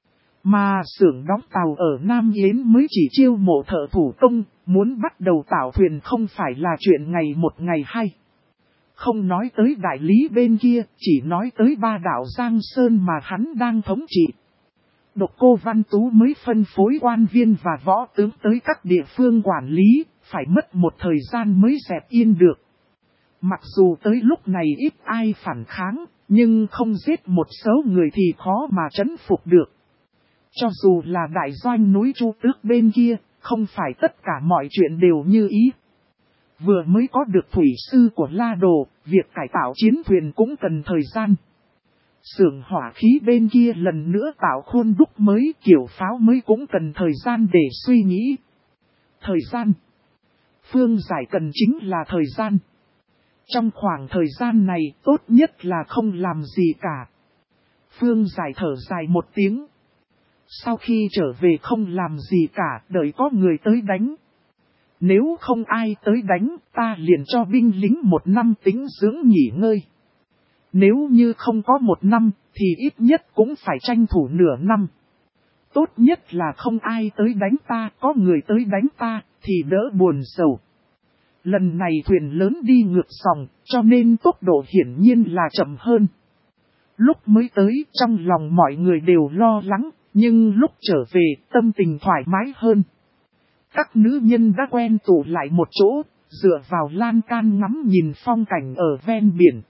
Mà xưởng đóng tàu ở Nam Yến mới chỉ chiêu mộ thợ thủ công, muốn bắt đầu tạo thuyền không phải là chuyện ngày một ngày hai. Không nói tới đại lý bên kia, chỉ nói tới ba đảo Giang Sơn mà hắn đang thống trị. Độc Cô Văn Tú mới phân phối quan viên và võ tướng tới các địa phương quản lý, phải mất một thời gian mới dẹp yên được. Mặc dù tới lúc này ít ai phản kháng, nhưng không giết một số người thì khó mà trấn phục được. Cho dù là đại doanh núi Chu Tước bên kia, không phải tất cả mọi chuyện đều như ý. Vừa mới có được thủy sư của La Đồ, việc cải tạo chiến thuyền cũng cần thời gian. Xưởng hỏa khí bên kia lần nữa tạo khuôn đúc mới, kiểu pháo mới cũng cần thời gian để suy nghĩ. Thời gian. Phương Giải cần chính là thời gian. Trong khoảng thời gian này tốt nhất là không làm gì cả. Phương Giải thở dài một tiếng. Sau khi trở về không làm gì cả, đợi có người tới đánh. Nếu không ai tới đánh, ta liền cho binh lính 1 năm tính dưỡng nghỉ ngơi. Nếu như không có 1 năm, thì ít nhất cũng phải tranh thủ nửa năm. Tốt nhất là không ai tới đánh ta, có người tới đánh ta, thì đỡ buồn sầu. Lần này thuyền lớn đi ngược dòng, cho nên tốc độ hiển nhiên là chậm hơn. Lúc mới tới, trong lòng mọi người đều lo lắng, nhưng lúc trở về, tâm tình thoải mái hơn. Các nữ nhân đã quen tụ lại một chỗ, dựa vào lan can ngắm nhìn phong cảnh ở ven biển.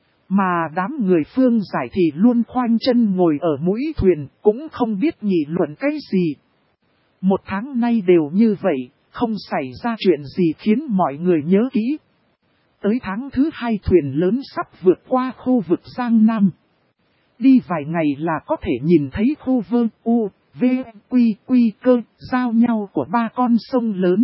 Mà đám người Phương Giải thì luôn khoanh chân ngồi ở mũi thuyền, cũng không biết nghị luận cái gì. 1 tháng nay đều như vậy, không xảy ra chuyện gì khiến mọi người nhớ kỹ. Tới tháng thứ 2 thuyền lớn sắp vượt qua khu vực Giang Nam. Đi vài ngày là có thể nhìn thấy khu Vương U, V, Quy Cơ, giao nhau của 3 con sông lớn.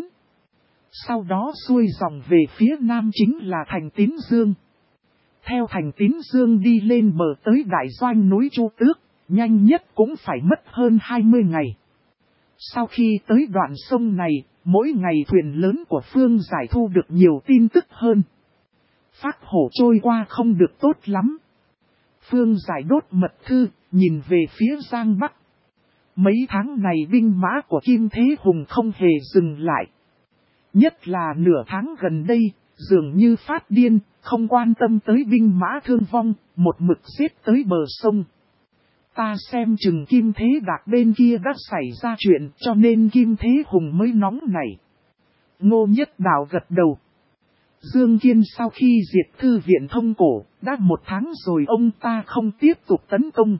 Sau đó xuôi dòng về phía nam chính là thành Tín Dương. Theo thành Tín Dương đi lên bờ tới đại doanh núi Chu Tước, nhanh nhất cũng phải mất hơn 20 ngày. Sau khi tới đoạn sông này, mỗi ngày thuyền lớn của Phương Giải thu được nhiều tin tức hơn. Phác Hổ trôi qua không được tốt lắm. Phương Giải đốt mật thư, nhìn về phía Giang Bắc. Mấy tháng này binh mã của Kim Thế Hùng không hề dừng lại. Nhất là nửa tháng gần đây, dường như phát điên, không quan tâm tới binh mã thương vong, một mực giết tới bờ sông. Ta xem chừng Kim Thế Đạc bên kia đã xảy ra chuyện, cho nên Kim Thế Hùng mới nóng nảy. Ngô Nhất Đạo gật đầu. Dương Kiên sau khi diệt thư viện Thông Cổ, đã 1 tháng rồi ông ta không tiếp tục tấn công.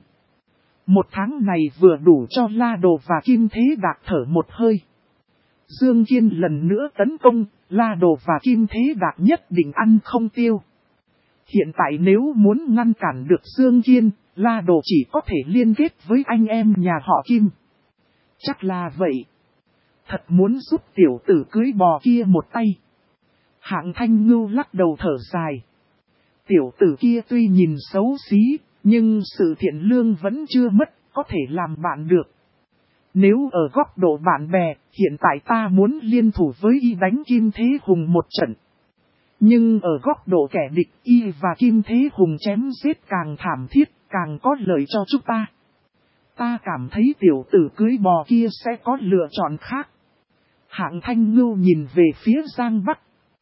1 tháng này vừa đủ cho La Đồ và Kim Thế Đạc thở một hơi. Dương Kiên lần nữa tấn công, La Đồ và Kim Thế Đạc nhất định ăn không tiêu. Hiện tại nếu muốn ngăn cản được Dương Kiên, La Đồ chỉ có thể liên kết với anh em nhà họ Kim. Chắc là vậy. Thật muốn giúp tiểu tử cưới bò kia một tay. Hạng Thanh Ngưu lắc đầu thở dài. Tiểu tử kia tuy nhìn xấu xí, nhưng sự thiện lương vẫn chưa mất, có thể làm bạn được. Nếu ở góc độ bạn bè, hiện tại ta muốn liên thủ với y đánh Kim Thế Hùng một trận. Nhưng ở góc độ kẻ địch, y và Kim Thế Hùng chém giết càng thảm thiết, càng có lợi cho chúng ta. Ta cảm thấy tiểu tử cưới bò kia sẽ có lựa chọn khác. Hạng Thanh Ngưu nhìn về phía Giang Bắc.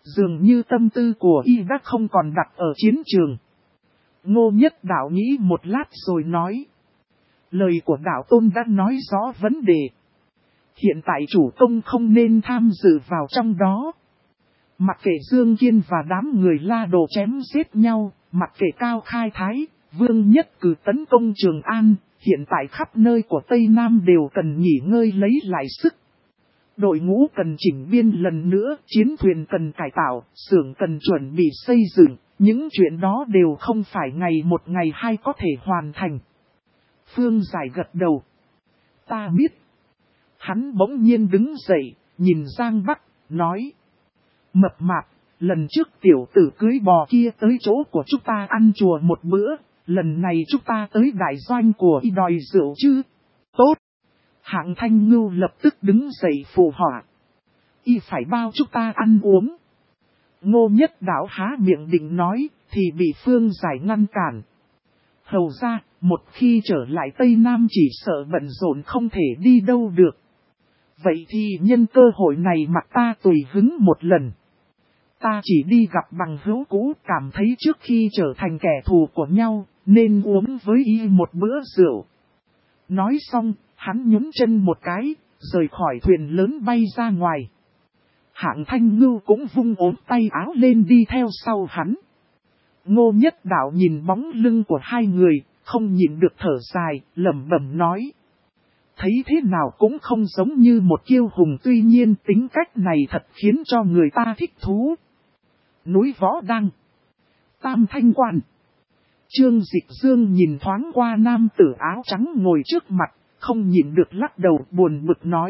Dường như tâm tư của y đã không còn đặt ở chiến trường. Ngô Nhất Đạo nghĩ một lát rồi nói. Lời của đạo tôn đã nói rõ vấn đề. Hiện tại chủ công không nên tham dự vào trong đó. Mặc kệ Dương Kiên và đám người La Đồ chém giết nhau, mặc kệ Cao Khai Thái, Vương Nhất Cử tấn công Trường An, hiện tại khắp nơi của Tây Nam đều cần nghỉ ngơi lấy lại sức. Đội ngũ cần chỉnh biên lần nữa, chiến thuyền cần cải tạo, xưởng cần chuẩn bị xây dựng, những chuyện đó đều không phải ngày một ngày hai có thể hoàn thành. Phương Giải gật đầu. Ta biết. Hắn bỗng nhiên đứng dậy, nhìn Giang Bắc, nói. Mập mạp, lần trước tiểu tử cưới bò kia tới chỗ của chúng ta ăn chùa một bữa, lần này chúng ta tới đại doanh của y đòi rượu chứ. Tốt. Hạng Thanh Ngưu lập tức đứng dậy phụ họa. Y phải bao chúng ta ăn uống. Ngô Nhất Đạo há miệng định nói, thì bị Phương Giải ngăn cản. Hầu ra, một khi trở lại Tây Nam chỉ sợ bận rộn không thể đi đâu được. Vậy thì nhân cơ hội này mặc ta tùy hứng một lần. Ta chỉ đi gặp bằng hữu cũ, cảm thấy trước khi trở thành kẻ thù của nhau, nên uống với y một bữa rượu. Nói xong, hắn nhún chân một cái, rời khỏi thuyền lớn bay ra ngoài. Hạng Thanh Ngưu cũng vung ốm tay áo lên đi theo sau hắn. Ngô Nhất Đạo nhìn bóng lưng của hai người, không nhịn được thở dài, lẩm bẩm nói. Thấy thế nào cũng không giống như một kiêu hùng, tuy nhiên tính cách này thật khiến cho người ta thích thú. Núi Võ Đăng, Tam Thanh Quan. Trương Dịch Dương nhìn thoáng qua nam tử áo trắng ngồi trước mặt, không nhịn được lắc đầu buồn bực nói.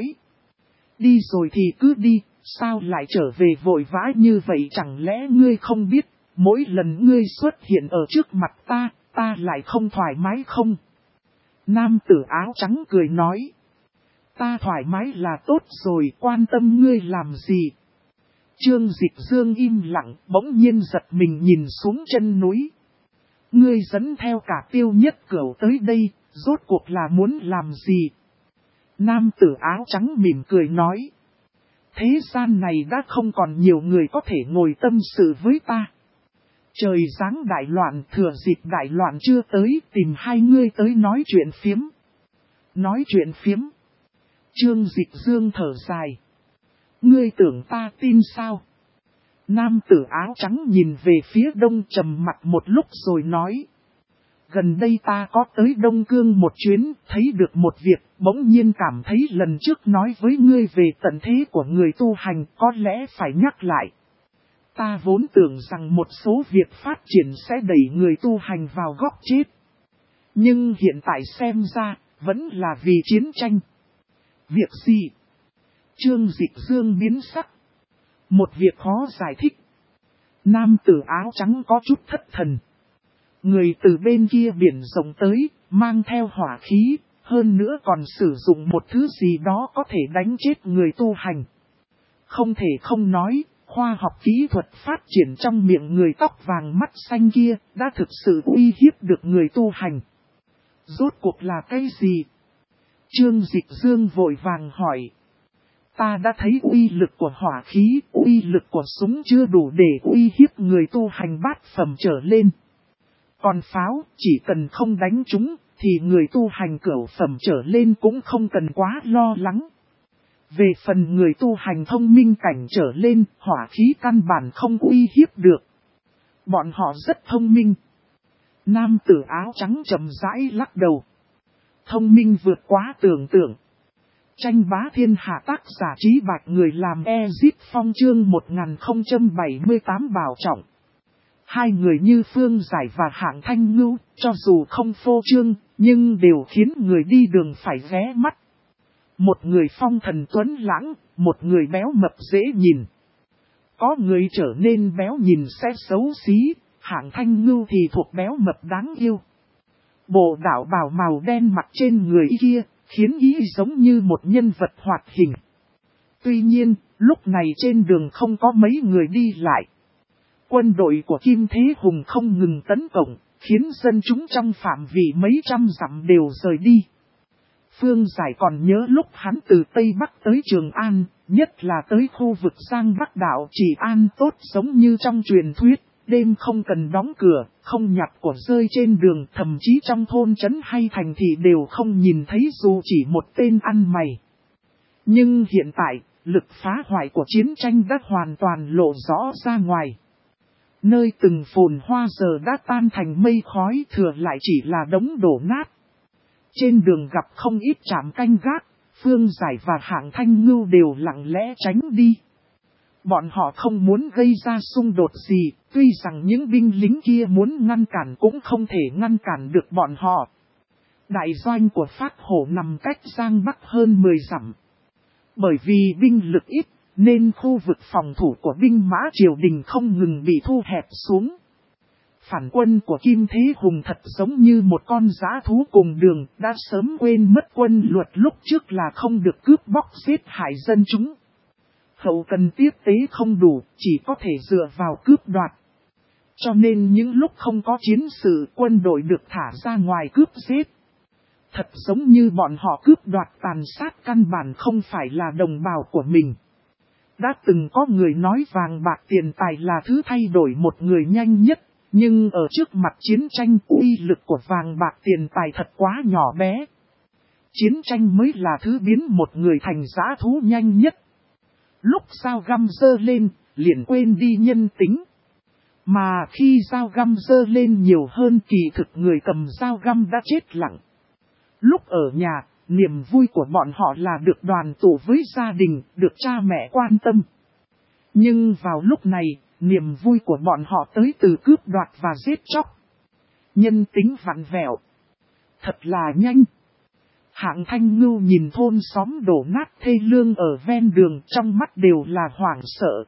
Đi rồi thì cứ đi, sao lại trở về vội vã như vậy, chẳng lẽ ngươi không biết, mỗi lần ngươi xuất hiện ở trước mặt ta lại không thoải mái không? Nam tử áo trắng cười nói. Ta thoải mái là tốt rồi, quan tâm ngươi làm gì? Trương Dịch Dương im lặng, bỗng nhiên giật mình nhìn xuống chân núi. Ngươi dẫn theo cả Tiêu Nhất Cửu tới đây, rốt cuộc là muốn làm gì? Nam tử áo trắng mỉm cười nói. Thế gian này đã không còn nhiều người có thể ngồi tâm sự với ta. Trời giáng đại loạn, thừa dịp đại loạn chưa tới, tìm hai ngươi tới nói chuyện phiếm. Nói chuyện phiếm. Trương Dịch Dương thở dài. Ngươi tưởng ta tin sao? Nam tử áo trắng nhìn về phía đông trầm mặt một lúc rồi nói. Gần đây ta có tới Đông Cương một chuyến, thấy được một việc, bỗng nhiên cảm thấy lần trước nói với ngươi về tận thế của người tu hành có lẽ phải nhắc lại. Ta vốn tưởng rằng một số việc phát triển sẽ đẩy người tu hành vào góc chết. Nhưng hiện tại xem ra, vẫn là vì chiến tranh. Việc gì? Trương Dịch Dương biến sắc. Một việc khó giải thích. Nam tử áo trắng có chút thất thần. Người từ bên kia biển rộng tới, mang theo hỏa khí, hơn nữa còn sử dụng một thứ gì đó có thể đánh chết người tu hành. Không thể không nói, khoa học kỹ thuật phát triển trong miệng người tóc vàng mắt xanh kia, đã thực sự uy hiếp được người tu hành. Rốt cuộc là cái gì? Trương Dịch Dương vội vàng hỏi. Ta đã thấy uy lực của hỏa khí, uy lực của súng chưa đủ để uy hiếp người tu hành bát phẩm trở lên. Còn pháo, chỉ cần không đánh chúng, thì người tu hành cửu phẩm trở lên cũng không cần quá lo lắng. Về phần người tu hành thông minh cảnh trở lên, hỏa khí căn bản không uy hiếp được. Bọn họ rất thông minh. Nam tử áo trắng chậm rãi lắc đầu. Thông minh vượt quá tưởng tượng. Tranh bá thiên hạ tác giả Trí Bạch người làm Ezip Phong chương 1078 bảo trọng. Hai người như Phương Giải và Hạng Thanh Ngưu, cho dù không phô trương, nhưng đều khiến người đi đường phải ghé mắt. Một người phong thần tuấn lãng, một người béo mập dễ nhìn. Có người trở nên béo nhìn sẽ xấu xí, Hạng Thanh Ngưu thì thuộc béo mập đáng yêu. Bộ đạo bào màu đen mặc trên người kia, khiến ý giống như một nhân vật hoạt hình. Tuy nhiên, lúc này trên đường không có mấy người đi lại. Quân đội của Kim Thế Hùng không ngừng tấn công, khiến dân chúng trong phạm vi mấy trăm dặm đều rời đi. Phương Giải còn nhớ lúc hắn từ Tây Bắc tới Trường An, nhất là tới khu vực Giang Bắc đảo trị an tốt giống như trong truyền thuyết, đêm không cần đóng cửa, không nhặt của rơi trên đường, thậm chí trong thôn trấn hay thành thị đều không nhìn thấy dù chỉ một tên ăn mày. Nhưng hiện tại, lực phá hoại của chiến tranh đã hoàn toàn lộ rõ ra ngoài. Nơi từng phồn hoa giờ đã tan thành mây khói, thừa lại chỉ là đống đổ nát. Trên đường gặp không ít trạm canh gác, Phương Giải và Hạng Thanh Ngưu đều lặng lẽ tránh đi. Bọn họ không muốn gây ra xung đột gì, tuy rằng những binh lính kia muốn ngăn cản cũng không thể ngăn cản được bọn họ. Đại doanh của Phác Hổ nằm cách Giang Bắc hơn 10 dặm. Bởi vì binh lực ít, nên khu vực phòng thủ của binh mã triều đình không ngừng bị thu hẹp xuống. Phản quân của Kim Thế Hùng thật giống như một con dã thú cùng đường, đã sớm quên mất quân luật lúc trước là không được cướp bóc giết hại dân chúng. Hậu cần tiếp tế không đủ, chỉ có thể dựa vào cướp đoạt. Cho nên những lúc không có chiến sự, quân đội được thả ra ngoài cướp giết. Thật giống như bọn họ cướp đoạt tàn sát căn bản không phải là đồng bào của mình. Đã từng có người nói vàng bạc tiền tài là thứ thay đổi một người nhanh nhất, nhưng ở trước mặt chiến tranh uy lực của vàng bạc tiền tài thật quá nhỏ bé. Chiến tranh mới là thứ biến một người thành dã thú nhanh nhất. Lúc dao găm dơ lên, liền quên đi nhân tính. Mà khi dao găm dơ lên nhiều hơn kỳ thực người cầm dao găm đã chết lặng. Lúc ở nhà, niềm vui của bọn họ là được đoàn tụ với gia đình, được cha mẹ quan tâm. Nhưng vào lúc này, niềm vui của bọn họ tới từ cướp đoạt và giết chóc. Nhân tính vặn vẹo. Thật là nhanh. Hạng Thanh Ngưu nhìn thôn xóm đổ nát thê lương ở ven đường, trong mắt đều là hoảng sợ.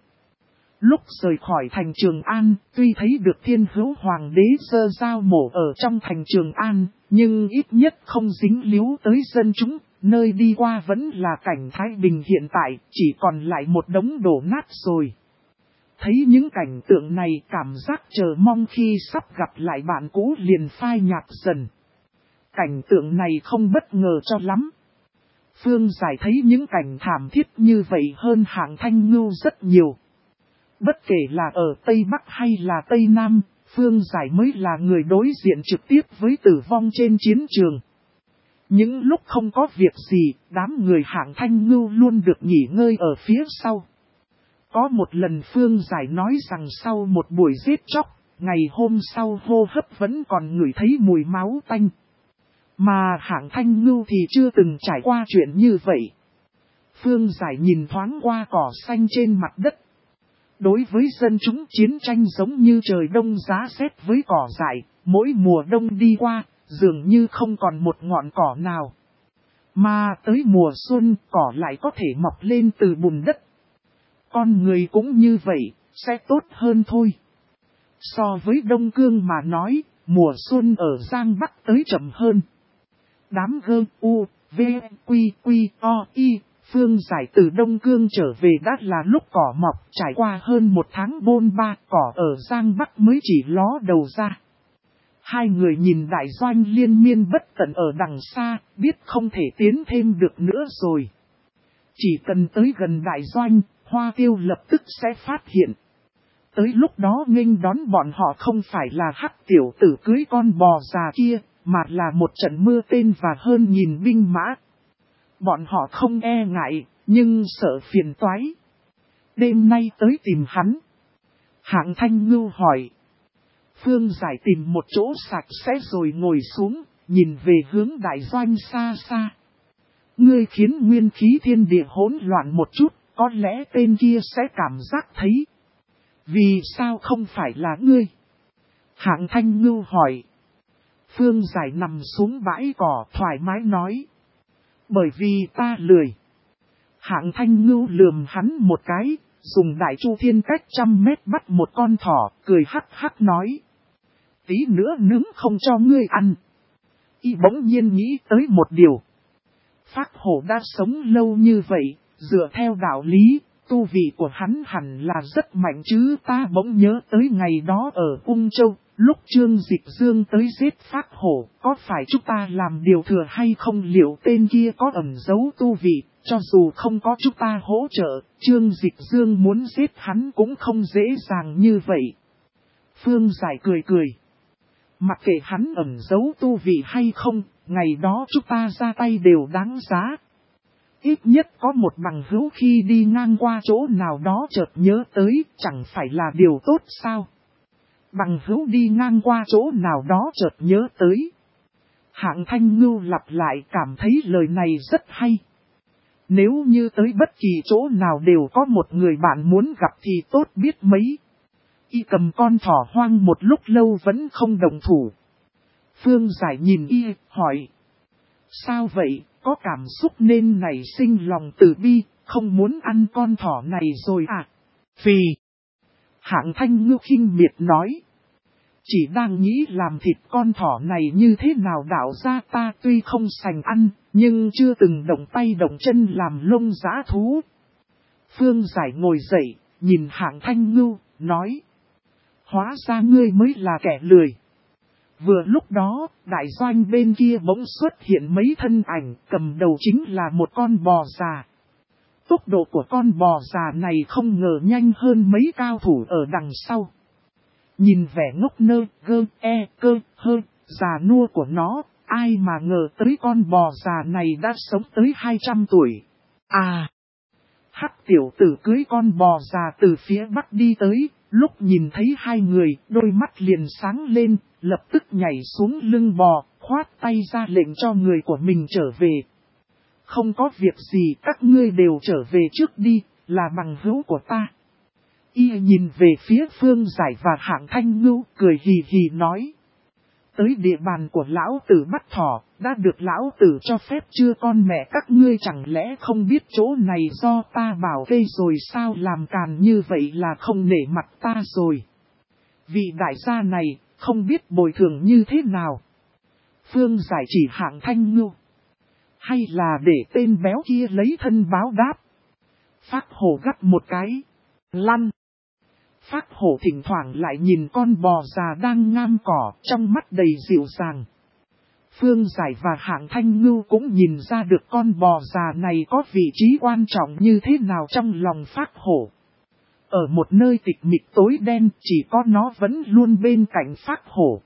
Lúc rời khỏi thành Trường An, tuy thấy được Thiên Hữu Hoàng đế giơ dao mổ ở trong thành Trường An, nhưng ít nhất không dính líu tới dân chúng, nơi đi qua vẫn là cảnh Thái Bình hiện tại, chỉ còn lại một đống đổ nát rồi. Thấy những cảnh tượng này, cảm giác chờ mong khi sắp gặp lại bạn cũ liền phai nhạt dần. Cảnh tượng này không bất ngờ cho lắm. Phương Giải thấy những cảnh thảm thiết như vậy hơn Hạng Thanh Ngưu rất nhiều. Bất kể là ở Tây Bắc hay là Tây Nam, Phương Giải mới là người đối diện trực tiếp với tử vong trên chiến trường. Những lúc không có việc gì, đám người Hạng Thanh Ngưu luôn được nghỉ ngơi ở phía sau. Có một lần Phương Giải nói rằng sau một buổi giết chóc, ngày hôm sau hô hấp vẫn còn ngửi thấy mùi máu tanh. Mà Hạng Thanh Ngưu thì chưa từng trải qua chuyện như vậy. Phương Giải nhìn thoáng qua cỏ xanh trên mặt đất. Đối với dân chúng chiến tranh giống như trời đông giá rét với cỏ dại, mỗi mùa đông đi qua, dường như không còn một ngọn cỏ nào. Mà tới mùa xuân, cỏ lại có thể mọc lên từ bùn đất. Con người cũng như vậy, sẽ tốt hơn thôi. So với Đông Cương mà nói, mùa xuân ở Giang Bắc tới chậm hơn. Đám gơ u, v, quy, quy, o, y, Phương Giải từ Đông Cương trở về đã là lúc cỏ mọc, trải qua hơn một tháng bôn ba, cỏ ở Giang Bắc mới chỉ ló đầu ra. Hai người nhìn đại doanh liên miên bất tận ở đằng xa, biết không thể tiến thêm được nữa rồi. Chỉ cần tới gần đại doanh, Hoa Tiêu lập tức sẽ phát hiện. Tới lúc đó nghênh đón bọn họ không phải là Hắc tiểu tử cưới con bò già kia, mà là một trận mưa tên và hơn 1000 binh mã. Bọn họ không e ngại, nhưng sợ phiền toái. Đêm nay tới tìm hắn. Hạng Thanh Ngưu hỏi. Phương Giải tìm một chỗ sạch sẽ rồi ngồi xuống, nhìn về hướng đại doanh xa xa. Ngươi khiến nguyên khí thiên địa hỗn loạn một chút, có lẽ tên kia sẽ cảm giác thấy. Vì sao không phải là ngươi? Hạng Thanh Ngưu hỏi. Phương Giải nằm xuống bãi cỏ thoải mái nói. Bởi vì ta lười. Hạng Thanh Ngưu lườm hắn một cái, dùng đại chu thiên cách 100 mét bắt một con thỏ, cười hắc hắc nói. Tí nữa nướng không cho ngươi ăn. Y bỗng nhiên nghĩ tới một điều. Phác Hổ đã sống lâu như vậy, dựa theo đạo lý, tu vị của hắn hẳn là rất mạnh chứ. Ta bỗng nhớ tới ngày đó ở Ung Châu, lúc Trương Dịch Dương tới giết Phác Hổ, có phải chúng ta làm điều thừa hay không? Liệu tên kia có ẩn giấu tu vị, Cho dù không có chúng ta hỗ trợ, Trương Dịch Dương muốn giết hắn cũng không dễ dàng như vậy. Phương Giải cười cười. Mặc kệ hắn ẩn giấu tu vị hay không, ngày đó chúng ta ra tay đều đáng giá. Ít nhất có một bằng hữu khi đi ngang qua chỗ nào đó chợt nhớ tới, chẳng phải là điều tốt sao? Bằng hữu đi ngang qua chỗ nào đó chợt nhớ tới. Hạng Thanh Ngưu lặp lại cảm thấy lời này rất hay. Nếu như tới bất kỳ chỗ nào đều có một người bạn muốn gặp thì tốt biết mấy. Y cầm con thỏ hoang một lúc lâu vẫn không đồng thủ. Phương Giải nhìn y, hỏi. Sao vậy, có cảm xúc nên nảy sinh lòng từ bi, không muốn ăn con thỏ này rồi à? Phì. Hạng Thanh Ngưu khinh miệt nói. Chỉ đang nghĩ làm thịt con thỏ này như thế nào đạo ra ta tuy không sành ăn, nhưng chưa từng động tay động chân làm lông dã thú. Phương Giải ngồi dậy, nhìn Hạng Thanh Ngưu, nói. Hóa ra ngươi mới là kẻ lười. Vừa lúc đó, đại doanh bên kia bỗng xuất hiện mấy thân ảnh, cầm đầu chính là một con bò già. Tốc độ của con bò già này không ngờ nhanh hơn mấy cao thủ ở đằng sau. Nhìn vẻ ngốc nơ, gơ, cơ, hơ, già nua của nó, ai mà ngờ tới con bò già này đã sống tới 200 tuổi. À! Hắc tiểu tử cưới con bò già từ phía bắc đi tới, lúc nhìn thấy hai người, đôi mắt liền sáng lên, lập tức nhảy xuống lưng bò, khoát tay ra lệnh cho người của mình trở về. Không có việc gì, các ngươi đều trở về trước đi, là bằng hữu của ta. Y nhìn về phía Phương Giải và Hạng Thanh Ngưu, cười hì hì nói. Tới địa bàn của lão tử bắt thỏ, đã được lão tử cho phép chưa con mẹ các ngươi chẳng lẽ không biết chỗ này do ta bảo vệ rồi sao làm càn như vậy là không nể mặt ta rồi. Vị đại gia này, không biết bồi thường như thế nào. Phương Giải chỉ Hạng Thanh Ngưu. Hay là để tên béo kia lấy thân báo đáp. Phác Hổ gắt một cái. Lăn. Phác Hổ thỉnh thoảng lại nhìn con bò già đang ngam cỏ, trong mắt đầy dịu dàng. Phương Giải và Hạng Thanh Ngưu cũng nhìn ra được con bò già này có vị trí quan trọng như thế nào trong lòng Phác Hổ. Ở một nơi tịch mịch tối đen, chỉ có nó vẫn luôn bên cạnh Phác Hổ.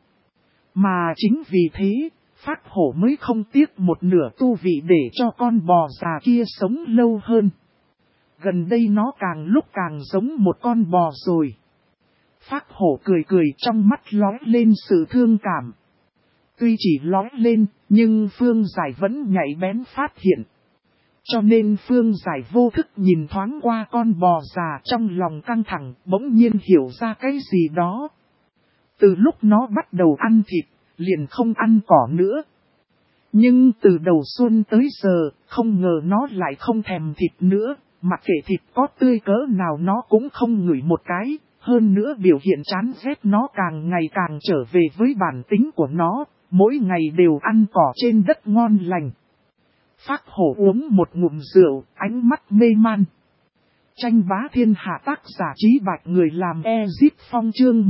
Mà chính vì thế, Phác Hổ mới không tiếc một nửa tu vị để cho con bò già kia sống lâu hơn. Gần đây nó càng lúc càng giống một con bò rồi. Phác Hổ cười cười trong mắt lóe lên sự thương cảm. Tuy chỉ lóe lên, nhưng Phương Giải vẫn nhạy bén phát hiện. Cho nên Phương Giải vô thức nhìn thoáng qua con bò già trong lòng căng thẳng, bỗng nhiên hiểu ra cái gì đó. Từ lúc nó bắt đầu ăn thịt, liền không ăn cỏ nữa. Nhưng từ đầu xuân tới giờ, không ngờ nó lại không thèm thịt nữa, mặc kệ thịt có tươi cỡ nào nó cũng không ngửi một cái, hơn nữa biểu hiện chán ghét nó càng ngày càng trở về với bản tính của nó, mỗi ngày đều ăn cỏ trên đất ngon lành. Phác Hổ uống một ngụm rượu, ánh mắt mê man. Tranh bá thiên hạ tác giả Trí Bạch người làm Ezip Phong chương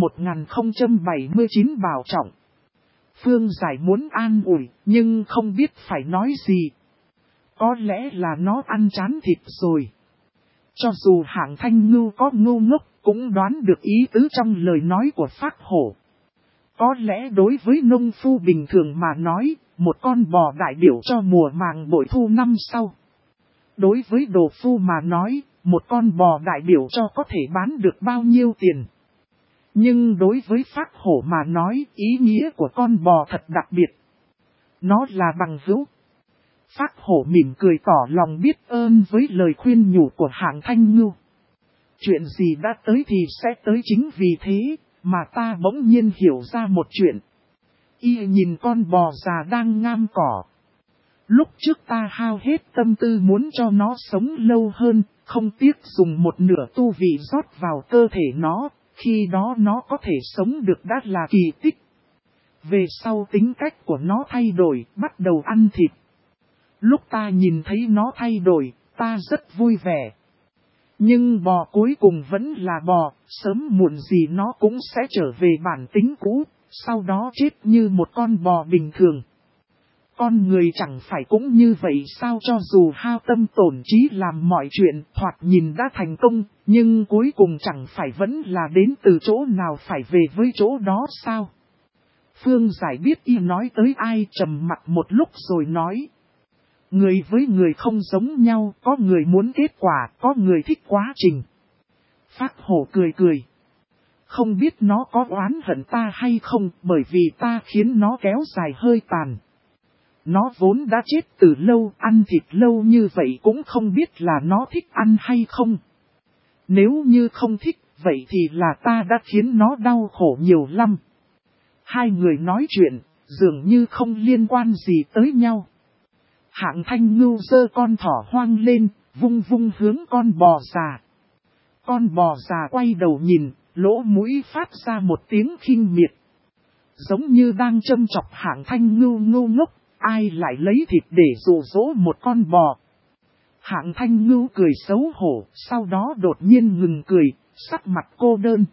1079 bảo trọng. Phương Giải muốn an ủi, nhưng không biết phải nói gì. Có lẽ là nó ăn chán thịt rồi. Cho dù Hạng Thanh Ngưu có ngu ngốc, cũng đoán được ý tứ trong lời nói của Phác Hổ. Có lẽ đối với nông phu bình thường mà nói, một con bò đại biểu cho mùa màng bội thu năm sau. Đối với đồ phu mà nói, một con bò đại biểu cho có thể bán được bao nhiêu tiền. Nhưng đối với Phác Hổ mà nói, ý nghĩa của con bò thật đặc biệt. Nó là bằng hữu. Phác Hổ mỉm cười tỏ lòng biết ơn với lời khuyên nhủ của Hạng Thanh Ngưu. Chuyện gì đã tới thì sẽ tới, chính vì thế mà ta bỗng nhiên hiểu ra một chuyện. Y nhìn con bò già đang ngam cỏ. Lúc trước ta hao hết tâm tư muốn cho nó sống lâu hơn, không tiếc dùng một nửa tu vị rót vào cơ thể nó, khi đó nó có thể sống được đã là kỳ tích. Về sau tính cách của nó thay đổi, bắt đầu ăn thịt. Lúc ta nhìn thấy nó thay đổi, ta rất vui vẻ. Nhưng bò cuối cùng vẫn là bò, sớm muộn gì nó cũng sẽ trở về bản tính cũ, sau đó chết như một con bò bình thường. Con người chẳng phải cũng như vậy sao, cho dù hao tâm tổn trí làm mọi chuyện thoạt nhìn đã thành công, nhưng cuối cùng chẳng phải vẫn là đến từ chỗ nào phải về với chỗ đó sao? Phương Giải biết y nói tới ai, trầm mặc một lúc rồi nói. Người với người không giống nhau, có người muốn kết quả, có người thích quá trình. Phác Hổ cười cười. Không biết nó có oán hận ta hay không, bởi vì ta khiến nó kéo dài hơi tàn. Nó vốn đã chết từ lâu, ăn thịt lâu như vậy cũng không biết là nó thích ăn hay không. Nếu như không thích, vậy thì là ta đã khiến nó đau khổ nhiều lắm. Hai người nói chuyện, dường như không liên quan gì tới nhau. Hạng Thanh Ngưu giơ con thỏ hoang lên, vung vung hướng con bò già. Con bò già quay đầu nhìn, lỗ mũi phát ra một tiếng khinh miệt. Giống như đang châm chọc Hạng Thanh Ngưu ngu ngốc, ai lại lấy thịt để dụ dỗ một con bò. Hạng Thanh Ngưu cười xấu hổ, sau đó đột nhiên ngừng cười, sắc mặt cô đơn.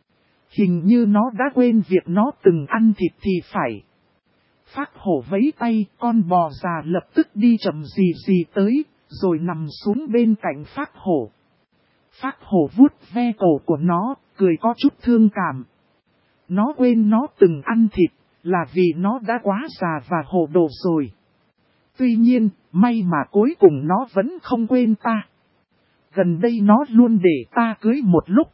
Hình như nó đã quên việc nó từng ăn thịt thì phải. Phác Hổ vẫy tay, con bò già lập tức đi chậm gì gì tới, rồi nằm xuống bên cạnh Phác Hổ. Phác Hổ vuốt ve cổ của nó, cười có chút thương cảm. Nó quên nó từng ăn thịt, là vì nó đã quá già và hồ đồ rồi. Tuy nhiên, may mà cuối cùng nó vẫn không quên ta. Gần đây nó luôn để ta cưới một lúc.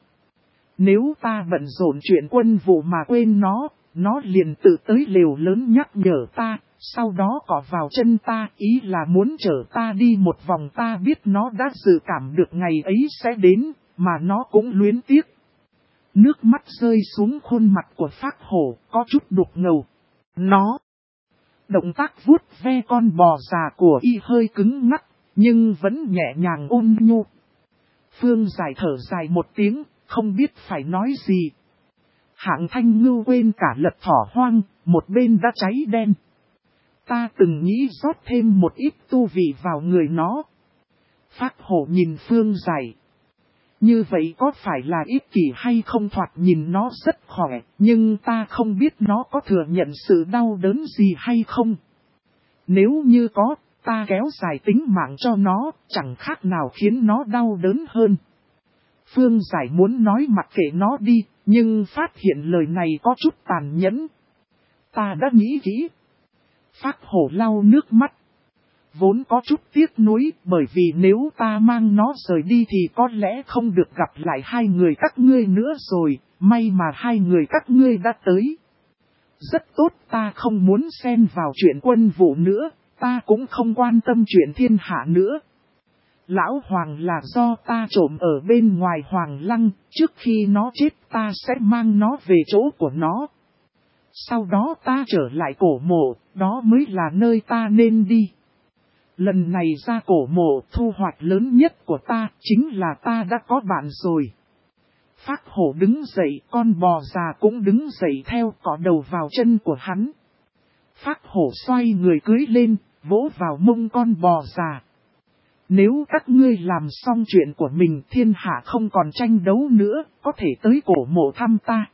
Nếu ta bận rộn chuyện quân vụ mà quên nó liền tự tới lều lớn nhắc nhở ta, sau đó cọ vào chân ta, ý là muốn chở ta đi một vòng. Ta biết nó đã dự cảm được ngày ấy sẽ đến, mà nó cũng luyến tiếc. Nước mắt rơi xuống khuôn mặt của Phác Hổ, có chút đục ngầu. Nó, động tác vuốt ve con bò già của y hơi cứng ngắc, nhưng vẫn nhẹ nhàng ôn nhu. Phương Giải thở dài một tiếng, không biết phải nói gì. Hạng Thanh Ngưu quên cả lật thỏ hoang, một bên đã cháy đen. Ta từng nghĩ rót thêm một ít tu vị vào người nó. Phác Hổ nhìn Phương Giải. Như vậy có phải là ích kỷ hay không? Thoạt nhìn nó rất khỏe, nhưng ta không biết nó có thừa nhận sự đau đớn gì hay không. Nếu như có, ta kéo dài tính mạng cho nó, chẳng khác nào khiến nó đau đớn hơn. Phương Giải muốn nói mặc kệ nó đi, nhưng phát hiện lời này có chút tàn nhẫn. Ta đã nghĩ kỹ. Phác Hổ lau nước mắt. Vốn có chút tiếc nuối, bởi vì nếu ta mang nó rời đi thì có lẽ không được gặp lại hai người các ngươi nữa rồi, may mà hai người các ngươi đã tới. Rất tốt, ta không muốn xen vào chuyện quân vụ nữa, ta cũng không quan tâm chuyện thiên hạ nữa. Lão Hoàng là do ta trộm ở bên ngoài Hoàng Lăng, trước khi nó chết ta sẽ mang nó về chỗ của nó. Sau đó ta trở lại Cổ Mộ, đó mới là nơi ta nên đi. Lần này ra Cổ Mộ, thu hoạch lớn nhất của ta chính là ta đã có bạn rồi. Phác Hổ đứng dậy, con bò già cũng đứng dậy theo, cọ đầu vào chân của hắn. Phác Hổ xoay người cưới lên, vỗ vào mông con bò già. Nếu các ngươi làm xong chuyện của mình, thiên hạ không còn tranh đấu nữa, có thể tới Cổ Mộ thăm ta.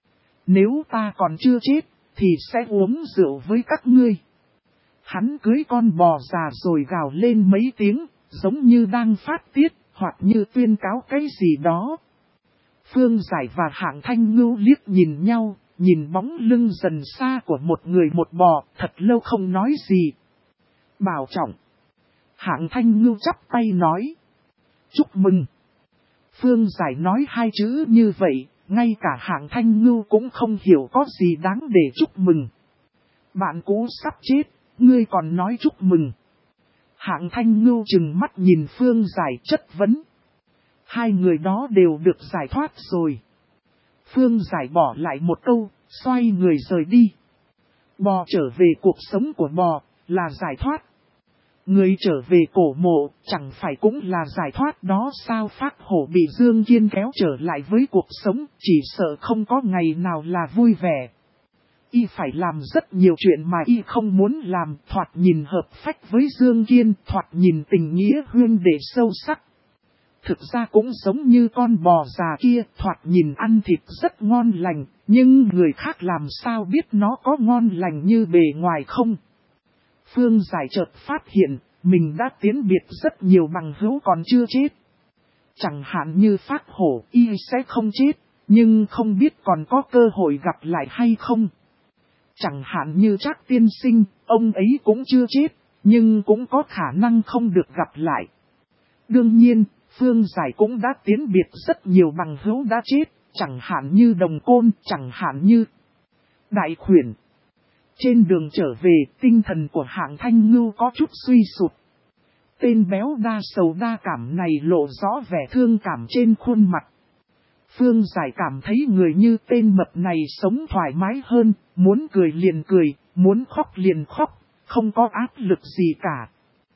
Nếu ta còn chưa chết, thì sẽ uống rượu với các ngươi. Hắn cưới con bò già rồi gào lên mấy tiếng, giống như đang phát tiết, hoặc như tuyên cáo cái gì đó. Phương Giải và Hạng Thanh Ngưu liếc nhìn nhau, nhìn bóng lưng dần xa của một người một bò, thật lâu không nói gì. Bảo trọng. Hạng Thanh Ngưu chắp tay nói. Chúc mừng. Phương Giải nói hai chữ như vậy, ngay cả Hạng Thanh Ngưu cũng không hiểu có gì đáng để chúc mừng. Bạn cũ sắp chết, ngươi còn nói chúc mừng. Hạng Thanh Ngưu trừng mắt nhìn Phương Giải chất vấn. Hai người đó đều được giải thoát rồi. Phương Giải bỏ lại một câu, xoay người rời đi. Bò trở về cuộc sống của bò, là giải thoát. Người trở về Cổ Mộ, chẳng phải cũng là giải thoát đó sao? Phác Hổ bị Dương Kiên kéo trở lại với cuộc sống, chỉ sợ không có ngày nào là vui vẻ. Y phải làm rất nhiều chuyện mà y không muốn làm, thoạt nhìn hợp phách với Dương Kiên, thoạt nhìn tình nghĩa huynh đệ sâu sắc. Thực ra cũng giống như con bò già kia, thoạt nhìn ăn thịt rất ngon lành, nhưng người khác làm sao biết nó có ngon lành như bề ngoài không? Phương Giải chợt phát hiện, mình đã tiến biệt rất nhiều bằng hữu còn chưa chết. Chẳng hạn như Phác Hổ y sẽ không chết, nhưng không biết còn có cơ hội gặp lại hay không. Chẳng hạn như Trác tiên sinh, ông ấy cũng chưa chết, nhưng cũng có khả năng không được gặp lại. Đương nhiên, Phương Giải cũng đã tiến biệt rất nhiều bằng hữu đã chết, chẳng hạn như Đồng Côn, chẳng hạn như Đại Khuyển. Trên đường trở về, tinh thần của Hạng Thanh Ngưu có chút suy sụp. Tên béo đa sầu đa cảm này lộ rõ vẻ thương cảm trên khuôn mặt. Phương Giải cảm thấy người như tên mập này sống thoải mái hơn, muốn cười liền cười, muốn khóc liền khóc, không có áp lực gì cả.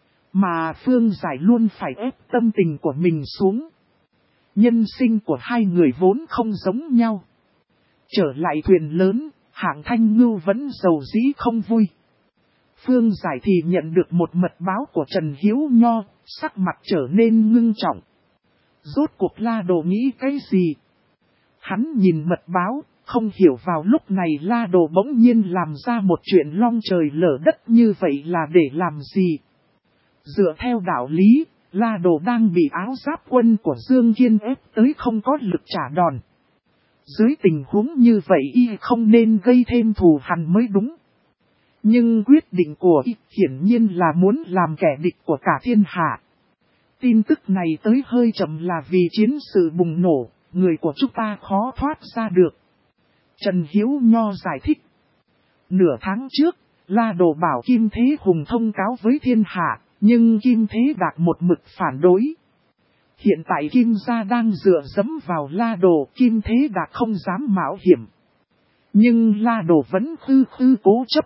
Mà Phương Giải luôn phải ép tâm tình của mình xuống. Nhân sinh của hai người vốn không giống nhau. Trở lại thuyền lớn, Hạng Thanh Ngưu vẫn giàu dĩ không vui. Phương Giải thì nhận được một mật báo của Trần Hiếu Nho, sắc mặt trở nên ngưng trọng. Rốt cuộc La Đồ nghĩ cái gì? Hắn nhìn mật báo, không hiểu vào lúc này La Đồ bỗng nhiên làm ra một chuyện long trời lở đất như vậy là để làm gì? Dựa theo đạo lý, La Đồ đang bị áo giáp quân của Dương Kiên ép tới không có lực trả đòn. Dưới tình huống như vậy y không nên gây thêm thù hằn mới đúng. Nhưng quyết định của y hiển nhiên là muốn làm kẻ địch của cả thiên hạ. Tin tức này tới hơi chậm là vì chiến sự bùng nổ, người của chúng ta khó thoát ra được. Trần Hiếu Nho giải thích. Nửa tháng trước, La Đồ bảo Kim Thế Hùng thông cáo với thiên hạ, nhưng Kim Thế Đạt một mực phản đối. Hiện tại Kim gia đang dựa dẫm vào La Đồ, Kim Thế Đạt không dám mạo hiểm. Nhưng La Đồ vẫn khư cố chấp.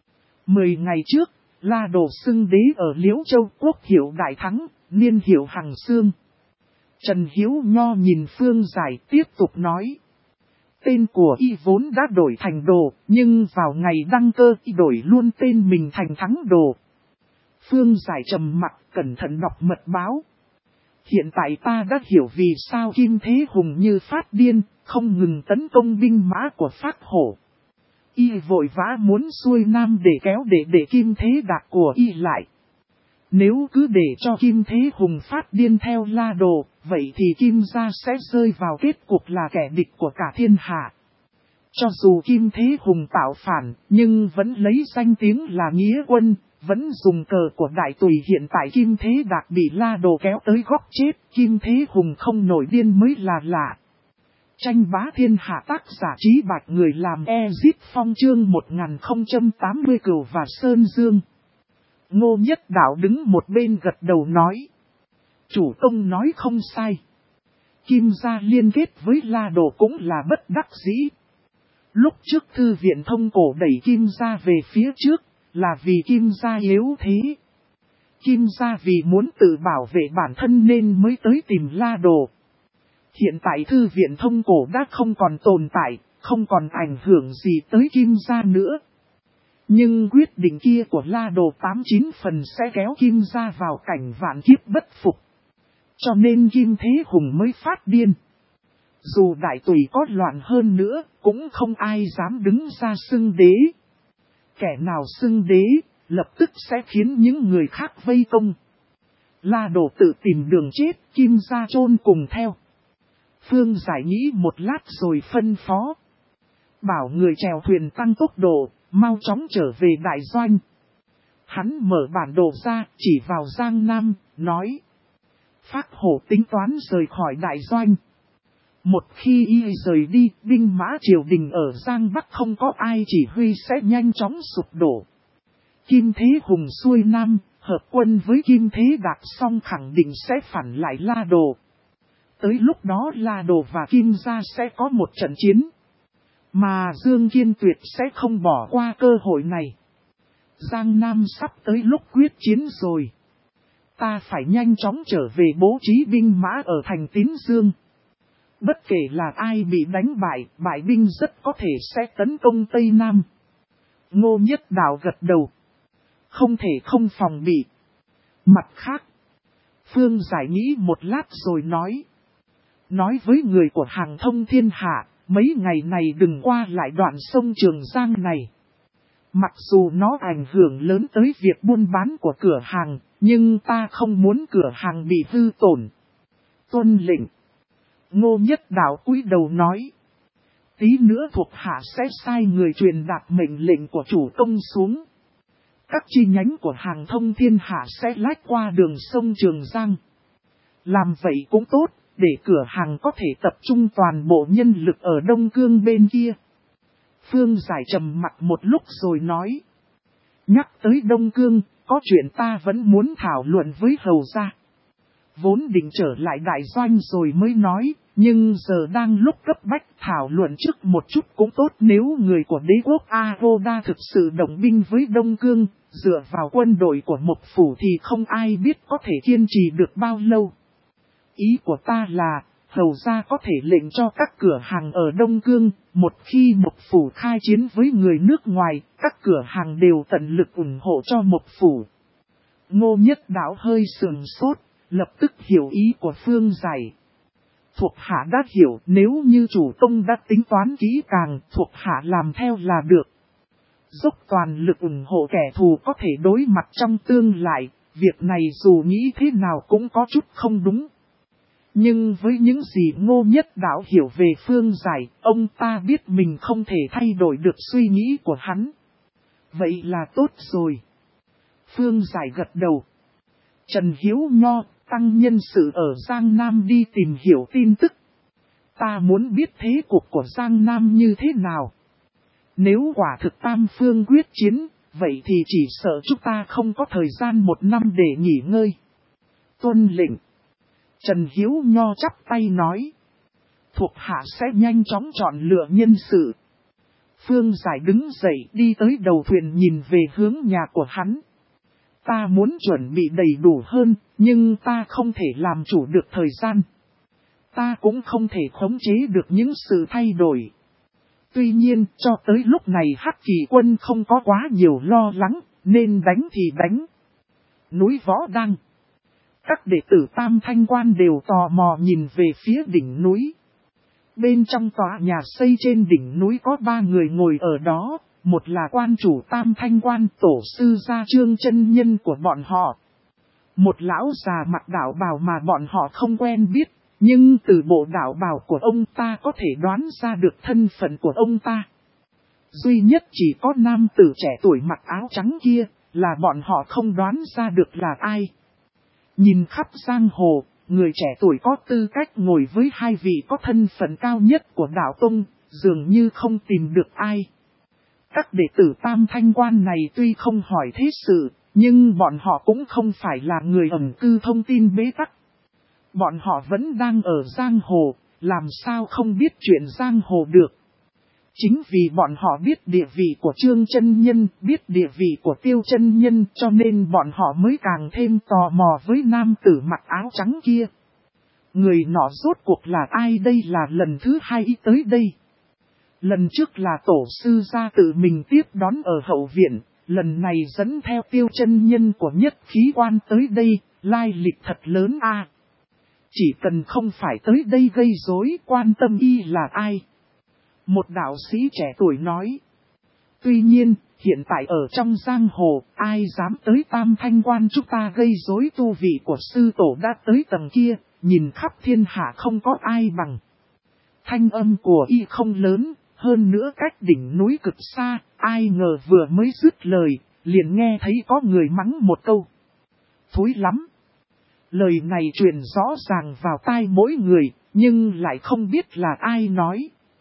10 ngày trước, La Đồ xưng đế ở Liễu Châu, quốc hiệu đại thắng, niên hiệu hằng xương. Trần Hiếu Nho nhìn Phương Giải tiếp tục nói. Tên của y vốn đã đổi thành Đồ, nhưng vào ngày đăng cơ y đổi luôn tên mình thành Thắng Đồ. Phương Giải trầm mặt cẩn thận đọc mật báo. Hiện tại ta đã hiểu vì sao Kim Thế Hùng như phát điên, không ngừng tấn công binh mã của Phác Hổ. Y vội vã muốn xuôi nam để kéo để Kim Thế Đạt của y lại. Nếu cứ để cho Kim Thế Hùng phát điên theo La Đồ, vậy thì Kim gia sẽ rơi vào kết cục là kẻ địch của cả thiên hạ. Cho dù Kim Thế Hùng tạo phản, nhưng vẫn lấy danh tiếng là nghĩa quân, vẫn dùng cờ của đại tùy. Hiện tại Kim Thế Đạt bị La Đồ kéo tới góc chết, Kim Thế Hùng không nổi điên mới là lạ. Tranh bá thiên hạ, tác giả Trí Bạch, người làm Ezip Phong, chương 1080 Cửu và Sơn Dương. Ngô Nhất Đạo đứng một bên gật đầu nói. Chủ công nói không sai. Kim gia liên kết với La Đồ cũng là bất đắc dĩ. Lúc trước thư viện Thông Cổ đẩy Kim gia về phía trước, là vì Kim gia yếu thế. Kim gia vì muốn tự bảo vệ bản thân nên mới tới tìm La Đồ. Hiện tại thư viện Thông Cổ đã không còn tồn tại, không còn ảnh hưởng gì tới Kim gia nữa. Nhưng quyết định kia của La Đồ 89 phần sẽ kéo Kim gia vào cảnh vạn kiếp bất phục. Cho nên Kim Thế Hùng mới phát điên. Dù đại tùy có loạn hơn nữa, cũng không ai dám đứng ra xưng đế. Kẻ nào xưng đế, lập tức sẽ khiến những người khác vây công. La Đồ tự tìm đường chết, Kim gia chôn cùng theo. Phương Giải nghĩ một lát rồi phân phó. Bảo người chèo thuyền tăng tốc độ, mau chóng trở về đại doanh. Hắn mở bản đồ ra, chỉ vào Giang Nam, nói. Phác Hổ tính toán rời khỏi đại doanh. Một khi y rời đi, binh mã triều đình ở Giang Bắc không có ai chỉ huy sẽ nhanh chóng sụp đổ. Kim Thế Hùng xuôi Nam, hợp quân với Kim Thế Đạt xong khẳng định sẽ phản lại La Đồ. Tới lúc đó La Đồ và Kim gia sẽ có một trận chiến. Mà Dương Kiên tuyệt sẽ không bỏ qua cơ hội này. Giang Nam sắp tới lúc quyết chiến rồi. Ta phải nhanh chóng trở về bố trí binh mã ở thành Tín Dương. Bất kể là ai bị đánh bại, bại binh rất có thể sẽ tấn công Tây Nam. Ngô Nhất Đạo gật đầu. Không thể không phòng bị. Mặt khác, Phương Giải nghĩ một lát rồi nói. Nói với người của Hàng Thông thiên hạ, mấy ngày này đừng qua lại đoạn sông Trường Giang này. Mặc dù nó ảnh hưởng lớn tới việc buôn bán của cửa hàng, nhưng ta không muốn cửa hàng bị hư tổn. Tuân lệnh. Ngô Nhất Đạo cúi đầu nói. Tí nữa thuộc hạ sẽ sai người truyền đạt mệnh lệnh của chủ công xuống. Các chi nhánh của hàng thông thiên hạ sẽ lách qua đường sông Trường Giang. Làm vậy cũng tốt, để cửa hàng có thể tập trung toàn bộ nhân lực ở Đông Cương bên kia. Phương Giải trầm mặt một lúc rồi nói. Nhắc tới Đông Cương, có chuyện ta vẫn muốn thảo luận với hầu gia. Vốn định trở lại đại doanh rồi mới nói, nhưng giờ đang lúc cấp bách thảo luận trước một chút cũng tốt. Nếu người của đế quốc Aroda thực sự động binh với Đông Cương, dựa vào quân đội của Mộc Phủ thì không ai biết có thể kiên trì được bao lâu. Ý của ta là, hầu gia có thể lệnh cho các cửa hàng ở Đông Cương, một khi Mộc Phủ khai chiến với người nước ngoài, các cửa hàng đều tận lực ủng hộ cho Mộc Phủ. Ngô Nhất Đạo hơi sườn sốt, lập tức hiểu ý của Phương Giải. Thuộc hạ đã hiểu, nếu như chủ công đã tính toán kỹ càng, thuộc hạ làm theo là được. Dốc toàn lực ủng hộ kẻ thù có thể đối mặt trong tương lai, việc này dù nghĩ thế nào cũng có chút không đúng. Nhưng với những gì Ngô Nhất Đạo hiểu về Phương Giải, ông ta biết mình không thể thay đổi được suy nghĩ của hắn. Vậy là tốt rồi. Phương Giải gật đầu. Trần Hiếu Nho, tăng nhân sự ở Giang Nam đi tìm hiểu tin tức. Ta muốn biết thế cục của Giang Nam như thế nào. Nếu quả thực tam phương quyết chiến, vậy thì chỉ sợ chúng ta không có thời gian 1 năm để nghỉ ngơi. Tuân lệnh. Trần Hiếu Nho chắp tay nói. Thuộc hạ sẽ nhanh chóng chọn lựa nhân sự. Phương Giải đứng dậy đi tới đầu thuyền nhìn về hướng nhà của hắn. Ta muốn chuẩn bị đầy đủ hơn, nhưng ta không thể làm chủ được thời gian. Ta cũng không thể khống chế được những sự thay đổi. Tuy nhiên, cho tới lúc này Hắc Kỳ quân không có quá nhiều lo lắng, nên đánh thì đánh. Núi Võ Đăng. Các đệ tử Tam Thanh Quan đều tò mò nhìn về phía đỉnh núi. Bên trong tòa nhà xây trên đỉnh núi có 3 người ngồi ở đó, một là quan chủ Tam Thanh Quan, tổ sư gia Trương chân nhân của bọn họ. Một lão già mặc đạo bào mà bọn họ không quen biết, nhưng từ bộ đạo bào của ông ta có thể đoán ra được thân phận của ông ta. Duy nhất chỉ có nam tử trẻ tuổi mặc áo trắng kia, là bọn họ không đoán ra được là ai. Nhìn khắp giang hồ, người trẻ tuổi có tư cách ngồi với 2 vị có thân phận cao nhất của đạo tông, dường như không tìm được ai. Các đệ tử Tam Thanh Quan này tuy không hỏi thế sự, nhưng bọn họ cũng không phải là người ẩn cư thông tin bế tắc. Bọn họ vẫn đang ở giang hồ, làm sao không biết chuyện giang hồ được. Chính vì bọn họ biết địa vị của Trương chân nhân, biết địa vị của Tiêu chân nhân, cho nên bọn họ mới càng thêm tò mò với nam tử mặc áo trắng kia. Người nọ rốt cuộc là ai đây, là lần thứ 2 tới đây. Lần trước là tổ sư gia tự mình tiếp đón ở hậu viện, lần này dẫn theo Tiêu chân nhân của Nhất Khí Quan tới đây, lai lịch thật lớn a. Chỉ cần không phải tới đây gây rối, quan tâm y là ai. Một đạo sĩ trẻ tuổi nói. Tuy nhiên, hiện tại ở trong giang hồ, ai dám tới Tam Thanh Quan chúng ta gây rối, tu vị của sư tổ đã tới tầng kia, nhìn khắp thiên hạ không có ai bằng. Thanh âm của y không lớn, hơn nữa cách đỉnh núi cực xa, ai ngờ vừa mới dứt lời, liền nghe thấy có người mắng một câu. Thối lắm. Lời này truyền rõ ràng vào tai mỗi người, nhưng lại không biết là ai nói.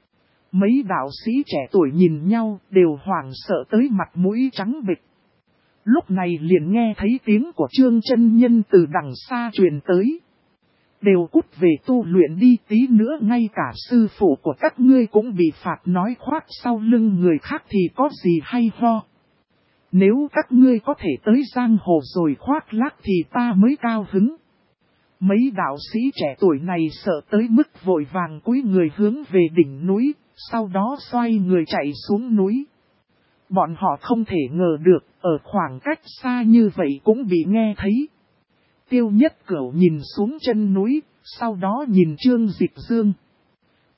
Mấy đạo sĩ trẻ tuổi nhìn nhau đều hoảng sợ tới mặt mũi trắng bệch. Lúc này liền nghe thấy tiếng của Trương chân nhân từ đằng xa truyền tới. Đều cút về tu luyện đi, tí nữa ngay cả sư phụ của các ngươi cũng bị phạt, nói khoác sau lưng người khác thì có gì hay ho. Nếu các ngươi có thể tới giang hồ rồi khoác lác thì ta mới cao hứng. Mấy đạo sĩ trẻ tuổi này sợ tới mức vội vàng cúi người hướng về đỉnh núi, sau đó xoay người chạy xuống núi. Bọn họ không thể ngờ được, ở khoảng cách xa như vậy cũng bị nghe thấy. Tiêu Nhất Cửu nhìn xuống chân núi, sau đó nhìn Trương Dịch Dương.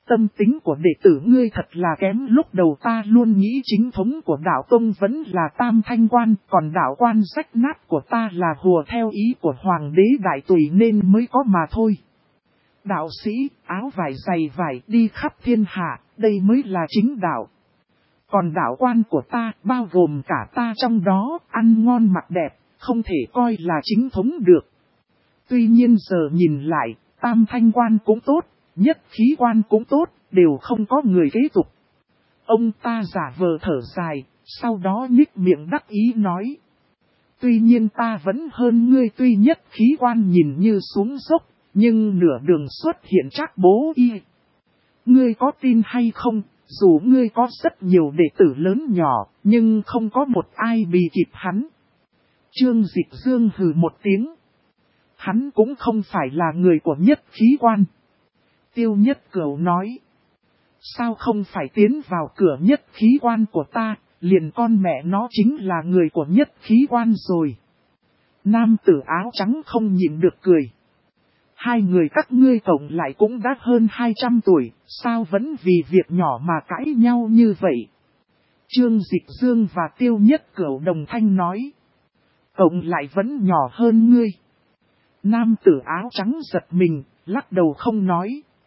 Tâm tính của đệ tử ngươi thật là kém, lúc đầu ta luôn nghĩ chính thống của đạo tông vẫn là Tam Thanh Quan, còn đạo quan rách nát của ta là hùa theo ý của Hoàng đế Đại Tùy nên mới có mà thôi. Đạo sĩ, áo vải dày vải đi khắp thiên hạ, đây mới là chính đạo. Còn đạo quan của ta, bao gồm cả ta trong đó, ăn ngon mặc đẹp, không thể coi là chính thống được. Tuy nhiên giờ nhìn lại, Tam Thanh Quan cũng tốt, Nhất Khí Quan cũng tốt, đều không có người kế tục. Ông ta giả vờ thở dài, sau đó nhích miệng đắc ý nói. Tuy nhiên ta vẫn hơn ngươi, tuy Nhất Khí Quan nhìn như xuống dốc, nhưng nửa đường xuất hiện Trác Bố Y. Ngươi có tin hay không, dù ngươi có rất nhiều đệ tử lớn nhỏ, nhưng không có một ai bì kịp hắn. Trương Dịch Dương hừ một tiếng. Hắn cũng không phải là người của Nhất Khí Quan. Tiêu Nhất Cửu nói. Sao không phải tiến vào cửa Nhất Khí Quan của ta, liền con mẹ nó chính là người của Nhất Khí Quan rồi. Nam tử áo trắng không nhịn được cười. Hai người các ngươi cộng lại cũng đã hơn 200 tuổi, sao vẫn vì việc nhỏ mà cãi nhau như vậy? Trương Dịch Dương và Tiêu Nhất Cửu đồng thanh nói. Cộng lại vẫn nhỏ hơn ngươi. Nam tử áo trắng giật mình, lắc đầu không nói.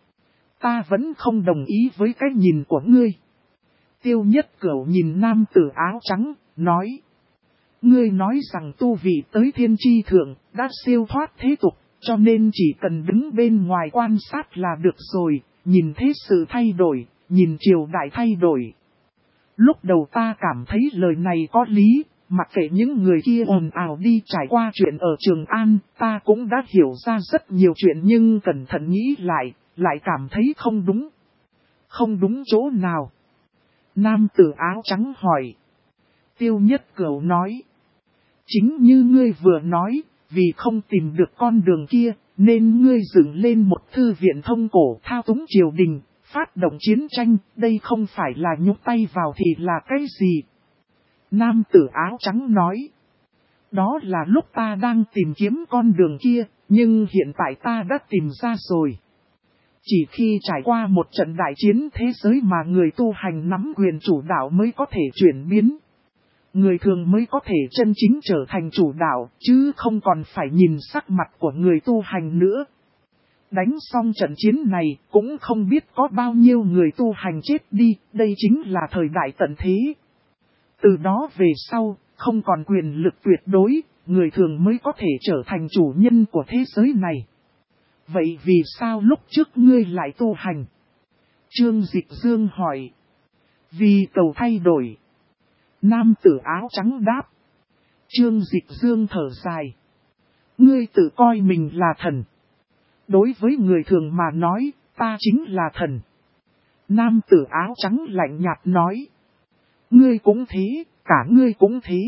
Ta vẫn không đồng ý với cái nhìn của ngươi. Tiêu Nhất Cửu nhìn nam tử áo trắng, nói. Ngươi nói rằng tu vị tới thiên tri thượng, đã siêu thoát thế tục, cho nên chỉ cần đứng bên ngoài quan sát là được rồi, nhìn thế sự thay đổi, nhìn triều đại thay đổi. Lúc đầu ta cảm thấy lời này có lý, mặc kệ những người kia ồn ào đi trải qua chuyện ở Trường An, ta cũng đã hiểu ra rất nhiều chuyện nhưng cẩn thận nghĩ lại cảm thấy không đúng. Không đúng chỗ nào? Nam tử áo trắng hỏi. Tiêu Nhất Cửu nói. Chính như ngươi vừa nói, vì không tìm được con đường kia, nên ngươi dựng lên một thư viện thông cổ thao túng triều đình, phát động chiến tranh, đây không phải là nhúc tay vào thì là cái gì? Nam tử áo trắng nói. Đó là lúc ta đang tìm kiếm con đường kia, nhưng hiện tại ta đã tìm ra rồi. Chỉ khi trải qua một trận đại chiến thế giới mà người tu hành nắm quyền chủ đạo mới có thể chuyển biến. Người thường mới có thể chân chính trở thành chủ đạo, chứ không còn phải nhìn sắc mặt của người tu hành nữa. Đánh xong trận chiến này, cũng không biết có bao nhiêu người tu hành chết đi, đây chính là thời đại tận thế. Từ đó về sau, không còn quyền lực tuyệt đối, người thường mới có thể trở thành chủ nhân của thế giới này. Vậy vì sao lúc trước ngươi lại tu hành? Trương Dịch Dương hỏi. Vì cầu thay đổi. Nam tử áo trắng đáp. Trương Dịch Dương thở dài. Ngươi tự coi mình là thần. Đối với người thường mà nói, ta chính là thần. Nam tử áo trắng lạnh nhạt nói. Ngươi cũng thế, cả ngươi cũng thế.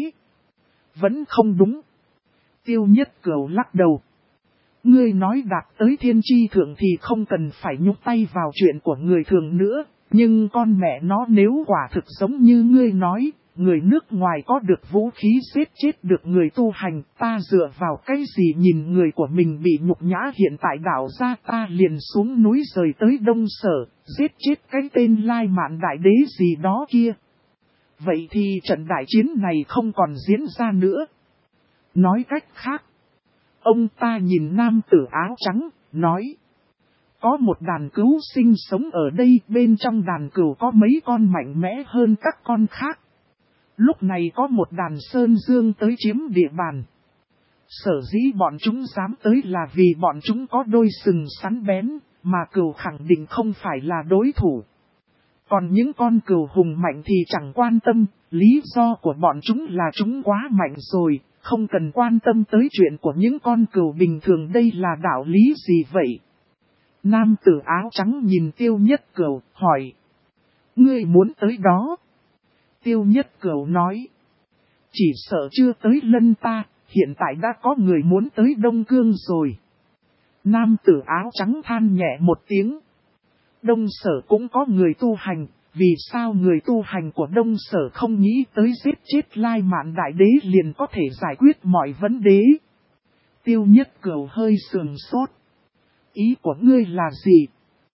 Vẫn không đúng. Tiêu Nhất Cửu lắc đầu. Ngươi nói đạt tới thiên tri thượng thì không cần phải nhúc tay vào chuyện của người thường nữa. Nhưng con mẹ nó nếu quả thực giống như ngươi nói, người nước ngoài có được vũ khí giết chết được người tu hành, ta dựa vào cái gì nhìn người của mình bị nhục nhã hiện tại đảo ra ta liền xuống núi rời tới Đông Sở, giết chết cái tên Lai Mạn Đại Đế gì đó kia. Vậy thì trận đại chiến này không còn diễn ra nữa. Nói cách khác, ông ta nhìn nam tử áo trắng, nói. Có một đàn cừu sinh sống ở đây, bên trong đàn cừu có mấy con mạnh mẽ hơn các con khác. Lúc này có một đàn sơn dương tới chiếm địa bàn. Sở dĩ bọn chúng dám tới là vì bọn chúng có đôi sừng sắn bén, mà cừu khẳng định không phải là đối thủ. Còn những con cừu hùng mạnh thì chẳng quan tâm, lý do của bọn chúng là chúng quá mạnh rồi, không cần quan tâm tới chuyện của những con cừu bình thường, đây là đạo lý gì vậy? Nam tử áo trắng nhìn Tiêu Nhất Cửu, hỏi. Ngươi muốn tới đó? Tiêu Nhất Cửu nói. Chỉ sợ chưa tới lân ta, hiện tại đã có người muốn tới Đông Cương rồi. Nam tử áo trắng than nhẹ một tiếng. Đông Sở cũng có người tu hành, vì sao người tu hành của Đông Sở không nghĩ tới giết chết Lai Mạn Đại Đế liền có thể giải quyết mọi vấn đề? Tiêu Nhất Cửu hơi sườn sốt. Ý của ngươi là gì?